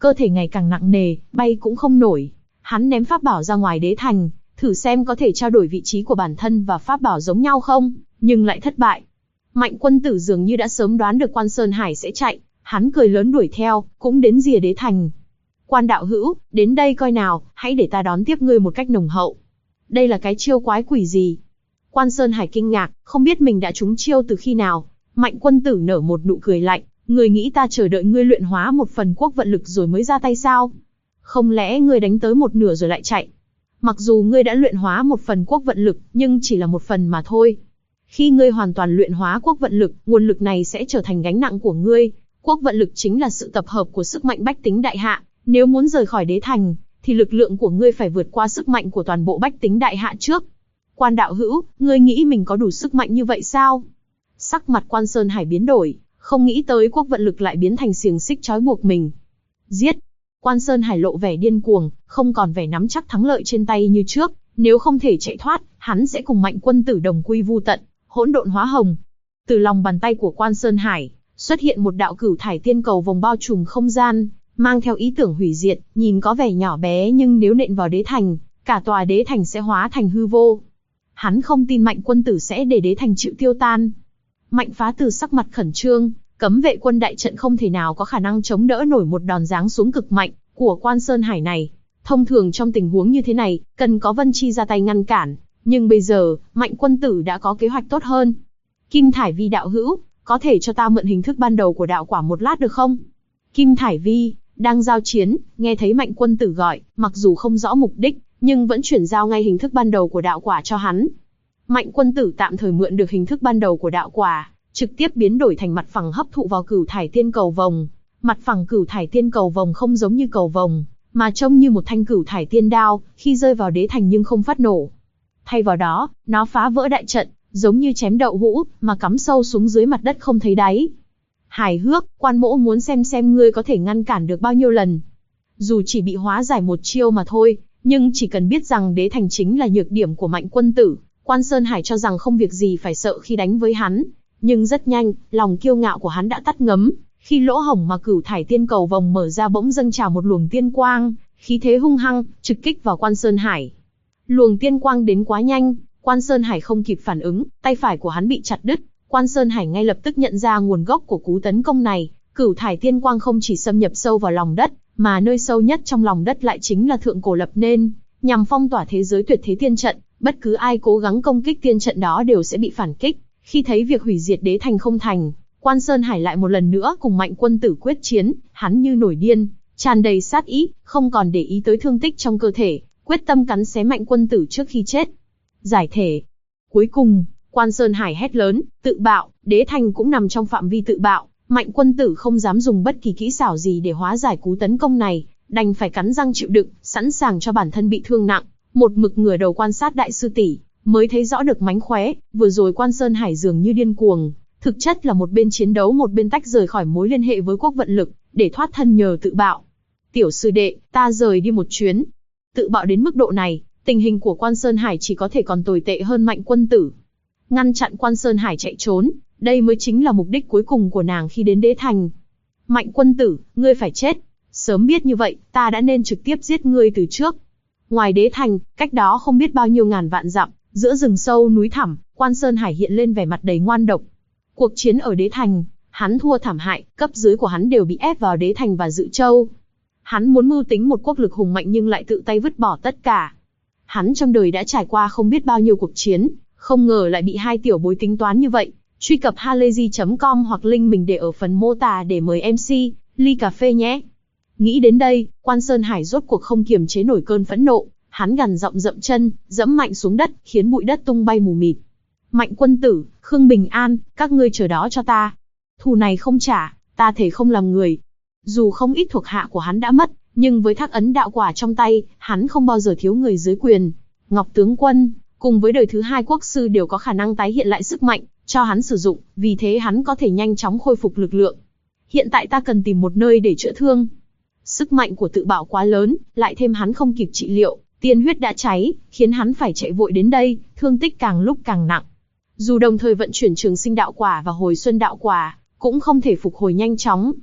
cơ thể ngày càng nặng nề, bay cũng không nổi. Hắn ném pháp bảo ra ngoài đế thành, thử xem có thể trao đổi vị trí của bản thân và pháp bảo giống nhau không, nhưng lại thất bại. Mạnh Quân Tử dường như đã sớm đoán được Quan Sơn Hải sẽ chạy, hắn cười lớn đuổi theo, cũng đến rìa đế thành. Quan đạo hữu, đến đây coi nào, hãy để ta đón tiếp ngươi một cách nồng hậu. Đây là cái chiêu quái quỷ gì? Quan Sơn Hải kinh ngạc, không biết mình đã trúng chiêu từ khi nào. Mạnh Quân Tử nở một nụ cười lạnh, ngươi nghĩ ta chờ đợi ngươi luyện hóa một phần quốc vận lực rồi mới ra tay sao? Không lẽ ngươi đánh tới một nửa rồi lại chạy? Mặc dù ngươi đã luyện hóa một phần quốc vận lực, nhưng chỉ là một phần mà thôi. Khi ngươi hoàn toàn luyện hóa quốc vận lực, nguồn lực này sẽ trở thành gánh nặng của ngươi. Quốc vận lực chính là sự tập hợp của sức mạnh bách tính đại hạ. Nếu muốn rời khỏi đế thành, thì lực lượng của ngươi phải vượt qua sức mạnh của toàn bộ bách tính đại hạ trước. Quan đạo hữu, ngươi nghĩ mình có đủ sức mạnh như vậy sao? Sắc mặt Quan Sơn Hải biến đổi, không nghĩ tới quốc vận lực lại biến thành xiềng xích trói buộc mình. Giết! Quan Sơn Hải lộ vẻ điên cuồng, không còn vẻ nắm chắc thắng lợi trên tay như trước. Nếu không thể chạy thoát, hắn sẽ cùng Mạnh Quân Tử đồng quy vu tận. Hỗn độn hóa hồng. Từ lòng bàn tay của Quan Sơn Hải, xuất hiện một đạo cửu thải tiên cầu vòng bao trùm không gian, mang theo ý tưởng hủy diệt, nhìn có vẻ nhỏ bé nhưng nếu nện vào đế thành, cả tòa đế thành sẽ hóa thành hư vô. Hắn không tin Mạnh Quân Tử sẽ để đế thành chịu tiêu tan. Mạnh Phá Từ sắc mặt khẩn trương, cấm vệ quân đại trận không thể nào có khả năng chống đỡ nổi một đòn giáng xuống cực mạnh của Quan Sơn Hải này. Thông thường trong tình huống như thế này, cần có Vân Chi ra tay ngăn cản, nhưng bây giờ, Mạnh Quân Tử đã có kế hoạch tốt hơn. Kim Thải Vi đạo hữu, có thể cho ta mượn hình thức ban đầu của đạo quả một lát được không? Kim Thải Vi đang giao chiến, nghe thấy Mạnh Quân Tử gọi, mặc dù không rõ mục đích, nhưng vẫn chuyển giao ngay hình thức ban đầu của đạo quả cho hắn. Mạnh Quân Tử tạm thời mượn được hình thức ban đầu của đạo quả, trực tiếp biến đổi thành mặt phẳng hấp thụ vào cửu thải tiên cầu vồng. Mặt phẳng cửu thải tiên cầu vồng không giống như cầu vồng, mà trông như một thanh cửu thải tiên đao, khi rơi vào đế thành nhưng không phát nổ. Thay vào đó, nó phá vỡ đại trận, giống như chém đậu hũ, mà cắm sâu xuống dưới mặt đất không thấy đáy. Hài hước, Quan mỗ muốn xem ngươi có thể ngăn cản được bao nhiêu lần. Dù chỉ bị hóa giải một chiêu mà thôi, nhưng chỉ cần biết rằng đế thành chính là nhược điểm của Mạnh Quân Tử, Quan Sơn Hải cho rằng không việc gì phải sợ khi đánh với hắn. Nhưng rất nhanh, lòng kiêu ngạo của hắn đã tắt ngấm, khi lỗ hổng mà cửu thải tiên cầu vòng mở ra bỗng dâng trào một luồng tiên quang, khí thế hung hăng, trực kích vào Quan Sơn Hải. Luồng tiên quang đến quá nhanh, Quan Sơn Hải không kịp phản ứng, tay phải của hắn bị chặt đứt. Quan Sơn Hải ngay lập tức nhận ra nguồn gốc của cú tấn công này, cửu thải tiên quang không chỉ xâm nhập sâu vào lòng đất, mà nơi sâu nhất trong lòng đất lại chính là thượng cổ lập nên, nhằm phong tỏa thế giới tuyệt thế tiên trận, bất cứ ai cố gắng công kích tiên trận đó đều sẽ bị phản kích. Khi thấy việc hủy diệt đế thành không thành, Quan Sơn Hải lại một lần nữa cùng Mạnh Quân Tử quyết chiến, hắn như nổi điên, tràn đầy sát ý, không còn để ý tới thương tích trong cơ thể, quyết tâm cắn xé Mạnh Quân Tử trước khi chết. Giải thể. Cuối cùng, Quan Sơn Hải hét lớn, tự bạo, đế thành cũng nằm trong phạm vi tự bạo, Mạnh Quân Tử không dám dùng bất kỳ kỹ xảo gì để hóa giải cú tấn công này, đành phải cắn răng chịu đựng, sẵn sàng cho bản thân bị thương nặng, một mực ngửa đầu quan sát đại sư tỷ, mới thấy rõ được mánh khóe, vừa rồi Quan Sơn Hải dường như điên cuồng, thực chất là một bên chiến đấu một bên tách rời khỏi mối liên hệ với quốc vận lực, để thoát thân nhờ tự bạo. Tiểu sư đệ, ta rời đi một chuyến. Tự bạo đến mức độ này, tình hình của Quan Sơn Hải chỉ có thể còn tồi tệ hơn Mạnh Quân Tử. Ngăn chặn Quan Sơn Hải chạy trốn, đây mới chính là mục đích cuối cùng của nàng khi đến đế thành. Mạnh Quân Tử, ngươi phải chết. Sớm biết như vậy, ta đã nên trực tiếp giết ngươi từ trước. Ngoài đế thành, cách đó không biết bao nhiêu ngàn vạn dặm, giữa rừng sâu núi thẳm, Quan Sơn Hải hiện lên vẻ mặt đầy ngoan độc. Cuộc chiến ở đế thành, hắn thua thảm hại, cấp dưới của hắn đều bị ép vào đế thành và Dự Châu. Hắn muốn mưu tính một quốc lực hùng mạnh nhưng lại tự tay vứt bỏ tất cả. Hắn trong đời đã trải qua không biết bao nhiêu cuộc chiến, không ngờ lại bị hai tiểu bối tính toán như vậy. Truy cập halayzi.com hoặc link mình để ở phần mô tả để mời MC, ly cà phê nhé. Nghĩ đến đây, Quan Sơn Hải rốt cuộc không kiềm chế nổi cơn phẫn nộ, hắn gằn giọng dậm chân, dẫm mạnh xuống đất, khiến bụi đất tung bay mù mịt. Mạnh Quân Tử, Khương Bình An, các ngươi chờ đó cho ta. Thù này không trả, ta thể không làm người. Dù không ít thuộc hạ của hắn đã mất, nhưng với thác ấn đạo quả trong tay, hắn không bao giờ thiếu người dưới quyền. Ngọc tướng quân, cùng với đời thứ hai quốc sư đều có khả năng tái hiện lại sức mạnh, cho hắn sử dụng, vì thế hắn có thể nhanh chóng khôi phục lực lượng. Hiện tại ta cần tìm một nơi để chữa thương. Sức mạnh của tự bạo quá lớn, lại thêm hắn không kịp trị liệu, tiên huyết đã cháy, khiến hắn phải chạy vội đến đây, thương tích càng lúc càng nặng. Dù đồng thời vận chuyển trường sinh đạo quả và hồi xuân đạo quả, cũng không thể phục hồi nhanh chóng.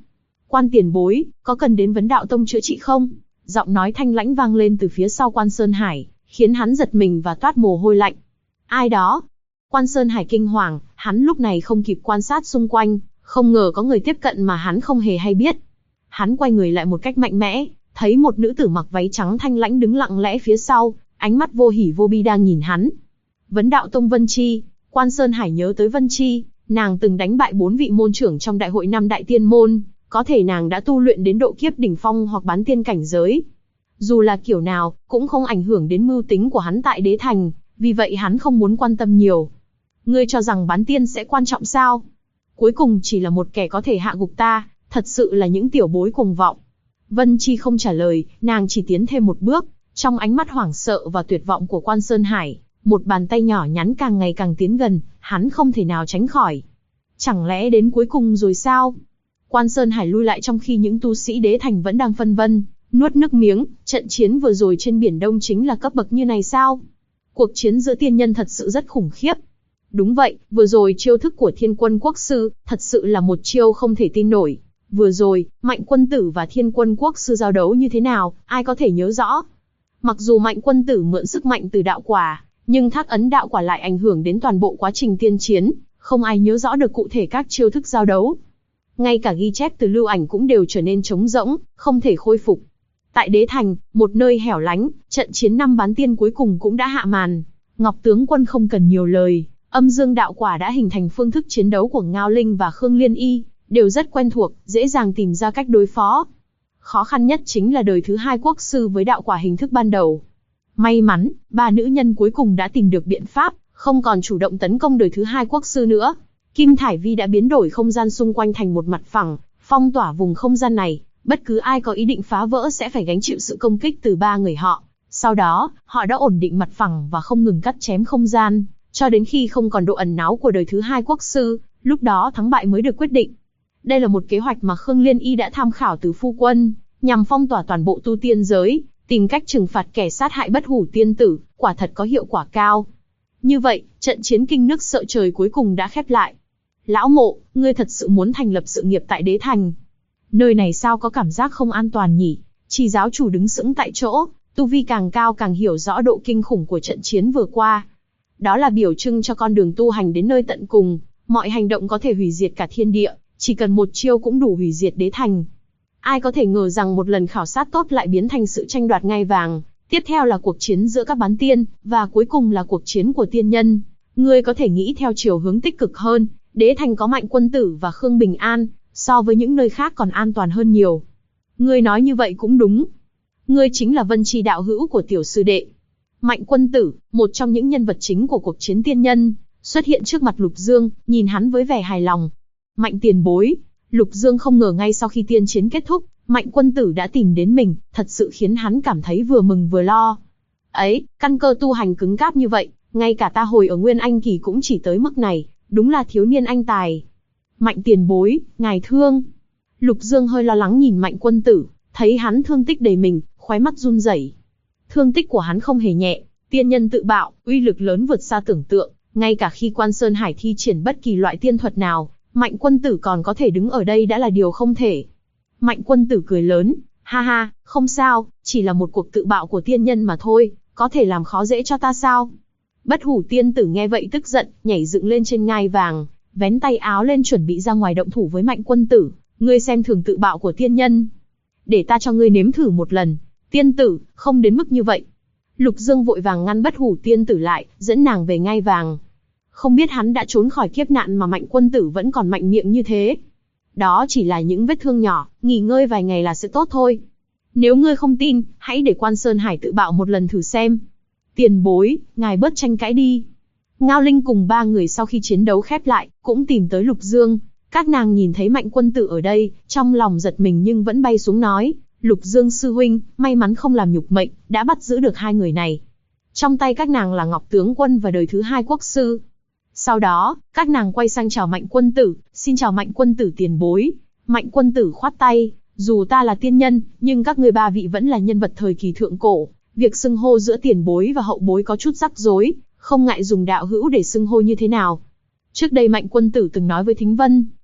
Quan tiền bối, có cần đến Vấn Đạo Tông chữa trị không? Giọng nói thanh lãnh vang lên từ phía sau Quan Sơn Hải, khiến hắn giật mình và toát mồ hôi lạnh. Ai đó? Quan Sơn Hải kinh hoàng, hắn lúc này không kịp quan sát xung quanh, không ngờ có người tiếp cận mà hắn không hề hay biết. Hắn quay người lại một cách mạnh mẽ, thấy một nữ tử mặc váy trắng thanh lãnh đứng lặng lẽ phía sau, ánh mắt vô hỉ vô bi đang nhìn hắn. Vấn Đạo Tông Vân Chi. Quan Sơn Hải nhớ tới Vân Chi, nàng từng đánh bại 4 vị môn trưởng trong đại hội 5 đại tiên môn, có thể nàng đã tu luyện đến độ kiếp đỉnh phong hoặc bán tiên cảnh giới. Dù là kiểu nào, cũng không ảnh hưởng đến mưu tính của hắn tại đế thành, vì vậy hắn không muốn quan tâm nhiều. Ngươi cho rằng bán tiên sẽ quan trọng sao? Cuối cùng chỉ là một kẻ có thể hạ gục ta, thật sự là những tiểu bối cuồng vọng. Vân Chi không trả lời, nàng chỉ tiến thêm một bước, trong ánh mắt hoảng sợ và tuyệt vọng của Quan Sơn Hải, một bàn tay nhỏ nhắn càng ngày càng tiến gần, hắn không thể nào tránh khỏi. Chẳng lẽ đến cuối cùng rồi sao? Quan Sơn Hải lui lại trong khi những tu sĩ đế thành vẫn đang phân vân, nuốt nước miếng, trận chiến vừa rồi trên Biển Đông chính là cấp bậc như này sao? Cuộc chiến giữa tiên nhân thật sự rất khủng khiếp. Đúng vậy, vừa rồi chiêu thức của Thiên Quân Quốc Sư, thật sự là một chiêu không thể tin nổi. Vừa rồi, Mạnh Quân Tử và Thiên Quân Quốc Sư giao đấu như thế nào, ai có thể nhớ rõ? Mặc dù Mạnh Quân Tử mượn sức mạnh từ đạo quả, nhưng thác ấn đạo quả lại ảnh hưởng đến toàn bộ quá trình tiên chiến, không ai nhớ rõ được cụ thể các chiêu thức giao đấu. Ngay cả ghi chép từ lưu ảnh cũng đều trở nên trống rỗng, không thể khôi phục. Tại đế thành, một nơi hẻo lánh, trận chiến 5 bán tiên cuối cùng cũng đã hạ màn. Ngọc tướng quân không cần nhiều lời, âm dương đạo quả đã hình thành phương thức chiến đấu của Ngao Linh và Khương Liên Y, đều rất quen thuộc, dễ dàng tìm ra cách đối phó. Khó khăn nhất chính là đời thứ 2 quốc sư với đạo quả hình thức ban đầu. May mắn, 3 nữ nhân cuối cùng đã tìm được biện pháp, không còn chủ động tấn công đời thứ 2 quốc sư nữa. Kim Thải Vi đã biến đổi không gian xung quanh thành một mặt phẳng, phong tỏa vùng không gian này, bất cứ ai có ý định phá vỡ sẽ phải gánh chịu sự công kích từ 3 người họ. Sau đó, họ đã ổn định mặt phẳng và không ngừng cắt chém không gian, cho đến khi không còn độ ẩn náu của đời thứ 2 quốc sư, lúc đó thắng bại mới được quyết định. Đây là một kế hoạch mà Khương Liên Y đã tham khảo từ phu quân, nhằm phong tỏa toàn bộ tu tiên giới, tìm cách trừng phạt kẻ sát hại Bất Hủ tiên tử, quả thật có hiệu quả cao. Như vậy, trận chiến kinh nước sợ trời cuối cùng đã khép lại. Lão Mộ, ngươi thật sự muốn thành lập sự nghiệp tại đế thành? Nơi này sao có cảm giác không an toàn nhỉ? Chỉ giáo chủ đứng sững tại chỗ, tu vi càng cao càng hiểu rõ độ kinh khủng của trận chiến vừa qua. Đó là biểu trưng cho con đường tu hành đến nơi tận cùng, mọi hành động có thể hủy diệt cả thiên địa, chỉ cần một chiêu cũng đủ hủy diệt đế thành. Ai có thể ngờ rằng một lần khảo sát tốt lại biến thành sự tranh đoạt ngai vàng, tiếp theo là cuộc chiến giữa các bán tiên, và cuối cùng là cuộc chiến của tiên nhân. Ngươi có thể nghĩ theo chiều hướng tích cực hơn, đế thành có Mạnh Quân Tử và Khương Bình An, so với những nơi khác còn an toàn hơn nhiều. Ngươi nói như vậy cũng đúng. Ngươi chính là Vân Chi đạo hữu của tiểu sư đệ. Mạnh Quân Tử, một trong những nhân vật chính của cuộc chiến tiên nhân, xuất hiện trước mặt Lục Dương, nhìn hắn với vẻ hài lòng. Mạnh tiền bối. Lục Dương không ngờ ngay sau khi tiên chiến kết thúc, Mạnh Quân Tử đã tìm đến mình, thật sự khiến hắn cảm thấy vừa mừng vừa lo. Ấy, căn cơ tu hành cứng cáp như vậy, ngay cả ta hồi ở Nguyên Anh kỳ cũng chỉ tới mức này, đúng là thiếu niên anh tài. Mạnh tiền bối, ngài thương. Lục Dương hơi lo lắng nhìn Mạnh Quân Tử, thấy hắn thương tích đầy mình, khóe mắt run rẩy. Thương tích của hắn không hề nhẹ, tiên nhân tự bạo, uy lực lớn vượt xa tưởng tượng, ngay cả khi Quan Sơn Hải thi triển bất kỳ loại tiên thuật nào, Mạnh Quân Tử còn có thể đứng ở đây đã là điều không thể. Mạnh Quân Tử cười lớn, ha ha, không sao, chỉ là một cuộc tự bạo của tiên nhân mà thôi, có thể làm khó dễ cho ta sao? Bất Hủ tiên tử nghe vậy tức giận, nhảy dựng lên trên ngai vàng, vén tay áo lên chuẩn bị ra ngoài động thủ với Mạnh Quân Tử. Ngươi xem thường tự bạo của tiên nhân, để ta cho ngươi nếm thử một lần. Tiên tử, không đến mức như vậy. Lục Dương vội vàng ngăn Bất Hủ tiên tử lại, dẫn nàng về ngai vàng. Không biết hắn đã trốn khỏi kiếp nạn mà Mạnh Quân Tử vẫn còn mạnh miệng như thế. Đó chỉ là những vết thương nhỏ, nghỉ ngơi vài ngày là sẽ tốt thôi. Nếu ngươi không tin, hãy để Quan Sơn Hải tự bạo một lần thử xem. Tiền bối, ngài bớt tranh cãi đi. Ngao Linh cùng 3 người sau khi chiến đấu khép lại, cũng tìm tới Lục Dương. Các nàng nhìn thấy Mạnh Quân Tử ở đây, trong lòng giật mình nhưng vẫn bay xuống nói, Lục Dương sư huynh, may mắn không làm nhục mệnh, đã bắt giữ được 2 người này. Trong tay các nàng là Ngọc tướng quân và đời thứ 2 quốc sư. Sau đó, các nàng quay sang chào Mạnh Quân Tử, xin chào Mạnh Quân Tử tiền bối. Mạnh Quân Tử khoát tay, dù ta là tiên nhân, nhưng các ngươi 3 vị vẫn là nhân vật thời kỳ thượng cổ. Việc xưng hô giữa tiền bối và hậu bối có chút rắc rối, không ngại dùng đạo hữu để xưng hô như thế nào. Trước đây Mạnh Quân Tử từng nói với Thính Vân,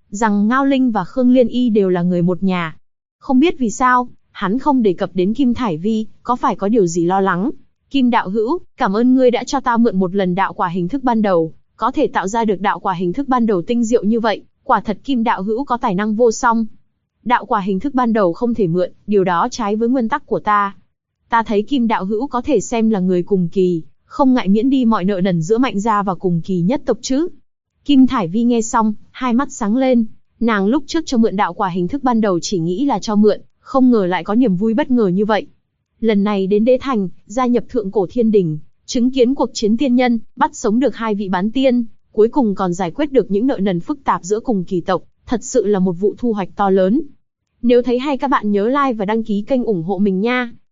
rằng Ngao Linh và Khương Liên Y đều là người một nhà. Không biết vì sao, hắn không đề cập đến Kim Thải Vi, có phải có điều gì lo lắng? Kim đạo hữu, cảm ơn ngươi đã cho ta mượn một lần đạo quả hình thức ban đầu, có thể tạo ra được đạo quả hình thức ban đầu tinh diệu như vậy, quả thật Kim đạo hữu có tài năng vô song. Đạo quả hình thức ban đầu không thể mượn, điều đó trái với nguyên tắc của ta. Ta thấy Kim đạo hữu có thể xem là người cùng kỳ, không ngại miễn đi mọi nợ nần giữa Mạnh gia và cùng kỳ nhất tộc chứ. Kim Thải Vi nghe xong, hai mắt sáng lên, nàng lúc trước cho mượn đạo quả hình thức ban đầu chỉ nghĩ là cho mượn, không ngờ lại có niềm vui bất ngờ như vậy. Lần này đến Đế Thành, gia nhập Thượng Cổ Thiên Đình, chứng kiến cuộc chiến tiên nhân, bắt sống được hai vị bán tiên, cuối cùng còn giải quyết được những nợ nần phức tạp giữa cùng kỳ tộc, thật sự là một vụ thu hoạch to lớn. Nếu thấy hay các bạn nhớ like và đăng ký kênh ủng hộ mình nha.